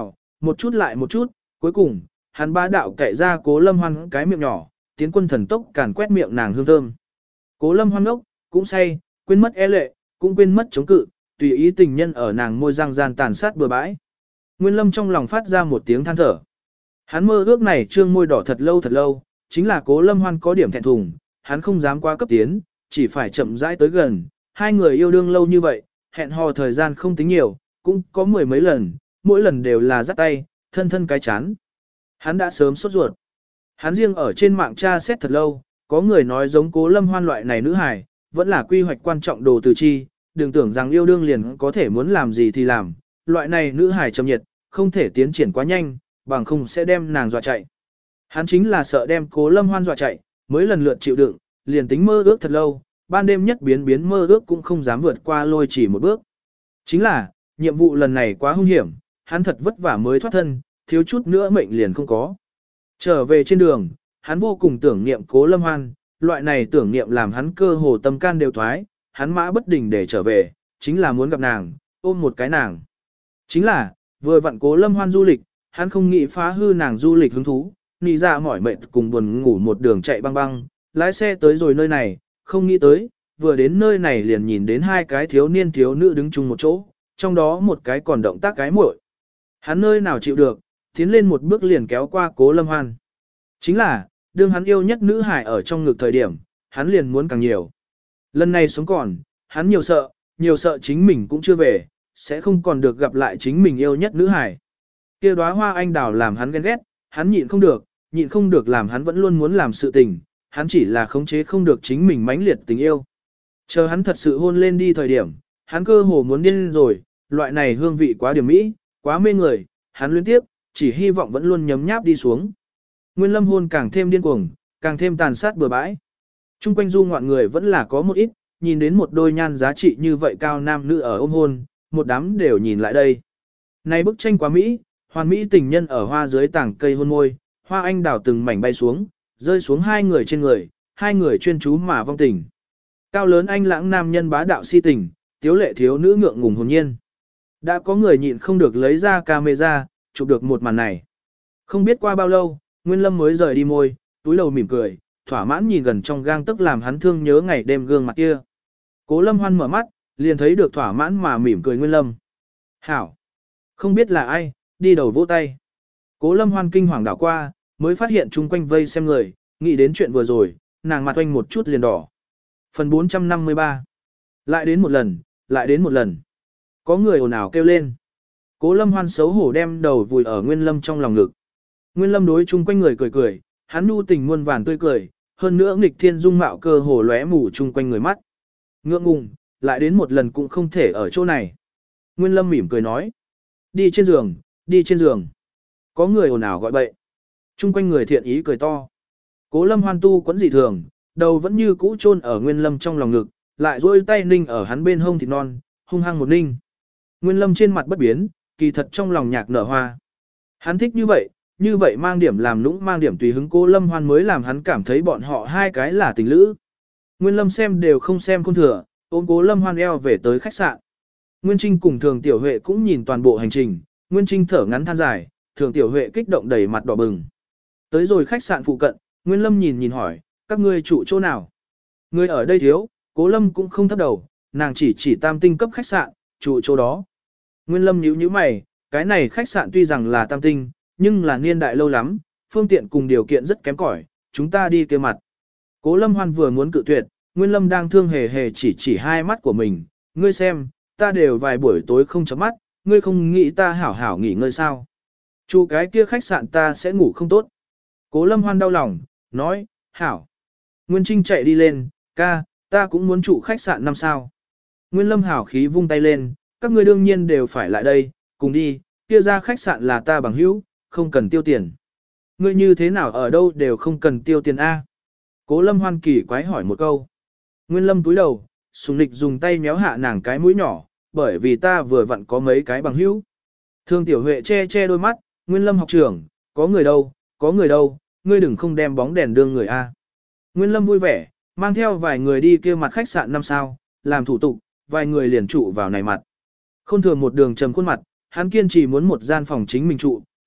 Một chút lại một chút, cuối cùng, hắn bá đạo cậy ra Cố Lâm Hoan cái miệng nhỏ, tiến quân thần tốc càn quét miệng nàng hương thơm. Cố Lâm Hoan ngốc, cũng say, quên mất e lệ, cũng quên mất chống cự, tùy ý tình nhân ở nàng môi răng gian tàn sát bừa bãi. Nguyên Lâm trong lòng phát ra một tiếng than thở. Hắn mơ ước này trương môi đỏ thật lâu thật lâu, chính là Cố Lâm Hoan có điểm thẹn thùng, hắn không dám quá cấp tiến, chỉ phải chậm rãi tới gần. Hai người yêu đương lâu như vậy, hẹn hò thời gian không tính nhiều, cũng có mười mấy lần, mỗi lần đều là dắt tay, thân thân cái chán. Hắn đã sớm sốt ruột. Hắn riêng ở trên mạng tra xét thật lâu, có người nói giống Cố Lâm Hoan loại này nữ hài, vẫn là quy hoạch quan trọng đồ từ chi, đừng tưởng rằng yêu đương liền có thể muốn làm gì thì làm, loại này nữ hài trầm nhiệt, không thể tiến triển quá nhanh, bằng không sẽ đem nàng dọa chạy. Hắn chính là sợ đem Cố Lâm Hoan dọa chạy, mới lần lượt chịu đựng, liền tính mơ ước thật lâu, ban đêm nhất biến biến mơ ước cũng không dám vượt qua lôi chỉ một bước. Chính là, nhiệm vụ lần này quá hung hiểm, hắn thật vất vả mới thoát thân, thiếu chút nữa mệnh liền không có. Trở về trên đường, hắn vô cùng tưởng niệm Cố Lâm Hoan, loại này tưởng niệm làm hắn cơ hồ tâm can đều thoái, hắn mã bất đình để trở về, chính là muốn gặp nàng, ôm một cái nàng. Chính là, vừa vặn Cố Lâm Hoan du lịch, hắn không nghĩ phá hư nàng du lịch hứng thú, nị ra mỏi mệt cùng buồn ngủ một đường chạy băng băng, lái xe tới rồi nơi này, không nghĩ tới, vừa đến nơi này liền nhìn đến hai cái thiếu niên thiếu nữ đứng chung một chỗ, trong đó một cái còn động tác cái muội. Hắn nơi nào chịu được, tiến lên một bước liền kéo qua Cố Lâm Hoan. Chính là, đương hắn yêu nhất nữ hải ở trong ngực thời điểm, hắn liền muốn càng nhiều. Lần này sống còn, hắn nhiều sợ, nhiều sợ chính mình cũng chưa về, sẽ không còn được gặp lại chính mình yêu nhất nữ hải. Kia đóa hoa anh đào làm hắn ghen ghét, hắn nhịn không được, nhịn không được làm hắn vẫn luôn muốn làm sự tình, hắn chỉ là khống chế không được chính mình mãnh liệt tình yêu. Chờ hắn thật sự hôn lên đi thời điểm, hắn cơ hồ muốn điên rồi, loại này hương vị quá điểm mỹ, quá mê người, hắn luyến tiếp, chỉ hy vọng vẫn luôn nhấm nháp đi xuống. Nguyên Lâm hôn càng thêm điên cuồng, càng thêm tàn sát bừa bãi. Trung quanh du ngoạn người vẫn là có một ít, nhìn đến một đôi nhan giá trị như vậy cao nam nữ ở ôm hôn, một đám đều nhìn lại đây. Này bức tranh quá mỹ, hoàn mỹ tình nhân ở hoa dưới tảng cây hôn môi, hoa anh đào từng mảnh bay xuống, rơi xuống hai người trên người, hai người chuyên chú mà vong tình. Cao lớn anh lãng nam nhân bá đạo si tình, tiếu lệ thiếu nữ ngượng ngùng hồn nhiên. Đã có người nhịn không được lấy ra camera, chụp được một màn này. Không biết qua bao lâu, Nguyên Lâm mới rời đi môi, túi đầu mỉm cười, thỏa mãn nhìn gần trong gang tức làm hắn thương nhớ ngày đêm gương mặt kia. Cố Lâm Hoan mở mắt, liền thấy được thỏa mãn mà mỉm cười Nguyên Lâm. Hảo! Không biết là ai, đi đầu vỗ tay. Cố Lâm Hoan kinh hoàng đảo qua, mới phát hiện chung quanh vây xem người, nghĩ đến chuyện vừa rồi, nàng mặt oanh một chút liền đỏ. Phần bốn trăm năm mươi ba. Lại đến một lần, lại đến một lần. Có người ồn ào kêu lên. Cố Lâm Hoan xấu hổ đem đầu vùi ở Nguyên Lâm trong lòng ngực. Nguyên Lâm đối chung quanh người cười cười, hắn nu tình muôn vàn tươi cười, hơn nữa nghịch thiên dung mạo cơ hồ lóe mù chung quanh người mắt. Ngượng ngùng, lại đến một lần cũng không thể ở chỗ này. Nguyên Lâm mỉm cười nói. Đi trên giường, đi trên giường. Có người ồn ào gọi bậy. Chung quanh người thiện ý cười to. Cố Lâm Hoan tu quẫn dị thường, đầu vẫn như cũ chôn ở Nguyên Lâm trong lòng ngực, lại duỗi tay ninh ở hắn bên hông thịt non, hung hăng một ninh. Nguyên Lâm trên mặt bất biến, kỳ thật trong lòng nhạc nở hoa. Hắn thích như vậy, như vậy mang điểm làm nũng mang điểm tùy hứng. Cố Lâm Hoan mới làm hắn cảm thấy bọn họ hai cái là tình lữ. Nguyên Lâm xem đều không xem khôn thừa, ôm Cố Lâm Hoan eo về tới khách sạn. Nguyên Trinh cùng Thường Tiểu Huệ cũng nhìn toàn bộ hành trình, Nguyên Trinh thở ngắn than dài, Thường Tiểu Huệ kích động đầy mặt đỏ bừng. Tới rồi khách sạn phụ cận, Nguyên Lâm nhìn nhìn hỏi, các ngươi trụ chỗ nào? Người ở đây thiếu, Cố Lâm cũng không thấp đầu, nàng chỉ chỉ tam tinh cấp khách sạn, trụ chỗ đó. Nguyên Lâm nhíu nhíu mày, cái này khách sạn tuy rằng là tam tinh, nhưng là niên đại lâu lắm, phương tiện cùng điều kiện rất kém cỏi, chúng ta đi kia mặt. Cố Lâm Hoan vừa muốn cự tuyệt, Nguyên Lâm đang thương hề hề chỉ chỉ hai mắt của mình, ngươi xem, ta đều vài buổi tối không chấm mắt, ngươi không nghĩ ta hảo hảo nghỉ ngơi sao? Chủ cái kia khách sạn ta sẽ ngủ không tốt. Cố Lâm Hoan đau lòng, nói, hảo. Nguyên Trinh chạy đi lên, ca, ta cũng muốn trụ khách sạn năm sao. Nguyên Lâm hảo khí vung tay lên, các ngươi đương nhiên đều phải lại đây, cùng đi, kia ra khách sạn là ta bằng hữu, không cần tiêu tiền. Ngươi như thế nào ở đâu đều không cần tiêu tiền A. Cố Lâm Hoan kỳ quái hỏi một câu. Nguyên Lâm túi đầu, sùng lịch dùng tay méo hạ nàng cái mũi nhỏ, bởi vì ta vừa vặn có mấy cái bằng hữu. Thương Tiểu Huệ che che đôi mắt, Nguyên Lâm học trưởng, có người đâu, có người đâu, ngươi đừng không đem bóng đèn đương người A. Nguyên Lâm vui vẻ, mang theo vài người đi kia mặt khách sạn năm sao, làm thủ tục, vài người liền trụ vào này mặt. Không thường một đường trầm khuôn mặt, hắn kiên trì muốn một gian phòng chính mình trụ,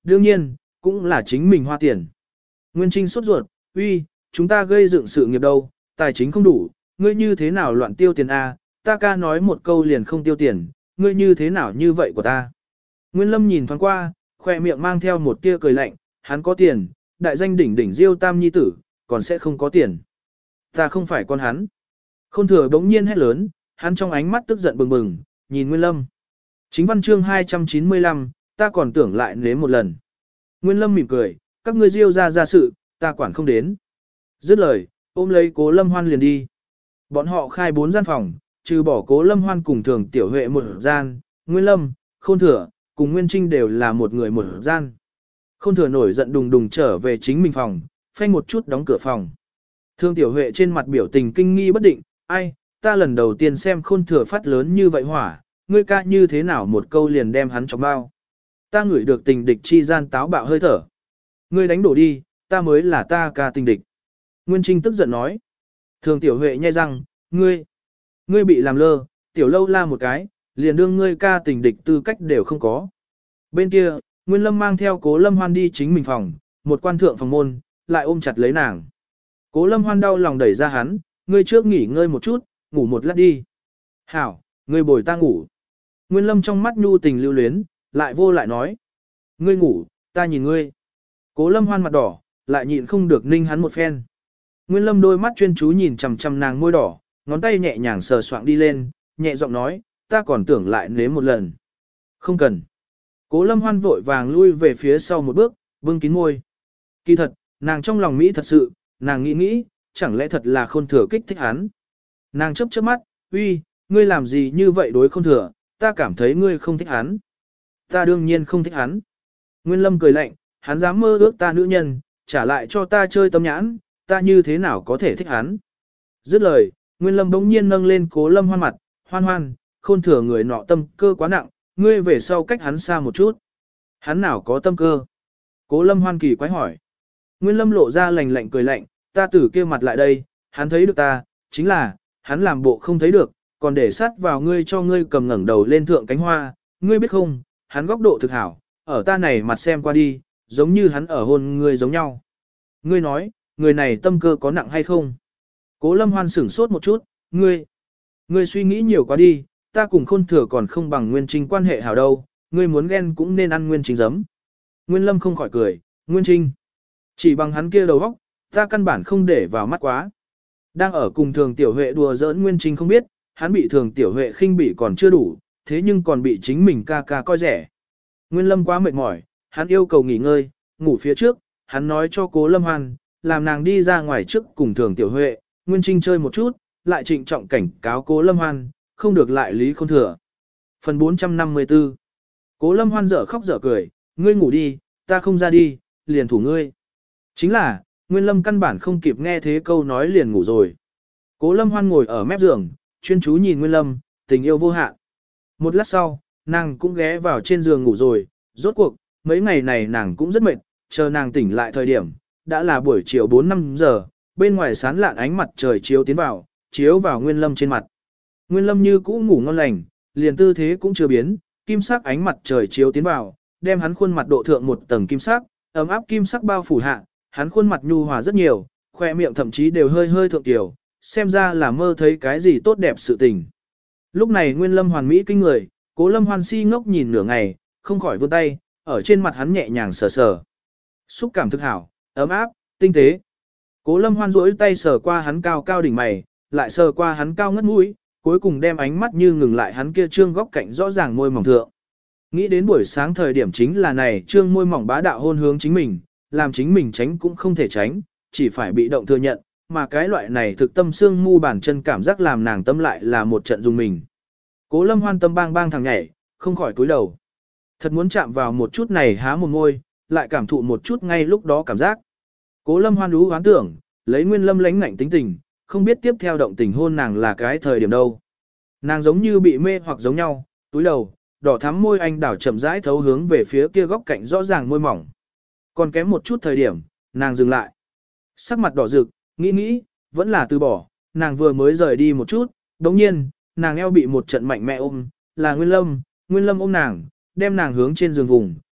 đương nhiên, cũng là chính mình hoa tiền. Nguyên Trinh sốt ruột, uy, chúng ta gây dựng sự nghiệp đâu, tài chính không đủ, ngươi như thế nào loạn tiêu tiền a? Ta ca nói một câu liền không tiêu tiền, ngươi như thế nào như vậy của ta. Nguyên Lâm nhìn thoáng qua, khoe miệng mang theo một tia cười lạnh, hắn có tiền, đại danh đỉnh đỉnh Diêu Tam Nhi tử, còn sẽ không có tiền. Ta không phải con hắn. Khôn Thừa bỗng nhiên hét lớn, hắn trong ánh mắt tức giận bừng bừng, nhìn Nguyên Lâm. Chính văn chương hai trăm chín mươi lăm, ta còn tưởng lại nếm một lần. Nguyên Lâm mỉm cười, các ngươi Diêu ra ra sự, ta quản không đến. Dứt lời, ôm lấy Cố Lâm Hoan liền đi. Bọn họ khai bốn gian phòng, trừ bỏ Cố Lâm Hoan cùng Thường Tiểu Huệ một gian, Nguyên Lâm, Khôn Thừa, cùng Nguyên Trinh đều là một người một gian. Khôn Thừa nổi giận đùng đùng trở về chính mình phòng, phanh một chút đóng cửa phòng. Thường Tiểu Huệ trên mặt biểu tình kinh nghi bất định, ai, ta lần đầu tiên xem Khôn Thừa phát lớn như vậy hỏa, ngươi ca như thế nào một câu liền đem hắn cho bao. Ta ngửi được tình địch chi gian táo bạo hơi thở. Ngươi đánh đổ đi, ta mới là ta ca tình địch. Nguyên Trinh tức giận nói. Thường Tiểu Huệ nhai răng, ngươi, ngươi bị làm lơ, tiểu lâu la một cái, liền đương ngươi ca tình địch tư cách đều không có. Bên kia, Nguyên Lâm mang theo Cố Lâm Hoan đi chính mình phòng, một quan thượng phòng môn, lại ôm chặt lấy nàng. Cố Lâm Hoan đau lòng đẩy ra hắn, ngươi trước nghỉ ngơi một chút, ngủ một lát đi. Hảo, ngươi bồi ta ngủ. Nguyên Lâm trong mắt nhu tình lưu luyến, lại vô lại nói. Ngươi ngủ, ta nhìn ngươi. Cố Lâm Hoan mặt đỏ, lại nhịn không được ninh hắn một phen. Nguyên Lâm đôi mắt chuyên chú nhìn chằm chằm nàng môi đỏ, ngón tay nhẹ nhàng sờ soạng đi lên, nhẹ giọng nói, ta còn tưởng lại nếm một lần. Không cần. Cố Lâm Hoan vội vàng lui về phía sau một bước, bưng kín môi. Kỳ thật, nàng trong lòng Mỹ thật sự, nàng nghĩ nghĩ, chẳng lẽ thật là Khôn Thừa kích thích hắn. Nàng chớp chớp mắt, uy, ngươi làm gì như vậy đối Khôn Thừa, ta cảm thấy ngươi không thích hắn. Ta đương nhiên không thích hắn. Nguyên Lâm cười lạnh, hắn dám mơ ước ta nữ nhân, trả lại cho ta chơi tâm nhãn, ta như thế nào có thể thích hắn. Dứt lời, Nguyên Lâm bỗng nhiên nâng lên Cố Lâm Hoan mặt, hoan hoan, Khôn Thừa người nọ tâm cơ quá nặng, ngươi về sau cách hắn xa một chút. Hắn nào có tâm cơ? Cố Lâm Hoan kỳ quái hỏi. Nguyên Lâm lộ ra lạnh lạnh cười lạnh, ta tử kia mặt lại đây, hắn thấy được ta, chính là, hắn làm bộ không thấy được, còn để sát vào ngươi cho ngươi cầm ngẩng đầu lên thượng cánh hoa, ngươi biết không, hắn góc độ thực hảo, ở ta này mặt xem qua đi, giống như hắn ở hôn ngươi giống nhau. Ngươi nói, người này tâm cơ có nặng hay không? Cố Lâm Hoan sửng sốt một chút, ngươi, ngươi suy nghĩ nhiều quá đi, ta cùng Khôn Thừa còn không bằng Nguyên Trinh quan hệ hảo đâu, ngươi muốn ghen cũng nên ăn Nguyên Trinh giấm. Nguyên Lâm không khỏi cười, Nguyên Trinh, chỉ bằng hắn kia đầu óc, ta căn bản không để vào mắt quá. Đang ở cùng Thường Tiểu Huệ đùa giỡn Nguyên Trinh không biết, hắn bị Thường Tiểu Huệ khinh bỉ còn chưa đủ, thế nhưng còn bị chính mình ca ca coi rẻ. Nguyên Lâm quá mệt mỏi, hắn yêu cầu nghỉ ngơi, ngủ phía trước, hắn nói cho Cố Lâm Hoan, làm nàng đi ra ngoài trước cùng Thường Tiểu Huệ, Nguyên Trinh chơi một chút, lại trịnh trọng cảnh cáo Cố Lâm Hoan, không được lại lý Khôn Thừa. Phần bốn trăm năm mươi tư. Cố Lâm Hoan dở khóc dở cười, ngươi ngủ đi, ta không ra đi, liền thủ ngươi. Chính là, Nguyên Lâm căn bản không kịp nghe thế câu nói liền ngủ rồi. Cố Lâm Hoan ngồi ở mép giường, chuyên chú nhìn Nguyên Lâm, tình yêu vô hạn. Một lát sau, nàng cũng ghé vào trên giường ngủ rồi, rốt cuộc, mấy ngày này nàng cũng rất mệt, chờ nàng tỉnh lại thời điểm, đã là buổi chiều bốn năm giờ, bên ngoài sáng lạn ánh mặt trời chiếu tiến vào, chiếu vào Nguyên Lâm trên mặt. Nguyên Lâm như cũ ngủ ngon lành, liền tư thế cũng chưa biến, kim sắc ánh mặt trời chiếu tiến vào, đem hắn khuôn mặt độ thượng một tầng kim sắc, ấm áp kim sắc bao phủ hạ, hắn khuôn mặt nhu hòa rất nhiều, khoe miệng thậm chí đều hơi hơi thượng tiểu, xem ra là mơ thấy cái gì tốt đẹp sự tình. Lúc này Nguyên Lâm hoàn mỹ kinh người, Cố Lâm Hoan si ngốc nhìn nửa ngày, không khỏi vươn tay, ở trên mặt hắn nhẹ nhàng sờ sờ. Xúc cảm thực hảo, ấm áp, tinh tế. Cố Lâm Hoan duỗi tay sờ qua hắn cao cao đỉnh mày, lại sờ qua hắn cao ngất mũi, cuối cùng đem ánh mắt như ngừng lại hắn kia trương góc cạnh rõ ràng môi mỏng thượng. Nghĩ đến buổi sáng thời điểm chính là này trương môi mỏng bá đạo hôn hướng chính mình, làm chính mình tránh cũng không thể tránh, chỉ phải bị động thừa nhận, mà cái loại này thực tâm xương mu bàn chân cảm giác làm nàng tâm lại là một trận dùng mình. Cố Lâm Hoan tâm bang bang thằng nhảy, không khỏi cúi đầu. Thật muốn chạm vào một chút này há một môi, lại cảm thụ một chút ngay lúc đó cảm giác. Cố Lâm Hoan đú hoán tưởng, lấy Nguyên Lâm lánh ngạnh tính tình, không biết tiếp theo động tình hôn nàng là cái thời điểm đâu. Nàng giống như bị mê hoặc giống nhau, túi đầu, đỏ thắm môi anh đảo chậm rãi thấu hướng về phía kia góc cạnh rõ ràng môi mỏng. Còn kém một chút thời điểm, nàng dừng lại. Sắc mặt đỏ rực, nghĩ nghĩ, vẫn là từ bỏ, nàng vừa mới rời đi một chút, đồng nhiên, nàng eo bị một trận mạnh mẽ ôm, là Nguyên Lâm, Nguyên Lâm ôm nàng, đem nàng hướng trên giường vùng,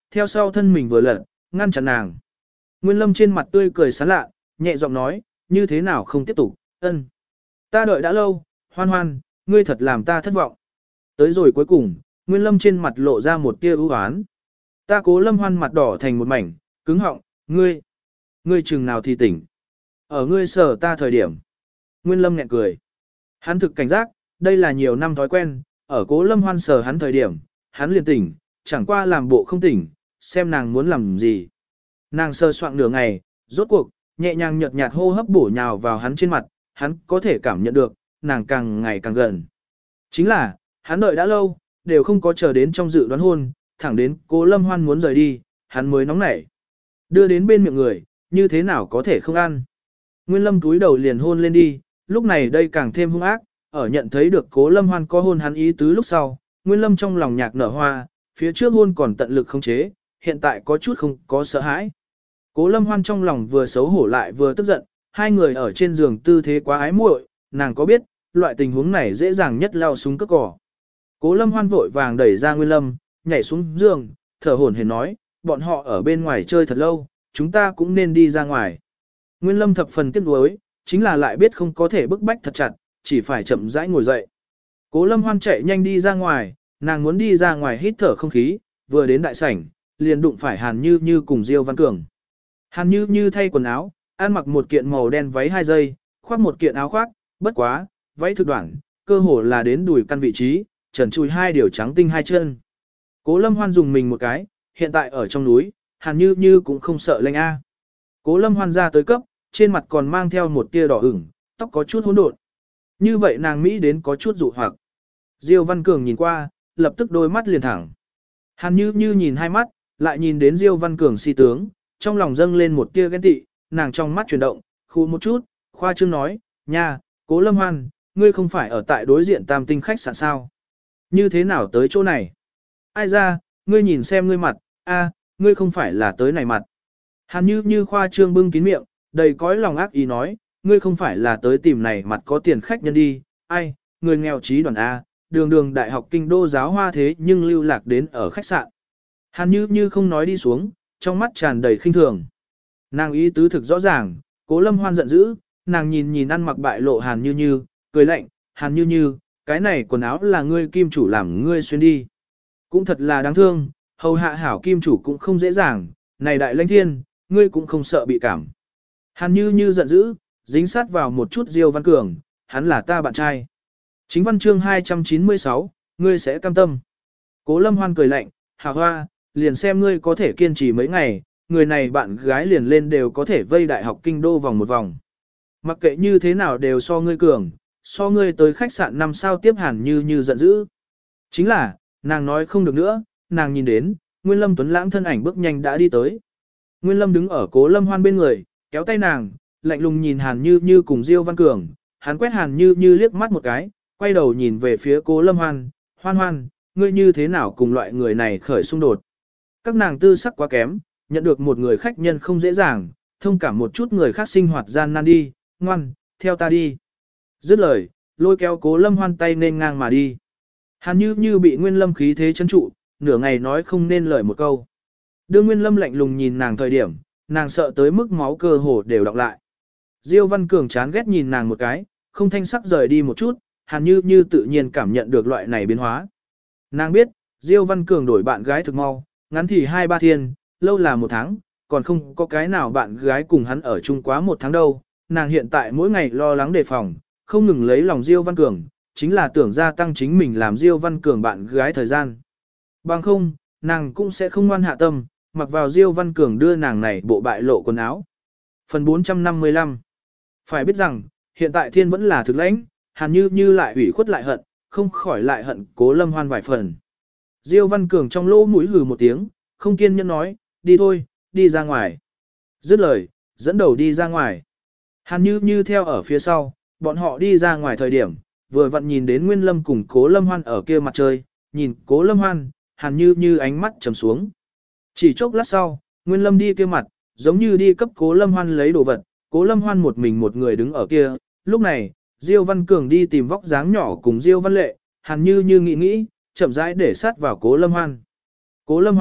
theo sau thân mình vừa lật, ngăn chặn nàng. Nguyên Lâm trên mặt tươi cười sán lạ, nhẹ giọng nói, như thế nào không tiếp tục, ân. Ta đợi đã lâu, Hoan Hoan, ngươi thật làm ta thất vọng. Tới rồi cuối cùng, Nguyên Lâm trên mặt lộ ra một tia ưu oán. Ta Cố Lâm Hoan mặt đỏ thành một mảnh, cứng họng, ngươi, ngươi chừng nào thì tỉnh. Ở ngươi sở ta thời điểm. Nguyên Lâm nhẹ cười. Hắn thực cảnh giác, đây là nhiều năm thói quen, ở Cố Lâm Hoan sở hắn thời điểm, hắn liền tỉnh, chẳng qua làm bộ không tỉnh, xem nàng muốn làm gì. Nàng sơ soạn nửa ngày, rốt cuộc, nhẹ nhàng nhợt nhạt hô hấp bổ nhào vào hắn trên mặt, hắn có thể cảm nhận được, nàng càng ngày càng gần. Chính là, hắn đợi đã lâu, đều không có chờ đến trong dự đoán hôn, thẳng đến Cố Lâm Hoan muốn rời đi, hắn mới nóng nảy. Đưa đến bên miệng người, như thế nào có thể không ăn. Nguyên Lâm túi đầu liền hôn lên đi, lúc này đây càng thêm hung ác, ở nhận thấy được Cố Lâm Hoan có hôn hắn ý tứ lúc sau, Nguyên Lâm trong lòng nhạc nở hoa, phía trước hôn còn tận lực khống chế, hiện tại có chút không có sợ hãi. Cố Lâm Hoan trong lòng vừa xấu hổ lại vừa tức giận, hai người ở trên giường tư thế quá ái muội, nàng có biết, loại tình huống này dễ dàng nhất lao súng cướp cỏ. Cố Lâm Hoan vội vàng đẩy ra Nguyên Lâm, nhảy xuống giường, thở hổn hển nói, bọn họ ở bên ngoài chơi thật lâu, chúng ta cũng nên đi ra ngoài. Nguyên Lâm thập phần tiếc nuối, chính là lại biết không có thể bức bách thật chặt, chỉ phải chậm rãi ngồi dậy. Cố Lâm Hoan chạy nhanh đi ra ngoài, nàng muốn đi ra ngoài hít thở không khí, vừa đến đại sảnh, liền đụng phải Hàn Như Như cùng Diêu Văn Cường. Hàn Như Như thay quần áo, ăn mặc một kiện màu đen váy hai dây, khoác một kiện áo khoác, bất quá, váy thực đoạn, cơ hồ là đến đùi căn vị trí, trần trùi hai điều trắng tinh hai chân. Cố Lâm Hoan dùng mình một cái, hiện tại ở trong núi, Hàn Như Như cũng không sợ lạnh a. Cố Lâm Hoan ra tới cấp, trên mặt còn mang theo một tia đỏ ửng, tóc có chút hỗn độn. Như vậy nàng Mỹ đến có chút dụ hoặc. Diêu Văn Cường nhìn qua, lập tức đôi mắt liền thẳng. Hàn Như Như nhìn hai mắt, lại nhìn đến Diêu Văn Cường si tướng, trong lòng dâng lên một tia ghen tị, nàng trong mắt chuyển động, khu một chút, khoa trương nói, nha, Cố Lâm Hoan, ngươi không phải ở tại đối diện Tam Tinh khách sạn sao? Như thế nào tới chỗ này? Ai ra, ngươi nhìn xem ngươi mặt, a, ngươi không phải là tới này mặt. Hàn Như Như khoa trương bưng kín miệng, đầy cõi lòng ác ý nói, ngươi không phải là tới tìm này mặt có tiền khách nhân đi, ai, người nghèo trí đoàn A, đường đường đại học kinh đô giáo hoa thế nhưng lưu lạc đến ở khách sạn. Hàn Như Như không nói đi xuống, trong mắt tràn đầy khinh thường. Nàng ý tứ thực rõ ràng, Cố Lâm Hoan giận dữ, nàng nhìn nhìn ăn mặc bại lộ Hàn Như Như, cười lạnh, Hàn Như Như, cái này quần áo là ngươi kim chủ làm ngươi xuyên đi. Cũng thật là đáng thương, hầu hạ hảo kim chủ cũng không dễ dàng, này đại lãnh thiên, ngươi cũng không sợ bị cảm. Hàn Như Như giận dữ, dính sát vào một chút Diêu Văn Cường, hắn là ta bạn trai. Chính văn chương hai trăm chín mươi sáu, ngươi sẽ cam tâm. Cố Lâm Hoan cười lạnh, Hà Hoa, liền xem ngươi có thể kiên trì mấy ngày, người này bạn gái liền lên đều có thể vây đại học kinh đô vòng một vòng. Mặc kệ như thế nào đều so ngươi cường, so ngươi tới khách sạn năm sao tiếp Hàn Như Như giận dữ. Chính là, nàng nói không được nữa, nàng nhìn đến, Nguyên Lâm Tuấn Lãng thân ảnh bước nhanh đã đi tới. Nguyên Lâm đứng ở Cố Lâm Hoan bên người, kéo tay nàng, lạnh lùng nhìn Hàn Như Như cùng Diêu Văn Cường, hắn quét Hàn Như Như liếc mắt một cái, quay đầu nhìn về phía Cố Lâm Hoan, Hoan Hoan, ngươi như thế nào cùng loại người này khởi xung đột. Các nàng tư sắc quá kém, nhận được một người khách nhân không dễ dàng, thông cảm một chút người khác sinh hoạt gian nan đi, ngoan, theo ta đi. Dứt lời, lôi kéo Cố Lâm Hoan tay nên ngang mà đi. Hàn Như Như bị Nguyên Lâm khí thế chấn trụ, nửa ngày nói không nên lời một câu. Đưa Nguyên Lâm lạnh lùng nhìn nàng thời điểm, nàng sợ tới mức máu cơ hồ đều đọng lại. Diêu Văn Cường chán ghét nhìn nàng một cái, không thanh sắc rời đi một chút, Hàn Như Như tự nhiên cảm nhận được loại này biến hóa. Nàng biết, Diêu Văn Cường đổi bạn gái thực mau, ngắn thì hai ba thiên, lâu là một tháng, còn không có cái nào bạn gái cùng hắn ở chung quá một tháng đâu. Nàng hiện tại mỗi ngày lo lắng đề phòng, không ngừng lấy lòng Diêu Văn Cường, chính là tưởng gia tăng chính mình làm Diêu Văn Cường bạn gái thời gian. Bằng không, nàng cũng sẽ không ngoan hạ tâm, mặc vào Diêu Văn Cường đưa nàng này bộ bại lộ quần áo. Phần bốn trăm năm mươi lăm. Phải biết rằng, hiện tại thiên vẫn là thực lãnh, Hàn Như Như lại ủy khuất lại hận, không khỏi lại hận Cố Lâm Hoan vài phần. Diêu Văn Cường trong lỗ mũi hừ một tiếng, không kiên nhẫn nói, đi thôi, đi ra ngoài. Dứt lời, dẫn đầu đi ra ngoài. Hàn Như Như theo ở phía sau, bọn họ đi ra ngoài thời điểm, vừa vặn nhìn đến Nguyên Lâm cùng Cố Lâm Hoan ở kia mặt chơi, nhìn Cố Lâm Hoan, Hàn Như Như ánh mắt trầm xuống. Chỉ chốc lát sau, Nguyên Lâm đi kia mặt, giống như đi cấp Cố Lâm Hoan lấy đồ vật, Cố Lâm Hoan một mình một người đứng ở kia, lúc này, Diêu Văn Cường đi tìm vóc dáng nhỏ cùng Diêu Văn Lệ, Hàn Như Như nghĩ nghĩ, chậm rãi để sát vào Cố Lâm Hoan. Cố Lâm Hoan,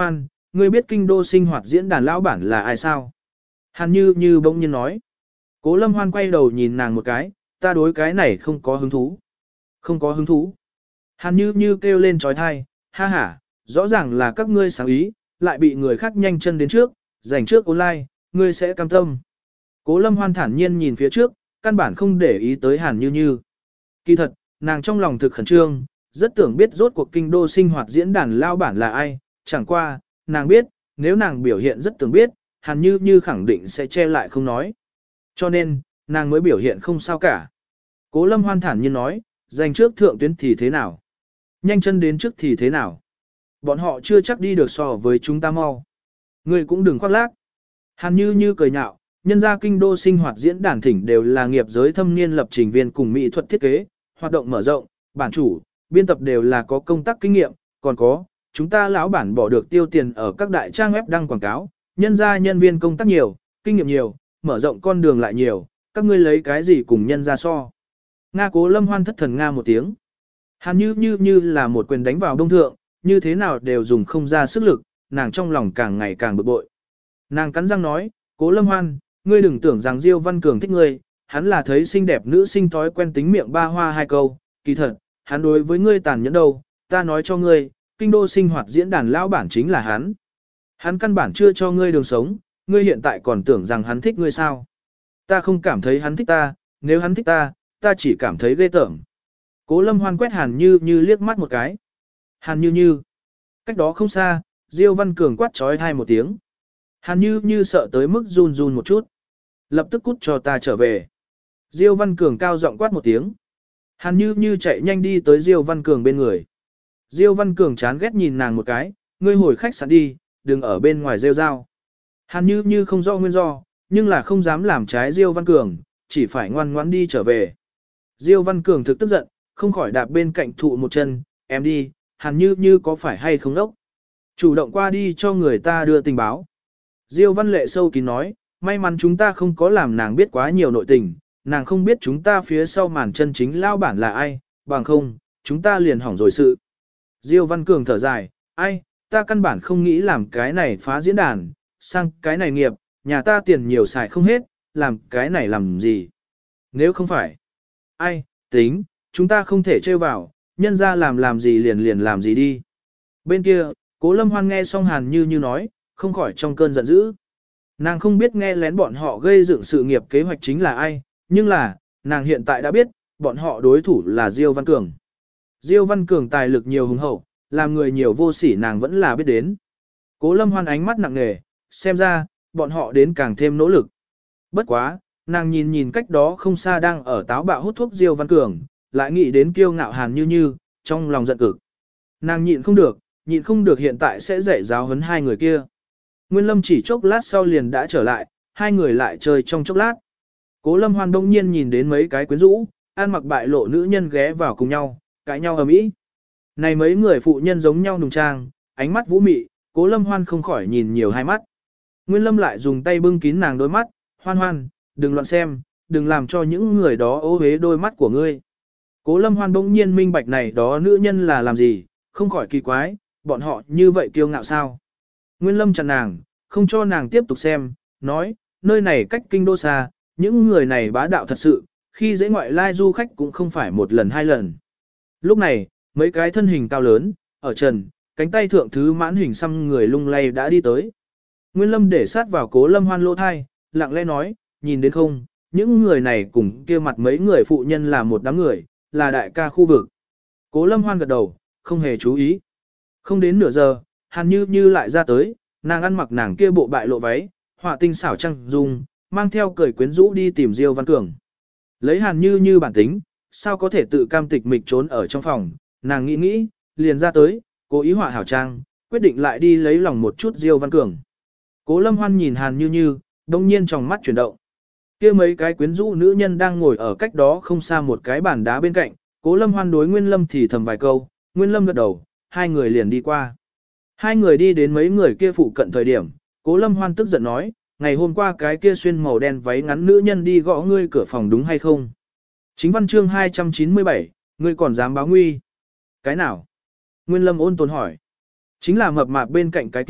ngươi biết kinh đô sinh hoạt diễn đàn lão bản là ai sao? Hàn Như Như bỗng nhiên nói. Cố Lâm Hoan quay đầu nhìn nàng một cái, ta đối cái này không có hứng thú. Không có hứng thú. Hàn Như Như kêu lên trói thai, ha ha, rõ ràng là các ngươi sáng ý, lại bị người khác nhanh chân đến trước, giành trước online, ngươi sẽ cam tâm. Cố Lâm Hoan thản nhiên nhìn phía trước, căn bản không để ý tới Hàn Như Như. Kỳ thật, nàng trong lòng thực khẩn trương, rất tưởng biết rốt cuộc kinh đô sinh hoạt diễn đàn lao bản là ai, chẳng qua, nàng biết, nếu nàng biểu hiện rất tưởng biết, Hàn Như Như khẳng định sẽ che lại không nói. Cho nên, nàng mới biểu hiện không sao cả. Cố Lâm Hoan thản nhiên nói, giành trước thượng tuyến thì thế nào? Nhanh chân đến trước thì thế nào? Bọn họ chưa chắc đi được so với chúng ta mau. Ngươi cũng đừng khoác lác. Hàn Như Như cười nhạo, nhân gia kinh đô sinh hoạt diễn đàn thỉnh đều là nghiệp giới thâm niên lập trình viên cùng mỹ thuật thiết kế, hoạt động mở rộng, bản chủ, biên tập đều là có công tác kinh nghiệm, còn có, chúng ta lão bản bỏ được tiêu tiền ở các đại trang web đăng quảng cáo, nhân gia nhân viên công tác nhiều, kinh nghiệm nhiều, mở rộng con đường lại nhiều, các ngươi lấy cái gì cùng nhân gia so. Nga Cố Lâm Hoan thất thần nga một tiếng. Hàn Như Như như là một quyền đánh vào đông thượng, như thế nào đều dùng không ra sức lực, nàng trong lòng càng ngày càng bực bội. Nàng cắn răng nói, Cố Lâm Hoan, ngươi đừng tưởng rằng Diêu Văn Cường thích ngươi, hắn là thấy xinh đẹp nữ sinh thói quen tính miệng ba hoa hai câu, kỳ thật, hắn đối với ngươi tàn nhẫn đâu, ta nói cho ngươi, kinh đô sinh hoạt diễn đàn lão bản chính là hắn. Hắn căn bản chưa cho ngươi đường sống, ngươi hiện tại còn tưởng rằng hắn thích ngươi sao. Ta không cảm thấy hắn thích ta, nếu hắn thích ta, ta chỉ cảm thấy ghê tởm. Cố Lâm Hoan quét Hàn Như Như liếc mắt một cái. Hàn Như Như. Cách đó không xa, Diêu Văn Cường quát trói thai một tiếng. Hàn Như Như sợ tới mức run run một chút. Lập tức cút cho ta trở về. Diêu Văn Cường cao giọng quát một tiếng. Hàn Như Như chạy nhanh đi tới Diêu Văn Cường bên người. Diêu Văn Cường chán ghét nhìn nàng một cái, ngươi hồi khách sạn đi, đừng ở bên ngoài rêu rao. Hàn Như Như không rõ nguyên do, nhưng là không dám làm trái Diêu Văn Cường, chỉ phải ngoan ngoãn đi trở về. Diêu Văn Cường thực tức giận, không khỏi đạp bên cạnh thụ một chân, em đi, Hàn Như Như có phải hay không đốc? Chủ động qua đi cho người ta đưa tình báo. Diêu Văn Lệ sâu kín nói, may mắn chúng ta không có làm nàng biết quá nhiều nội tình, nàng không biết chúng ta phía sau màn chân chính lao bản là ai, bằng không, chúng ta liền hỏng rồi sự. Diêu Văn Cường thở dài, ai, ta căn bản không nghĩ làm cái này phá diễn đàn, sang cái này nghiệp, nhà ta tiền nhiều xài không hết, làm cái này làm gì. Nếu không phải, ai, tính, chúng ta không thể trêu vào, nhân ra làm làm gì liền liền làm gì đi. Bên kia, Cố Lâm Hoan nghe xong Hàn Như Như nói, không khỏi trong cơn giận dữ. Nàng không biết nghe lén bọn họ gây dựng sự nghiệp kế hoạch chính là ai, nhưng là, nàng hiện tại đã biết, bọn họ đối thủ là Diêu Văn Cường. Diêu Văn Cường tài lực nhiều hùng hậu, làm người nhiều vô sỉ nàng vẫn là biết đến. Cố Lâm Hoan ánh mắt nặng nề, xem ra, bọn họ đến càng thêm nỗ lực. Bất quá, nàng nhìn nhìn cách đó không xa đang ở táo bạo hút thuốc Diêu Văn Cường, lại nghĩ đến kiêu ngạo Hàn Như Như, trong lòng giận cực. Nàng nhịn không được, nhịn không được hiện tại sẽ dạy giáo huấn hai người kia. Nguyên Lâm chỉ chốc lát sau liền đã trở lại, hai người lại chơi trong chốc lát. Cố Lâm Hoan đông nhiên nhìn đến mấy cái quyến rũ, ăn mặc bại lộ nữ nhân ghé vào cùng nhau, cãi nhau ầm ĩ. Này mấy người phụ nhân giống nhau nùng trang, ánh mắt vũ mị, Cố Lâm Hoan không khỏi nhìn nhiều hai mắt. Nguyên Lâm lại dùng tay bưng kín nàng đôi mắt, Hoan Hoan, đừng loạn xem, đừng làm cho những người đó ô hế đôi mắt của ngươi. Cố Lâm Hoan bỗng nhiên minh bạch này đó nữ nhân là làm gì, không khỏi kỳ quái, bọn họ như vậy kiêu ngạo sao. Nguyên Lâm chặn nàng, không cho nàng tiếp tục xem, nói, nơi này cách kinh đô xa, những người này bá đạo thật sự, khi dễ ngoại lai du khách cũng không phải một lần hai lần. Lúc này, mấy cái thân hình cao lớn, ở trần, cánh tay thượng thứ mãn hình xăm người lung lay đã đi tới. Nguyên Lâm để sát vào Cố Lâm Hoan lỗ thai, lặng lẽ nói, nhìn đến không, những người này cùng kia mặt mấy người phụ nhân là một đám người, là đại ca khu vực. Cố Lâm Hoan gật đầu, không hề chú ý. Không đến nửa giờ, Hàn Như Như lại ra tới, nàng ăn mặc nàng kia bộ bại lộ váy, họa tinh xảo trăng dung, mang theo cười quyến rũ đi tìm Diêu Văn Cường. Lấy Hàn Như Như bản tính, sao có thể tự cam tịch mịch trốn ở trong phòng, nàng nghĩ nghĩ, liền ra tới, cố ý họa hảo trang, quyết định lại đi lấy lòng một chút Diêu Văn Cường. Cố Lâm Hoan nhìn Hàn Như Như, đông nhiên trong mắt chuyển động. Kia mấy cái quyến rũ nữ nhân đang ngồi ở cách đó không xa một cái bàn đá bên cạnh, Cố Lâm Hoan đối Nguyên Lâm thì thầm vài câu, Nguyên Lâm gật đầu, hai người liền đi qua. Hai người đi đến mấy người kia phụ cận thời điểm, Cố Lâm Hoan tức giận nói, ngày hôm qua cái kia xuyên màu đen váy ngắn nữ nhân đi gõ ngươi cửa phòng đúng hay không? Chính văn chương hai trăm chín mươi bảy, ngươi còn dám báo nguy. Cái nào? Nguyên Lâm ôn tồn hỏi. Chính là mập mạp bên cạnh cái kia,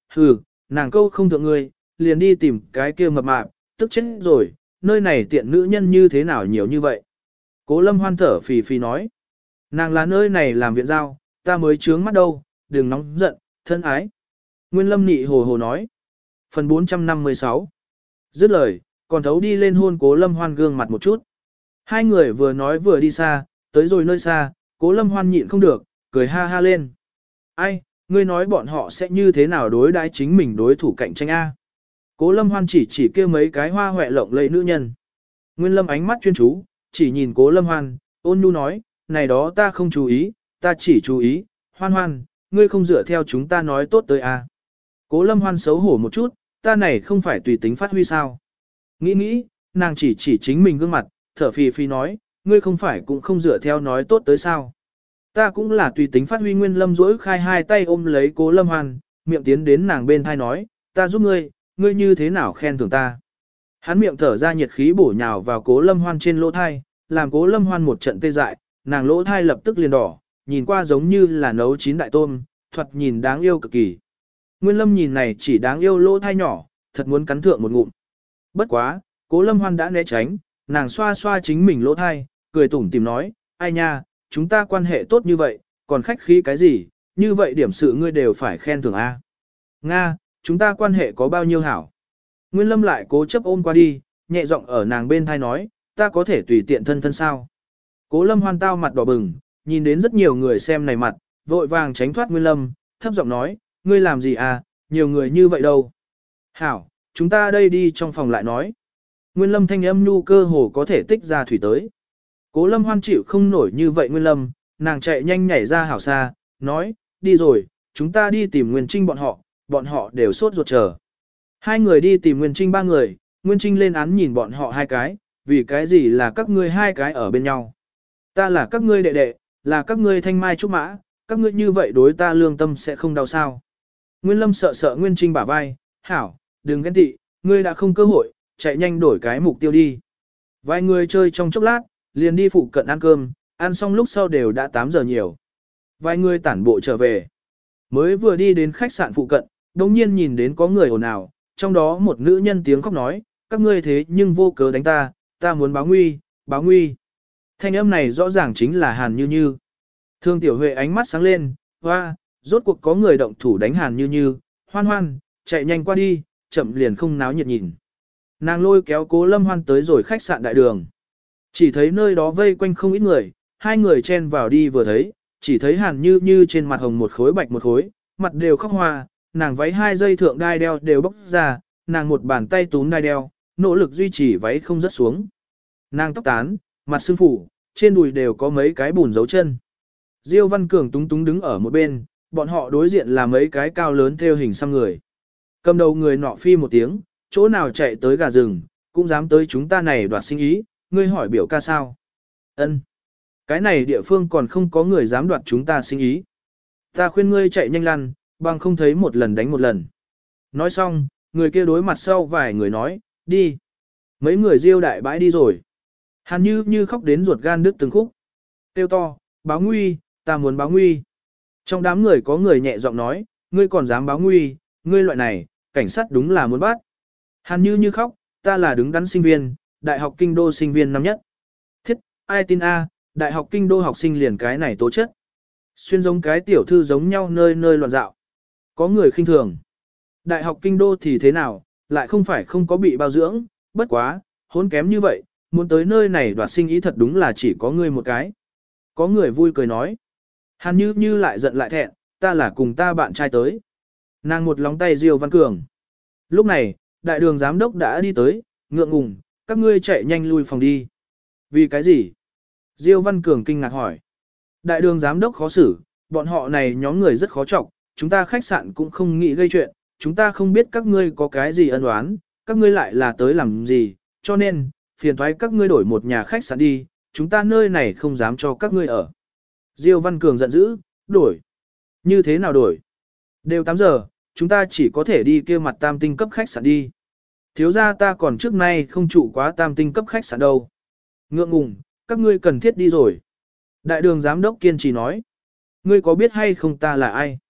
hừ, nàng câu không thượng ngươi, liền đi tìm cái kia mập mạp, tức chết rồi, nơi này tiện nữ nhân như thế nào nhiều như vậy. Cố Lâm Hoan thở phì phì nói, nàng là nơi này làm viện giao, ta mới trướng mắt đâu, đừng nóng giận, thân ái. Nguyên Lâm nị hồ hồ nói, phần bốn trăm năm mươi sáu, dứt lời, còn thấu đi lên hôn Cố Lâm Hoan gương mặt một chút. Hai người vừa nói vừa đi xa, tới rồi nơi xa, Cố Lâm Hoan nhịn không được, cười ha ha lên. Ai, ngươi nói bọn họ sẽ như thế nào đối đãi chính mình đối thủ cạnh tranh A. Cố Lâm Hoan chỉ chỉ kêu mấy cái hoa hoẹ lộng lẫy nữ nhân. Nguyên Lâm ánh mắt chuyên chú, chỉ nhìn Cố Lâm Hoan, ôn nhu nói, này đó ta không chú ý, ta chỉ chú ý, Hoan Hoan, ngươi không dựa theo chúng ta nói tốt tới A. Cố Lâm Hoan xấu hổ một chút, ta này không phải tùy tính phát huy sao. Nghĩ nghĩ, nàng chỉ chỉ chính mình gương mặt, thở phì phì nói, ngươi không phải cũng không dựa theo nói tốt tới sao. Ta cũng là tùy tính phát huy. Nguyên Lâm duỗi khai hai tay ôm lấy Cố Lâm Hoan, miệng tiến đến nàng bên thai nói, ta giúp ngươi, ngươi như thế nào khen thưởng ta. Hắn miệng thở ra nhiệt khí bổ nhào vào Cố Lâm Hoan trên lỗ thai, làm Cố Lâm Hoan một trận tê dại, nàng lỗ thai lập tức liền đỏ, nhìn qua giống như là nấu chín đại tôm, thoạt nhìn đáng yêu cực kỳ. Nguyên Lâm nhìn này chỉ đáng yêu lỗ thai nhỏ, thật muốn cắn thượng một ngụm. Bất quá, Cố Lâm Hoan đã né tránh, nàng xoa xoa chính mình lỗ thai, cười tủm tìm nói, ai nha, chúng ta quan hệ tốt như vậy, còn khách khí cái gì, như vậy điểm sự ngươi đều phải khen thưởng A. Nga, chúng ta quan hệ có bao nhiêu hảo. Nguyên Lâm lại cố chấp ôm qua đi, nhẹ giọng ở nàng bên thai nói, ta có thể tùy tiện thân thân sao. Cố Lâm Hoan tao mặt đỏ bừng, nhìn đến rất nhiều người xem này mặt, vội vàng tránh thoát Nguyên Lâm, thấp giọng nói, ngươi làm gì à, nhiều người như vậy đâu. Hảo, chúng ta đây đi trong phòng lại nói. Nguyên Lâm thanh âm nhu cơ hồ có thể tích ra thủy tới. Cố Lâm Hoan chịu không nổi như vậy Nguyên Lâm, nàng chạy nhanh nhảy ra hảo xa, nói, đi rồi, chúng ta đi tìm Nguyên Trinh bọn họ, bọn họ đều sốt ruột chờ. Hai người đi tìm Nguyên Trinh ba người, Nguyên Trinh lên án nhìn bọn họ hai cái, vì cái gì là các ngươi hai cái ở bên nhau. Ta là các ngươi đệ đệ, là các ngươi thanh mai trúc mã, các ngươi như vậy đối ta lương tâm sẽ không đau sao. Nguyên Lâm sợ sợ Nguyên Trinh bả vai, hảo, đừng ghen tị, ngươi đã không cơ hội, chạy nhanh đổi cái mục tiêu đi. Vài người chơi trong chốc lát, liền đi phụ cận ăn cơm, ăn xong lúc sau đều đã tám giờ nhiều. Vài người tản bộ trở về. Mới vừa đi đến khách sạn phụ cận, đồng nhiên nhìn đến có người ồn ào, trong đó một nữ nhân tiếng khóc nói, các ngươi thế nhưng vô cớ đánh ta, ta muốn báo nguy, báo nguy. Thanh âm này rõ ràng chính là Hàn Như Như. Thương Tiểu Huệ ánh mắt sáng lên, hoa, rốt cuộc có người động thủ đánh Hàn Như Như, Hoan Hoan, chạy nhanh qua đi, chậm liền không náo nhiệt nhìn. Nàng lôi kéo Cố Lâm Hoan tới rồi khách sạn đại đường. Chỉ thấy nơi đó vây quanh không ít người, hai người chen vào đi vừa thấy, chỉ thấy Hàn Như Như trên mặt hồng một khối bạch một khối, mặt đều khóc hoa, nàng váy hai dây thượng đai đeo đều bóc ra, nàng một bàn tay túm đai đeo, nỗ lực duy trì váy không rớt xuống. Nàng tóc tán, mặt sưng phủ, trên đùi đều có mấy cái bùn dấu chân. Diêu Văn Cường túng túng đứng ở một bên, bọn họ đối diện là mấy cái cao lớn theo hình xăm người. Cầm đầu người nọ phi một tiếng, chỗ nào chạy tới gà rừng, cũng dám tới chúng ta này đoạt sinh ý, ngươi hỏi biểu ca sao? Ân, cái này địa phương còn không có người dám đoạt chúng ta sinh ý. Ta khuyên ngươi chạy nhanh lăn, bằng không thấy một lần đánh một lần. Nói xong, người kia đối mặt sau vài người nói, đi. Mấy người Diêu đại bãi đi rồi. Hàn Như Như khóc đến ruột gan đứt từng khúc. Tiêu to, báo nguy, ta muốn báo nguy. Trong đám người có người nhẹ giọng nói, ngươi còn dám báo nguy, ngươi loại này, cảnh sát đúng là muốn bắt. Hàn Như Như khóc, ta là đứng đắn sinh viên, đại học kinh đô sinh viên năm nhất. Thiết, ai tin a, đại học kinh đô học sinh liền cái này tố chất. Xuyên giống cái tiểu thư giống nhau nơi nơi loạn dạo. Có người khinh thường. Đại học kinh đô thì thế nào, lại không phải không có bị bao dưỡng, bất quá, hôn kém như vậy, muốn tới nơi này đoạt sinh ý thật đúng là chỉ có ngươi một cái. Có người vui cười nói. Hàn Như Như lại giận lại thẹn, ta là cùng ta bạn trai tới. Nàng một lóng tay Diêu Văn Cường. Lúc này, đại đường giám đốc đã đi tới, ngượng ngùng, các ngươi chạy nhanh lui phòng đi. Vì cái gì? Diêu Văn Cường kinh ngạc hỏi. Đại đường giám đốc khó xử, bọn họ này nhóm người rất khó trọng, chúng ta khách sạn cũng không nghĩ gây chuyện, chúng ta không biết các ngươi có cái gì ân oán, các ngươi lại là tới làm gì, cho nên, phiền thoái các ngươi đổi một nhà khách sạn đi, chúng ta nơi này không dám cho các ngươi ở. Diêu Văn Cường giận dữ, đổi. Như thế nào đổi? Đều tám giờ, chúng ta chỉ có thể đi kia mặt tam tinh cấp khách sạn đi. Thiếu gia ta còn trước nay không trụ quá tam tinh cấp khách sạn đâu. Ngượng ngùng, các ngươi cần thiết đi rồi. Đại đường giám đốc kiên trì nói. Ngươi có biết hay không ta là ai?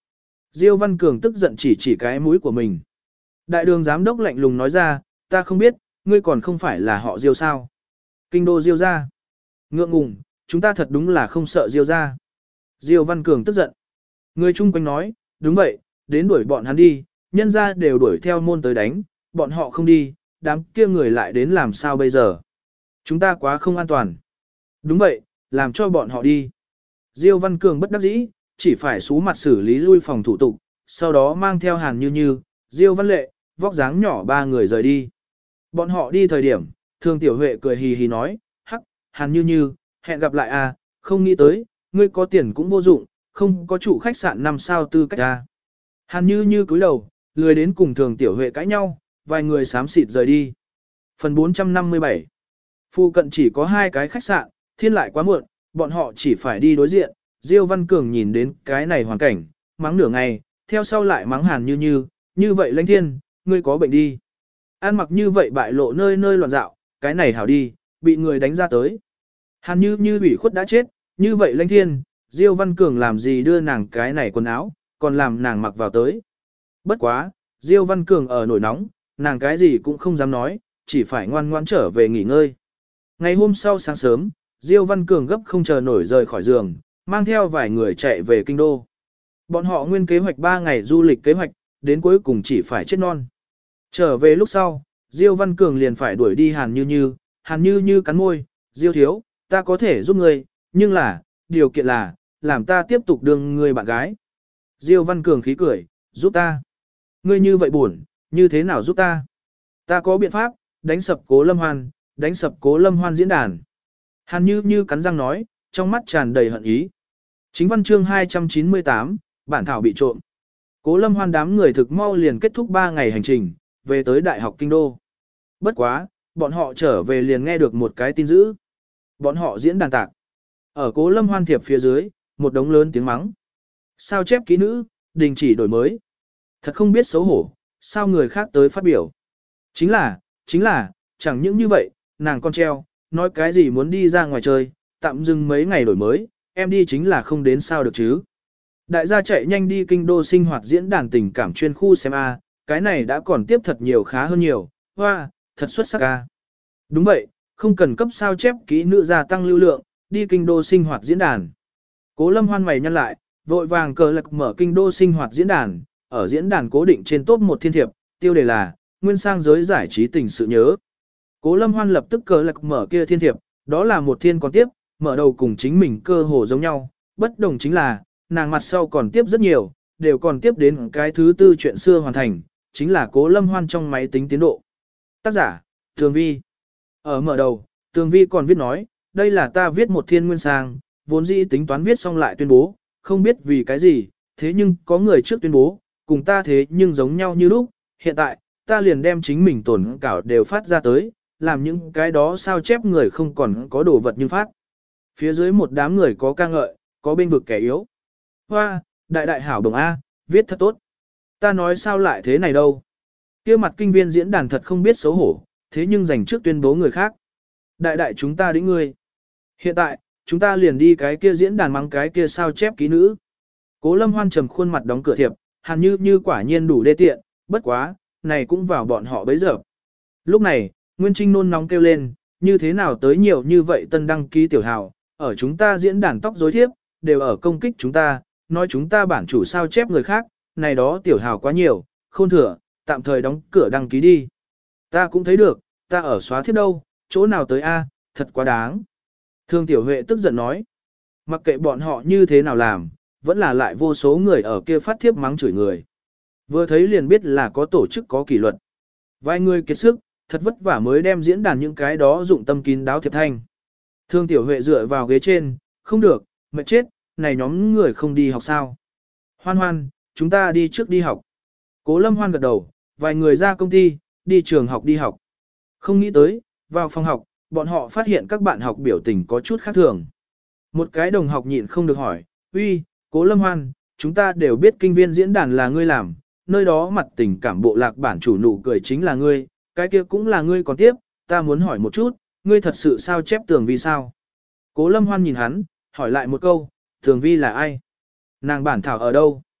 Diêu Văn Cường tức giận chỉ chỉ cái mũi của mình. Đại đường giám đốc lạnh lùng nói ra, ta không biết, ngươi còn không phải là họ Diêu sao. Kinh đô Diêu ra. Ngượng ngùng, chúng ta thật đúng là không sợ Diêu ra. Diêu Văn Cường tức giận. Người chung quanh nói, đúng vậy, đến đuổi bọn hắn đi, nhân ra đều đuổi theo môn tới đánh, bọn họ không đi, đám kia người lại đến làm sao bây giờ. Chúng ta quá không an toàn. Đúng vậy, làm cho bọn họ đi. Diêu Văn Cường bất đắc dĩ, chỉ phải xú mặt xử lý lui phòng thủ tục, sau đó mang theo Hàn Như Như, Diêu Văn Lệ, vóc dáng nhỏ ba người rời đi. Bọn họ đi thời điểm, Thường Tiểu Huệ cười hì hì nói, hắc, Hàn Như Như, hẹn gặp lại à, không nghĩ tới, ngươi có tiền cũng vô dụng, không có chủ khách sạn năm sao tư cách à. Hàn Như Như cúi đầu, lười đến cùng Thường Tiểu Huệ cãi nhau, vài người xám xịt rời đi. Phần bốn trăm năm mươi bảy. Phu cận chỉ có hai cái khách sạn, thiên lại quá muộn, bọn họ chỉ phải đi đối diện. Diêu Văn Cường nhìn đến cái này hoàn cảnh, mắng nửa ngày, theo sau lại mắng Hàn Như Như, như vậy lãnh thiên, ngươi có bệnh đi. Ăn mặc như vậy bại lộ nơi nơi loạn dạo, cái này hảo đi, bị người đánh ra tới. Hàn Như Như ủy khuất đã chết, như vậy lãnh thiên, Diêu Văn Cường làm gì đưa nàng cái này quần áo, còn làm nàng mặc vào tới. Bất quá, Diêu Văn Cường ở nổi nóng, nàng cái gì cũng không dám nói, chỉ phải ngoan ngoãn trở về nghỉ ngơi. Ngày hôm sau sáng sớm, Diêu Văn Cường gấp không chờ nổi rời khỏi giường, mang theo vài người chạy về kinh đô. Bọn họ nguyên kế hoạch ba ngày du lịch kế hoạch, đến cuối cùng chỉ phải chết non. Trở về lúc sau, Diêu Văn Cường liền phải đuổi đi Hàn Như Như, Hàn Như Như cắn môi, Diêu thiếu, ta có thể giúp ngươi, nhưng là, điều kiện là, làm ta tiếp tục đương ngươi bạn gái. Diêu Văn Cường khí cười, giúp ta. Ngươi như vậy buồn, như thế nào giúp ta? Ta có biện pháp, đánh sập Cố Lâm Hoan, đánh sập Cố Lâm Hoan diễn đàn. Hàn Như Như cắn răng nói, trong mắt tràn đầy hận ý. Chính văn chương hai trăm chín mươi tám, bản thảo bị trộm. Cố Lâm Hoan đám người thực mau liền kết thúc ba ngày hành trình, về tới Đại học Kinh Đô. Bất quá, bọn họ trở về liền nghe được một cái tin dữ. Bọn họ diễn đàn tạc. Ở Cố Lâm Hoan thiệp phía dưới, một đống lớn tiếng mắng. Sao chép kỹ nữ, đình chỉ đổi mới. Thật không biết xấu hổ, sao người khác tới phát biểu. Chính là, chính là, chẳng những như vậy, nàng con treo, nói cái gì muốn đi ra ngoài chơi, tạm dừng mấy ngày đổi mới, em đi chính là không đến sao được chứ. Đại gia chạy nhanh đi kinh đô sinh hoạt diễn đàn tình cảm chuyên khu xem A, cái này đã còn tiếp thật nhiều khá hơn nhiều, hoa, wow, thật xuất sắc A. Đúng vậy, không cần cấp sao chép kỹ nữ gia tăng lưu lượng, đi kinh đô sinh hoạt diễn đàn. Cố Lâm Hoan mày nhăn lại, vội vàng cờ lạc mở kinh đô sinh hoạt diễn đàn, ở diễn đàn cố định trên top một thiên thiệp, tiêu đề là, nguyên sang giới giải trí tình sự nhớ. Cố Lâm Hoan lập tức cờ lạc mở kia thiên thiệp, đó là một thiên còn tiếp, mở đầu cùng chính mình cơ hồ giống nhau, bất đồng chính là, nàng mặt sau còn tiếp rất nhiều, đều còn tiếp đến cái thứ tư chuyện xưa hoàn thành, chính là Cố Lâm Hoan trong máy tính tiến độ. Tác giả, Tường Vi. Ở mở đầu, Tường Vi còn viết nói, đây là ta viết một thiên nguyên sang, vốn dĩ tính toán viết xong lại tuyên bố, không biết vì cái gì, thế nhưng có người trước tuyên bố, cùng ta thế nhưng giống nhau như lúc, hiện tại, ta liền đem chính mình tổn cảo đều phát ra tới, làm những cái đó sao chép người không còn có đồ vật nhưng phát. Phía dưới một đám người có ca ngợi, có bên vực kẻ yếu. Hoa, đại đại hảo đồng A, viết thật tốt. Ta nói sao lại thế này đâu. Kia mặt kinh viên diễn đàn thật không biết xấu hổ, thế nhưng dành trước tuyên bố người khác. Đại đại chúng ta đĩnh ngươi. Hiện tại, chúng ta liền đi cái kia diễn đàn mắng cái kia sao chép ký nữ. Cố Lâm Hoan trầm khuôn mặt đóng cửa thiệp, Hàn Như Như quả nhiên đủ đê tiện, bất quá, này cũng vào bọn họ bấy giờ. Lúc này, Nguyên Trinh nôn nóng kêu lên, như thế nào tới nhiều như vậy tân đăng ký tiểu hào, ở chúng ta diễn đàn tóc rối thiếp, đều ở công kích chúng ta, nói chúng ta bản chủ sao chép người khác, này đó tiểu hào quá nhiều, khôn thừa, tạm thời đóng cửa đăng ký đi. Ta cũng thấy được, ta ở xóa thiếp đâu, chỗ nào tới a, thật quá đáng. Thương Tiểu Huệ tức giận nói, mặc kệ bọn họ như thế nào làm, vẫn là lại vô số người ở kia phát thiếp mắng chửi người. Vừa thấy liền biết là có tổ chức có kỷ luật. Vài người kiệt sức, thật vất vả mới đem diễn đàn những cái đó dụng tâm kín đáo thiệp thanh. Thương Tiểu Huệ dựa vào ghế trên, không được, mệt chết, này nhóm người không đi học sao. Hoan Hoan, chúng ta đi trước đi học. Cố Lâm Hoan gật đầu, vài người ra công ty, đi trường học đi học. Không nghĩ tới, vào phòng học, bọn họ phát hiện các bạn học biểu tình có chút khác thường. Một cái đồng học nhịn không được hỏi, uy, Cố Lâm Hoan, chúng ta đều biết kinh viên diễn đàn là ngươi làm, nơi đó mặt tình cảm bộ lạc bản chủ nụ cười chính là ngươi, cái kia cũng là ngươi còn tiếp, ta muốn hỏi một chút, ngươi thật sự sao chép Tường Vi sao? Cố Lâm Hoan nhìn hắn, hỏi lại một câu, Tường Vi là ai? Nàng bản thảo ở đâu?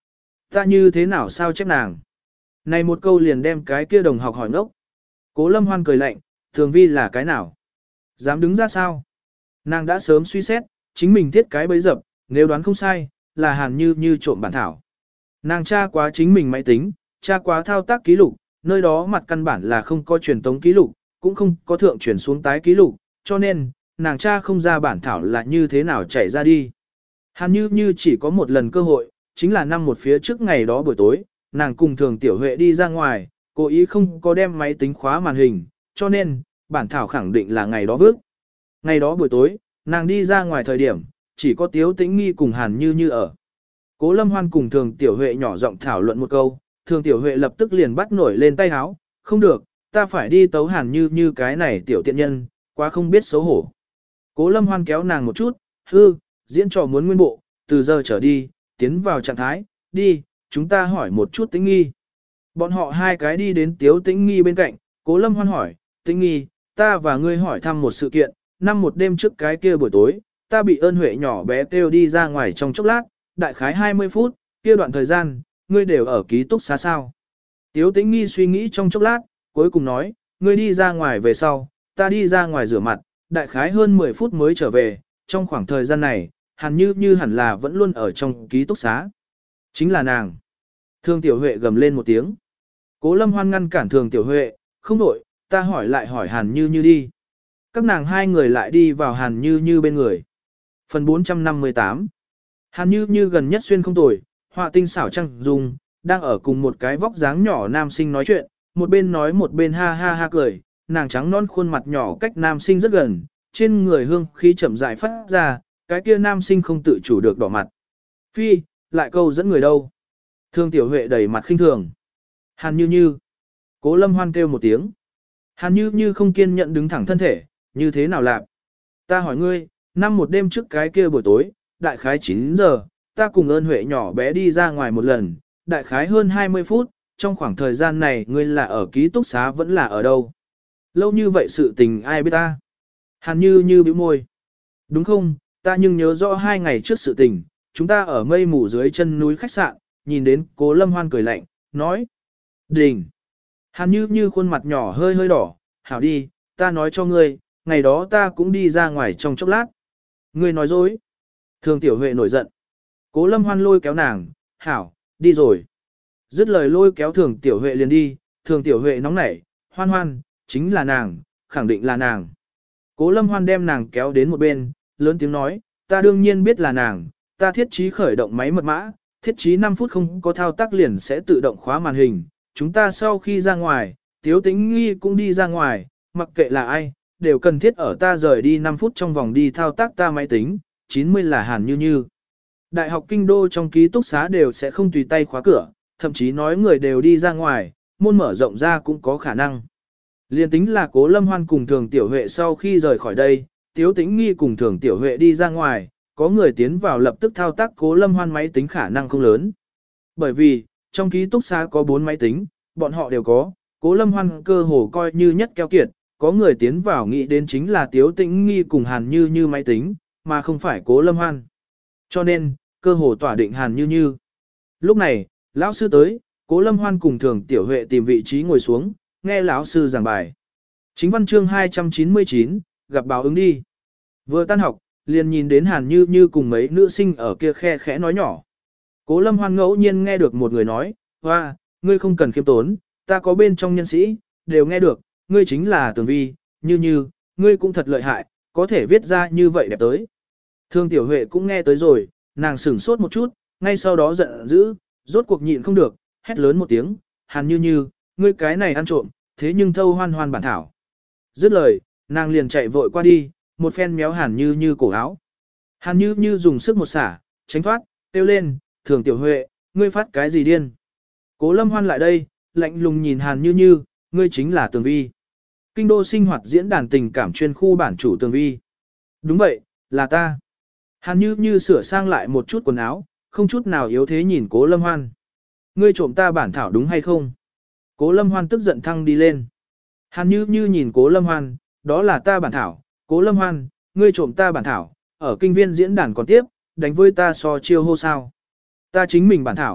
Ta như thế nào sao chép nàng? Này một câu liền đem cái kia đồng học hỏi ngốc. Cố Lâm Hoan cười lạnh, Thường Vi là cái nào? Dám đứng ra sao? Nàng đã sớm suy xét, chính mình thiết cái bẫy dập, nếu đoán không sai, là Hàn Như Như trộm bản thảo. Nàng tra quá chính mình máy tính, tra quá thao tác ký lục, nơi đó mặt căn bản là không có truyền tống ký lục, cũng không có thượng truyền xuống tái ký lục, cho nên, nàng tra không ra bản thảo là như thế nào chạy ra đi. Hàn Như Như chỉ có một lần cơ hội, chính là năm một phía trước ngày đó buổi tối, nàng cùng Thường Tiểu Huệ đi ra ngoài, cố ý không có đem máy tính khóa màn hình, cho nên, bản thảo khẳng định là ngày đó vước. Ngày đó buổi tối, nàng đi ra ngoài thời điểm, chỉ có Tiếu Tĩnh Nghi cùng Hàn Như Như ở. Cố Lâm Hoan cùng Thường Tiểu Huệ nhỏ giọng thảo luận một câu, Thường Tiểu Huệ lập tức liền bắt nổi lên tay háo, không được, ta phải đi tấu Hàn Như Như cái này tiểu tiện nhân, quá không biết xấu hổ. Cố Lâm Hoan kéo nàng một chút, hư, diễn trò muốn nguyên bộ, từ giờ trở đi, tiến vào trạng thái, đi, chúng ta hỏi một chút Tĩnh Nghi. Bọn họ hai cái đi đến Tiếu Tĩnh Nghi bên cạnh, Cố Lâm Hoan hỏi, Tĩnh Nghi, ta và ngươi hỏi thăm một sự kiện, năm một đêm trước cái kia buổi tối, ta bị ơn huệ nhỏ bé kêu đi ra ngoài trong chốc lát, đại khái hai mươi phút, kia đoạn thời gian, ngươi đều ở ký túc xá sao. Tiếu Tĩnh Nghi suy nghĩ trong chốc lát, cuối cùng nói, ngươi đi ra ngoài về sau, ta đi ra ngoài rửa mặt, đại khái hơn mười phút mới trở về, trong khoảng thời gian này, Hàn Như Như hẳn là vẫn luôn ở trong ký túc xá. Chính là nàng. Thường Tiểu Huệ gầm lên một tiếng. Cố Lâm Hoan ngăn cản Thường Tiểu Huệ, không đổi, ta hỏi lại hỏi Hàn Như Như đi. Các nàng hai người lại đi vào Hàn Như Như bên người. Phần bốn trăm năm mươi tám. Hàn Như Như gần nhất xuyên không tồi, họa tinh xảo trăng dùng, đang ở cùng một cái vóc dáng nhỏ nam sinh nói chuyện, một bên nói một bên ha ha ha cười, nàng trắng non khuôn mặt nhỏ cách nam sinh rất gần, trên người hương khí chậm rãi phát ra, cái kia nam sinh không tự chủ được đỏ mặt. Phi, lại câu dẫn người đâu? Thương Tiểu Huệ đầy mặt khinh thường. Hàn Như Như. Cố Lâm Hoan kêu một tiếng. Hàn Như Như không kiên nhẫn đứng thẳng thân thể, như thế nào làm? Ta hỏi ngươi, năm một đêm trước cái kia buổi tối, đại khái chín giờ, ta cùng ơn Huệ nhỏ bé đi ra ngoài một lần, đại khái hơn hai mươi phút, trong khoảng thời gian này ngươi là ở ký túc xá vẫn là ở đâu? Lâu như vậy sự tình ai biết ta? Hàn Như Như bĩu môi. Đúng không, ta nhưng nhớ rõ hai ngày trước sự tình, chúng ta ở mây mù dưới chân núi khách sạn, nhìn đến Cố Lâm Hoan cười lạnh, nói. Đình. Hàn Như Như khuôn mặt nhỏ hơi hơi đỏ, hảo đi, ta nói cho ngươi, ngày đó ta cũng đi ra ngoài trong chốc lát. Ngươi nói dối. Thường Tiểu Huệ nổi giận. Cố Lâm Hoan lôi kéo nàng, hảo, đi rồi. Dứt lời lôi kéo Thường Tiểu Huệ liền đi, Thường Tiểu Huệ nóng nảy, Hoan Hoan, chính là nàng, khẳng định là nàng. Cố Lâm Hoan đem nàng kéo đến một bên, lớn tiếng nói, ta đương nhiên biết là nàng, ta thiết trí khởi động máy mật mã, thiết trí năm phút không có thao tác liền sẽ tự động khóa màn hình. Chúng ta sau khi ra ngoài, Tiếu Tĩnh Nghi cũng đi ra ngoài, mặc kệ là ai, đều cần thiết ở ta rời đi năm phút trong vòng đi thao tác ta máy tính, chín mươi là Hàn Như Như. Đại học Kinh Đô trong ký túc xá đều sẽ không tùy tay khóa cửa, thậm chí nói người đều đi ra ngoài, môn mở rộng ra cũng có khả năng. Liên tính là Cố Lâm Hoan cùng Thường Tiểu Huệ sau khi rời khỏi đây, Tiếu Tĩnh Nghi cùng Thường Tiểu Huệ đi ra ngoài, có người tiến vào lập tức thao tác Cố Lâm Hoan máy tính khả năng không lớn. Bởi vì, trong ký túc xá có bốn máy tính, bọn họ đều có, Cố Lâm Hoan cơ hồ coi như nhất keo kiệt, có người tiến vào nghĩ đến chính là Tiếu Tĩnh Nghi cùng Hàn Như Như máy tính, mà không phải Cố Lâm Hoan. Cho nên, cơ hồ tỏa định Hàn Như Như. Lúc này, lão sư tới, Cố Lâm Hoan cùng Thường Tiểu Huệ tìm vị trí ngồi xuống, nghe lão sư giảng bài. Chính văn chương hai trăm chín mươi chín, gặp báo ứng đi. Vừa tan học, liền nhìn đến Hàn Như Như cùng mấy nữ sinh ở kia khe khẽ nói nhỏ. Cố Lâm Hoan ngẫu nhiên nghe được một người nói, hoa, ngươi không cần khiêm tốn, ta có bên trong nhân sĩ, đều nghe được, ngươi chính là Tường Vi, Như Như, ngươi cũng thật lợi hại, có thể viết ra như vậy đẹp tới. Thương Tiểu Huệ cũng nghe tới rồi, nàng sửng sốt một chút, ngay sau đó giận dữ, rốt cuộc nhịn không được, hét lớn một tiếng, Hàn Như Như, ngươi cái này ăn trộm, thế nhưng thâu Hoan Hoan bản thảo. Dứt lời, nàng liền chạy vội qua đi, một phen méo Hàn Như Như cổ áo. Hàn Như Như dùng sức một xả, tránh thoát, kêu lên, Thường Tiểu Huệ, ngươi phát cái gì điên. Cố Lâm Hoan lại đây, lạnh lùng nhìn Hàn Như Như, ngươi chính là Tường Vi. Kinh Đô sinh hoạt diễn đàn tình cảm chuyên khu bản chủ Tường Vi. Đúng vậy, là ta. Hàn Như Như sửa sang lại một chút quần áo, không chút nào yếu thế nhìn Cố Lâm Hoan. Ngươi trộm ta bản thảo đúng hay không? Cố Lâm Hoan tức giận thăng đi lên. Hàn Như Như nhìn Cố Lâm Hoan, đó là ta bản thảo. Cố Lâm Hoan, ngươi trộm ta bản thảo, ở kinh viên diễn đàn còn tiếp, đánh với ta so chiêu hô sao. Ta chính mình bản thảo,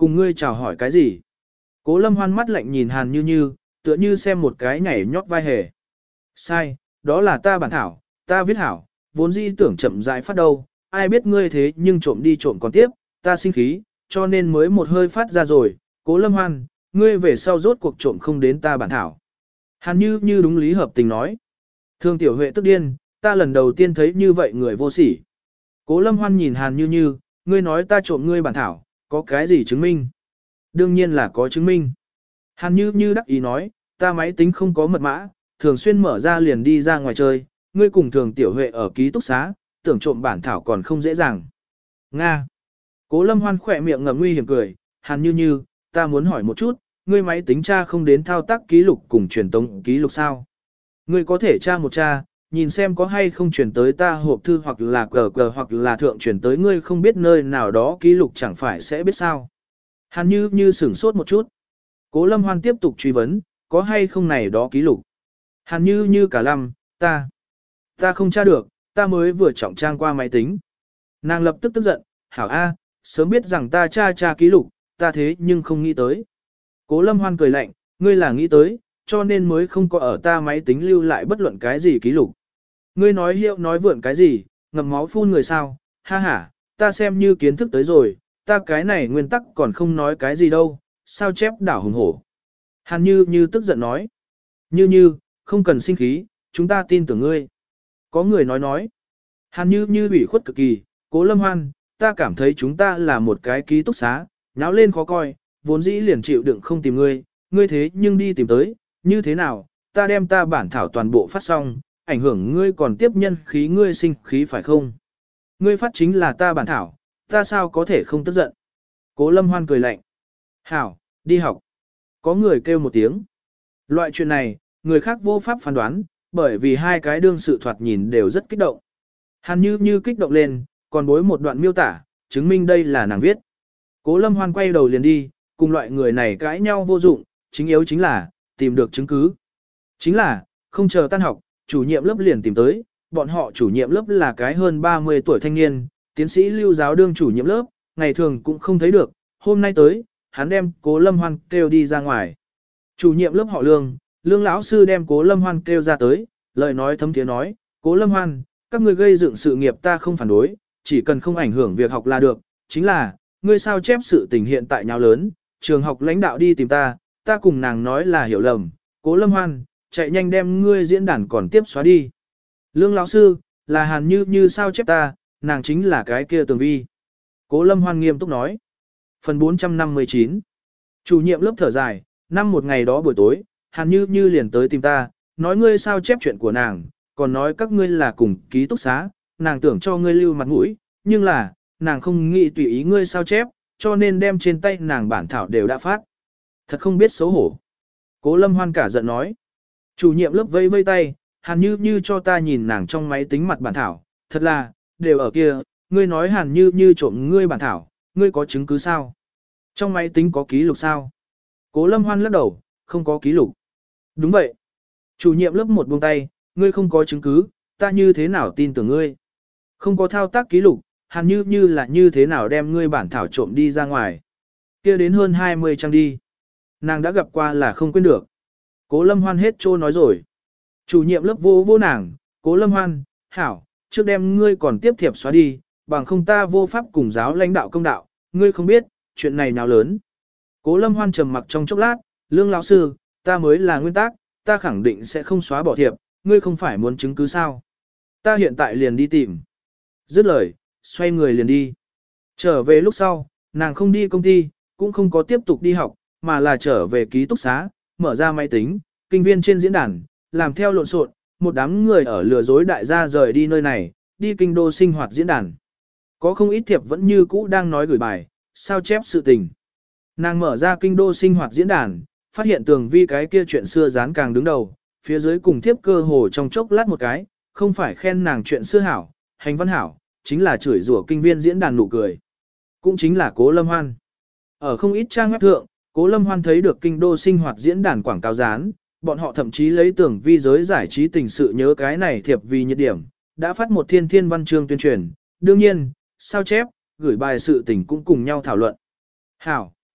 cùng ngươi chào hỏi cái gì? Cố Lâm Hoan mắt lạnh nhìn Hàn Như Như, tựa như xem một cái nhảy nhót vai hề. Sai, đó là ta bản thảo, ta viết hảo, vốn dĩ tưởng chậm rãi phát đâu, ai biết ngươi thế nhưng trộm đi trộm còn tiếp, ta sinh khí, cho nên mới một hơi phát ra rồi, Cố Lâm Hoan, ngươi về sau rốt cuộc trộm không đến ta bản thảo. Hàn Như Như đúng lý hợp tình nói. Thương Tiểu Huệ tức điên, ta lần đầu tiên thấy như vậy người vô sỉ. Cố Lâm Hoan nhìn Hàn Như Như, ngươi nói ta trộm ngươi bản thảo, có cái gì chứng minh? Đương nhiên là có chứng minh. Hàn Như Như đắc ý nói, ta máy tính không có mật mã, thường xuyên mở ra liền đi ra ngoài chơi, ngươi cùng Thường Tiểu Huệ ở ký túc xá, tưởng trộm bản thảo còn không dễ dàng. Nga. Cố Lâm Hoan khỏe miệng ngậm nguy hiểm cười, Hàn Như Như, ta muốn hỏi một chút, ngươi máy tính tra không đến thao tác ký lục cùng truyền tống ký lục sao? Ngươi có thể tra một tra, nhìn xem có hay không truyền tới ta hộp thư hoặc là cờ cờ hoặc là thượng truyền tới ngươi không biết nơi nào đó ký lục chẳng phải sẽ biết sao. Hàn Như Như sửng sốt một chút. Cố Lâm Hoan tiếp tục truy vấn, có hay không này đó ký lục. Hàn Như Như cả lăm, ta, ta không tra được, ta mới vừa trọng trang qua máy tính. Nàng lập tức tức giận, hảo A, sớm biết rằng ta tra tra ký lục, ta thế nhưng không nghĩ tới. Cố Lâm Hoan cười lạnh, ngươi là nghĩ tới, cho nên mới không có ở ta máy tính lưu lại bất luận cái gì ký lục. Ngươi nói hiệu nói vượn cái gì, ngậm máu phun người sao, ha ha, ta xem như kiến thức tới rồi, ta cái này nguyên tắc còn không nói cái gì đâu, sao chép đảo hùng hổ. Hàn Như Như tức giận nói, Như Như, không cần sinh khí, chúng ta tin tưởng ngươi. Có người nói nói, Hàn Như Như ủy khuất cực kỳ, Cố Lâm Hoan, ta cảm thấy chúng ta là một cái ký túc xá, nháo lên khó coi, vốn dĩ liền chịu đựng không tìm ngươi, ngươi thế nhưng đi tìm tới, như thế nào, ta đem ta bản thảo toàn bộ phát xong, ảnh hưởng ngươi còn tiếp nhân khí ngươi sinh khí phải không? Ngươi phát chính là ta bản thảo, ta sao có thể không tức giận? Cố Lâm Hoan cười lạnh. Hảo, đi học. Có người kêu một tiếng. Loại chuyện này, người khác vô pháp phán đoán, bởi vì hai cái đương sự thoạt nhìn đều rất kích động. Hàn Như Như kích động lên, còn bối một đoạn miêu tả, chứng minh đây là nàng viết. Cố Lâm Hoan quay đầu liền đi, cùng loại người này cãi nhau vô dụng, chính yếu chính là, tìm được chứng cứ. Chính là, không chờ tan học, chủ nhiệm lớp liền tìm tới, bọn họ chủ nhiệm lớp là cái hơn ba mươi tuổi thanh niên, tiến sĩ lưu giáo đương chủ nhiệm lớp, ngày thường cũng không thấy được, hôm nay tới, hắn đem Cố Lâm Hoan kêu đi ra ngoài. Chủ nhiệm lớp họ Lương, Lương lão sư đem Cố Lâm Hoan kêu ra tới, lời nói thấm thiế nói, Cố Lâm Hoan, các ngươi gây dựng sự nghiệp ta không phản đối, chỉ cần không ảnh hưởng việc học là được, chính là, ngươi sao chép sự tình hiện tại nháo lớn, trường học lãnh đạo đi tìm ta, ta cùng nàng nói là hiểu lầm, Cố Lâm Hoan, chạy nhanh đem ngươi diễn đàn còn tiếp xóa đi. Lương lão sư, là Hàn Như Như sao chép ta, nàng chính là cái kia Tường Vi. Cố Lâm Hoan nghiêm túc nói. Phần bốn trăm năm mươi chín. Chủ nhiệm lớp thở dài, năm một ngày đó buổi tối, Hàn Như Như liền tới tìm ta, nói ngươi sao chép chuyện của nàng, còn nói các ngươi là cùng ký túc xá, nàng tưởng cho ngươi lưu mặt mũi, nhưng là, nàng không nghĩ tùy ý ngươi sao chép, cho nên đem trên tay nàng bản thảo đều đã phát. Thật không biết xấu hổ. Cố Lâm Hoan cả giận nói. Chủ nhiệm lớp vây vây tay, Hàn Như Như cho ta nhìn nàng trong máy tính mặt bản thảo, thật là, đều ở kia, ngươi nói Hàn Như Như trộm ngươi bản thảo, ngươi có chứng cứ sao? Trong máy tính có ký lục sao? Cố Lâm Hoan lắc đầu, không có ký lục. Đúng vậy. Chủ nhiệm lớp một buông tay, ngươi không có chứng cứ, ta như thế nào tin tưởng ngươi? Không có thao tác ký lục, Hàn Như Như là như thế nào đem ngươi bản thảo trộm đi ra ngoài? Kia đến hơn hai mươi trang đi. Nàng đã gặp qua là không quên được. Cố Lâm Hoan hết trô nói rồi. Chủ nhiệm lớp vô vô nàng, Cố Lâm Hoan, hảo, trước đem ngươi còn tiếp thiệp xóa đi, bằng không ta vô pháp cùng giáo lãnh đạo công đạo, ngươi không biết, chuyện này nào lớn. Cố Lâm Hoan trầm mặc trong chốc lát, Lương lão sư, ta mới là nguyên tắc, ta khẳng định sẽ không xóa bỏ thiệp, ngươi không phải muốn chứng cứ sao. Ta hiện tại liền đi tìm. Dứt lời, xoay người liền đi. Trở về lúc sau, nàng không đi công ty, cũng không có tiếp tục đi học, mà là trở về ký túc xá, mở ra máy tính, kinh viên trên diễn đàn, làm theo lộn xộn, một đám người ở lừa dối đại gia rời đi nơi này, đi kinh đô sinh hoạt diễn đàn. Có không ít thiệp vẫn như cũ đang nói gửi bài, sao chép sự tình. Nàng mở ra kinh đô sinh hoạt diễn đàn, phát hiện Tường Vi cái kia chuyện xưa dán càng đứng đầu, phía dưới cùng thiếp cơ hồ trong chốc lát một cái, không phải khen nàng chuyện xưa hảo, hành văn hảo, chính là chửi rủa kinh viên diễn đàn nụ cười. Cũng chính là Cố Lâm Hoan. Ở không ít trang web thượng, Cố Lâm Hoan thấy được kinh đô sinh hoạt diễn đàn quảng cáo dán, bọn họ thậm chí lấy Tường Vi giới giải trí tình sự nhớ cái này thiệp vì nhiệt điểm, đã phát một thiên thiên văn chương tuyên truyền, đương nhiên, sao chép, gửi bài sự tình cũng cùng nhau thảo luận. Hảo,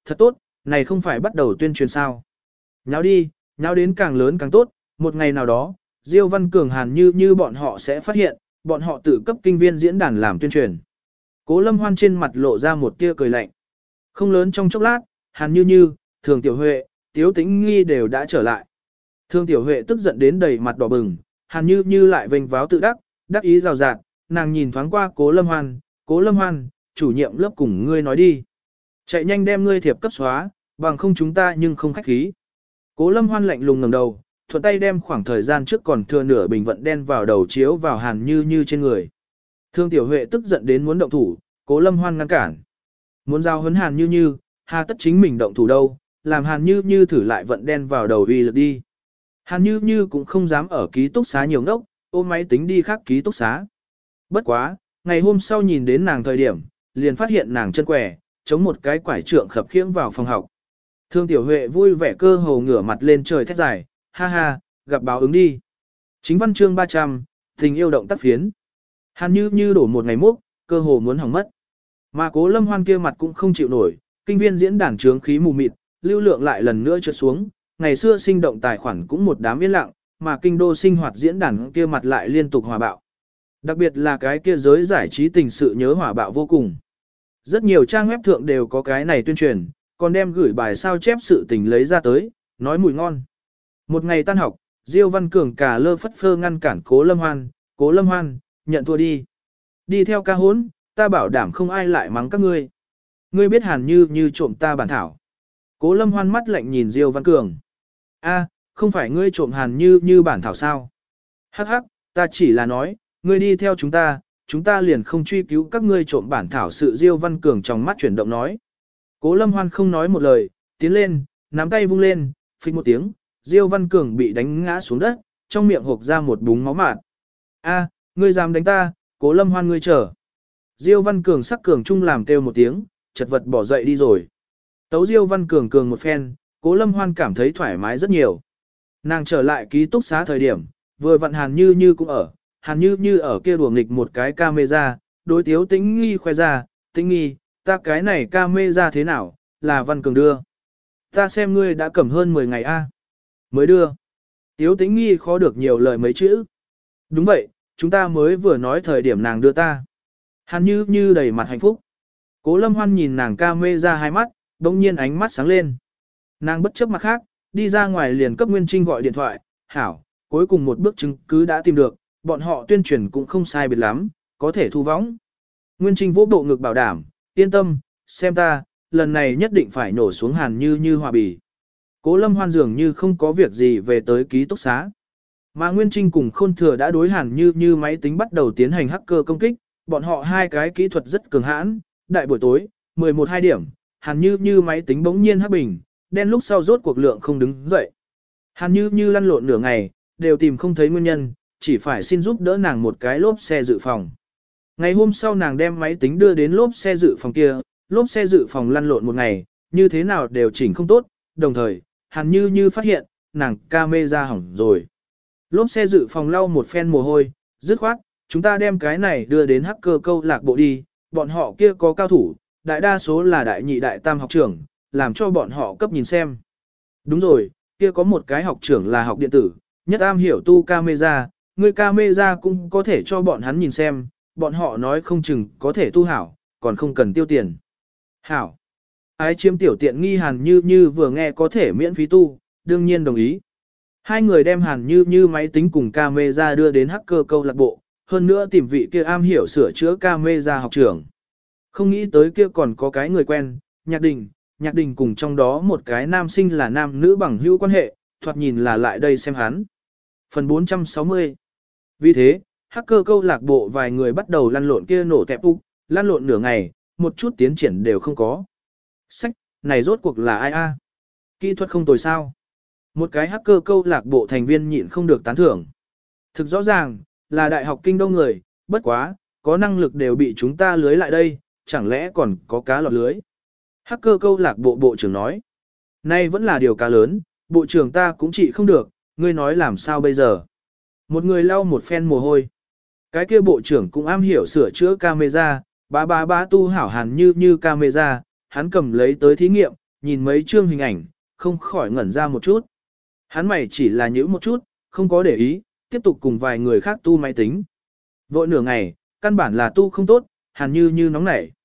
thật tốt, này không phải bắt đầu tuyên truyền sao. Nháo đi, nháo đến càng lớn càng tốt, một ngày nào đó, Diêu Văn Cường Hàn Như Như bọn họ sẽ phát hiện, bọn họ tự cấp kinh viên diễn đàn làm tuyên truyền. Cố Lâm Hoan trên mặt lộ ra một tia cười lạnh. Không lớn trong chốc lát, Hàn Như Như, Thường Tiểu Huệ, Tiếu Tĩnh Nghi đều đã trở lại. Thường Tiểu Huệ tức giận đến đầy mặt đỏ bừng, Hàn Như Như lại vênh váo tự đắc, đắc ý rào rạt, nàng nhìn thoáng qua Cố Lâm Hoan, Cố Lâm Hoan, chủ nhiệm lớp cùng ngươi nói đi. Chạy nhanh đem ngươi thiệp cấp xóa, bằng không chúng ta nhưng không khách khí. Cố Lâm Hoan lạnh lùng ngẩng đầu, thuận tay đem khoảng thời gian trước còn thừa nửa bình vận đen vào đầu chiếu vào Hàn Như Như trên người. Thương Tiểu Huệ tức giận đến muốn động thủ, Cố Lâm Hoan ngăn cản. Muốn giao huấn Hàn Như Như, hà tất chính mình động thủ đâu, làm Hàn Như Như thử lại vận đen vào đầu uy lực đi. Hàn Như Như cũng không dám ở ký túc xá nhiều ngốc, ôm máy tính đi khác ký túc xá. Bất quá, ngày hôm sau nhìn đến nàng thời điểm, liền phát hiện nàng chân quẻ, chống một cái quải trượng khập khiễng vào phòng học. Thương Tiểu Huệ vui vẻ cơ hồ ngửa mặt lên trời thét dài, ha ha, gặp báo ứng đi. Chính văn chương ba trăm, tình yêu động tác phiến. Hàn Như Như đổ một ngày múc, cơ hồ muốn hỏng mất. Mà Cố Lâm Hoan kia mặt cũng không chịu nổi, kinh viên diễn đàn trướng khí mù mịt, lưu lượng lại lần nữa trượt xuống, ngày xưa sinh động tài khoản cũng một đám yên lặng, mà kinh đô sinh hoạt diễn đàn kia mặt lại liên tục hòa bạo. Đặc biệt là cái kia giới giải trí tình sự nhớ hỏa bạo vô cùng. Rất nhiều trang web thượng đều có cái này tuyên truyền, còn đem gửi bài sao chép sự tình lấy ra tới, nói mùi ngon. Một ngày tan học, Diêu Văn Cường cả lơ phất phơ ngăn cản Cố Lâm Hoan, Cố Lâm Hoan, nhận thua đi. Đi theo ca hốn, ta bảo đảm không ai lại mắng các ngươi. Ngươi biết Hàn Như Như trộm ta bản thảo. Cố Lâm Hoan mắt lạnh nhìn Diêu Văn Cường. A, không phải ngươi trộm Hàn Như Như bản thảo sao? Hắc hắc, ta chỉ là nói, ngươi đi theo chúng ta, chúng ta liền không truy cứu các ngươi trộm bản thảo sự. Diêu Văn Cường trong mắt chuyển động nói. Cố Lâm Hoan không nói một lời, tiến lên, nắm tay vung lên, phịch một tiếng, Diêu Văn Cường bị đánh ngã xuống đất, trong miệng hộc ra một búng máu mạt. A, ngươi dám đánh ta, Cố Lâm Hoan ngươi chờ. Diêu Văn Cường sắc cường trung làm kêu một tiếng, chật vật bỏ dậy đi rồi. Tấu Diêu Văn Cường cường một phen, Cố Lâm Hoan cảm thấy thoải mái rất nhiều. Nàng trở lại ký túc xá thời điểm, vừa vặn Hàn Như Như cũng ở, Hàn Như Như ở kia đùa nghịch một cái camera, đối Tiếu Tĩnh Nghi khoe ra, Tĩnh Nghi, ta cái này camera thế nào, là Văn Cường đưa. Ta xem ngươi đã cầm hơn mười ngày a, mới đưa. Tiếu Tĩnh Nghi khó được nhiều lời mấy chữ. Đúng vậy, chúng ta mới vừa nói thời điểm nàng đưa ta. Hàn Như Như đầy mặt hạnh phúc. Cố Lâm Hoan nhìn nàng camera hai mắt, bỗng nhiên ánh mắt sáng lên. Nàng bất chấp mặt khác, đi ra ngoài liền cấp Nguyên Trinh gọi điện thoại, hảo, cuối cùng một bước chứng cứ đã tìm được, bọn họ tuyên truyền cũng không sai biệt lắm, có thể thu võng. Nguyên Trinh vỗ bộ ngực bảo đảm, yên tâm, xem ta, lần này nhất định phải nổ xuống Hàn Như Như hòa bì. Cố Lâm Hoan dường như không có việc gì về tới ký túc xá. Mà Nguyên Trinh cùng Khôn Thừa đã đối Hàn Như Như máy tính bắt đầu tiến hành hacker công kích, bọn họ hai cái kỹ thuật rất cường hãn, đại buổi tối, mười một hai điểm, Hàn Như Như máy tính bỗng nhiên hắc bình, đen lúc sau rốt cuộc lượng không đứng dậy. Hàn Như Như lăn lộn nửa ngày, đều tìm không thấy nguyên nhân, chỉ phải xin giúp đỡ nàng một cái lốp xe dự phòng. Ngày hôm sau nàng đem máy tính đưa đến lốp xe dự phòng kia, lốp xe dự phòng lăn lộn một ngày, như thế nào đều chỉnh không tốt, đồng thời, Hàn Như Như phát hiện, nàng camera hỏng rồi. Lốp xe dự phòng lau một phen mồ hôi, dứt khoát, chúng ta đem cái này đưa đến hacker câu lạc bộ đi, bọn họ kia có cao thủ, đại đa số là đại nhị đại tam học trưởng, làm cho bọn họ cấp nhìn xem. Đúng rồi, kia có một cái học trưởng là học điện tử, nhất am hiểu tu camera, người camera cũng có thể cho bọn hắn nhìn xem, bọn họ nói không chừng có thể tu hảo, còn không cần tiêu tiền. Hảo. Ái chiếm tiểu tiện nghi Hàn Như Như vừa nghe có thể miễn phí tu, đương nhiên đồng ý. Hai người đem Hàn Như Như máy tính cùng camera đưa đến hacker câu lạc bộ, hơn nữa tìm vị kia am hiểu sửa chữa camera học trưởng. Không nghĩ tới kia còn có cái người quen, Nhạc Đình, Nhạc Đình cùng trong đó một cái nam sinh là nam nữ bằng hữu quan hệ, thoạt nhìn là lại đây xem hắn. Phần bốn trăm sáu mươi. Vì thế, hacker câu lạc bộ vài người bắt đầu lăn lộn kia nổ tẹp úc, lăn lộn nửa ngày, một chút tiến triển đều không có. Sách, này rốt cuộc là ai a? Kỹ thuật không tồi sao? Một cái hacker câu lạc bộ thành viên nhịn không được tán thưởng. Thực rõ ràng, là đại học kinh đô người, bất quá, có năng lực đều bị chúng ta lưới lại đây, chẳng lẽ còn có cá lọt lưới. Hacker câu lạc bộ bộ trưởng nói. Nay vẫn là điều cá lớn, bộ trưởng ta cũng trị không được, ngươi nói làm sao bây giờ. Một người lau một phen mồ hôi. Cái kia bộ trưởng cũng am hiểu sửa chữa camera, bá bá bá tu hảo Hàn Như Như camera, hắn cầm lấy tới thí nghiệm, nhìn mấy chương hình ảnh, không khỏi ngẩn ra một chút. Hắn mày chỉ là nhíu một chút, không có để ý, tiếp tục cùng vài người khác tu máy tính. Vội nửa ngày, căn bản là tu không tốt, hàn như như nóng nảy.